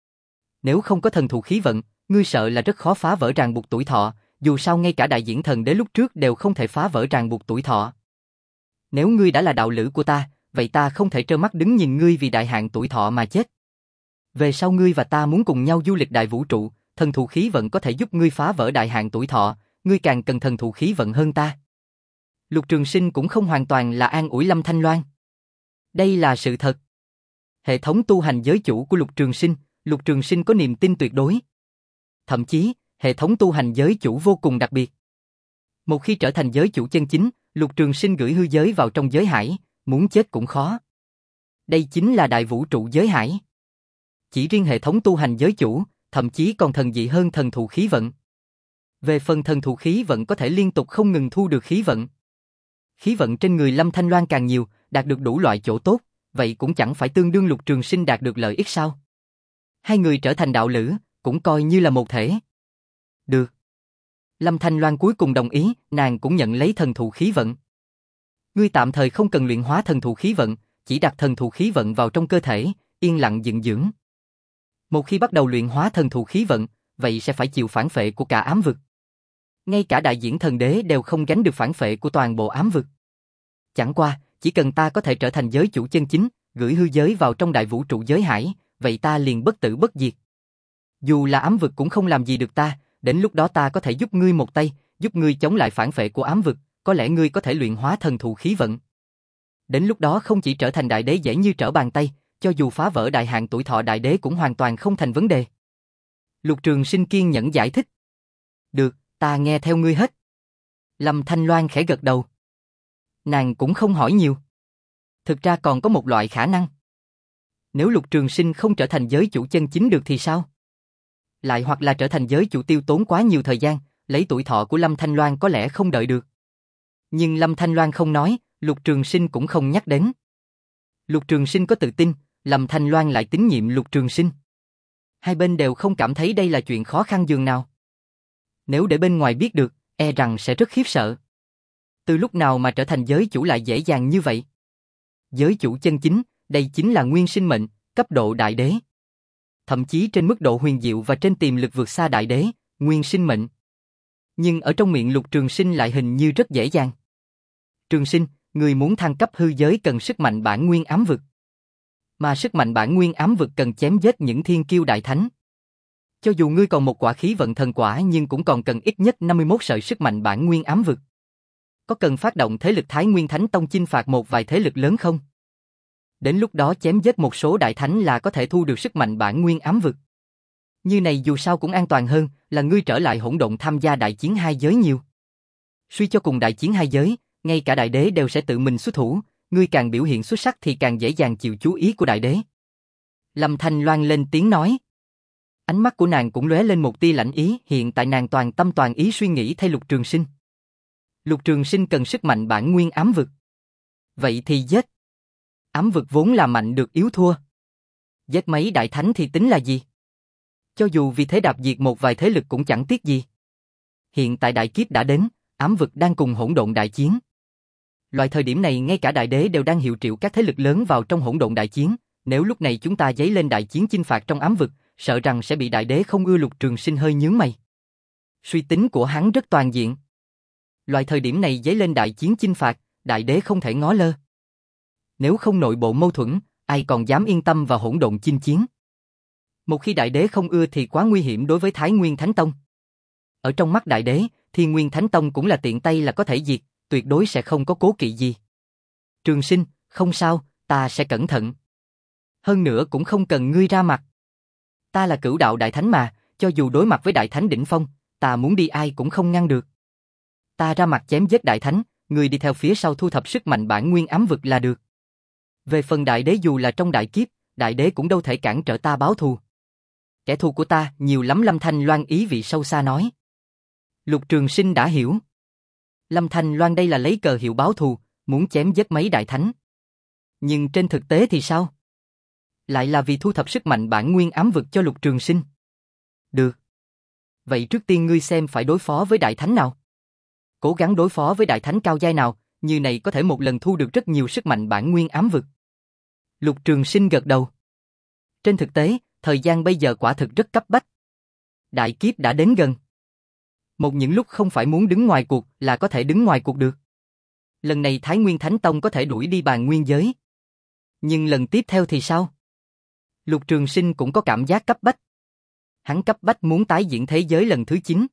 Nếu không có thần thụ khí vận, ngươi sợ là rất khó phá vỡ ràng buộc tuổi thọ, dù sao ngay cả đại diễn thần đế lúc trước đều không thể phá vỡ ràng buộc tuổi thọ. Nếu ngươi đã là đạo lữ của ta, vậy ta không thể trơ mắt đứng nhìn ngươi vì đại hạn tuổi thọ mà chết. Về sau ngươi và ta muốn cùng nhau du lịch đại vũ trụ, thần thụ khí vận có thể giúp ngươi phá vỡ đại hạn tuổi thọ, ngươi càng cần thần thụ khí vận hơn ta. Lục Trường Sinh cũng không hoàn toàn là an ủi Lâm Thanh Loan. Đây là sự thật. Hệ thống tu hành giới chủ của Lục Trường Sinh, Lục Trường Sinh có niềm tin tuyệt đối. Thậm chí, hệ thống tu hành giới chủ vô cùng đặc biệt. Một khi trở thành giới chủ chân chính, Lục Trường Sinh gửi hư giới vào trong giới hải, muốn chết cũng khó. Đây chính là đại vũ trụ giới hải. Chỉ riêng hệ thống tu hành giới chủ, thậm chí còn thần dị hơn thần thụ khí vận. Về phần thần thụ khí vận có thể liên tục không ngừng thu được khí vận. Khí vận trên người Lâm Thanh Loan càng nhiều, đạt được đủ loại chỗ tốt, vậy cũng chẳng phải tương đương Lục Trường Sinh đạt được lợi ích sao? Hai người trở thành đạo lữ, cũng coi như là một thể. Được. Lâm Thanh Loan cuối cùng đồng ý, nàng cũng nhận lấy thần thụ khí vận. Ngươi tạm thời không cần luyện hóa thần thụ khí vận, chỉ đặt thần thụ khí vận vào trong cơ thể, yên lặng dưỡng dưỡng. Một khi bắt đầu luyện hóa thần thụ khí vận, vậy sẽ phải chịu phản phệ của cả ám vực. Ngay cả đại diễn thần đế đều không gánh được phản phệ của toàn bộ ám vực. Chẳng qua, chỉ cần ta có thể trở thành giới chủ chân chính, gửi hư giới vào trong đại vũ trụ giới hải, vậy ta liền bất tử bất diệt. Dù là ám vực cũng không làm gì được ta, đến lúc đó ta có thể giúp ngươi một tay, giúp ngươi chống lại phản phệ của ám vực, có lẽ ngươi có thể luyện hóa thần thụ khí vận. Đến lúc đó không chỉ trở thành đại đế dễ như trở bàn tay, cho dù phá vỡ đại hạn tuổi thọ đại đế cũng hoàn toàn không thành vấn đề. Lục Trường Sinh kiên nhẫn giải thích. Được, ta nghe theo ngươi hết. Lâm Thanh Loan khẽ gật đầu. Nàng cũng không hỏi nhiều. Thực ra còn có một loại khả năng. Nếu Lục Trường Sinh không trở thành giới chủ chân chính được thì sao? Lại hoặc là trở thành giới chủ tiêu tốn quá nhiều thời gian, lấy tuổi thọ của Lâm Thanh Loan có lẽ không đợi được. Nhưng Lâm Thanh Loan không nói, Lục Trường Sinh cũng không nhắc đến. Lục Trường Sinh có tự tin, Lâm Thanh Loan lại tín nhiệm Lục Trường Sinh. Hai bên đều không cảm thấy đây là chuyện khó khăn dường nào. Nếu để bên ngoài biết được, e rằng sẽ rất khiếp sợ. Từ lúc nào mà trở thành giới chủ lại dễ dàng như vậy? Giới chủ chân chính, đây chính là nguyên sinh mệnh, cấp độ đại đế. Thậm chí trên mức độ huyền diệu và trên tiềm lực vượt xa đại đế, nguyên sinh mệnh. Nhưng ở trong miệng Lục Trường Sinh lại hình như rất dễ dàng. Trường Sinh, người muốn thăng cấp hư giới cần sức mạnh bản nguyên ám vực. Mà sức mạnh bản nguyên ám vực cần chém giết những thiên kiêu đại thánh. Cho dù ngươi còn một quả khí vận thần quả nhưng cũng còn cần ít nhất năm mươi mốt sợi sức mạnh bản nguyên ám vực. Có cần phát động thế lực Thái Nguyên Thánh Tông chinh phạt một vài thế lực lớn không? Đến lúc đó chém giết một số đại thánh là có thể thu được sức mạnh bản nguyên ám vực. Như này dù sao cũng an toàn hơn là ngươi trở lại hỗn độn tham gia đại chiến hai giới nhiều. Suy cho cùng đại chiến hai giới, ngay cả đại đế đều sẽ tự mình xuất thủ, ngươi càng biểu hiện xuất sắc thì càng dễ dàng chịu chú ý của đại đế. Lâm Thanh Loan lên tiếng nói. Ánh mắt của nàng cũng lóe lên một tia lạnh ý, hiện tại nàng toàn tâm toàn ý suy nghĩ thay Lục Trường Sinh. Lục Trường Sinh cần sức mạnh bản nguyên ám vực. Vậy thì giết. Ám vực vốn là mạnh được yếu thua. Giết mấy đại thánh thì tính là gì? Cho dù vì thế đạp diệt một vài thế lực cũng chẳng tiếc gì. Hiện tại đại kiếp đã đến, ám vực đang cùng hỗn độn đại chiến. Loại thời điểm này ngay cả đại đế đều đang hiệu triệu các thế lực lớn vào trong hỗn độn đại chiến. Nếu lúc này chúng ta giấy lên đại chiến chinh phạt trong ám vực, sợ rằng sẽ bị đại đế không ưa. Lục Trường Sinh hơi nhướng mày. Suy tính của hắn rất toàn diện. Loại thời điểm này giấy lên đại chiến chinh phạt, đại đế không thể ngó lơ. Nếu không nội bộ mâu thuẫn, ai còn dám yên tâm vào hỗn độn chinh chiến. Một khi đại đế không ưa thì quá nguy hiểm đối với Thái Nguyên Thánh Tông. Ở trong mắt đại đế, Thiên Nguyên Thánh Tông cũng là tiện tay là có thể diệt, tuyệt đối sẽ không có cố kỵ gì. Trường Sinh, không sao, ta sẽ cẩn thận. Hơn nữa cũng không cần ngươi ra mặt. Ta là cửu đạo đại thánh mà, cho dù đối mặt với đại thánh đỉnh phong, ta muốn đi ai cũng không ngăn được. Ta ra mặt chém giết đại thánh, ngươi đi theo phía sau thu thập sức mạnh bản nguyên ám vực là được. Về phần đại đế dù là trong đại kiếp, đại đế cũng đâu thể cản trở ta báo thù. Kẻ thù của ta nhiều lắm. Lâm Thanh Loan ý vị sâu xa nói. Lục Trường Sinh đã hiểu. Lâm Thanh Loan đây là lấy cờ hiệu báo thù, muốn chém giết mấy đại thánh. Nhưng trên thực tế thì sao? Lại là vì thu thập sức mạnh bản nguyên ám vực cho Lục Trường Sinh. Được. Vậy trước tiên ngươi xem phải đối phó với đại thánh nào? Cố gắng đối phó với đại thánh cao giai nào, như này có thể một lần thu được rất nhiều sức mạnh bản nguyên ám vực. Lục Trường Sinh gật đầu. Trên thực tế, thời gian bây giờ quả thực rất cấp bách. Đại kiếp đã đến gần. Một những lúc không phải muốn đứng ngoài cuộc là có thể đứng ngoài cuộc được. Lần này Thái Nguyên Thánh Tông có thể đuổi đi Bàn Nguyên giới. Nhưng lần tiếp theo thì sao? Lục Trường Sinh cũng có cảm giác cấp bách. Hắn cấp bách muốn tái diễn thế giới lần thứ chín.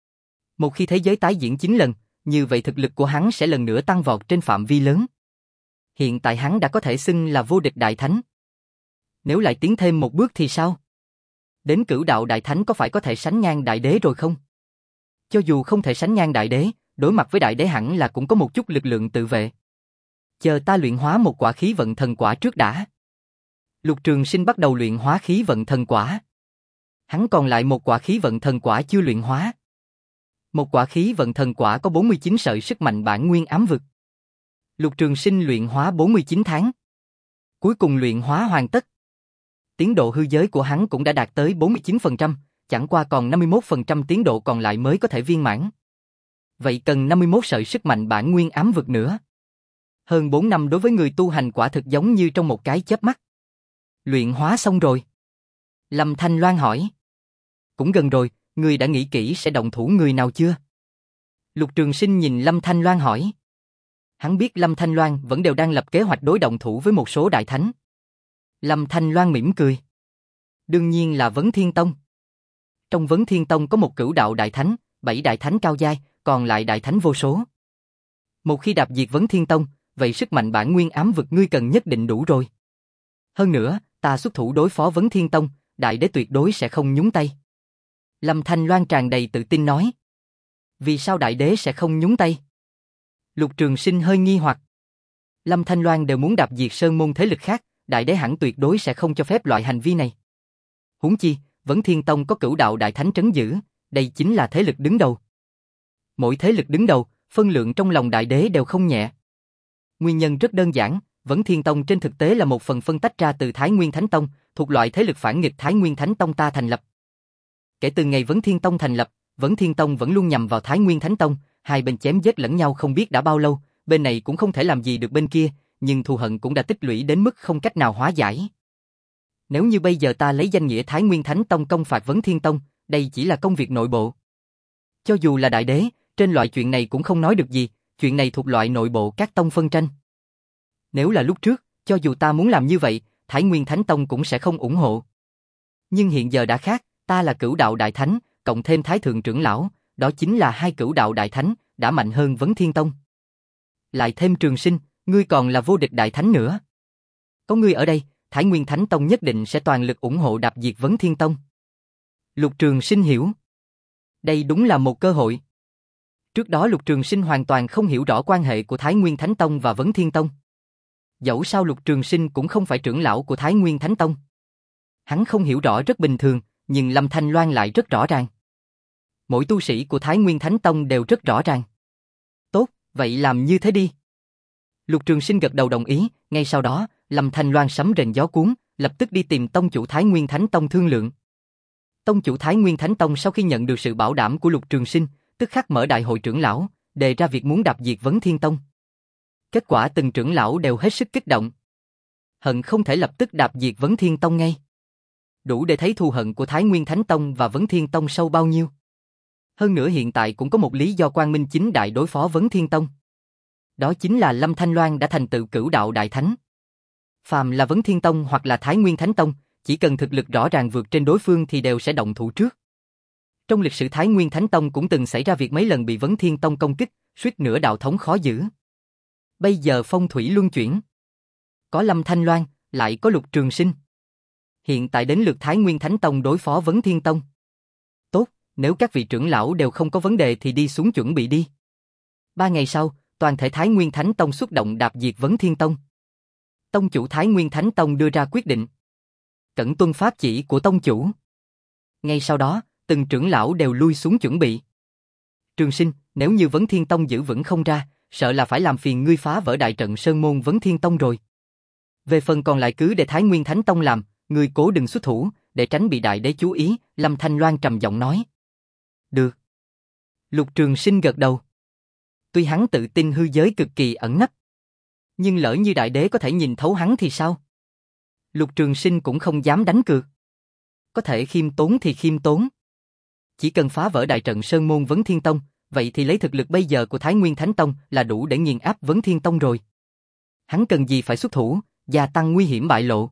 Một khi thế giới tái diễn chín lần, như vậy thực lực của hắn sẽ lần nữa tăng vọt trên phạm vi lớn. Hiện tại hắn đã có thể xưng là vô địch đại thánh. Nếu lại tiến thêm một bước thì sao? Đến cửu đạo đại thánh có phải có thể sánh ngang đại đế rồi không? Cho dù không thể sánh ngang đại đế, đối mặt với đại đế hẳn là cũng có một chút lực lượng tự vệ. Chờ ta luyện hóa một quả khí vận thần quả trước đã. Lục Trường Sinh bắt đầu luyện hóa khí vận thần quả. Hắn còn lại một quả khí vận thần quả chưa luyện hóa. Một quả khí vận thần quả có bốn mươi chín sợi sức mạnh bản nguyên ám vực. Lục Trường Sinh luyện hóa bốn mươi chín tháng. Cuối cùng luyện hóa hoàn tất. Tiến độ hư giới của hắn cũng đã đạt tới bốn mươi chín phần trăm, chẳng qua còn năm mươi mốt phần trăm tiến độ còn lại mới có thể viên mãn. Vậy cần năm mươi mốt sợi sức mạnh bản nguyên ám vực nữa. Hơn bốn năm đối với người tu hành quả thực giống như trong một cái chớp mắt. Luyện hóa xong rồi. Lâm Thanh Loan hỏi. Cũng gần rồi, ngươi đã nghĩ kỹ sẽ động thủ người nào chưa? Lục Trường Sinh nhìn Lâm Thanh Loan hỏi. Hắn biết Lâm Thanh Loan vẫn đều đang lập kế hoạch đối động thủ với một số đại thánh. Lâm Thanh Loan mỉm cười. Đương nhiên là Vấn Thiên Tông. Trong Vấn Thiên Tông có một cửu đạo đại thánh, bảy đại thánh cao giai, còn lại đại thánh vô số. Một khi đạp diệt Vấn Thiên Tông, vậy sức mạnh bản nguyên ám vực ngươi cần nhất định đủ rồi. Hơn nữa, ta xuất thủ đối phó Vấn Thiên Tông, đại đế tuyệt đối sẽ không nhúng tay. Lâm Thanh Loan tràn đầy tự tin nói. Vì sao đại đế sẽ không nhúng tay? Lục Trường Sinh hơi nghi hoặc. Lâm Thanh Loan đều muốn đạp diệt sơn môn thế lực khác, đại đế hẳn tuyệt đối sẽ không cho phép loại hành vi này. Huống chi, Vấn Thiên Tông có cửu đạo đại thánh trấn giữ, đây chính là thế lực đứng đầu. Mỗi thế lực đứng đầu, phân lượng trong lòng đại đế đều không nhẹ. Nguyên nhân rất đơn giản, Vấn Thiên Tông trên thực tế là một phần phân tách ra từ Thái Nguyên Thánh Tông, thuộc loại thế lực phản nghịch Thái Nguyên Thánh Tông ta thành lập. Kể từ ngày Vấn Thiên Tông thành lập, Vấn Thiên Tông vẫn luôn nhằm vào Thái Nguyên Thánh Tông, hai bên chém giết lẫn nhau không biết đã bao lâu, bên này cũng không thể làm gì được bên kia, nhưng thù hận cũng đã tích lũy đến mức không cách nào hóa giải. Nếu như bây giờ ta lấy danh nghĩa Thái Nguyên Thánh Tông công phạt Vấn Thiên Tông, đây chỉ là công việc nội bộ. Cho dù là đại đế, trên loại chuyện này cũng không nói được gì, chuyện này thuộc loại nội bộ các tông phân tranh. Nếu là lúc trước, cho dù ta muốn làm như vậy, Thái Nguyên Thánh Tông cũng sẽ không ủng hộ. Nhưng hiện giờ đã khác, ta là Cửu Đạo Đại Thánh, cộng thêm Thái Thượng Trưởng Lão, đó chính là hai Cửu Đạo Đại Thánh, đã mạnh hơn Vấn Thiên Tông. Lại thêm Trường Sinh, ngươi còn là vô địch Đại Thánh nữa. Có ngươi ở đây, Thái Nguyên Thánh Tông nhất định sẽ toàn lực ủng hộ đạp diệt Vấn Thiên Tông. Lục Trường Sinh hiểu. Đây đúng là một cơ hội. Trước đó Lục Trường Sinh hoàn toàn không hiểu rõ quan hệ của Thái Nguyên Thánh Tông và Vấn Thiên Tông. Dẫu sao Lục Trường Sinh cũng không phải trưởng lão của Thái Nguyên Thánh Tông. Hắn không hiểu rõ rất bình thường, nhưng Lâm Thanh Loan lại rất rõ ràng. Mỗi tu sĩ của Thái Nguyên Thánh Tông đều rất rõ ràng. Tốt, vậy làm như thế đi. Lục Trường Sinh gật đầu đồng ý, ngay sau đó, Lâm Thanh Loan sấm rền gió cuốn, lập tức đi tìm tông chủ Thái Nguyên Thánh Tông thương lượng. Tông chủ Thái Nguyên Thánh Tông sau khi nhận được sự bảo đảm của Lục Trường Sinh, tức khắc mở đại hội trưởng lão, đề ra việc muốn đạp diệt Vấn Thiên Tông. Kết quả từng trưởng lão đều hết sức kích động. Hận không thể lập tức đạp diệt Vấn Thiên Tông ngay. Đủ để thấy thù hận của Thái Nguyên Thánh Tông và Vấn Thiên Tông sâu bao nhiêu. Hơn nữa hiện tại cũng có một lý do quang minh chính đại đối phó Vấn Thiên Tông. Đó chính là Lâm Thanh Loan đã thành tựu Cửu Đạo Đại Thánh. Phàm là Vấn Thiên Tông hoặc là Thái Nguyên Thánh Tông, chỉ cần thực lực rõ ràng vượt trên đối phương thì đều sẽ động thủ trước. Trong lịch sử Thái Nguyên Thánh Tông cũng từng xảy ra việc mấy lần bị Vấn Thiên Tông công kích, suýt nữa đạo thống khó giữ. Bây giờ phong thủy luân chuyển. Có Lâm Thanh Loan, lại có Lục Trường Sinh. Hiện tại đến lượt Thái Nguyên Thánh Tông đối phó Vấn Thiên Tông. Tốt, nếu các vị trưởng lão đều không có vấn đề thì đi xuống chuẩn bị đi. Ba ngày sau, toàn thể Thái Nguyên Thánh Tông xuất động đạp diệt Vấn Thiên Tông. Tông chủ Thái Nguyên Thánh Tông đưa ra quyết định. Cẩn tuân pháp chỉ của tông chủ. Ngay sau đó, từng trưởng lão đều lui xuống chuẩn bị. Trường Sinh, nếu như Vấn Thiên Tông giữ vững không ra, sợ là phải làm phiền ngươi phá vỡ đại trận Sơn Môn Vấn Thiên Tông rồi. Về phần còn lại cứ để Thái Nguyên Thánh Tông làm, ngươi cố đừng xuất thủ, để tránh bị đại đế chú ý, Lâm Thanh Loan trầm giọng nói. Được. Lục Trường Sinh gật đầu. Tuy hắn tự tin hư giới cực kỳ ẩn nấp, nhưng lỡ như đại đế có thể nhìn thấu hắn thì sao? Lục Trường Sinh cũng không dám đánh cược. Có thể khiêm tốn thì khiêm tốn. Chỉ cần phá vỡ đại trận Sơn Môn Vấn Thiên Tông, vậy thì lấy thực lực bây giờ của Thái Nguyên Thánh Tông là đủ để nghiền áp Vấn Thiên Tông rồi. Hắn cần gì phải xuất thủ, gia tăng nguy hiểm bại lộ.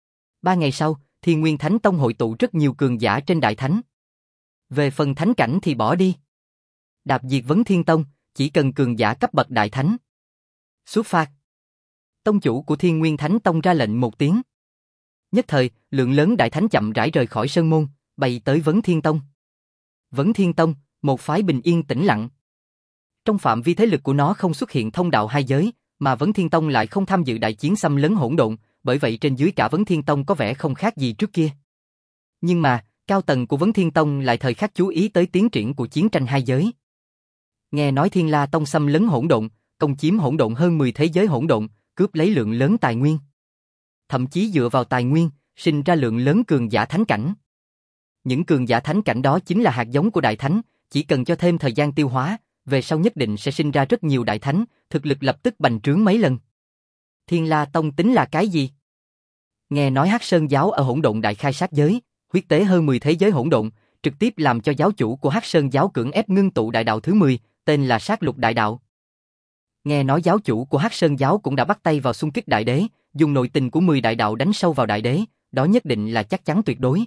Ba ngày sau, Thiên Nguyên Thánh Tông hội tụ rất nhiều cường giả trên đại thánh. Về phần thánh cảnh thì bỏ đi. Đạp diệt Vấn Thiên Tông, chỉ cần cường giả cấp bậc đại thánh. Xuất phát. Tông chủ của Thiên Nguyên Thánh Tông ra lệnh một tiếng. Nhất thời, lượng lớn đại thánh chậm rãi rời khỏi sơn môn, bay tới Vấn Thiên Tông. Vấn Thiên Tông, một phái bình yên tĩnh lặng. Trong phạm vi thế lực của nó không xuất hiện thông đạo hai giới, mà Vấn Thiên Tông lại không tham dự đại chiến xâm lấn hỗn độn, bởi vậy trên dưới cả Vấn Thiên Tông có vẻ không khác gì trước kia. Nhưng mà, cao tầng của Vấn Thiên Tông lại thời khắc chú ý tới tiến triển của chiến tranh hai giới. Nghe nói Thiên La Tông xâm lấn hỗn độn, công chiếm hỗn độn hơn mười thế giới hỗn độn, cướp lấy lượng lớn tài nguyên. Thậm chí dựa vào tài nguyên, sinh ra lượng lớn cường giả thánh cảnh. Những cường giả thánh cảnh đó chính là hạt giống của đại thánh, chỉ cần cho thêm thời gian tiêu hóa, về sau nhất định sẽ sinh ra rất nhiều đại thánh, thực lực lập tức bành trướng mấy lần. Thiên La Tông tính là cái gì? Nghe nói Hắc Sơn giáo ở hỗn độn đại khai sát giới, huyết tế hơn mười thế giới hỗn độn, trực tiếp làm cho giáo chủ của Hắc Sơn giáo cưỡng ép ngưng tụ đại đạo thứ mười, tên là Sát Lục Đại Đạo. Nghe nói giáo chủ của Hắc Sơn giáo cũng đã bắt tay vào xung kích đại đế, dùng nội tình của mười đại đạo đánh sâu vào đại đế, đó nhất định là chắc chắn tuyệt đối.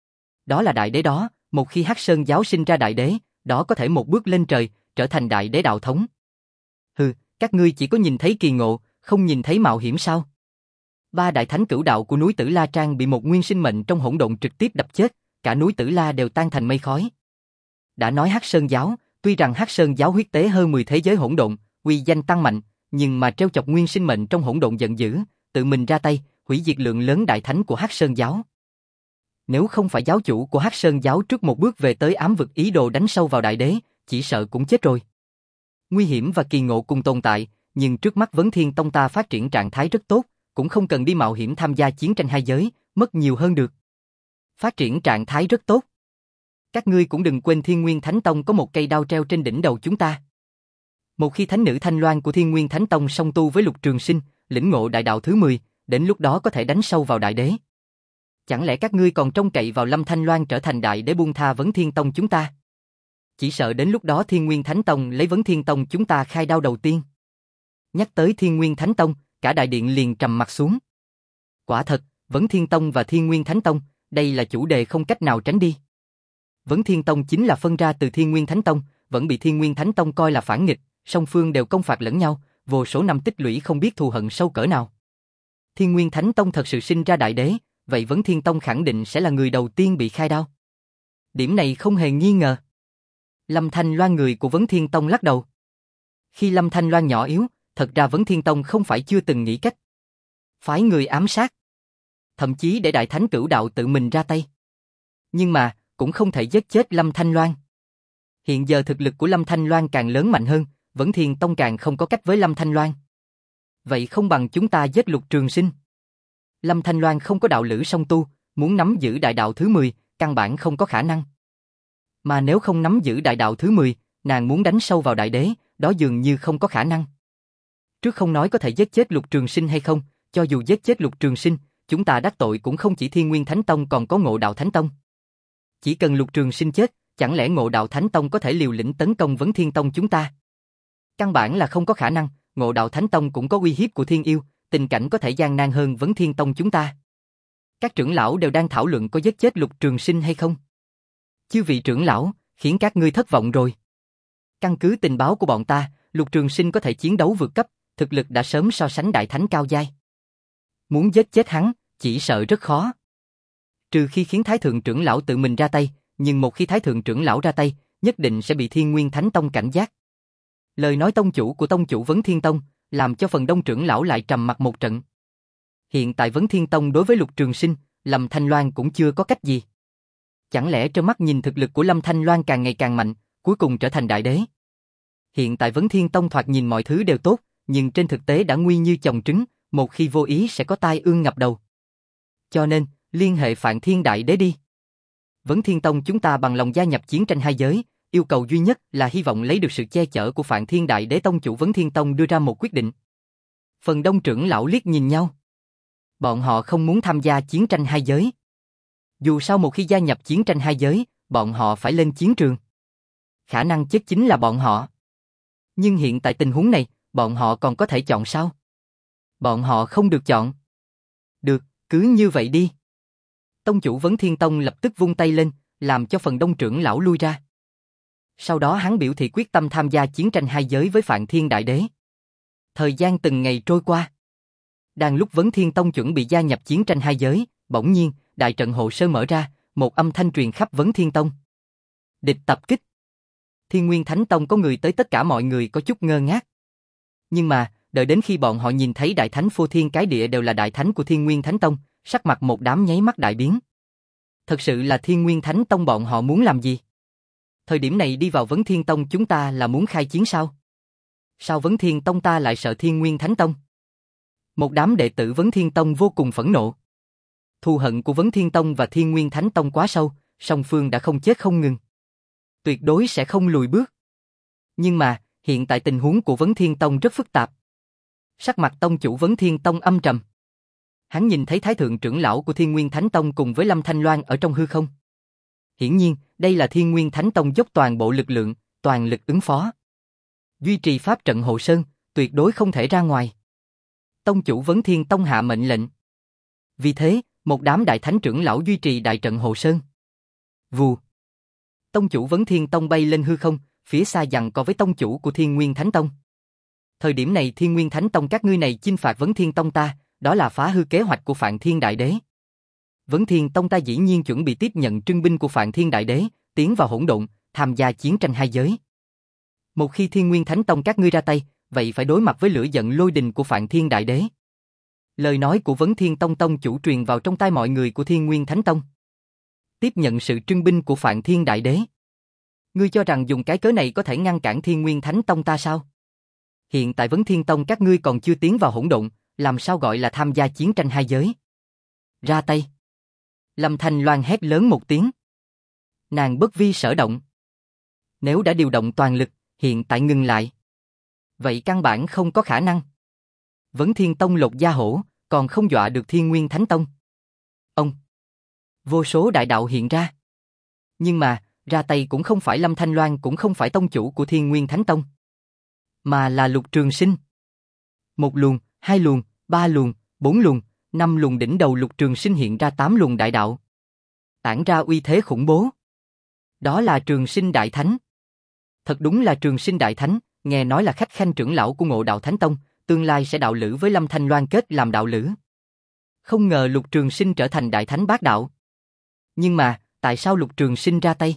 Đó là đại đế đó, một khi Hắc Sơn giáo sinh ra đại đế, đó có thể một bước lên trời, trở thành đại đế đạo thống. Hừ, các ngươi chỉ có nhìn thấy kỳ ngộ, không nhìn thấy mạo hiểm sao? Ba đại thánh cửu đạo của núi Tử La Trang bị một nguyên sinh mệnh trong hỗn độn trực tiếp đập chết, cả núi Tử La đều tan thành mây khói. Đã nói Hắc Sơn giáo, tuy rằng Hắc Sơn giáo huyết tế hơn mười thế giới hỗn độn, uy danh tăng mạnh, nhưng mà treo chọc nguyên sinh mệnh trong hỗn độn giận dữ, tự mình ra tay, hủy diệt lượng lớn đại thánh của Hắc Sơn giáo. Nếu không phải giáo chủ của Hắc Sơn giáo trước một bước về tới ám vực ý đồ đánh sâu vào đại đế, chỉ sợ cũng chết rồi. Nguy hiểm và kỳ ngộ cùng tồn tại, nhưng trước mắt Vấn Thiên Tông ta phát triển trạng thái rất tốt, cũng không cần đi mạo hiểm tham gia chiến tranh hai giới, mất nhiều hơn được. Phát triển trạng thái rất tốt. Các ngươi cũng đừng quên Thiên Nguyên Thánh Tông có một cây đao treo trên đỉnh đầu chúng ta. Một khi thánh nữ Thanh Loan của Thiên Nguyên Thánh Tông song tu với Lục Trường Sinh, lĩnh ngộ đại đạo thứ mười, đến lúc đó có thể đánh sâu vào đại đế. Chẳng lẽ các ngươi còn trông cậy vào Lâm Thanh Loan trở thành đại đế buông tha Vấn Thiên Tông chúng ta? Chỉ sợ đến lúc đó Thiên Nguyên Thánh Tông lấy Vấn Thiên Tông chúng ta khai đao đầu tiên. Nhắc tới Thiên Nguyên Thánh Tông, cả đại điện liền trầm mặt xuống. Quả thật, Vấn Thiên Tông và Thiên Nguyên Thánh Tông, đây là chủ đề không cách nào tránh đi. Vấn Thiên Tông chính là phân ra từ Thiên Nguyên Thánh Tông, vẫn bị Thiên Nguyên Thánh Tông coi là phản nghịch, song phương đều công phạt lẫn nhau, vô số năm tích lũy không biết thù hận sâu cỡ nào. Thiên Nguyên Thánh Tông thật sự sinh ra đại đế, vậy Vấn Thiên Tông khẳng định sẽ là người đầu tiên bị khai đao. Điểm này không hề nghi ngờ. Lâm Thanh Loan người của Vấn Thiên Tông lắc đầu. Khi Lâm Thanh Loan nhỏ yếu, thật ra Vấn Thiên Tông không phải chưa từng nghĩ cách phái người ám sát, thậm chí để Đại Thánh Cửu Đạo tự mình ra tay. Nhưng mà, cũng không thể giết chết Lâm Thanh Loan. Hiện giờ thực lực của Lâm Thanh Loan càng lớn mạnh hơn, Vấn Thiên Tông càng không có cách với Lâm Thanh Loan. Vậy không bằng chúng ta giết Lục Trường Sinh. Lâm Thanh Loan không có đạo lữ song tu, muốn nắm giữ đại đạo thứ mười, căn bản không có khả năng. Mà nếu không nắm giữ đại đạo thứ mười, nàng muốn đánh sâu vào đại đế, đó dường như không có khả năng. Trước không nói có thể giết chết Lục Trường Sinh hay không, cho dù giết chết Lục Trường Sinh, chúng ta đắc tội cũng không chỉ Thiên Nguyên Thánh Tông còn có Ngộ Đạo Thánh Tông. Chỉ cần Lục Trường Sinh chết, chẳng lẽ Ngộ Đạo Thánh Tông có thể liều lĩnh tấn công Vấn Thiên Tông chúng ta? Căn bản là không có khả năng, Ngộ Đạo Thánh Tông cũng có uy hiếp của thiên yêu, tình cảnh có thể gian nan hơn Vấn Thiên Tông chúng ta. Các trưởng lão đều đang thảo luận có giết chết Lục Trường Sinh hay không. Chư vị trưởng lão, khiến các ngươi thất vọng rồi. Căn cứ tình báo của bọn ta, Lục Trường Sinh có thể chiến đấu vượt cấp, thực lực đã sớm so sánh đại thánh cao giai. Muốn giết chết hắn, chỉ sợ rất khó. Trừ khi khiến Thái Thượng trưởng lão tự mình ra tay, nhưng một khi Thái Thượng trưởng lão ra tay, nhất định sẽ bị Thiên Nguyên Thánh Tông cảnh giác. Lời nói tông chủ của tông chủ Vấn Thiên Tông, làm cho phần đông trưởng lão lại trầm mặc một trận. Hiện tại Vấn Thiên Tông đối với Lục Trường Sinh, Lâm Thanh Loan cũng chưa có cách gì. Chẳng lẽ trơ mắt nhìn thực lực của Lâm Thanh Loan càng ngày càng mạnh, cuối cùng trở thành đại đế? Hiện tại Vấn Thiên Tông thoạt nhìn mọi thứ đều tốt, nhưng trên thực tế đã nguy như chồng trứng, một khi vô ý sẽ có tai ương ngập đầu. Cho nên, liên hệ Phạn Thiên Đại Đế đi. Vấn Thiên Tông chúng ta bằng lòng gia nhập chiến tranh hai giới, yêu cầu duy nhất là hy vọng lấy được sự che chở của Phạn Thiên Đại Đế. Tông chủ Vấn Thiên Tông đưa ra một quyết định. Phần đông trưởng lão liếc nhìn nhau. Bọn họ không muốn tham gia chiến tranh hai giới. Dù sao một khi gia nhập chiến tranh hai giới, bọn họ phải lên chiến trường. Khả năng chết chính là bọn họ. Nhưng hiện tại tình huống này, bọn họ còn có thể chọn sao? Bọn họ không được chọn. Được, cứ như vậy đi. Tông chủ Vấn Thiên Tông lập tức vung tay lên, làm cho phần đông trưởng lão lui ra. Sau đó hắn biểu thị quyết tâm tham gia chiến tranh hai giới với Phạn Thiên Đại Đế. Thời gian từng ngày trôi qua. Đang lúc Vấn Thiên Tông chuẩn bị gia nhập chiến tranh hai giới, bỗng nhiên, đại trận hộ sơn mở ra, một âm thanh truyền khắp Vấn Thiên Tông. Địch tập kích. Thiên Nguyên Thánh Tông có người tới, tất cả mọi người có chút ngơ ngác. Nhưng mà, đợi đến khi bọn họ nhìn thấy đại thánh phô thiên cái địa đều là đại thánh của Thiên Nguyên Thánh Tông, sắc mặt một đám nháy mắt đại biến. Thật sự là Thiên Nguyên Thánh Tông bọn họ muốn làm gì? Thời điểm này đi vào Vấn Thiên Tông chúng ta là muốn khai chiến sao? Sao Vấn Thiên Tông ta lại sợ Thiên Nguyên Thánh Tông? Một đám đệ tử Vấn Thiên Tông vô cùng phẫn nộ. Thù hận của Vấn Thiên Tông và Thiên Nguyên Thánh Tông quá sâu, song phương đã không chết không ngừng. Tuyệt đối sẽ không lùi bước. Nhưng mà, hiện tại tình huống của Vấn Thiên Tông rất phức tạp. Sắc mặt tông chủ Vấn Thiên Tông âm trầm. Hắn nhìn thấy Thái Thượng trưởng lão của Thiên Nguyên Thánh Tông cùng với Lâm Thanh Loan ở trong hư không. Hiển nhiên, đây là Thiên Nguyên Thánh Tông dốc toàn bộ lực lượng, toàn lực ứng phó. Duy trì pháp trận hộ sơn, tuyệt đối không thể ra ngoài. Tông chủ Vấn Thiên Tông hạ mệnh lệnh. Vì thế, một đám đại thánh trưởng lão duy trì đại trận hộ sơn. Vù. Tông chủ Vấn Thiên Tông bay lên hư không, phía xa giằng co với tông chủ của Thiên Nguyên Thánh Tông. Thời điểm này Thiên Nguyên Thánh Tông các ngươi này chinh phạt Vấn Thiên Tông ta, đó là phá hư kế hoạch của Phạn Thiên Đại Đế. Vấn Thiên Tông ta dĩ nhiên chuẩn bị tiếp nhận trưng binh của Phạn Thiên Đại Đế, tiến vào hỗn độn, tham gia chiến tranh hai giới. Một khi Thiên Nguyên Thánh Tông các ngươi ra tay, vậy phải đối mặt với lửa giận lôi đình của Phạn Thiên Đại Đế. Lời nói của Vấn Thiên Tông tông chủ truyền vào trong tai mọi người của Thiên Nguyên Thánh Tông. Tiếp nhận sự trưng binh của Phạn Thiên Đại Đế. Ngươi cho rằng dùng cái cớ này có thể ngăn cản Thiên Nguyên Thánh Tông ta sao? Hiện tại Vấn Thiên Tông các ngươi còn chưa tiến vào hỗn độn, làm sao gọi là tham gia chiến tranh hai giới? Ra tay. Lâm Thanh Loan hét lớn một tiếng. Nàng bất vi sở động. Nếu đã điều động toàn lực, hiện tại ngừng lại. Vậy căn bản không có khả năng. Vấn Thiên Tông lột da hổ, còn không dọa được Thiên Nguyên Thánh Tông. Ông. Vô số đại đạo hiện ra. Nhưng mà, ra tay cũng không phải Lâm Thanh Loan, cũng không phải tông chủ của Thiên Nguyên Thánh Tông, mà là Lục Trường Sinh. Một luồng, hai luồng, ba luồng, bốn luồng, năm luồng, đỉnh đầu Lục Trường Sinh hiện ra tám luồng đại đạo, tản ra uy thế khủng bố. Đó là Trường Sinh Đại Thánh. Thật đúng là Trường Sinh Đại Thánh, nghe nói là khách khanh trưởng lão của Ngộ Đạo Thánh Tông, tương lai sẽ đạo lữ với Lâm Thanh Loan, kết làm đạo lữ. Không ngờ Lục Trường Sinh trở thành Đại Thánh bát đạo. Nhưng mà, tại sao Lục Trường Sinh ra tay?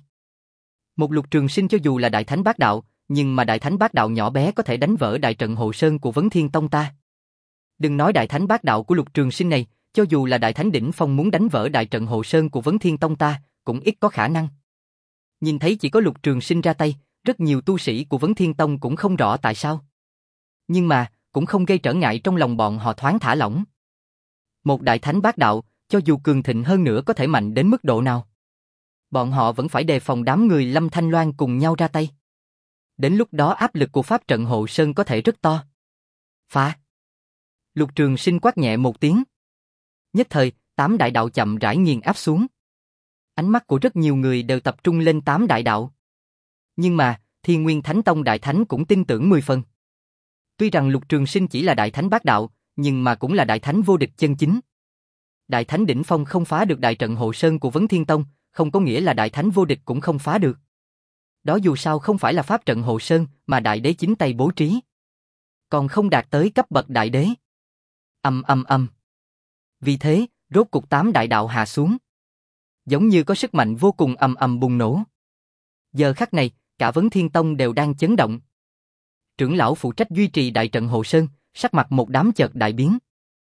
Một Lục Trường Sinh cho dù là Đại Thánh bát đạo, nhưng mà Đại Thánh bát đạo nhỏ bé có thể đánh vỡ đại trận hộ sơn của Vấn Thiên Tông ta. Đừng nói Đại Thánh bát đạo của Lục Trường Sinh này, cho dù là Đại Thánh đỉnh phong muốn đánh vỡ đại trận hộ sơn của Vấn Thiên Tông ta, cũng ít có khả năng. Nhìn thấy chỉ có Lục Trường Sinh ra tay, rất nhiều tu sĩ của Vấn Thiên Tông cũng không rõ tại sao. Nhưng mà, cũng không gây trở ngại trong lòng bọn họ, thoáng thả lỏng. Một Đại Thánh bát đạo, cho dù cường thịnh hơn nữa có thể mạnh đến mức độ nào, bọn họ vẫn phải đề phòng đám người Lâm Thanh Loan cùng nhau ra tay. Đến lúc đó áp lực của pháp trận hộ sơn có thể rất to. Phá! Lục Trường Sinh quát nhẹ một tiếng. Nhất thời, tám đại đạo chậm rãi nghiền áp xuống. Ánh mắt của rất nhiều người đều tập trung lên tám đại đạo. Nhưng mà, Thiên Nguyên Thánh Tông Đại Thánh cũng tin tưởng mười phần. Tuy rằng Lục Trường Sinh chỉ là Đại Thánh bát đạo, nhưng mà cũng là Đại Thánh vô địch chân chính. Đại Thánh đỉnh phong không phá được đại trận hộ sơn của Vấn Thiên Tông, không có nghĩa là Đại Thánh vô địch cũng không phá được. Đó dù sao không phải là pháp trận hộ sơn, mà Đại Đế chính tay bố trí. Còn không đạt tới cấp bậc Đại Đế. Ầm ầm ầm. Vì thế, rốt cục tám đại đạo hạ xuống. Giống như có sức mạnh vô cùng ầm ầm bùng nổ. Giờ khắc này, cả Vấn Thiên Tông đều đang chấn động. Trưởng lão phụ trách duy trì đại trận hộ sơn, sắc mặt một đám chợt đại biến.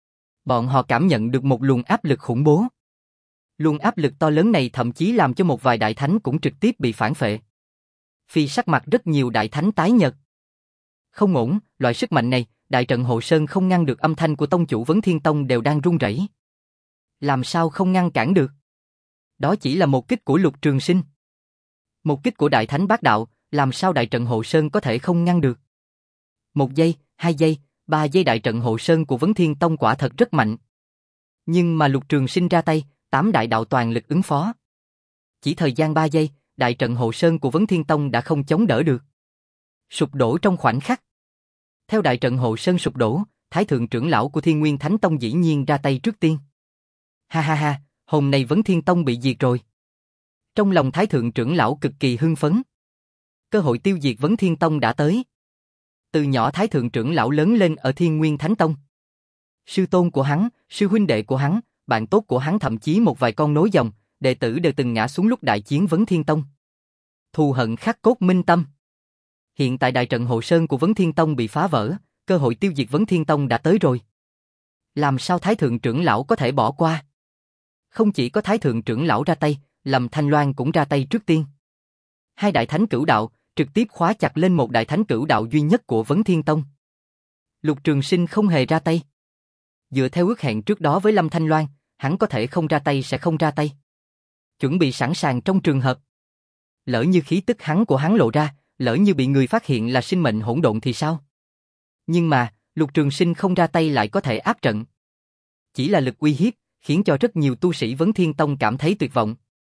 Bọn họ cảm nhận được một luồng áp lực khủng bố. Luồng áp lực to lớn này thậm chí làm cho một vài đại thánh cũng trực tiếp bị phản phệ. Phi sắc mặt rất nhiều đại thánh tái nhợt. Không ổn, loại sức mạnh này, đại trận hộ sơn không ngăn được, âm thanh của tông chủ Vấn Thiên Tông đều đang run rẩy. Làm sao không ngăn cản được? Đó chỉ là một kích của Lục Trường Sinh. Một kích của Đại Thánh bát đạo, làm sao đại trận hộ sơn có thể không ngăn được? Một giây, hai giây, ba giây, đại trận hộ sơn của Vấn Thiên Tông quả thật rất mạnh. Nhưng mà Lục Trường Sinh ra tay, tám đại đạo toàn lực ứng phó. Chỉ thời gian ba giây, đại trận hộ sơn của Vấn Thiên Tông đã không chống đỡ được. Sụp đổ trong khoảnh khắc. Theo đại trận hộ sơn sụp đổ, Thái thượng trưởng lão của Thiên Nguyên Thánh Tông dĩ nhiên ra tay trước tiên. Ha ha ha, hôm nay Vấn Thiên Tông bị diệt rồi. Trong lòng Thái thượng trưởng lão cực kỳ hưng phấn. Cơ hội tiêu diệt Vấn Thiên Tông đã tới. Từ nhỏ Thái thượng trưởng lão lớn lên ở Thiên Nguyên Thánh Tông. Sư tôn của hắn, sư huynh đệ của hắn, bạn tốt của hắn, thậm chí một vài con nối dòng, đệ tử đều từng ngã xuống lúc đại chiến Vấn Thiên Tông. Thù hận khắc cốt minh tâm. Hiện tại đại trận hộ sơn của Vấn Thiên Tông bị phá vỡ, cơ hội tiêu diệt Vấn Thiên Tông đã tới rồi. Làm sao Thái thượng trưởng lão có thể bỏ qua? Không chỉ có Thái thượng trưởng lão ra tay, Lâm Thanh Loan cũng ra tay trước tiên. Hai đại thánh cửu đạo trực tiếp khóa chặt lên một đại thánh cửu đạo duy nhất của Vấn Thiên Tông. Lục Trường Sinh không hề ra tay. Dựa theo ước hẹn trước đó với Lâm Thanh Loan, hắn có thể không ra tay sẽ không ra tay. Chuẩn bị sẵn sàng trong trường hợp lỡ như khí tức hắn của hắn lộ ra, lỡ như bị người phát hiện là sinh mệnh hỗn độn thì sao? Nhưng mà, Lục Trường Sinh không ra tay lại có thể áp trận. Chỉ là lực uy hiếp, khiến cho rất nhiều tu sĩ Vấn Thiên Tông cảm thấy tuyệt vọng.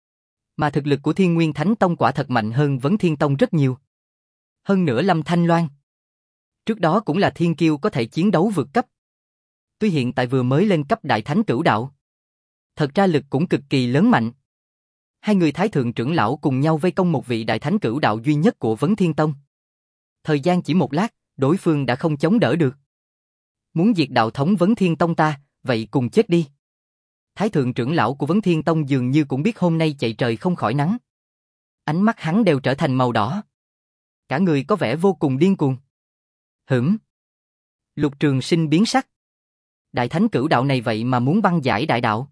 Mà thực lực của Thiên Nguyên Thánh Tông quả thật mạnh hơn Vấn Thiên Tông rất nhiều. Hơn nữa Lâm Thanh Loan trước đó cũng là thiên kiêu có thể chiến đấu vượt cấp. Tuy hiện tại vừa mới lên cấp đại thánh cửu đạo, thật ra lực cũng cực kỳ lớn mạnh. Hai người Thái thượng trưởng lão cùng nhau vây công một vị đại thánh cửu đạo duy nhất của Vấn Thiên Tông. Thời gian chỉ một lát, đối phương đã không chống đỡ được. Muốn diệt đạo thống Vấn Thiên Tông ta, vậy cùng chết đi. Thái thượng trưởng lão của Vấn Thiên Tông dường như cũng biết hôm nay chạy trời không khỏi nắng. Ánh mắt hắn đều trở thành màu đỏ. Cả người có vẻ vô cùng điên cuồng. Hửm. Lục Trường Sinh biến sắc. Đại thánh cửu đạo này vậy mà muốn băng giải đại đạo.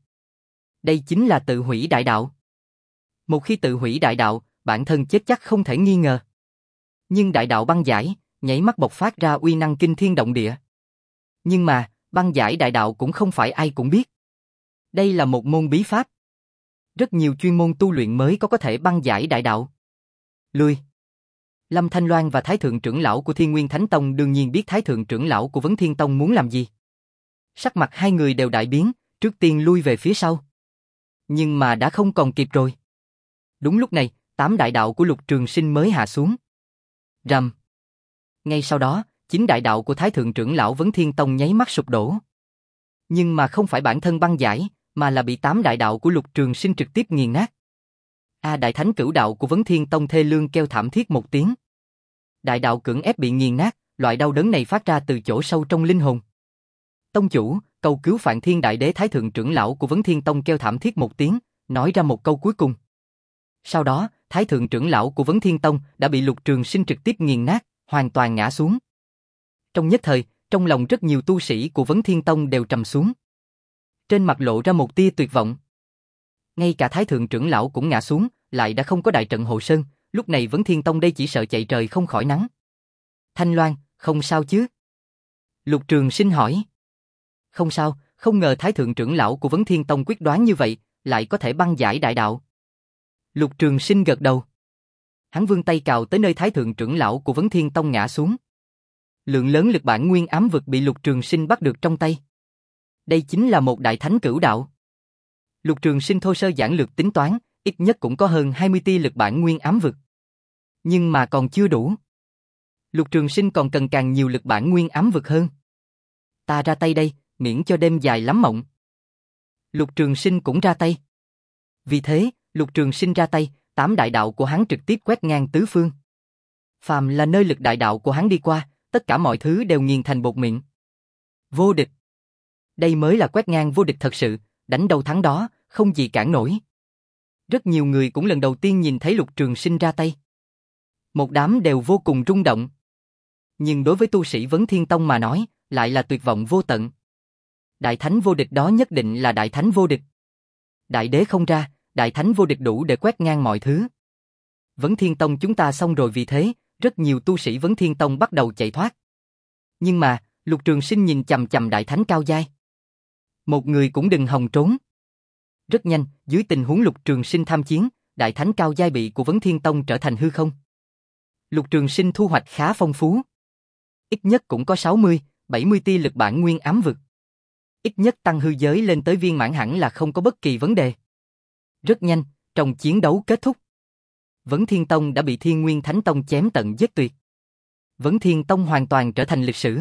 Đây chính là tự hủy đại đạo. Một khi tự hủy đại đạo, bản thân chết chắc không thể nghi ngờ. Nhưng đại đạo băng giải, nhảy mắt bộc phát ra uy năng kinh thiên động địa. Nhưng mà, băng giải đại đạo cũng không phải ai cũng biết. Đây là một môn bí pháp. Rất nhiều chuyên môn tu luyện mới có có thể băng giải đại đạo. Lui. Lâm Thanh Loan và Thái thượng trưởng lão của Thiên Nguyên Thánh Tông đương nhiên biết Thái thượng trưởng lão của Vấn Thiên Tông muốn làm gì. Sắc mặt hai người đều đại biến, trước tiên lui về phía sau. Nhưng mà đã không còn kịp rồi. Đúng lúc này, tám đại đạo của Lục Trường Sinh mới hạ xuống. Rầm. Ngay sau đó, chín đại đạo của Thái Thượng trưởng lão Vấn Thiên Tông nháy mắt sụp đổ. Nhưng mà không phải bản thân băng giải, mà là bị tám đại đạo của Lục Trường Sinh trực tiếp nghiền nát. A Đại Thánh Cửu đạo của Vấn Thiên Tông thê lương kêu thảm thiết một tiếng. Đại đạo cưỡng ép bị nghiền nát, loại đau đớn này phát ra từ chỗ sâu trong linh hồn. Tông chủ, cầu cứu Phạn Thiên Đại Đế Thái Thượng trưởng lão của Vấn Thiên Tông kêu thảm thiết một tiếng, nói ra một câu cuối cùng. Sau đó, Thái Thượng trưởng lão của Vấn Thiên Tông đã bị Lục Trường Sinh trực tiếp nghiền nát, hoàn toàn ngã xuống. Trong nhất thời, trong lòng rất nhiều tu sĩ của Vấn Thiên Tông đều trầm xuống. Trên mặt lộ ra một tia tuyệt vọng. Ngay cả Thái Thượng trưởng lão cũng ngã xuống, lại đã không có đại trận hộ sơn, lúc này Vấn Thiên Tông đây chỉ sợ chạy trời không khỏi nắng. Thanh Loan, không sao chứ? Lục Trường Sinh hỏi. Không sao, không ngờ Thái Thượng trưởng lão của Vấn Thiên Tông quyết đoán như vậy, lại có thể băng giải đại đạo. Lục Trường Sinh gật đầu. Hắn vươn tay cào tới nơi Thái Thượng trưởng lão của Vấn Thiên Tông ngã xuống. Lượng lớn lực bản nguyên ám vực bị Lục Trường Sinh bắt được trong tay. Đây chính là một đại thánh cửu đạo. Lục Trường Sinh thô sơ giản lược tính toán, ít nhất cũng có hơn hai mươi tia lực bản nguyên ám vực. Nhưng mà còn chưa đủ. Lục Trường Sinh còn cần càng nhiều lực bản nguyên ám vực hơn. Ta ra tay đây, miễn cho đêm dài lắm mộng. Lục Trường Sinh cũng ra tay. Vì thế, Lục Trường Sinh ra tay, tám đại đạo của hắn trực tiếp quét ngang tứ phương. Phàm là nơi lực đại đạo của hắn đi qua, tất cả mọi thứ đều nghiền thành bột mịn. Vô địch. Đây mới là quét ngang vô địch thật sự, đánh đâu thắng đó, không gì cản nổi. Rất nhiều người cũng lần đầu tiên nhìn thấy Lục Trường Sinh ra tay. Một đám đều vô cùng rung động. Nhưng đối với tu sĩ Vấn Thiên Tông mà nói, lại là tuyệt vọng vô tận. Đại thánh vô địch đó nhất định là đại thánh vô địch. Đại đế không ra, đại thánh vô địch đủ để quét ngang mọi thứ. Vấn Thiên Tông chúng ta xong rồi, vì thế, rất nhiều tu sĩ Vấn Thiên Tông bắt đầu chạy thoát. Nhưng mà, Lục Trường Sinh nhìn chằm chằm đại thánh cao giai. Một người cũng đừng hòng trốn. Rất nhanh, dưới tình huống Lục Trường Sinh tham chiến, đại thánh cao giai bị của Vấn Thiên Tông trở thành hư không. Lục Trường Sinh thu hoạch khá phong phú. Ít nhất cũng có sáu mươi, bảy mươi tia lực bản nguyên ám vực. Ít nhất tăng hư giới lên tới viên mãn hẳn là không có bất kỳ vấn đề. Rất nhanh, trong chiến đấu kết thúc. Vấn Thiên Tông đã bị Thiên Nguyên Thánh Tông chém tận giết tuyệt. Vấn Thiên Tông hoàn toàn trở thành lịch sử.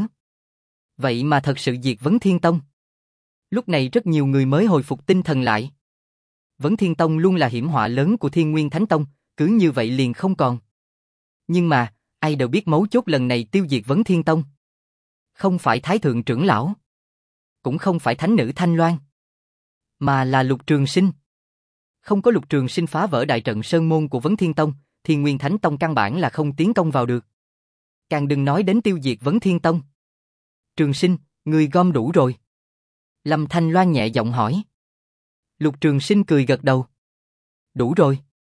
Vậy mà thật sự diệt Vấn Thiên Tông. Lúc này rất nhiều người mới hồi phục tinh thần lại. Vấn Thiên Tông luôn là hiểm họa lớn của Thiên Nguyên Thánh Tông, cứ như vậy liền không còn. Nhưng mà, ai đều biết mấu chốt lần này tiêu diệt Vấn Thiên Tông. Không phải Thái Thượng trưởng lão. Cũng không phải Thánh nữ Thanh Loan. Mà là Lục Trường Sinh. Không có Lục Trường Sinh phá vỡ đại trận sơn môn của Vấn Thiên Tông, Thiên Nguyên Thánh Tông căn bản là không tiến công vào được. Càng đừng nói đến tiêu diệt Vấn Thiên Tông. Trường Sinh, người gom đủ rồi. Lâm Thanh Loan nhẹ giọng hỏi. Lục Trường Sinh cười gật đầu. Đủ rồi.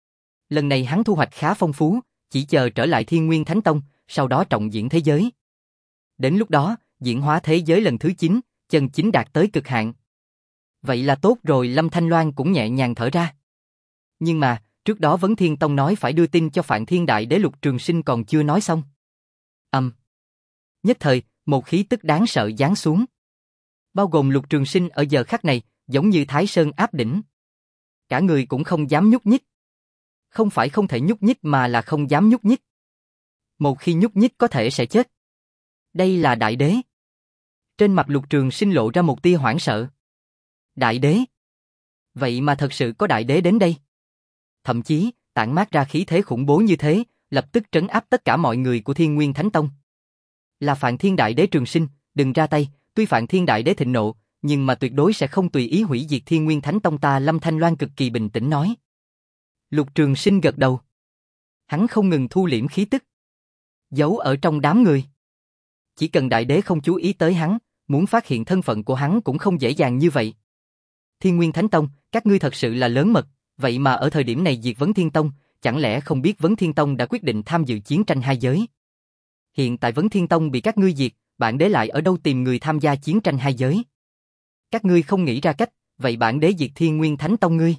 Lần này hắn thu hoạch khá phong phú, chỉ chờ trở lại Thiên Nguyên Thánh Tông, sau đó trọng diễn thế giới. Đến lúc đó, diễn hóa thế giới lần thứ chín, chân chính đạt tới cực hạn. Vậy là tốt rồi, Lâm Thanh Loan cũng nhẹ nhàng thở ra. Nhưng mà, trước đó Vấn Thiên Tông nói phải đưa tin cho Phạn Thiên Đại Đế, Lục Trường Sinh còn chưa nói xong. Âm. Um. Nhất thời, một khí tức đáng sợ giáng xuống. Bao gồm Lục Trường Sinh ở giờ khắc này, giống như Thái Sơn áp đỉnh. Cả người cũng không dám nhúc nhích. Không phải không thể nhúc nhích mà là không dám nhúc nhích. Một khi nhúc nhích có thể sẽ chết. Đây là Đại Đế. Trên mặt Lục Trường Sinh lộ ra một tia hoảng sợ. Đại Đế? Vậy mà thật sự có Đại Đế đến đây. Thậm chí, tản mát ra khí thế khủng bố như thế, lập tức trấn áp tất cả mọi người của Thiên Nguyên Thánh Tông. Là Phạn Thiên Đại Đế Trường Sinh, đừng ra tay, tuy Phạn Thiên Đại Đế thịnh nộ, nhưng mà tuyệt đối sẽ không tùy ý hủy diệt Thiên Nguyên Thánh Tông ta, Lâm Thanh Loan cực kỳ bình tĩnh nói. Lục Trường Sinh gật đầu. Hắn không ngừng thu liễm khí tức. Giấu ở trong đám người. Chỉ cần Đại Đế không chú ý tới hắn, muốn phát hiện thân phận của hắn cũng không dễ dàng như vậy. Thiên Nguyên Thánh Tông, các ngươi thật sự là lớn mật, vậy mà ở thời điểm này diệt Vấn Thiên Tông, chẳng lẽ không biết Vấn Thiên Tông đã quyết định tham dự chiến tranh hai giới? Hiện tại Vấn Thiên Tông bị các ngươi diệt, bản đế lại ở đâu tìm người tham gia chiến tranh hai giới? Các ngươi không nghĩ ra cách, vậy bản đế diệt Thiên Nguyên Thánh Tông ngươi.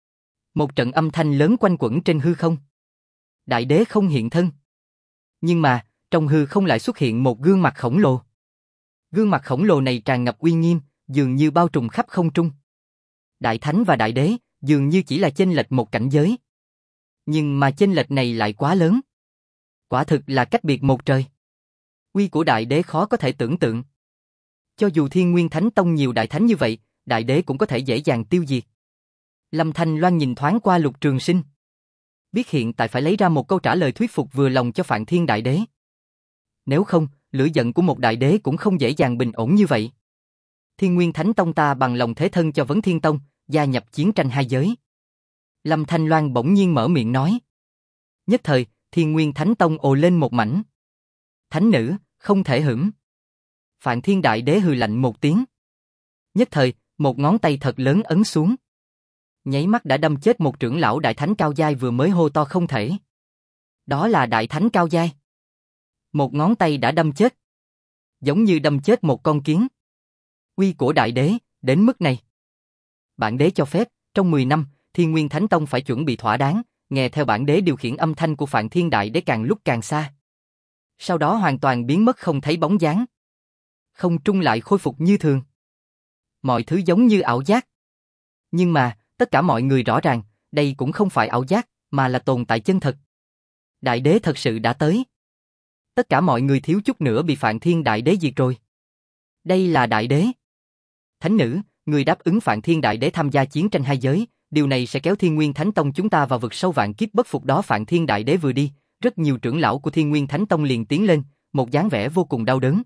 Một trận âm thanh lớn quanh quẩn trên hư không. Đại Đế không hiện thân. Nhưng mà, trong hư không lại xuất hiện một gương mặt khổng lồ. Gương mặt khổng lồ này tràn ngập uy nghiêm, dường như bao trùm khắp không trung. Đại Thánh và Đại Đế, dường như chỉ là chênh lệch một cảnh giới. Nhưng mà chênh lệch này lại quá lớn. Quả thực là cách biệt một trời. Uy của đại đế khó có thể tưởng tượng. Cho dù Thiên Nguyên Thánh Tông nhiều đại thánh như vậy, đại đế cũng có thể dễ dàng tiêu diệt. Lâm Thanh Loan nhìn thoáng qua Lục Trường Sinh. Biết hiện tại phải lấy ra một câu trả lời thuyết phục vừa lòng cho Phạn Thiên Đại Đế. Nếu không, lửa giận của một đại đế cũng không dễ dàng bình ổn như vậy. Thiên Nguyên Thánh Tông ta bằng lòng thế thân cho Vấn Thiên Tông, gia nhập chiến tranh hai giới. Lâm Thanh Loan bỗng nhiên mở miệng nói. Nhất thời, Thiên Nguyên Thánh Tông ồ lên một mảnh. Thánh nữ, không thể hửng. Phạn Thiên Đại Đế hừ lạnh một tiếng. Nhất thời, một ngón tay thật lớn ấn xuống. Nháy mắt đã đâm chết một trưởng lão đại thánh cao giai vừa mới hô to không thể. Đó là đại thánh cao giai. Một ngón tay đã đâm chết. Giống như đâm chết một con kiến. Uy của đại đế, đến mức này. Bản đế cho phép, trong mười năm, Thiên Nguyên Thánh Tông phải chuẩn bị thỏa đáng, nghe theo bản đế điều khiển âm thanh của Phạn Thiên Đại Đế càng lúc càng xa. Sau đó hoàn toàn biến mất không thấy bóng dáng. Không trung lại khôi phục như thường. Mọi thứ giống như ảo giác. Nhưng mà, tất cả mọi người rõ ràng, đây cũng không phải ảo giác, mà là tồn tại chân thật. Đại đế thật sự đã tới. Tất cả mọi người thiếu chút nữa bị Phạn Thiên Đại Đế diệt rồi. Đây là đại đế. Thánh nữ, người đáp ứng Phạn Thiên Đại Đế tham gia chiến tranh hai giới, điều này sẽ kéo Thiên Nguyên Thánh Tông chúng ta vào vực sâu vạn kiếp bất phục đó. Phạn Thiên Đại Đế vừa đi, rất nhiều trưởng lão của Thiên Nguyên Thánh Tông liền tiến lên, một dáng vẻ vô cùng đau đớn.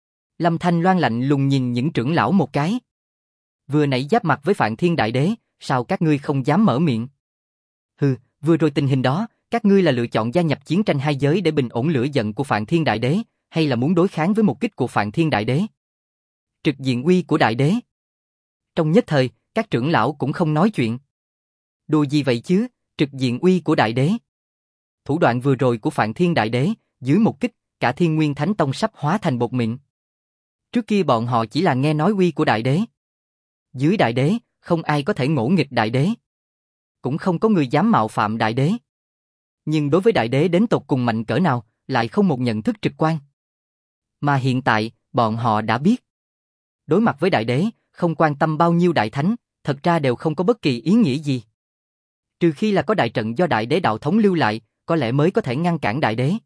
Lâm Thanh Loan lạnh lùng nhìn những trưởng lão một cái. Vừa nãy giáp mặt với Phạn Thiên Đại Đế, sao các ngươi không dám mở miệng? Hừ, vừa rồi tình hình đó, các ngươi là lựa chọn gia nhập chiến tranh hai giới để bình ổn lửa giận của Phạn Thiên Đại Đế, hay là muốn đối kháng với một kích của Phạn Thiên Đại Đế? Trực diện uy của Đại Đế. Trong nhất thời, các trưởng lão cũng không nói chuyện. Đùa gì vậy chứ, trực diện uy của Đại Đế. Thủ đoạn vừa rồi của Phạn Thiên Đại Đế, dưới một kích, cả Thiên Nguyên Thánh Tông sắp hóa thành bột mịn. Trước kia bọn họ chỉ là nghe nói uy của Đại Đế. Dưới Đại Đế, không ai có thể ngỗ nghịch Đại Đế. Cũng không có người dám mạo phạm Đại Đế. Nhưng đối với Đại Đế đến tột cùng mạnh cỡ nào, lại không một nhận thức trực quan. Mà hiện tại, bọn họ đã biết. Đối mặt với Đại Đế, không quan tâm bao nhiêu đại thánh, thật ra đều không có bất kỳ ý nghĩa gì. Trừ khi là có đại trận do Đại Đế đạo thống lưu lại, có lẽ mới có thể ngăn cản Đại Đế.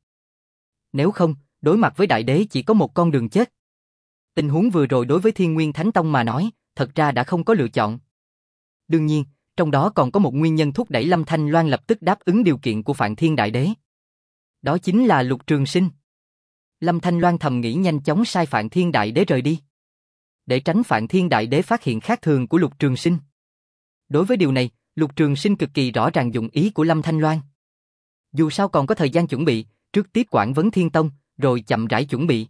Nếu không, đối mặt với Đại Đế chỉ có một con đường chết. Tình huống vừa rồi đối với Thiên Nguyên Thánh Tông mà nói, thật ra đã không có lựa chọn. Đương nhiên, trong đó còn có một nguyên nhân thúc đẩy Lâm Thanh Loan lập tức đáp ứng điều kiện của Phạn Thiên Đại Đế. Đó chính là Lục Trường Sinh. Lâm Thanh Loan thầm nghĩ nhanh chóng sai Phạn Thiên Đại Đế rời đi. Để tránh Phạn Thiên Đại Đế phát hiện khác thường của Lục Trường Sinh. Đối với điều này, Lục Trường Sinh cực kỳ rõ ràng dụng ý của Lâm Thanh Loan. Dù sao còn có thời gian chuẩn bị, trước tiếp quản Vấn Thiên Tông, rồi chậm rãi chuẩn bị.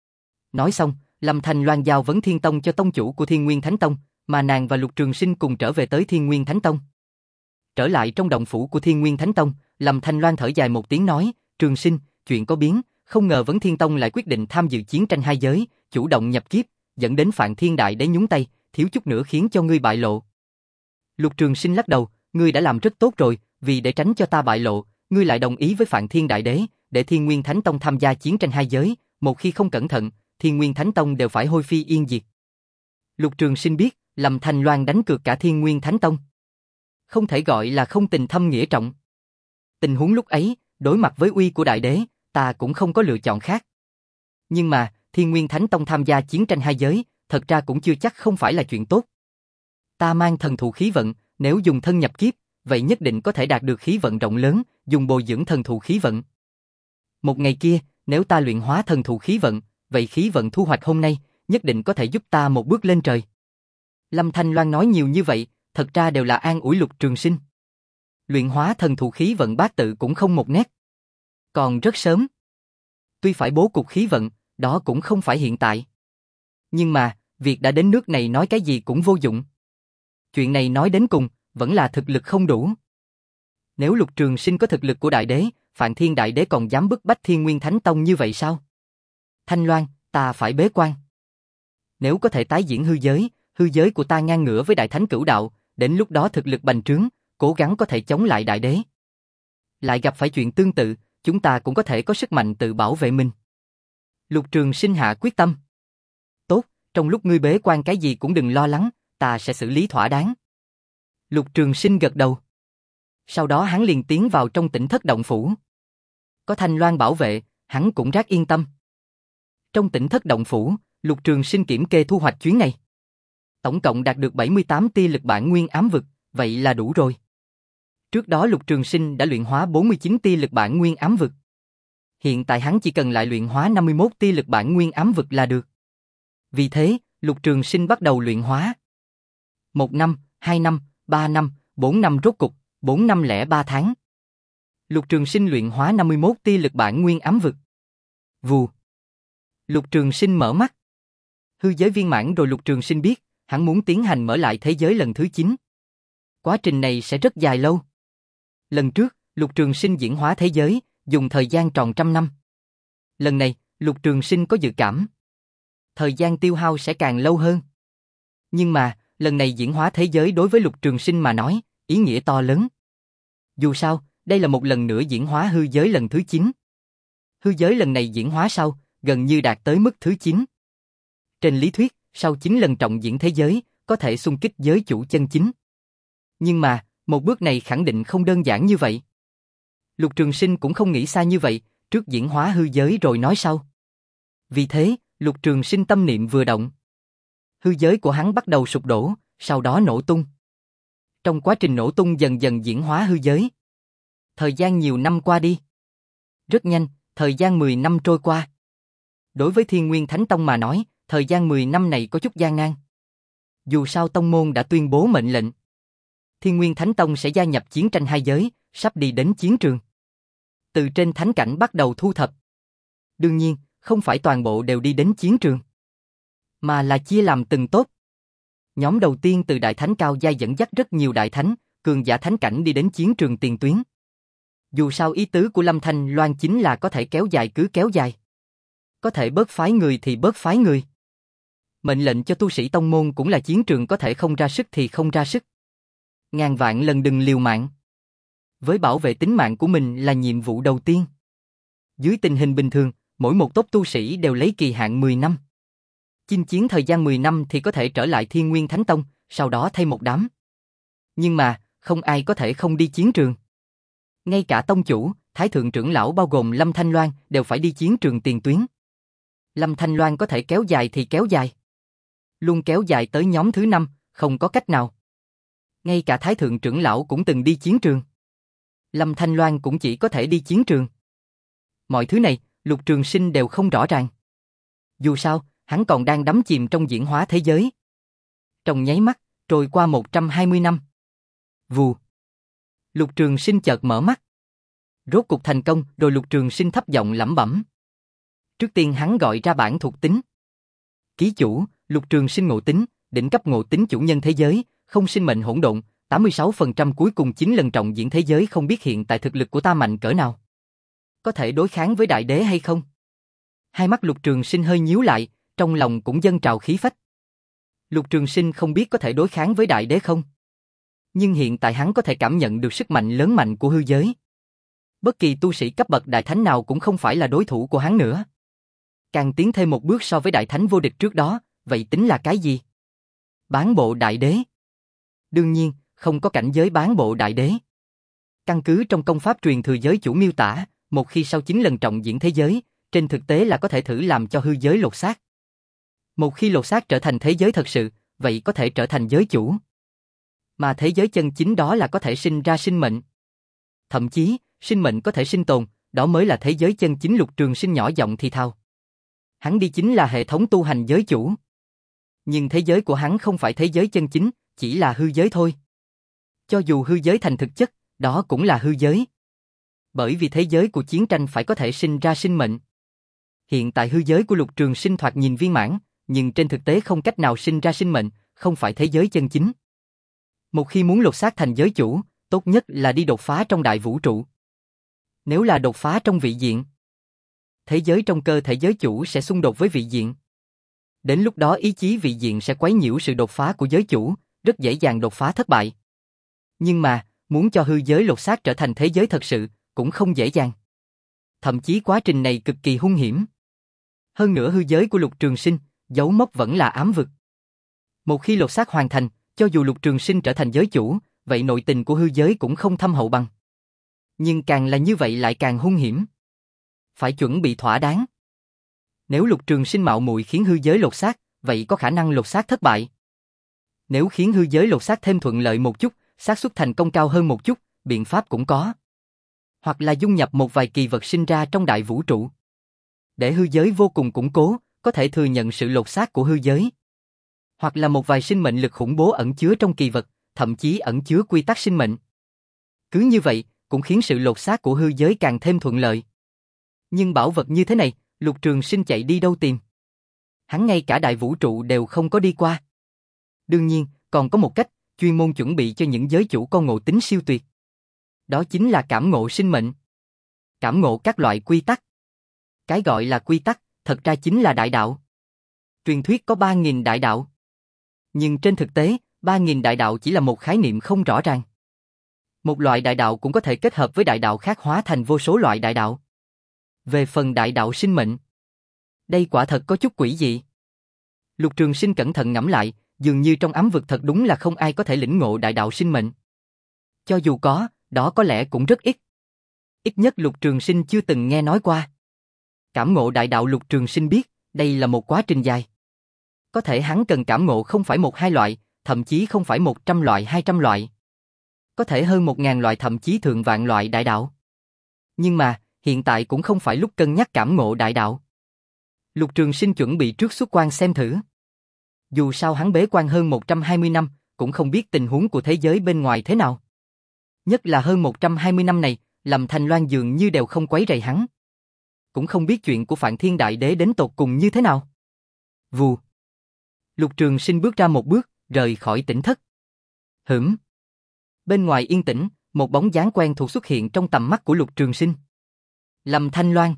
Nói xong, Lâm Thanh Loan giao Vấn Thiên Tông cho tông chủ của Thiên Nguyên Thánh Tông, mà nàng và Lục Trường Sinh cùng trở về tới Thiên Nguyên Thánh Tông. Trở lại trong động phủ của Thiên Nguyên Thánh Tông, Lâm Thanh Loan thở dài một tiếng nói, Trường Sinh, chuyện có biến, không ngờ Vấn Thiên Tông lại quyết định tham dự chiến tranh hai giới, chủ động nhập kiếp, dẫn đến Phạn Thiên Đại Đế nhúng tay, thiếu chút nữa khiến cho ngươi bại lộ. Lục Trường Sinh lắc đầu, ngươi đã làm rất tốt rồi, vì để tránh cho ta bại lộ, ngươi lại đồng ý với Phạn Thiên Đại Đế, để Thiên Nguyên Thánh Tông tham gia chiến tranh hai giới, một khi không cẩn thận, Thiên Nguyên Thánh Tông đều phải hôi phi yên diệt. Lục Trường Sinh biết, Lâm Thanh Loan đánh cược cả Thiên Nguyên Thánh Tông. Không thể gọi là không tình thâm nghĩa trọng. Tình huống lúc ấy, đối mặt với uy của Đại Đế, ta cũng không có lựa chọn khác. Nhưng mà, Thiên Nguyên Thánh Tông tham gia chiến tranh hai giới, thật ra cũng chưa chắc không phải là chuyện tốt. Ta mang thần thụ khí vận, nếu dùng thân nhập kiếp, vậy nhất định có thể đạt được khí vận rộng lớn, dùng bồi dưỡng thần thụ khí vận. Một ngày kia, nếu ta luyện hóa thần thụ khí vận, vậy khí vận thu hoạch hôm nay, nhất định có thể giúp ta một bước lên trời. Lâm Thanh Loan nói nhiều như vậy, thật ra đều là an ủi Lục Trường Sinh. Luyện hóa thần thụ khí vận bát tự cũng không một nét. Còn rất sớm. Tuy phải bố cục khí vận, đó cũng không phải hiện tại. Nhưng mà, việc đã đến nước này nói cái gì cũng vô dụng. Chuyện này nói đến cùng, vẫn là thực lực không đủ. Nếu Lục Trường Sinh có thực lực của Đại Đế, Phạn Thiên Đại Đế còn dám bức bách Thiên Nguyên Thánh Tông như vậy sao? Thanh Loan, ta phải bế quan. Nếu có thể tái diễn hư giới, hư giới của ta ngang ngửa với Đại Thánh Cửu Đạo, đến lúc đó thực lực bành trướng, cố gắng có thể chống lại Đại Đế. Lại gặp phải chuyện tương tự, chúng ta cũng có thể có sức mạnh tự bảo vệ mình. Lục Trường Sinh hạ quyết tâm. Tốt, trong lúc ngươi bế quan cái gì cũng đừng lo lắng, ta sẽ xử lý thỏa đáng. Lục Trường Sinh gật đầu. Sau đó hắn liền tiến vào trong Tỉnh Thất Động Phủ. Có Thanh Loan bảo vệ, hắn cũng rất yên tâm. Trong Tỉnh Thất Động Phủ, Lục Trường Sinh kiểm kê thu hoạch chuyến này. Tổng cộng đạt được bảy mươi tám tia lực bản nguyên ám vực, vậy là đủ rồi. Trước đó Lục Trường Sinh đã luyện hóa bốn mươi chín tia lực bản nguyên ám vực. Hiện tại hắn chỉ cần lại luyện hóa năm mươi mốt tia lực bản nguyên ám vực là được. Vì thế, Lục Trường Sinh bắt đầu luyện hóa. Một năm, hai năm, ba năm, bốn năm rốt cục, bốn năm lẻ ba tháng. Lục Trường Sinh luyện hóa năm mươi mốt tia lực bản nguyên ám vực. Vù. Lục Trường Sinh mở mắt. Hư giới viên mãn rồi. Lục Trường Sinh biết, hắn muốn tiến hành mở lại thế giới lần thứ chín. Quá trình này sẽ rất dài lâu. Lần trước, Lục Trường Sinh diễn hóa thế giới, dùng thời gian tròn trăm năm. Lần này, Lục Trường Sinh có dự cảm. Thời gian tiêu hao sẽ càng lâu hơn. Nhưng mà, lần này diễn hóa thế giới đối với Lục Trường Sinh mà nói, ý nghĩa to lớn. Dù sao, đây là một lần nữa diễn hóa hư giới lần thứ chín. Hư giới lần này diễn hóa sau, gần như đạt tới mức thứ chín. Trên lý thuyết, sau chín lần trọng diễn thế giới, có thể xung kích giới chủ chân chính. Nhưng mà, một bước này khẳng định không đơn giản như vậy. Lục Trường Sinh cũng không nghĩ xa như vậy, trước diễn hóa hư giới rồi nói sau. Vì thế, Lục Trường Sinh tâm niệm vừa động. Hư giới của hắn bắt đầu sụp đổ, sau đó nổ tung. Trong quá trình nổ tung dần dần diễn hóa hư giới. Thời gian nhiều năm qua đi. Rất nhanh, thời gian mười năm trôi qua. Đối với Thiên Nguyên Thánh Tông mà nói, thời gian mười năm này có chút gian nan. Dù sao tông môn đã tuyên bố mệnh lệnh. Thiên Nguyên Thánh Tông sẽ gia nhập chiến tranh hai giới, sắp đi đến chiến trường. Từ trên thánh cảnh bắt đầu thu thập. Đương nhiên, không phải toàn bộ đều đi đến chiến trường, mà là chia làm từng tốt. Nhóm đầu tiên từ đại thánh cao giai dẫn dắt rất nhiều đại thánh, cường giả thánh cảnh đi đến chiến trường tiền tuyến. Dù sao ý tứ của Lâm Thanh Loan chính là có thể kéo dài cứ kéo dài. Có thể bớt phái người thì bớt phái người. Mệnh lệnh cho tu sĩ tông môn cũng là chiến trường có thể không ra sức thì không ra sức. Ngàn vạn lần đừng liều mạng. Với bảo vệ tính mạng của mình là nhiệm vụ đầu tiên. Dưới tình hình bình thường, mỗi một tốp tu sĩ đều lấy kỳ hạn mười năm. Chinh chiến thời gian mười năm thì có thể trở lại Thiên Nguyên Thánh Tông, sau đó thay một đám. Nhưng mà, không ai có thể không đi chiến trường. Ngay cả tông chủ, thái thượng trưởng lão bao gồm Lâm Thanh Loan đều phải đi chiến trường tiền tuyến. Lâm Thanh Loan có thể kéo dài thì kéo dài. Luôn kéo dài tới nhóm thứ năm, không có cách nào. Ngay cả thái thượng trưởng lão cũng từng đi chiến trường. Lâm Thanh Loan cũng chỉ có thể đi chiến trường. Mọi thứ này, Lục Trường Sinh đều không rõ ràng. Dù sao, hắn còn đang đắm chìm trong diễn hóa thế giới. Trong nháy mắt, trôi qua một trăm hai mươi năm. Vù. Lục Trường Sinh chợt mở mắt. Rốt cục thành công, rồi Lục Trường Sinh thấp giọng lẩm bẩm. Trước tiên hắn gọi ra bản thuộc tính. Ký chủ, Lục Trường Sinh ngộ tính, đỉnh cấp ngộ tính chủ nhân thế giới, không sinh mệnh hỗn độn, tám mươi sáu phần trăm cuối cùng chín lần trọng diễn thế giới. Không biết hiện tại thực lực của ta mạnh cỡ nào. Có thể đối kháng với đại đế hay không? Hai mắt Lục Trường Sinh hơi nhíu lại, trong lòng cũng dâng trào khí phách. Lục Trường Sinh không biết có thể đối kháng với đại đế không? Nhưng hiện tại hắn có thể cảm nhận được sức mạnh lớn mạnh của hư giới. Bất kỳ tu sĩ cấp bậc đại thánh nào cũng không phải là đối thủ của hắn nữa. Càng tiến thêm một bước so với đại thánh vô địch trước đó, vậy tính là cái gì? Bán bộ đại đế. Đương nhiên, không có cảnh giới bán bộ đại đế. Căn cứ trong công pháp truyền thừa giới chủ miêu tả, một khi sau chín lần trọng diễn thế giới, trên thực tế là có thể thử làm cho hư giới lột xác. Một khi lột xác trở thành thế giới thật sự, vậy có thể trở thành giới chủ. Mà thế giới chân chính đó là có thể sinh ra sinh mệnh. Thậm chí, sinh mệnh có thể sinh tồn, đó mới là thế giới chân chính. Lục Trường Sinh nhỏ giọng thì thào. Hắn đi chính là hệ thống tu hành giới chủ. Nhưng thế giới của hắn không phải thế giới chân chính, chỉ là hư giới thôi. Cho dù hư giới thành thực chất, đó cũng là hư giới. Bởi vì thế giới của chiến tranh phải có thể sinh ra sinh mệnh. Hiện tại hư giới của Lục Trường Sinh thoạt nhìn viên mãn, nhưng trên thực tế không cách nào sinh ra sinh mệnh, không phải thế giới chân chính. Một khi muốn lột xác thành giới chủ, tốt nhất là đi đột phá trong đại vũ trụ. Nếu là đột phá trong vị diện, thế giới trong cơ thể giới chủ sẽ xung đột với vị diện. Đến lúc đó ý chí vị diện sẽ quấy nhiễu sự đột phá của giới chủ, rất dễ dàng đột phá thất bại. Nhưng mà, muốn cho hư giới lột xác trở thành thế giới thật sự, cũng không dễ dàng. Thậm chí quá trình này cực kỳ hung hiểm. Hơn nữa hư giới của Lục Trường Sinh, dấu mốc vẫn là ám vực. Một khi lột xác hoàn thành, cho dù Lục Trường Sinh trở thành giới chủ, vậy nội tình của hư giới cũng không thâm hậu bằng. Nhưng càng là như vậy lại càng hung hiểm. Phải chuẩn bị thỏa đáng. Nếu Lục Trường Sinh mạo muội khiến hư giới lột xác, vậy có khả năng lột xác thất bại. Nếu khiến hư giới lột xác thêm thuận lợi một chút, xác suất thành công cao hơn một chút, biện pháp cũng có. Hoặc là dung nhập một vài kỳ vật sinh ra trong đại vũ trụ. Để hư giới vô cùng củng cố, có thể thừa nhận sự lột xác của hư giới. Hoặc là một vài sinh mệnh lực khủng bố ẩn chứa trong kỳ vật, thậm chí ẩn chứa quy tắc sinh mệnh. Cứ như vậy, cũng khiến sự lột xác của hư giới càng thêm thuận lợi. Nhưng bảo vật như thế này, Lục Trường Sinh chạy đi đâu tìm? Hắn ngay cả đại vũ trụ đều không có đi qua. Đương nhiên, còn có một cách, chuyên môn chuẩn bị cho những giới chủ có ngộ tính siêu tuyệt. Đó chính là cảm ngộ sinh mệnh. Cảm ngộ các loại quy tắc. Cái gọi là quy tắc, thật ra chính là đại đạo. Truyền thuyết có ba nghìn đại đạo. Nhưng trên thực tế, ba nghìn đại đạo chỉ là một khái niệm không rõ ràng. Một loại đại đạo cũng có thể kết hợp với đại đạo khác hóa thành vô số loại đại đạo. Về phần đại đạo sinh mệnh, đây quả thật có chút quỷ dị. Lục Trường Sinh cẩn thận ngẫm lại, dường như trong ám vực thật đúng là không ai có thể lĩnh ngộ đại đạo sinh mệnh. Cho dù có, đó có lẽ cũng rất ít. Ít nhất Lục Trường Sinh chưa từng nghe nói qua. Cảm ngộ đại đạo Lục Trường Sinh biết, đây là một quá trình dài. Có thể hắn cần cảm ngộ không phải một hai loại, thậm chí không phải một trăm loại hai trăm loại. Có thể hơn một ngàn loại thậm chí thượng vạn loại đại đạo. Nhưng mà, hiện tại cũng không phải lúc cân nhắc cảm ngộ đại đạo. Lục Trường Sinh chuẩn bị trước xuất quan xem thử. Dù sao hắn bế quan hơn một trăm hai mươi năm, cũng không biết tình huống của thế giới bên ngoài thế nào. Nhất là hơn một trăm hai mươi năm này, Lâm Thanh Loan dường như đều không quấy rầy hắn. Cũng không biết chuyện của Phạn Thiên Đại Đế đến tột cùng như thế nào. Vù. Lục Trường Sinh bước ra một bước, rời khỏi tỉnh thất. Hửm. Bên ngoài yên tĩnh, một bóng dáng quen thuộc xuất hiện trong tầm mắt của Lục Trường Sinh. Lâm Thanh Loan.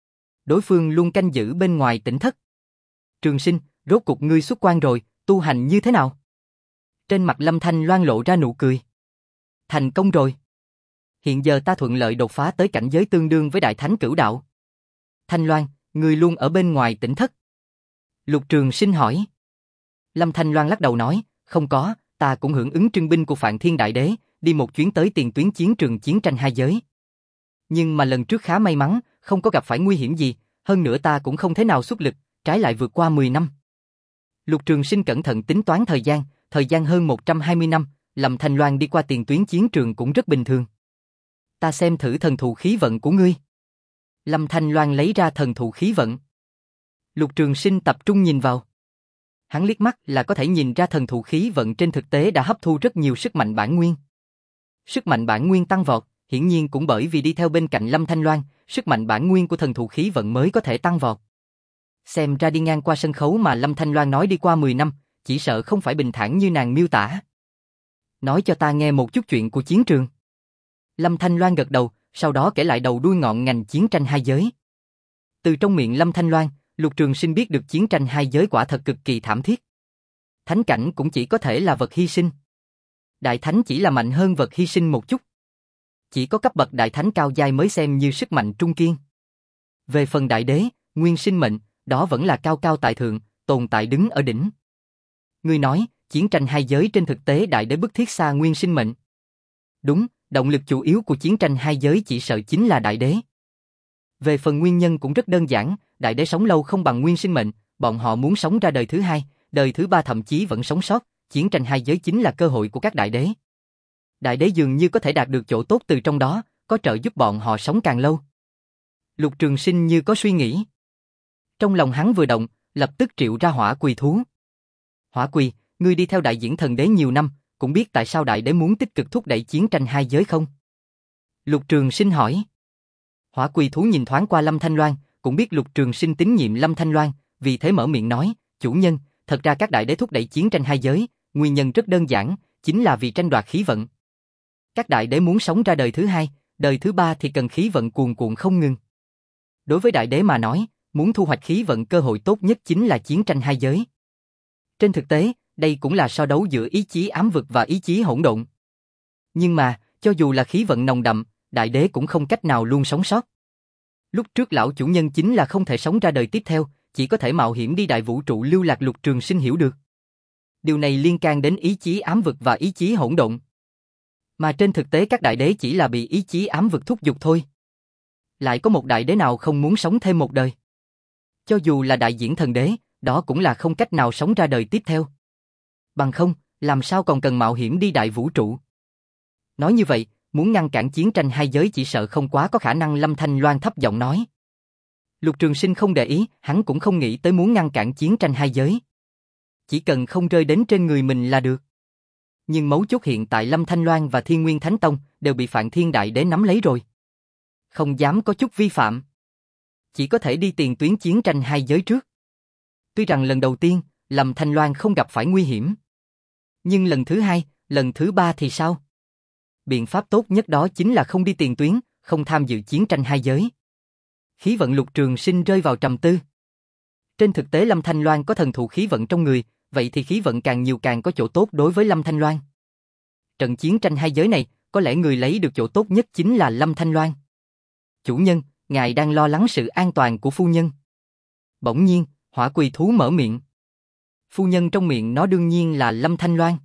Đối phương luôn canh giữ bên ngoài tỉnh thất. Trường Sinh, rốt cục ngươi xuất quan rồi, tu hành như thế nào? Trên mặt Lâm Thanh Loan lộ ra nụ cười. Thành công rồi. Hiện giờ ta thuận lợi đột phá tới cảnh giới tương đương với Đại Thánh Cửu Đạo. Thanh Loan, ngươi luôn ở bên ngoài tỉnh thất. Lục Trường Sinh hỏi. Lâm Thanh Loan lắc đầu nói, không có, ta cũng hưởng ứng trưng binh của Phạn Thiên Đại Đế, đi một chuyến tới tiền tuyến chiến trường chiến tranh hai giới. Nhưng mà lần trước khá may mắn, không có gặp phải nguy hiểm gì, hơn nữa ta cũng không thế nào xuất lực, trái lại vượt qua mười năm. Lục Trường Sinh cẩn thận tính toán thời gian, thời gian hơn một trăm hai mươi năm, Lâm Thanh Loan đi qua tiền tuyến chiến trường cũng rất bình thường. Ta xem thử thần thụ khí vận của ngươi. Lâm Thanh Loan lấy ra thần thụ khí vận. Lục Trường Sinh tập trung nhìn vào. Hắn liếc mắt là có thể nhìn ra thần thụ khí vận trên thực tế đã hấp thu rất nhiều sức mạnh bản nguyên. Sức mạnh bản nguyên tăng vọt, hiển nhiên cũng bởi vì đi theo bên cạnh Lâm Thanh Loan, sức mạnh bản nguyên của thần thụ khí vận mới có thể tăng vọt. Xem ra đi ngang qua sân khấu mà Lâm Thanh Loan nói đi qua mười năm, chỉ sợ không phải bình thản như nàng miêu tả. Nói cho ta nghe một chút chuyện của chiến trường. Lâm Thanh Loan gật đầu, sau đó kể lại đầu đuôi ngọn ngành chiến tranh hai giới. Từ trong miệng Lâm Thanh Loan, Lục Trường Sinh biết được chiến tranh hai giới quả thật cực kỳ thảm thiết. Thánh cảnh cũng chỉ có thể là vật hy sinh. Đại thánh chỉ là mạnh hơn vật hy sinh một chút. Chỉ có cấp bậc đại thánh cao giai mới xem như sức mạnh trung kiên. Về phần đại đế, nguyên sinh mệnh, đó vẫn là cao cao tại thượng, tồn tại đứng ở đỉnh. Ngươi nói, chiến tranh hai giới trên thực tế đại đế bức thiết xa nguyên sinh mệnh. Đúng, động lực chủ yếu của chiến tranh hai giới chỉ sợ chính là đại đế. Về phần nguyên nhân cũng rất đơn giản, đại đế sống lâu không bằng nguyên sinh mệnh, bọn họ muốn sống ra đời thứ hai, đời thứ ba thậm chí vẫn sống sót, chiến tranh hai giới chính là cơ hội của các đại đế. Đại đế dường như có thể đạt được chỗ tốt từ trong đó, có trợ giúp bọn họ sống càng lâu. Lục Trường Sinh như có suy nghĩ. Trong lòng hắn vừa động, lập tức triệu ra hỏa quỳ thú. Hỏa quỳ, ngươi đi theo đại diễn thần đế nhiều năm, cũng biết tại sao đại đế muốn tích cực thúc đẩy chiến tranh hai giới không? Lục Trường Sinh hỏi. Hỏa quỳ thú nhìn thoáng qua Lâm Thanh Loan, cũng biết Lục Trường Sinh tín nhiệm Lâm Thanh Loan, vì thế mở miệng nói, chủ nhân, thật ra các đại đế thúc đẩy chiến tranh hai giới, nguyên nhân rất đơn giản, chính là vì tranh đoạt khí vận. Các đại đế muốn sống ra đời thứ hai, đời thứ ba thì cần khí vận cuồn cuộn không ngừng. Đối với đại đế mà nói, muốn thu hoạch khí vận cơ hội tốt nhất chính là chiến tranh hai giới. Trên thực tế, đây cũng là so đấu giữa ý chí ám vực và ý chí hỗn độn. Nhưng mà, cho dù là khí vận nồng đậm, đại đế cũng không cách nào luôn sống sót. Lúc trước lão chủ nhân chính là không thể sống ra đời tiếp theo, chỉ có thể mạo hiểm đi đại vũ trụ lưu lạc. Lục Trường Sinh hiểu được. Điều này liên can đến ý chí ám vực và ý chí hỗn độn. Mà trên thực tế các đại đế chỉ là bị ý chí ám vực thúc giục thôi. Lại có một đại đế nào không muốn sống thêm một đời? Cho dù là đại diễn thần đế, đó cũng là không cách nào sống ra đời tiếp theo. Bằng không, làm sao còn cần mạo hiểm đi đại vũ trụ? Nói như vậy, muốn ngăn cản chiến tranh hai giới chỉ sợ không quá có khả năng. Lâm Thanh Loan thấp giọng nói. Lục Trường Sinh không để ý, hắn cũng không nghĩ tới muốn ngăn cản chiến tranh hai giới. Chỉ cần không rơi đến trên người mình là được. Nhưng mấu chốt hiện tại Lâm Thanh Loan và Thiên Nguyên Thánh Tông đều bị Phạn Thiên Đại Đế nắm lấy rồi. Không dám có chút vi phạm. Chỉ có thể đi tiền tuyến chiến tranh hai giới trước. Tuy rằng lần đầu tiên, Lâm Thanh Loan không gặp phải nguy hiểm. Nhưng lần thứ hai, lần thứ ba thì sao? Biện pháp tốt nhất đó chính là không đi tiền tuyến, không tham dự chiến tranh hai giới. Khí vận Lục Trường Sinh rơi vào trầm tư. Trên thực tế Lâm Thanh Loan có thần thụ khí vận trong người, vậy thì khí vận càng nhiều càng có chỗ tốt đối với Lâm Thanh Loan. Trận chiến tranh hai giới này, có lẽ người lấy được chỗ tốt nhất chính là Lâm Thanh Loan. Chủ nhân, ngài đang lo lắng sự an toàn của phu nhân. Bỗng nhiên, hỏa quỳ thú mở miệng. Phu nhân trong miệng nó đương nhiên là Lâm Thanh Loan.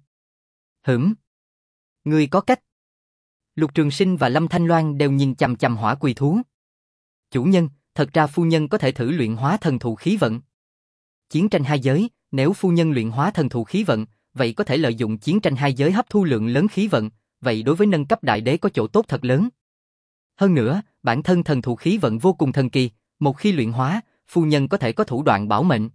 Hửm. Ngươi có cách. Lục Trường Sinh và Lâm Thanh Loan đều nhìn chằm chằm hỏa quỳ thú. Chủ nhân, thật ra phu nhân có thể thử luyện hóa thần thụ khí vận. Chiến tranh hai giới, nếu phu nhân luyện hóa thần thụ khí vận, vậy có thể lợi dụng chiến tranh hai giới hấp thu lượng lớn khí vận, vậy đối với nâng cấp đại đế có chỗ tốt thật lớn. Hơn nữa, bản thân thần thụ khí vận vô cùng thần kỳ, một khi luyện hóa, phu nhân có thể có thủ đoạn bảo mệnh.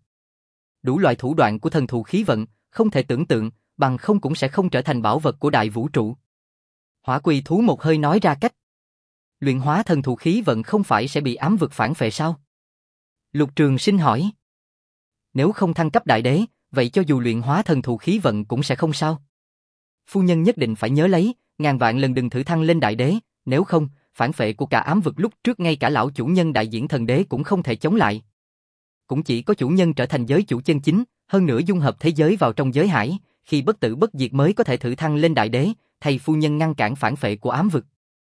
Đủ loại thủ đoạn của thần thụ khí vận, không thể tưởng tượng, bằng không cũng sẽ không trở thành bảo vật của đại vũ trụ. Hỏa quỳ thú một hơi nói ra cách. Luyện hóa thần thụ khí vận không phải sẽ bị ám vực phản phệ sao? Lục Trường Sinh hỏi. Nếu không thăng cấp đại đế, vậy cho dù luyện hóa thần thụ khí vận cũng sẽ không sao. Phu nhân nhất định phải nhớ lấy, ngàn vạn lần đừng thử thăng lên đại đế, nếu không, phản phệ của cả ám vực lúc trước ngay cả lão chủ nhân đại diễn thần đế cũng không thể chống lại. Cũng chỉ có chủ nhân trở thành giới chủ chân chính, hơn nữa dung hợp thế giới vào trong giới hải, khi bất tử bất diệt mới có thể thử thăng lên đại đế, thay phu nhân ngăn cản phản phệ của ám vực.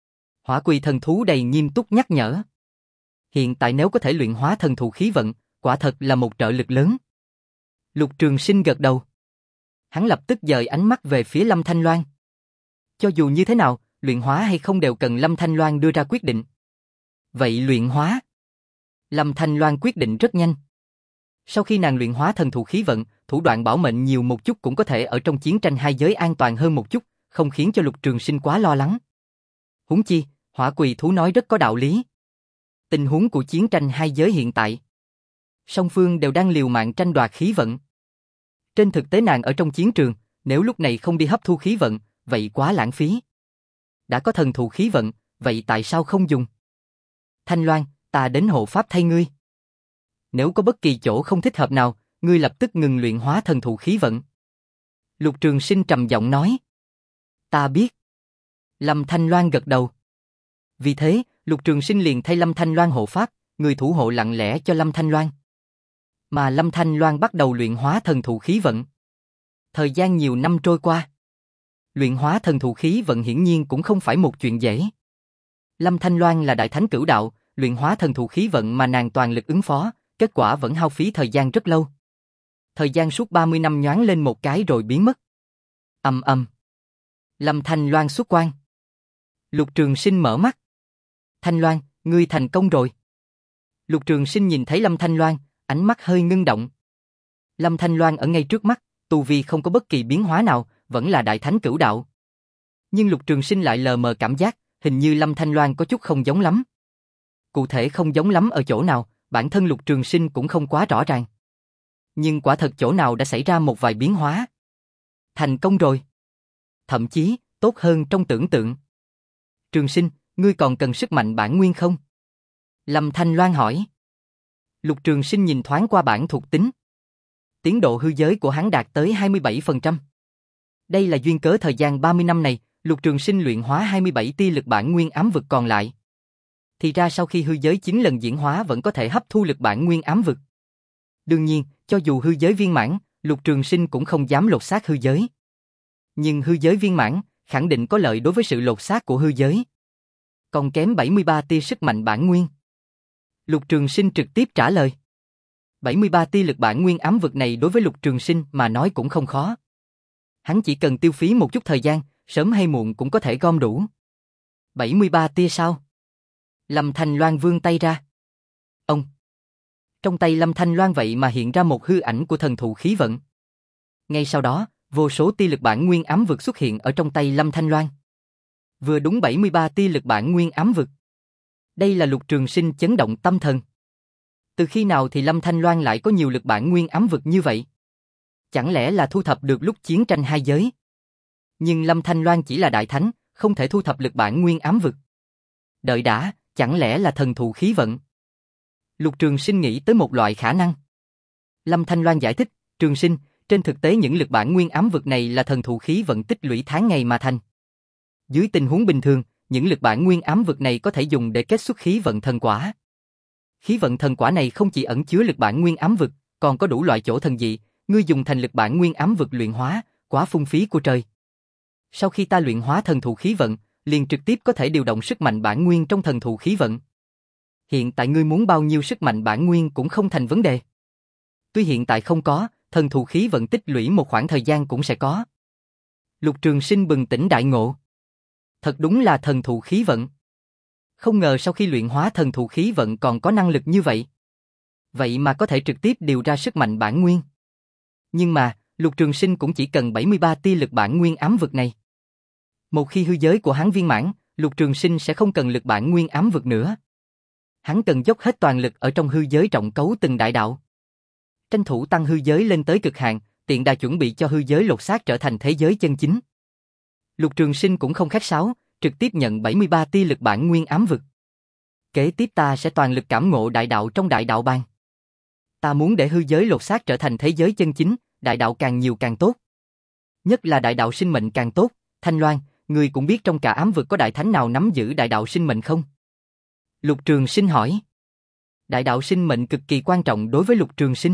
Hỏa quỳ thần thú đầy nghiêm túc nhắc nhở. Hiện tại nếu có thể luyện hóa thần thụ khí vận, quả thật là một trợ lực lớn. Lục Trường Sinh gật đầu. Hắn lập tức dời ánh mắt về phía Lâm Thanh Loan. Cho dù như thế nào, luyện hóa hay không đều cần Lâm Thanh Loan đưa ra quyết định. Vậy luyện hóa. Lâm Thanh Loan quyết định rất nhanh. Sau khi nàng luyện hóa thần thụ khí vận, thủ đoạn bảo mệnh nhiều một chút cũng có thể ở trong chiến tranh hai giới an toàn hơn một chút, không khiến cho Lục Trường Sinh quá lo lắng. Huống chi, hỏa quỳ thú nói rất có đạo lý. Tình huống của chiến tranh hai giới hiện tại, song phương đều đang liều mạng tranh đoạt khí vận. Trên thực tế nàng ở trong chiến trường, nếu lúc này không đi hấp thu khí vận, vậy quá lãng phí. Đã có thần thụ khí vận, vậy tại sao không dùng? Thanh Loan, ta đến hộ pháp thay ngươi. Nếu có bất kỳ chỗ không thích hợp nào, ngươi lập tức ngừng luyện hóa thần thụ khí vận. Lục Trường Sinh trầm giọng nói. Ta biết. Lâm Thanh Loan gật đầu. Vì thế, Lục Trường Sinh liền thay Lâm Thanh Loan hộ pháp, người thủ hộ lặng lẽ cho Lâm Thanh Loan. Mà Lâm Thanh Loan bắt đầu luyện hóa thần thụ khí vận. Thời gian nhiều năm trôi qua. Luyện hóa thần thụ khí vận hiển nhiên cũng không phải một chuyện dễ. Lâm Thanh Loan là đại thánh cửu đạo, luyện hóa thần thụ khí vận mà nàng toàn lực ứng phó, kết quả vẫn hao phí thời gian rất lâu. Thời gian suốt ba mươi năm nhoáng lên một cái rồi biến mất. Ầm ầm. Lâm Thanh Loan xuất quan. Lục Trường Sinh mở mắt. Thanh Loan, ngươi thành công rồi. Lục Trường Sinh nhìn thấy Lâm Thanh Loan, ánh mắt hơi ngưng động. Lâm Thanh Loan ở ngay trước mắt, tu vi không có bất kỳ biến hóa nào, vẫn là đại thánh cửu đạo. Nhưng Lục Trường Sinh lại lờ mờ cảm giác, hình như Lâm Thanh Loan có chút không giống lắm. Cụ thể không giống lắm ở chỗ nào, bản thân Lục Trường Sinh cũng không quá rõ ràng. Nhưng quả thật chỗ nào đã xảy ra một vài biến hóa. Thành công rồi. Thậm chí, tốt hơn trong tưởng tượng. Trường Sinh, ngươi còn cần sức mạnh bản nguyên không? Lâm Thanh Loan hỏi. Lục Trường Sinh nhìn thoáng qua bản thuộc tính. Tiến độ hư giới của hắn đạt tới hai mươi bảy phần trăm. Đây là duyên cớ thời gian ba mươi năm này, Lục Trường Sinh luyện hóa hai mươi bảy tia lực bản nguyên ám vực còn lại. Thì ra sau khi hư giới chín lần diễn hóa vẫn có thể hấp thu lực bản nguyên ám vực. Đương nhiên, cho dù hư giới viên mãn, Lục Trường Sinh cũng không dám lột xác hư giới. Nhưng hư giới viên mãn, khẳng định có lợi đối với sự lột xác của hư giới. Còn kém bảy mươi ba tia sức mạnh bản nguyên. Lục Trường Sinh trực tiếp trả lời. bảy mươi ba tia lực bản nguyên ám vực này đối với Lục Trường Sinh mà nói cũng không khó. Hắn chỉ cần tiêu phí một chút thời gian, Sớm hay muộn cũng có thể gom đủ. bảy mươi ba tia sao? Lâm Thanh Loan vươn tay ra. Ông. Trong tay Lâm Thanh Loan vậy mà hiện ra một hư ảnh của thần thụ khí vận. Ngay sau đó, vô số tia lực bản nguyên ám vực xuất hiện ở trong tay Lâm Thanh Loan. Vừa đúng bảy mươi ba tia lực bản nguyên ám vực. Đây là Lục Trường Sinh chấn động tâm thần. Từ khi nào thì Lâm Thanh Loan lại có nhiều lực bản nguyên ám vực như vậy? Chẳng lẽ là thu thập được lúc chiến tranh hai giới? Nhưng Lâm Thanh Loan chỉ là đại thánh, không thể thu thập lực bản nguyên ám vực. Đợi đã, chẳng lẽ là thần thụ khí vận? Lục Trường Sinh nghĩ tới một loại khả năng. Lâm Thanh Loan giải thích, Trường Sinh, trên thực tế những lực bản nguyên ám vực này là thần thụ khí vận tích lũy tháng ngày mà thành. Dưới tình huống bình thường, những lực bản nguyên ám vực này có thể dùng để kết xuất khí vận thần quả. Khí vận thần quả này không chỉ ẩn chứa lực bản nguyên ám vực, còn có đủ loại chỗ thần dị, ngươi dùng thành lực bản nguyên ám vực luyện hóa, quá phung phí của trời. Sau khi ta luyện hóa thần thụ khí vận, liền trực tiếp có thể điều động sức mạnh bản nguyên trong thần thụ khí vận. Hiện tại ngươi muốn bao nhiêu sức mạnh bản nguyên cũng không thành vấn đề. Tuy hiện tại không có, thần thụ khí vận tích lũy một khoảng thời gian cũng sẽ có. Lục Trường Sinh bừng tỉnh đại ngộ. Thật đúng là thần thụ khí vận. Không ngờ sau khi luyện hóa thần thụ khí vận còn có năng lực như vậy. Vậy mà có thể trực tiếp điều ra sức mạnh bản nguyên. Nhưng mà, Lục Trường Sinh cũng chỉ cần bảy mươi ba tia lực bản nguyên ám vực này. Một khi hư giới của hắn viên mãn, Lục Trường Sinh sẽ không cần lực bản nguyên ám vực nữa. Hắn cần dốc hết toàn lực ở trong hư giới trọng cấu từng đại đạo. Tranh thủ tăng hư giới lên tới cực hạn, tiện đà chuẩn bị cho hư giới lột xác trở thành thế giới chân chính. Lục Trường Sinh cũng không khách sáo, trực tiếp nhận bảy mươi ba tia lực bản nguyên ám vực. Kế tiếp ta sẽ toàn lực cảm ngộ đại đạo trong đại đạo bang. Ta muốn để hư giới lột xác trở thành thế giới chân chính, đại đạo càng nhiều càng tốt. Nhất là đại đạo sinh mệnh càng tốt. Thanh Loan, ngươi cũng biết trong cả ám vực có đại thánh nào nắm giữ đại đạo sinh mệnh không? Lục Trường Sinh hỏi. Đại đạo sinh mệnh cực kỳ quan trọng đối với Lục Trường Sinh.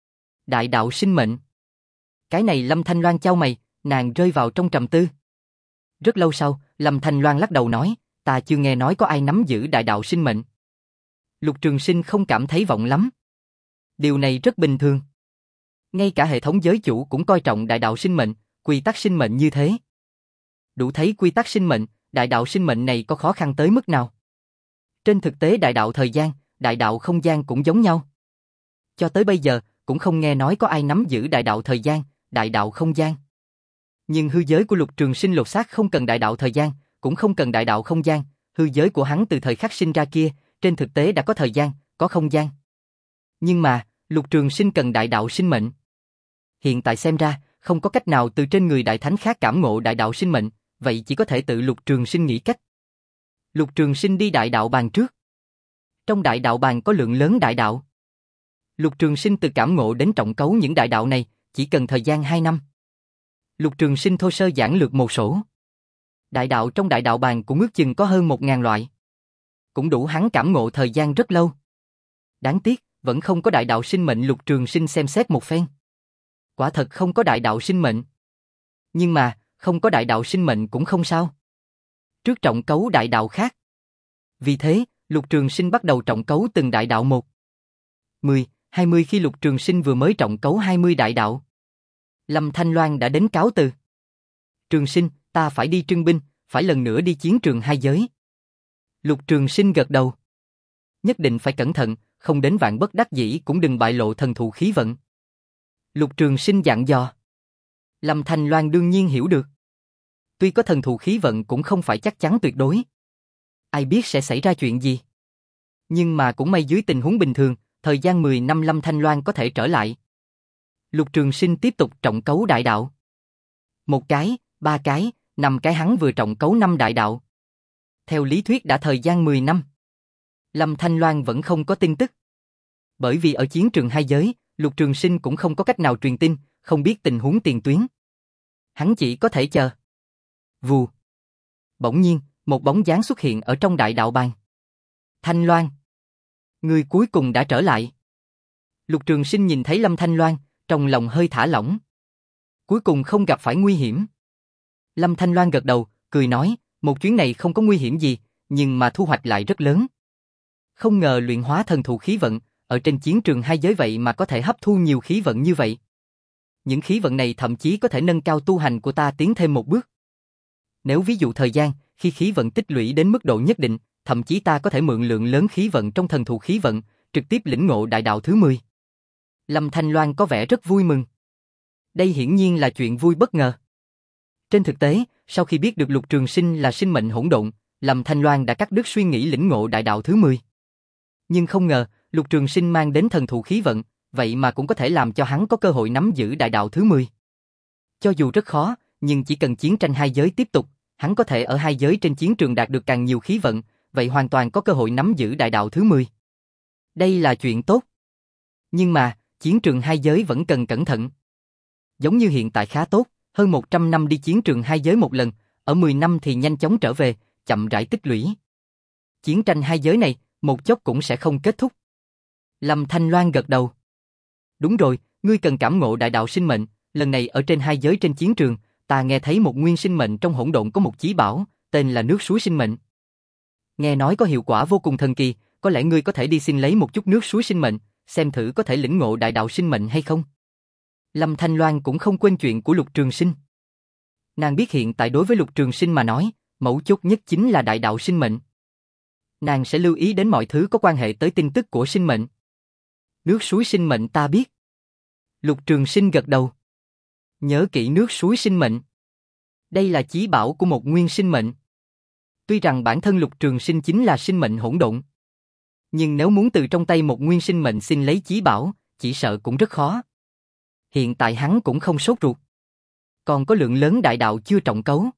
Đại đạo sinh mệnh. Cái này Lâm Thanh Loan chau mày, nàng rơi vào trong trầm tư. Rất lâu sau, Lâm Thanh Loan lắc đầu nói, ta chưa nghe nói có ai nắm giữ đại đạo sinh mệnh. Lục Trường Sinh không cảm thấy vọng lắm. Điều này rất bình thường. Ngay cả hệ thống giới chủ cũng coi trọng đại đạo sinh mệnh, quy tắc sinh mệnh như thế. Đủ thấy quy tắc sinh mệnh, đại đạo sinh mệnh này có khó khăn tới mức nào. Trên thực tế đại đạo thời gian, đại đạo không gian cũng giống nhau. Cho tới bây giờ, cũng không nghe nói có ai nắm giữ đại đạo thời gian, đại đạo không gian. Nhưng hư giới của Lục Trường Sinh lột xác không cần đại đạo thời gian, cũng không cần đại đạo không gian, hư giới của hắn từ thời khắc sinh ra kia, trên thực tế đã có thời gian, có không gian. Nhưng mà, Lục Trường Sinh cần đại đạo sinh mệnh. Hiện tại xem ra, không có cách nào từ trên người đại thánh khác cảm ngộ đại đạo sinh mệnh, vậy chỉ có thể tự Lục Trường Sinh nghĩ cách. Lục Trường Sinh đi đại đạo bàn trước. Trong đại đạo bàn có lượng lớn đại đạo. Lục Trường Sinh từ cảm ngộ đến trọng cấu những đại đạo này, chỉ cần thời gian hai năm. Lục Trường Sinh thô sơ giản lược một sổ. Đại đạo trong đại đạo bàn cũng ước chừng có hơn một ngàn loại. Cũng đủ hắn cảm ngộ thời gian rất lâu. Đáng tiếc, vẫn không có đại đạo sinh mệnh. Lục Trường Sinh xem xét một phen. Quả thật không có đại đạo sinh mệnh. Nhưng mà, không có đại đạo sinh mệnh cũng không sao. Trước trọng cấu đại đạo khác. Vì thế, Lục Trường Sinh bắt đầu trọng cấu từng đại đạo một. mười, hai mươi khi Lục Trường Sinh vừa mới trọng cấu hai mươi đại đạo. Lâm Thanh Loan đã đến cáo từ. Trường Sinh, ta phải đi trưng binh, phải lần nữa đi chiến trường hai giới. Lục Trường Sinh gật đầu. Nhất định phải cẩn thận, không đến vạn bất đắc dĩ cũng đừng bại lộ thần thụ khí vận. Lục Trường Sinh dặn dò. Lâm Thanh Loan đương nhiên hiểu được. Tuy có thần thụ khí vận cũng không phải chắc chắn tuyệt đối. Ai biết sẽ xảy ra chuyện gì. Nhưng mà cũng may dưới tình huống bình thường, thời gian mười năm Lâm Thanh Loan có thể trở lại. Lục Trường Sinh tiếp tục trọng cấu đại đạo. Một cái, ba cái, năm cái hắn vừa trọng cấu năm đại đạo. Theo lý thuyết đã thời gian mười năm. Lâm Thanh Loan vẫn không có tin tức. Bởi vì ở chiến trường hai giới, Lục Trường Sinh cũng không có cách nào truyền tin, không biết tình huống tiền tuyến. Hắn chỉ có thể chờ. Vù. Bỗng nhiên, một bóng dáng xuất hiện ở trong đại đạo bàn. Thanh Loan. Người cuối cùng đã trở lại. Lục Trường Sinh nhìn thấy Lâm Thanh Loan, trong lòng hơi thả lỏng. Cuối cùng không gặp phải nguy hiểm. Lâm Thanh Loan gật đầu, cười nói, một chuyến này không có nguy hiểm gì, nhưng mà thu hoạch lại rất lớn. Không ngờ luyện hóa thần thụ khí vận, ở trên chiến trường hai giới vậy mà có thể hấp thu nhiều khí vận như vậy. Những khí vận này thậm chí có thể nâng cao tu hành của ta tiến thêm một bước. Nếu ví dụ thời gian, khi khí vận tích lũy đến mức độ nhất định, thậm chí ta có thể mượn lượng lớn khí vận trong thần thù khí vận, trực tiếp lĩnh ngộ đại đạo thứ mười. Lâm Thanh Loan có vẻ rất vui mừng. Đây hiển nhiên là chuyện vui bất ngờ. Trên thực tế, sau khi biết được Lục Trường Sinh là sinh mệnh hỗn độn, Lâm Thanh Loan đã cắt đứt suy nghĩ lĩnh ngộ đại đạo thứ mười. Nhưng không ngờ, Lục Trường Sinh mang đến thần thù khí vận, vậy mà cũng có thể làm cho hắn có cơ hội nắm giữ đại đạo thứ mười. Cho dù rất khó, nhưng chỉ cần chiến tranh hai giới tiếp tục, hắn có thể ở hai giới trên chiến trường đạt được càng nhiều khí vận, vậy hoàn toàn có cơ hội nắm giữ đại đạo thứ mười. Đây là chuyện tốt. Nhưng mà, chiến trường hai giới vẫn cần cẩn thận. Giống như hiện tại khá tốt, hơn một trăm năm đi chiến trường hai giới một lần, ở mười năm thì nhanh chóng trở về, chậm rãi tích lũy. Chiến tranh hai giới này, một chốc cũng sẽ không kết thúc. Lâm Thanh Loan gật đầu. Đúng rồi, ngươi cần cảm ngộ đại đạo sinh mệnh, lần này ở trên hai giới trên chiến trường, ta nghe thấy một nguyên sinh mệnh trong hỗn độn có một chí bảo, tên là nước suối sinh mệnh. Nghe nói có hiệu quả vô cùng thần kỳ, có lẽ ngươi có thể đi xin lấy một chút nước suối sinh mệnh, xem thử có thể lĩnh ngộ đại đạo sinh mệnh hay không. Lâm Thanh Loan cũng không quên chuyện của Lục Trường Sinh. Nàng biết hiện tại đối với Lục Trường Sinh mà nói, mấu chốt nhất chính là đại đạo sinh mệnh. Nàng sẽ lưu ý đến mọi thứ có quan hệ tới tin tức của sinh mệnh. Nước suối sinh mệnh ta biết. Lục Trường Sinh gật đầu. Nhớ kỹ nước suối sinh mệnh. Đây là chí bảo của một nguyên sinh mệnh. Tuy rằng bản thân Lục Trường Sinh chính là sinh mệnh hỗn độn, nhưng nếu muốn từ trong tay một nguyên sinh mệnh xin lấy chí bảo, chỉ sợ cũng rất khó. Hiện tại hắn cũng không sốt ruột. Còn có lượng lớn đại đạo chưa trọng cấu.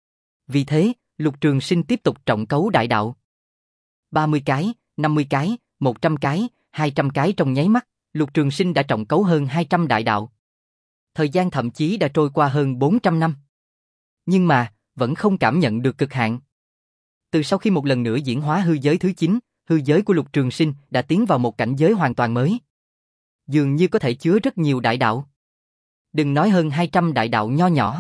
Vì thế, Lục Trường Sinh tiếp tục trọng cấu đại đạo. ba mươi cái, năm mươi cái, một trăm cái, hai trăm cái trong nháy mắt, Lục Trường Sinh đã trọng cấu hơn hai trăm đại đạo. Thời gian thậm chí đã trôi qua hơn bốn trăm năm. Nhưng mà, vẫn không cảm nhận được cực hạn. Từ sau khi một lần nữa diễn hóa hư giới thứ chín, hư giới của Lục Trường Sinh đã tiến vào một cảnh giới hoàn toàn mới. Dường như có thể chứa rất nhiều đại đạo. Đừng nói hơn hai trăm đại đạo nho nhỏ.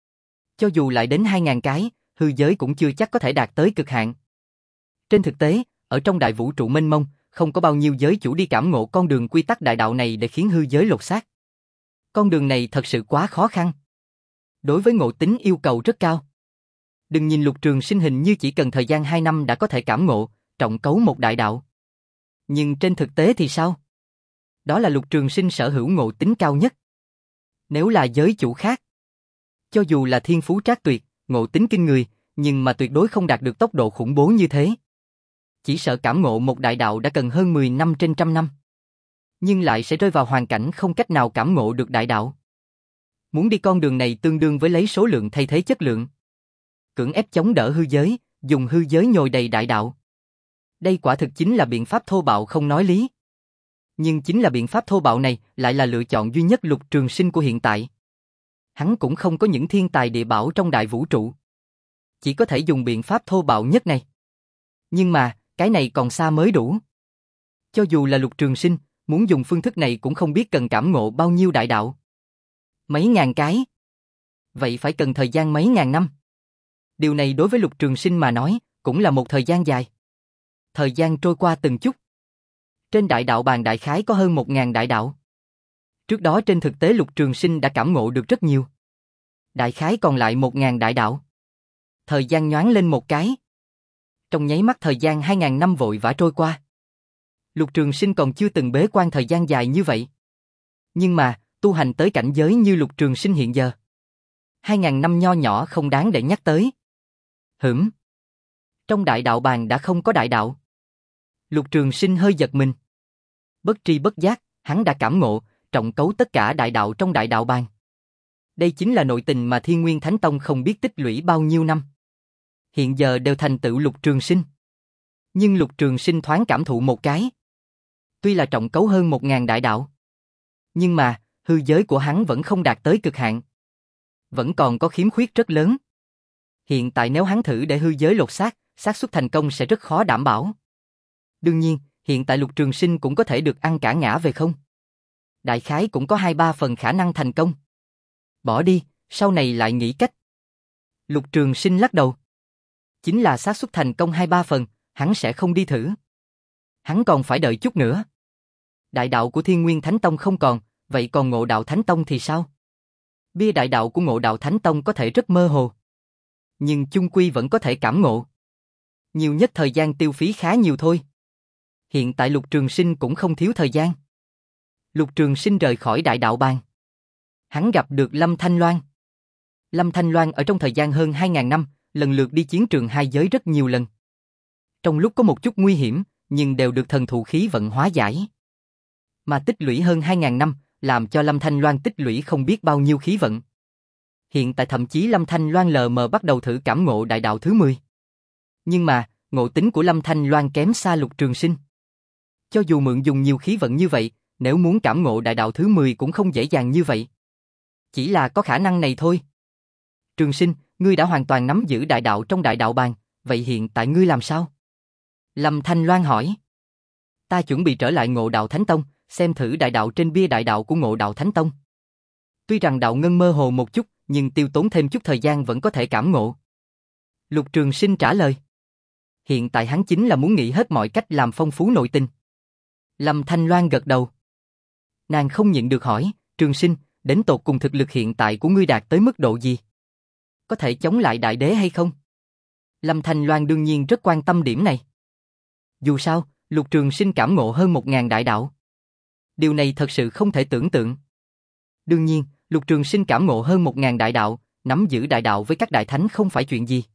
Cho dù lại đến hai nghìn cái, hư giới cũng chưa chắc có thể đạt tới cực hạn. Trên thực tế, ở trong đại vũ trụ mênh mông, không có bao nhiêu giới chủ đi cảm ngộ con đường quy tắc đại đạo này để khiến hư giới lột xác. Con đường này thật sự quá khó khăn. Đối với ngộ tính yêu cầu rất cao. Đừng nhìn Lục Trường Sinh hình như chỉ cần thời gian hai năm đã có thể cảm ngộ, trọng cấu một đại đạo. Nhưng trên thực tế thì sao? Đó là Lục Trường Sinh sở hữu ngộ tính cao nhất. Nếu là giới chủ khác, cho dù là thiên phú trác tuyệt, ngộ tính kinh người, nhưng mà tuyệt đối không đạt được tốc độ khủng bố như thế. Chỉ sợ cảm ngộ một đại đạo đã cần hơn mười năm trên trăm năm. Nhưng lại sẽ rơi vào hoàn cảnh không cách nào cảm ngộ được đại đạo. Muốn đi con đường này tương đương với lấy số lượng thay thế chất lượng. Cưỡng ép chống đỡ hư giới, dùng hư giới nhồi đầy đại đạo. Đây quả thực chính là biện pháp thô bạo không nói lý. Nhưng chính là biện pháp thô bạo này lại là lựa chọn duy nhất Lục Trường Sinh của hiện tại. Hắn cũng không có những thiên tài địa bảo trong đại vũ trụ. Chỉ có thể dùng biện pháp thô bạo nhất này. Nhưng mà, cái này còn xa mới đủ. Cho dù là Lục Trường Sinh, muốn dùng phương thức này cũng không biết cần cảm ngộ bao nhiêu đại đạo. Mấy ngàn cái. Vậy phải cần thời gian mấy ngàn năm. Điều này đối với Lục Trường Sinh mà nói, cũng là một thời gian dài. Thời gian trôi qua từng chút. Trên đại đạo bàn đại khái có hơn một ngàn đại đạo. Trước đó trên thực tế Lục Trường Sinh đã cảm ngộ được rất nhiều. Đại khái còn lại một ngàn đại đạo. Thời gian nhoáng lên một cái. Trong nháy mắt thời gian hai ngàn năm vội vã trôi qua. Lục Trường Sinh còn chưa từng bế quan thời gian dài như vậy. Nhưng mà, tu hành tới cảnh giới như Lục Trường Sinh hiện giờ. Hai ngàn năm nho nhỏ không đáng để nhắc tới. Hửm. Trong đại đạo bàn đã không có đại đạo. Lục Trường Sinh hơi giật mình. Bất tri bất giác, hắn đã cảm ngộ, trọng cấu tất cả đại đạo trong đại đạo bàn. Đây chính là nội tình mà Thiên Nguyên Thánh Tông không biết tích lũy bao nhiêu năm. Hiện giờ đều thành tựu Lục Trường Sinh. Nhưng Lục Trường Sinh thoáng cảm thụ một cái. Tuy là trọng cấu hơn một ngàn đại đạo. Nhưng mà, hư giới của hắn vẫn không đạt tới cực hạn. Vẫn còn có khiếm khuyết rất lớn. Hiện tại nếu hắn thử để hư giới lột xác, xác suất thành công sẽ rất khó đảm bảo. Đương nhiên, hiện tại Lục Trường Sinh cũng có thể được ăn cả ngã về không. Đại khái cũng có hai ba phần khả năng thành công. Bỏ đi, sau này lại nghĩ cách. Lục Trường Sinh lắc đầu. Chính là xác suất thành công hai ba phần, hắn sẽ không đi thử. Hắn còn phải đợi chút nữa. Đại đạo của Thiên Nguyên Thánh Tông không còn, vậy còn Ngộ Đạo Thánh Tông thì sao? Bia đại đạo của Ngộ Đạo Thánh Tông có thể rất mơ hồ. Nhưng chung quy vẫn có thể cảm ngộ. Nhiều nhất thời gian tiêu phí khá nhiều thôi. Hiện tại Lục Trường Sinh cũng không thiếu thời gian. Lục Trường Sinh rời khỏi Đại Đạo Bang. Hắn gặp được Lâm Thanh Loan. Lâm Thanh Loan ở trong thời gian hơn hai nghìn năm, lần lượt đi chiến trường hai giới rất nhiều lần. Trong lúc có một chút nguy hiểm, nhưng đều được thần thụ khí vận hóa giải. Mà tích lũy hơn hai nghìn năm, làm cho Lâm Thanh Loan tích lũy không biết bao nhiêu khí vận. Hiện tại thậm chí Lâm Thanh Loan lờ mờ bắt đầu thử cảm ngộ đại đạo thứ mười. Nhưng mà, ngộ tính của Lâm Thanh Loan kém xa Lục Trường Sinh. Cho dù mượn dùng nhiều khí vận như vậy, nếu muốn cảm ngộ đại đạo thứ mười cũng không dễ dàng như vậy. Chỉ là có khả năng này thôi. Trường Sinh, ngươi đã hoàn toàn nắm giữ đại đạo trong Đại Đạo Bang, vậy hiện tại ngươi làm sao? Lâm Thanh Loan hỏi. Ta chuẩn bị trở lại Ngộ Đạo Thánh Tông, xem thử đại đạo trên bia đại đạo của Ngộ Đạo Thánh Tông. Tuy rằng đạo ngân mơ hồ một chút, nhưng tiêu tốn thêm chút thời gian vẫn có thể cảm ngộ. Lục Trường Sinh trả lời. Hiện tại hắn chính là muốn nghĩ hết mọi cách làm phong phú nội tình. Lâm Thanh Loan gật đầu. Nàng không nhịn được hỏi, Trường Sinh, đến tột cùng thực lực hiện tại của ngươi đạt tới mức độ gì? Có thể chống lại đại đế hay không? Lâm Thanh Loan đương nhiên rất quan tâm điểm này. Dù sao, Lục Trường Sinh cảm ngộ hơn một ngàn đại đạo. Điều này thật sự không thể tưởng tượng. Đương nhiên, Lục Trường Sinh cảm ngộ hơn một ngàn đại đạo, nắm giữ đại đạo với các đại thánh không phải chuyện gì.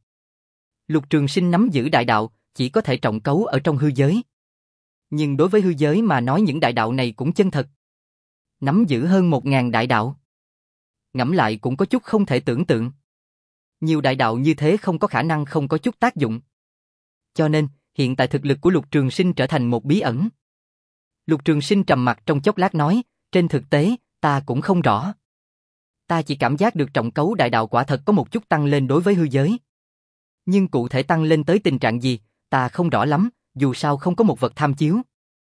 Lục Trường Sinh nắm giữ đại đạo, chỉ có thể trọng cấu ở trong hư giới. Nhưng đối với hư giới mà nói những đại đạo này cũng chân thật. Nắm giữ hơn một ngàn đại đạo. Ngẫm lại cũng có chút không thể tưởng tượng. Nhiều đại đạo như thế không có khả năng không có chút tác dụng. Cho nên, hiện tại thực lực của Lục Trường Sinh trở thành một bí ẩn. Lục Trường Sinh trầm mặt trong chốc lát nói, trên thực tế, ta cũng không rõ. Ta chỉ cảm giác được trọng cấu đại đạo quả thật có một chút tăng lên đối với hư giới. Nhưng cụ thể tăng lên tới tình trạng gì, ta không rõ lắm, dù sao không có một vật tham chiếu.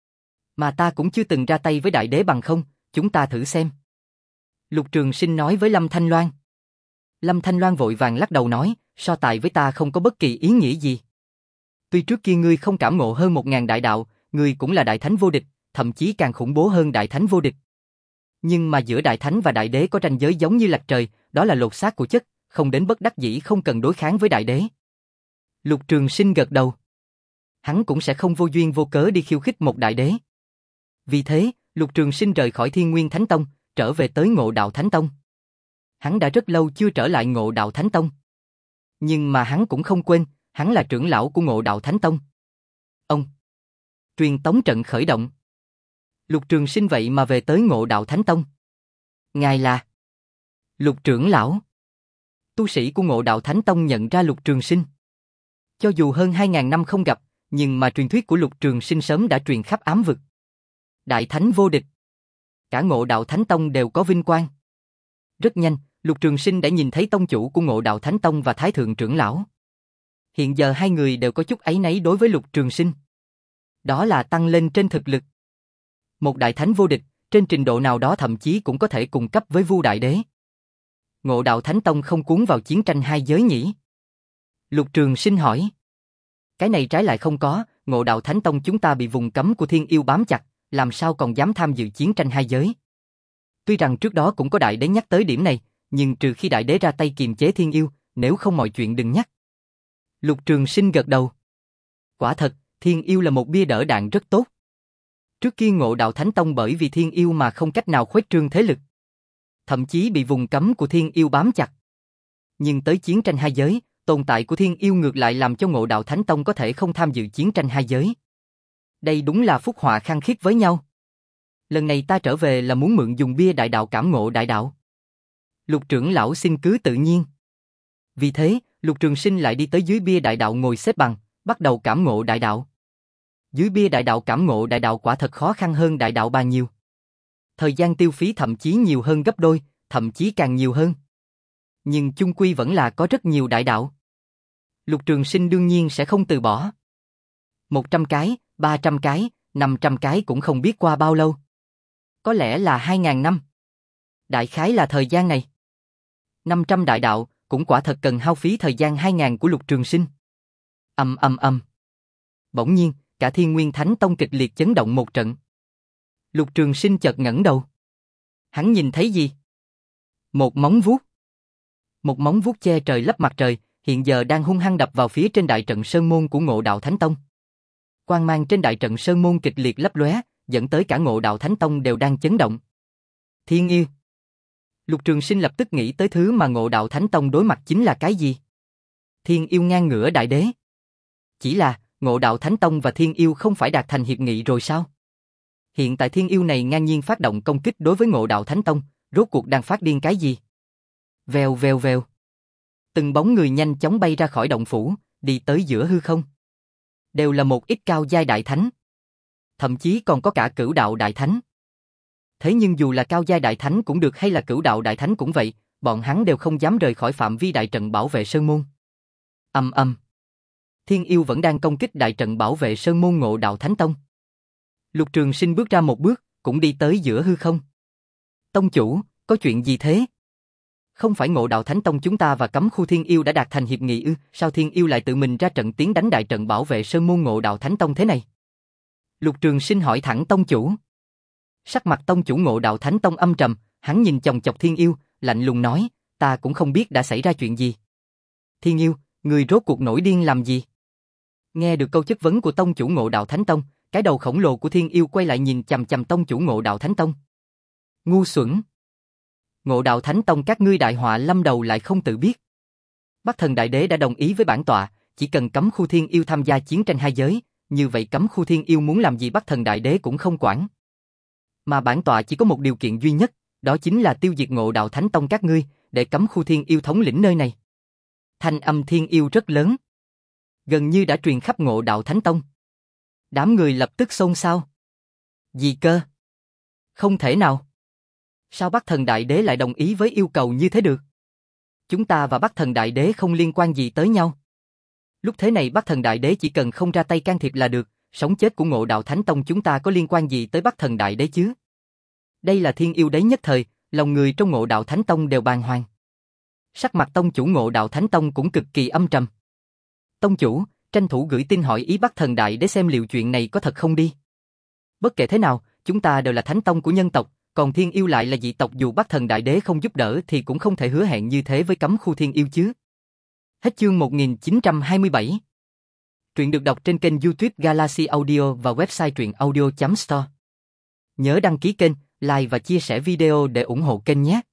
Mà ta cũng chưa từng ra tay với đại đế bằng không, chúng ta thử xem. Lục Trường Sinh nói với Lâm Thanh Loan. Lâm Thanh Loan vội vàng lắc đầu nói, so tài với ta không có bất kỳ ý nghĩa gì. Tuy trước kia ngươi không cảm ngộ hơn một ngàn đại đạo, ngươi cũng là đại thánh vô địch, thậm chí càng khủng bố hơn đại thánh vô địch. Nhưng mà giữa đại thánh và đại đế có ranh giới giống như lạch trời, đó là lột xác của chất, không đến bất đắc dĩ không cần đối kháng với đại đế. Lục Trường Sinh gật đầu. Hắn cũng sẽ không vô duyên vô cớ đi khiêu khích một đại đế. Vì thế, Lục Trường Sinh rời khỏi Thiên Nguyên Thánh Tông, trở về tới Ngộ Đạo Thánh Tông. Hắn đã rất lâu chưa trở lại Ngộ Đạo Thánh Tông. Nhưng mà hắn cũng không quên, hắn là trưởng lão của Ngộ Đạo Thánh Tông. Ông. Truyền tống trận khởi động. Lục Trường Sinh vậy mà về tới Ngộ Đạo Thánh Tông. Ngài là Lục trưởng lão. Tu sĩ của Ngộ Đạo Thánh Tông nhận ra Lục Trường Sinh. Cho dù hơn hai nghìn năm không gặp, nhưng mà truyền thuyết của Lục Trường Sinh sớm đã truyền khắp ám vực. Đại thánh vô địch. Cả Ngộ Đạo Thánh Tông đều có vinh quang. Rất nhanh, Lục Trường Sinh đã nhìn thấy tông chủ của Ngộ Đạo Thánh Tông và Thái Thượng trưởng lão. Hiện giờ hai người đều có chút áy náy đối với Lục Trường Sinh. Đó là tăng lên trên thực lực. Một đại thánh vô địch, trên trình độ nào đó thậm chí cũng có thể cùng cấp với Vu Đại Đế. Ngộ Đạo Thánh Tông không cuốn vào chiến tranh hai giới nhỉ? Lục Trường Sinh hỏi. Cái này trái lại không có, Ngộ Đạo Thánh Tông chúng ta bị vùng cấm của thiên yêu bám chặt, làm sao còn dám tham dự chiến tranh hai giới. Tuy rằng trước đó cũng có đại đế nhắc tới điểm này, nhưng trừ khi đại đế ra tay kiềm chế thiên yêu, nếu không mọi chuyện đừng nhắc. Lục Trường Sinh gật đầu. Quả thật, thiên yêu là một bia đỡ đạn rất tốt. Trước kia Ngộ Đạo Thánh Tông bởi vì thiên yêu mà không cách nào khuếch trương thế lực. Thậm chí bị vùng cấm của thiên yêu bám chặt. Nhưng tới chiến tranh hai giới, tồn tại của thiên yêu ngược lại làm cho Ngộ Đạo Thánh Tông có thể không tham dự chiến tranh hai giới. Đây đúng là phúc họa khăng khít với nhau. Lần này ta trở về là muốn mượn dùng bia đại đạo cảm ngộ đại đạo. Lục trưởng lão xin cứ tự nhiên. Vì thế, Lục Trường Sinh lại đi tới dưới bia đại đạo ngồi xếp bằng, bắt đầu cảm ngộ đại đạo. Dưới bia đại đạo cảm ngộ đại đạo quả thật khó khăn hơn đại đạo bao nhiêu. Thời gian tiêu phí thậm chí nhiều hơn gấp đôi, thậm chí càng nhiều hơn. Nhưng chung quy vẫn là có rất nhiều đại đạo. Lục Trường Sinh đương nhiên sẽ không từ bỏ. Một trăm cái, ba trăm cái, năm trăm cái cũng không biết qua bao lâu. Có lẽ là hai ngàn năm. Đại khái là thời gian này. Năm trăm đại đạo cũng quả thật cần hao phí thời gian hai ngàn của Lục Trường Sinh. Ầm ầm ầm. Bỗng nhiên, cả Thiên Nguyên Thánh Tông kịch liệt chấn động một trận. Lục Trường Sinh chợt ngẩng đầu. Hắn nhìn thấy gì? Một móng vuốt. Một móng vuốt che trời lấp mặt trời, hiện giờ đang hung hăng đập vào phía trên đại trận Sơn Môn của Ngộ Đạo Thánh Tông. Quang mang trên đại trận Sơn Môn kịch liệt lấp lóe, dẫn tới cả Ngộ Đạo Thánh Tông đều đang chấn động. Thiên yêu. Lục Trường Sinh lập tức nghĩ tới thứ mà Ngộ Đạo Thánh Tông đối mặt chính là cái gì? Thiên yêu ngang ngửa đại đế. Chỉ là, Ngộ Đạo Thánh Tông và Thiên yêu không phải đạt thành hiệp nghị rồi sao? Hiện tại Thiên yêu này ngang nhiên phát động công kích đối với Ngộ Đạo Thánh Tông, rốt cuộc đang phát điên cái gì? Vèo vèo vèo. Từng bóng người nhanh chóng bay ra khỏi động phủ, đi tới giữa hư không. Đều là một ít cao giai đại thánh. Thậm chí còn có cả cửu đạo đại thánh. Thế nhưng dù là cao giai đại thánh cũng được hay là cửu đạo đại thánh cũng vậy, bọn hắn đều không dám rời khỏi phạm vi đại trận bảo vệ Sơn Môn. Ầm ầm. Thiên yêu vẫn đang công kích đại trận bảo vệ Sơn Môn Ngộ Đạo Thánh Tông. Lục Trường Sinh bước ra một bước, cũng đi tới giữa hư không. Tông chủ, có chuyện gì thế? Không phải Ngộ Đạo Thánh Tông chúng ta và cấm khu Thiên yêu đã đạt thành hiệp nghị ư? Sao Thiên yêu lại tự mình ra trận tiến đánh đại trận bảo vệ Sơn Môn Ngộ Đạo Thánh Tông thế này? Lục Trường Sinh hỏi thẳng tông chủ. Sắc mặt tông chủ Ngộ Đạo Thánh Tông âm trầm, hắn nhìn chòng chọc Thiên yêu, lạnh lùng nói, ta cũng không biết đã xảy ra chuyện gì. Thiên yêu, người rốt cuộc nổi điên làm gì? Nghe được câu chất vấn của tông chủ Ngộ Đạo Thánh Tông, cái đầu khổng lồ của Thiên yêu quay lại nhìn chằm chằm tông chủ Ngộ Đạo Thánh Tông. Ngu xuẩn! Ngộ Đạo Thánh Tông các ngươi đại họa lâm đầu lại không tự biết. Bắc Thần Đại Đế đã đồng ý với bản tọa, chỉ cần cấm khu Thiên yêu tham gia chiến tranh hai giới, như vậy cấm khu Thiên yêu muốn làm gì Bắc Thần Đại Đế cũng không quản. Mà bản tọa chỉ có một điều kiện duy nhất, đó chính là tiêu diệt Ngộ Đạo Thánh Tông các ngươi, để cấm khu Thiên yêu thống lĩnh nơi này. Thanh âm Thiên yêu rất lớn, gần như đã truyền khắp Ngộ Đạo Thánh Tông. Đám người lập tức xôn xao. Gì cơ? Không thể nào. Sao Bắc Thần Đại Đế lại đồng ý với yêu cầu như thế được? Chúng ta và Bắc Thần Đại Đế không liên quan gì tới nhau. Lúc thế này Bắc Thần Đại Đế chỉ cần không ra tay can thiệp là được, sống chết của Ngộ Đạo Thánh Tông chúng ta có liên quan gì tới Bắc Thần Đại Đế chứ? Đây là Thiên yêu đấy nhất thời, lòng người trong Ngộ Đạo Thánh Tông đều bàng hoàng. Sắc mặt tông chủ Ngộ Đạo Thánh Tông cũng cực kỳ âm trầm. Tông chủ, tranh thủ gửi tin hỏi ý Bắc Thần Đại Đế xem liệu chuyện này có thật không đi. Bất kể thế nào, chúng ta đều là Thánh Tông của nhân tộc, còn Thiên yêu lại là dị tộc, dù Bắc Thần Đại Đế không giúp đỡ thì cũng không thể hứa hẹn như thế với cấm khu Thiên yêu chứ. Hết chương một nghìn chín trăm hai mươi bảy. Truyện được đọc trên kênh YouTube Galaxy Audio và website truyện audio chấm store. Nhớ đăng ký kênh, like và chia sẻ video để ủng hộ kênh nhé.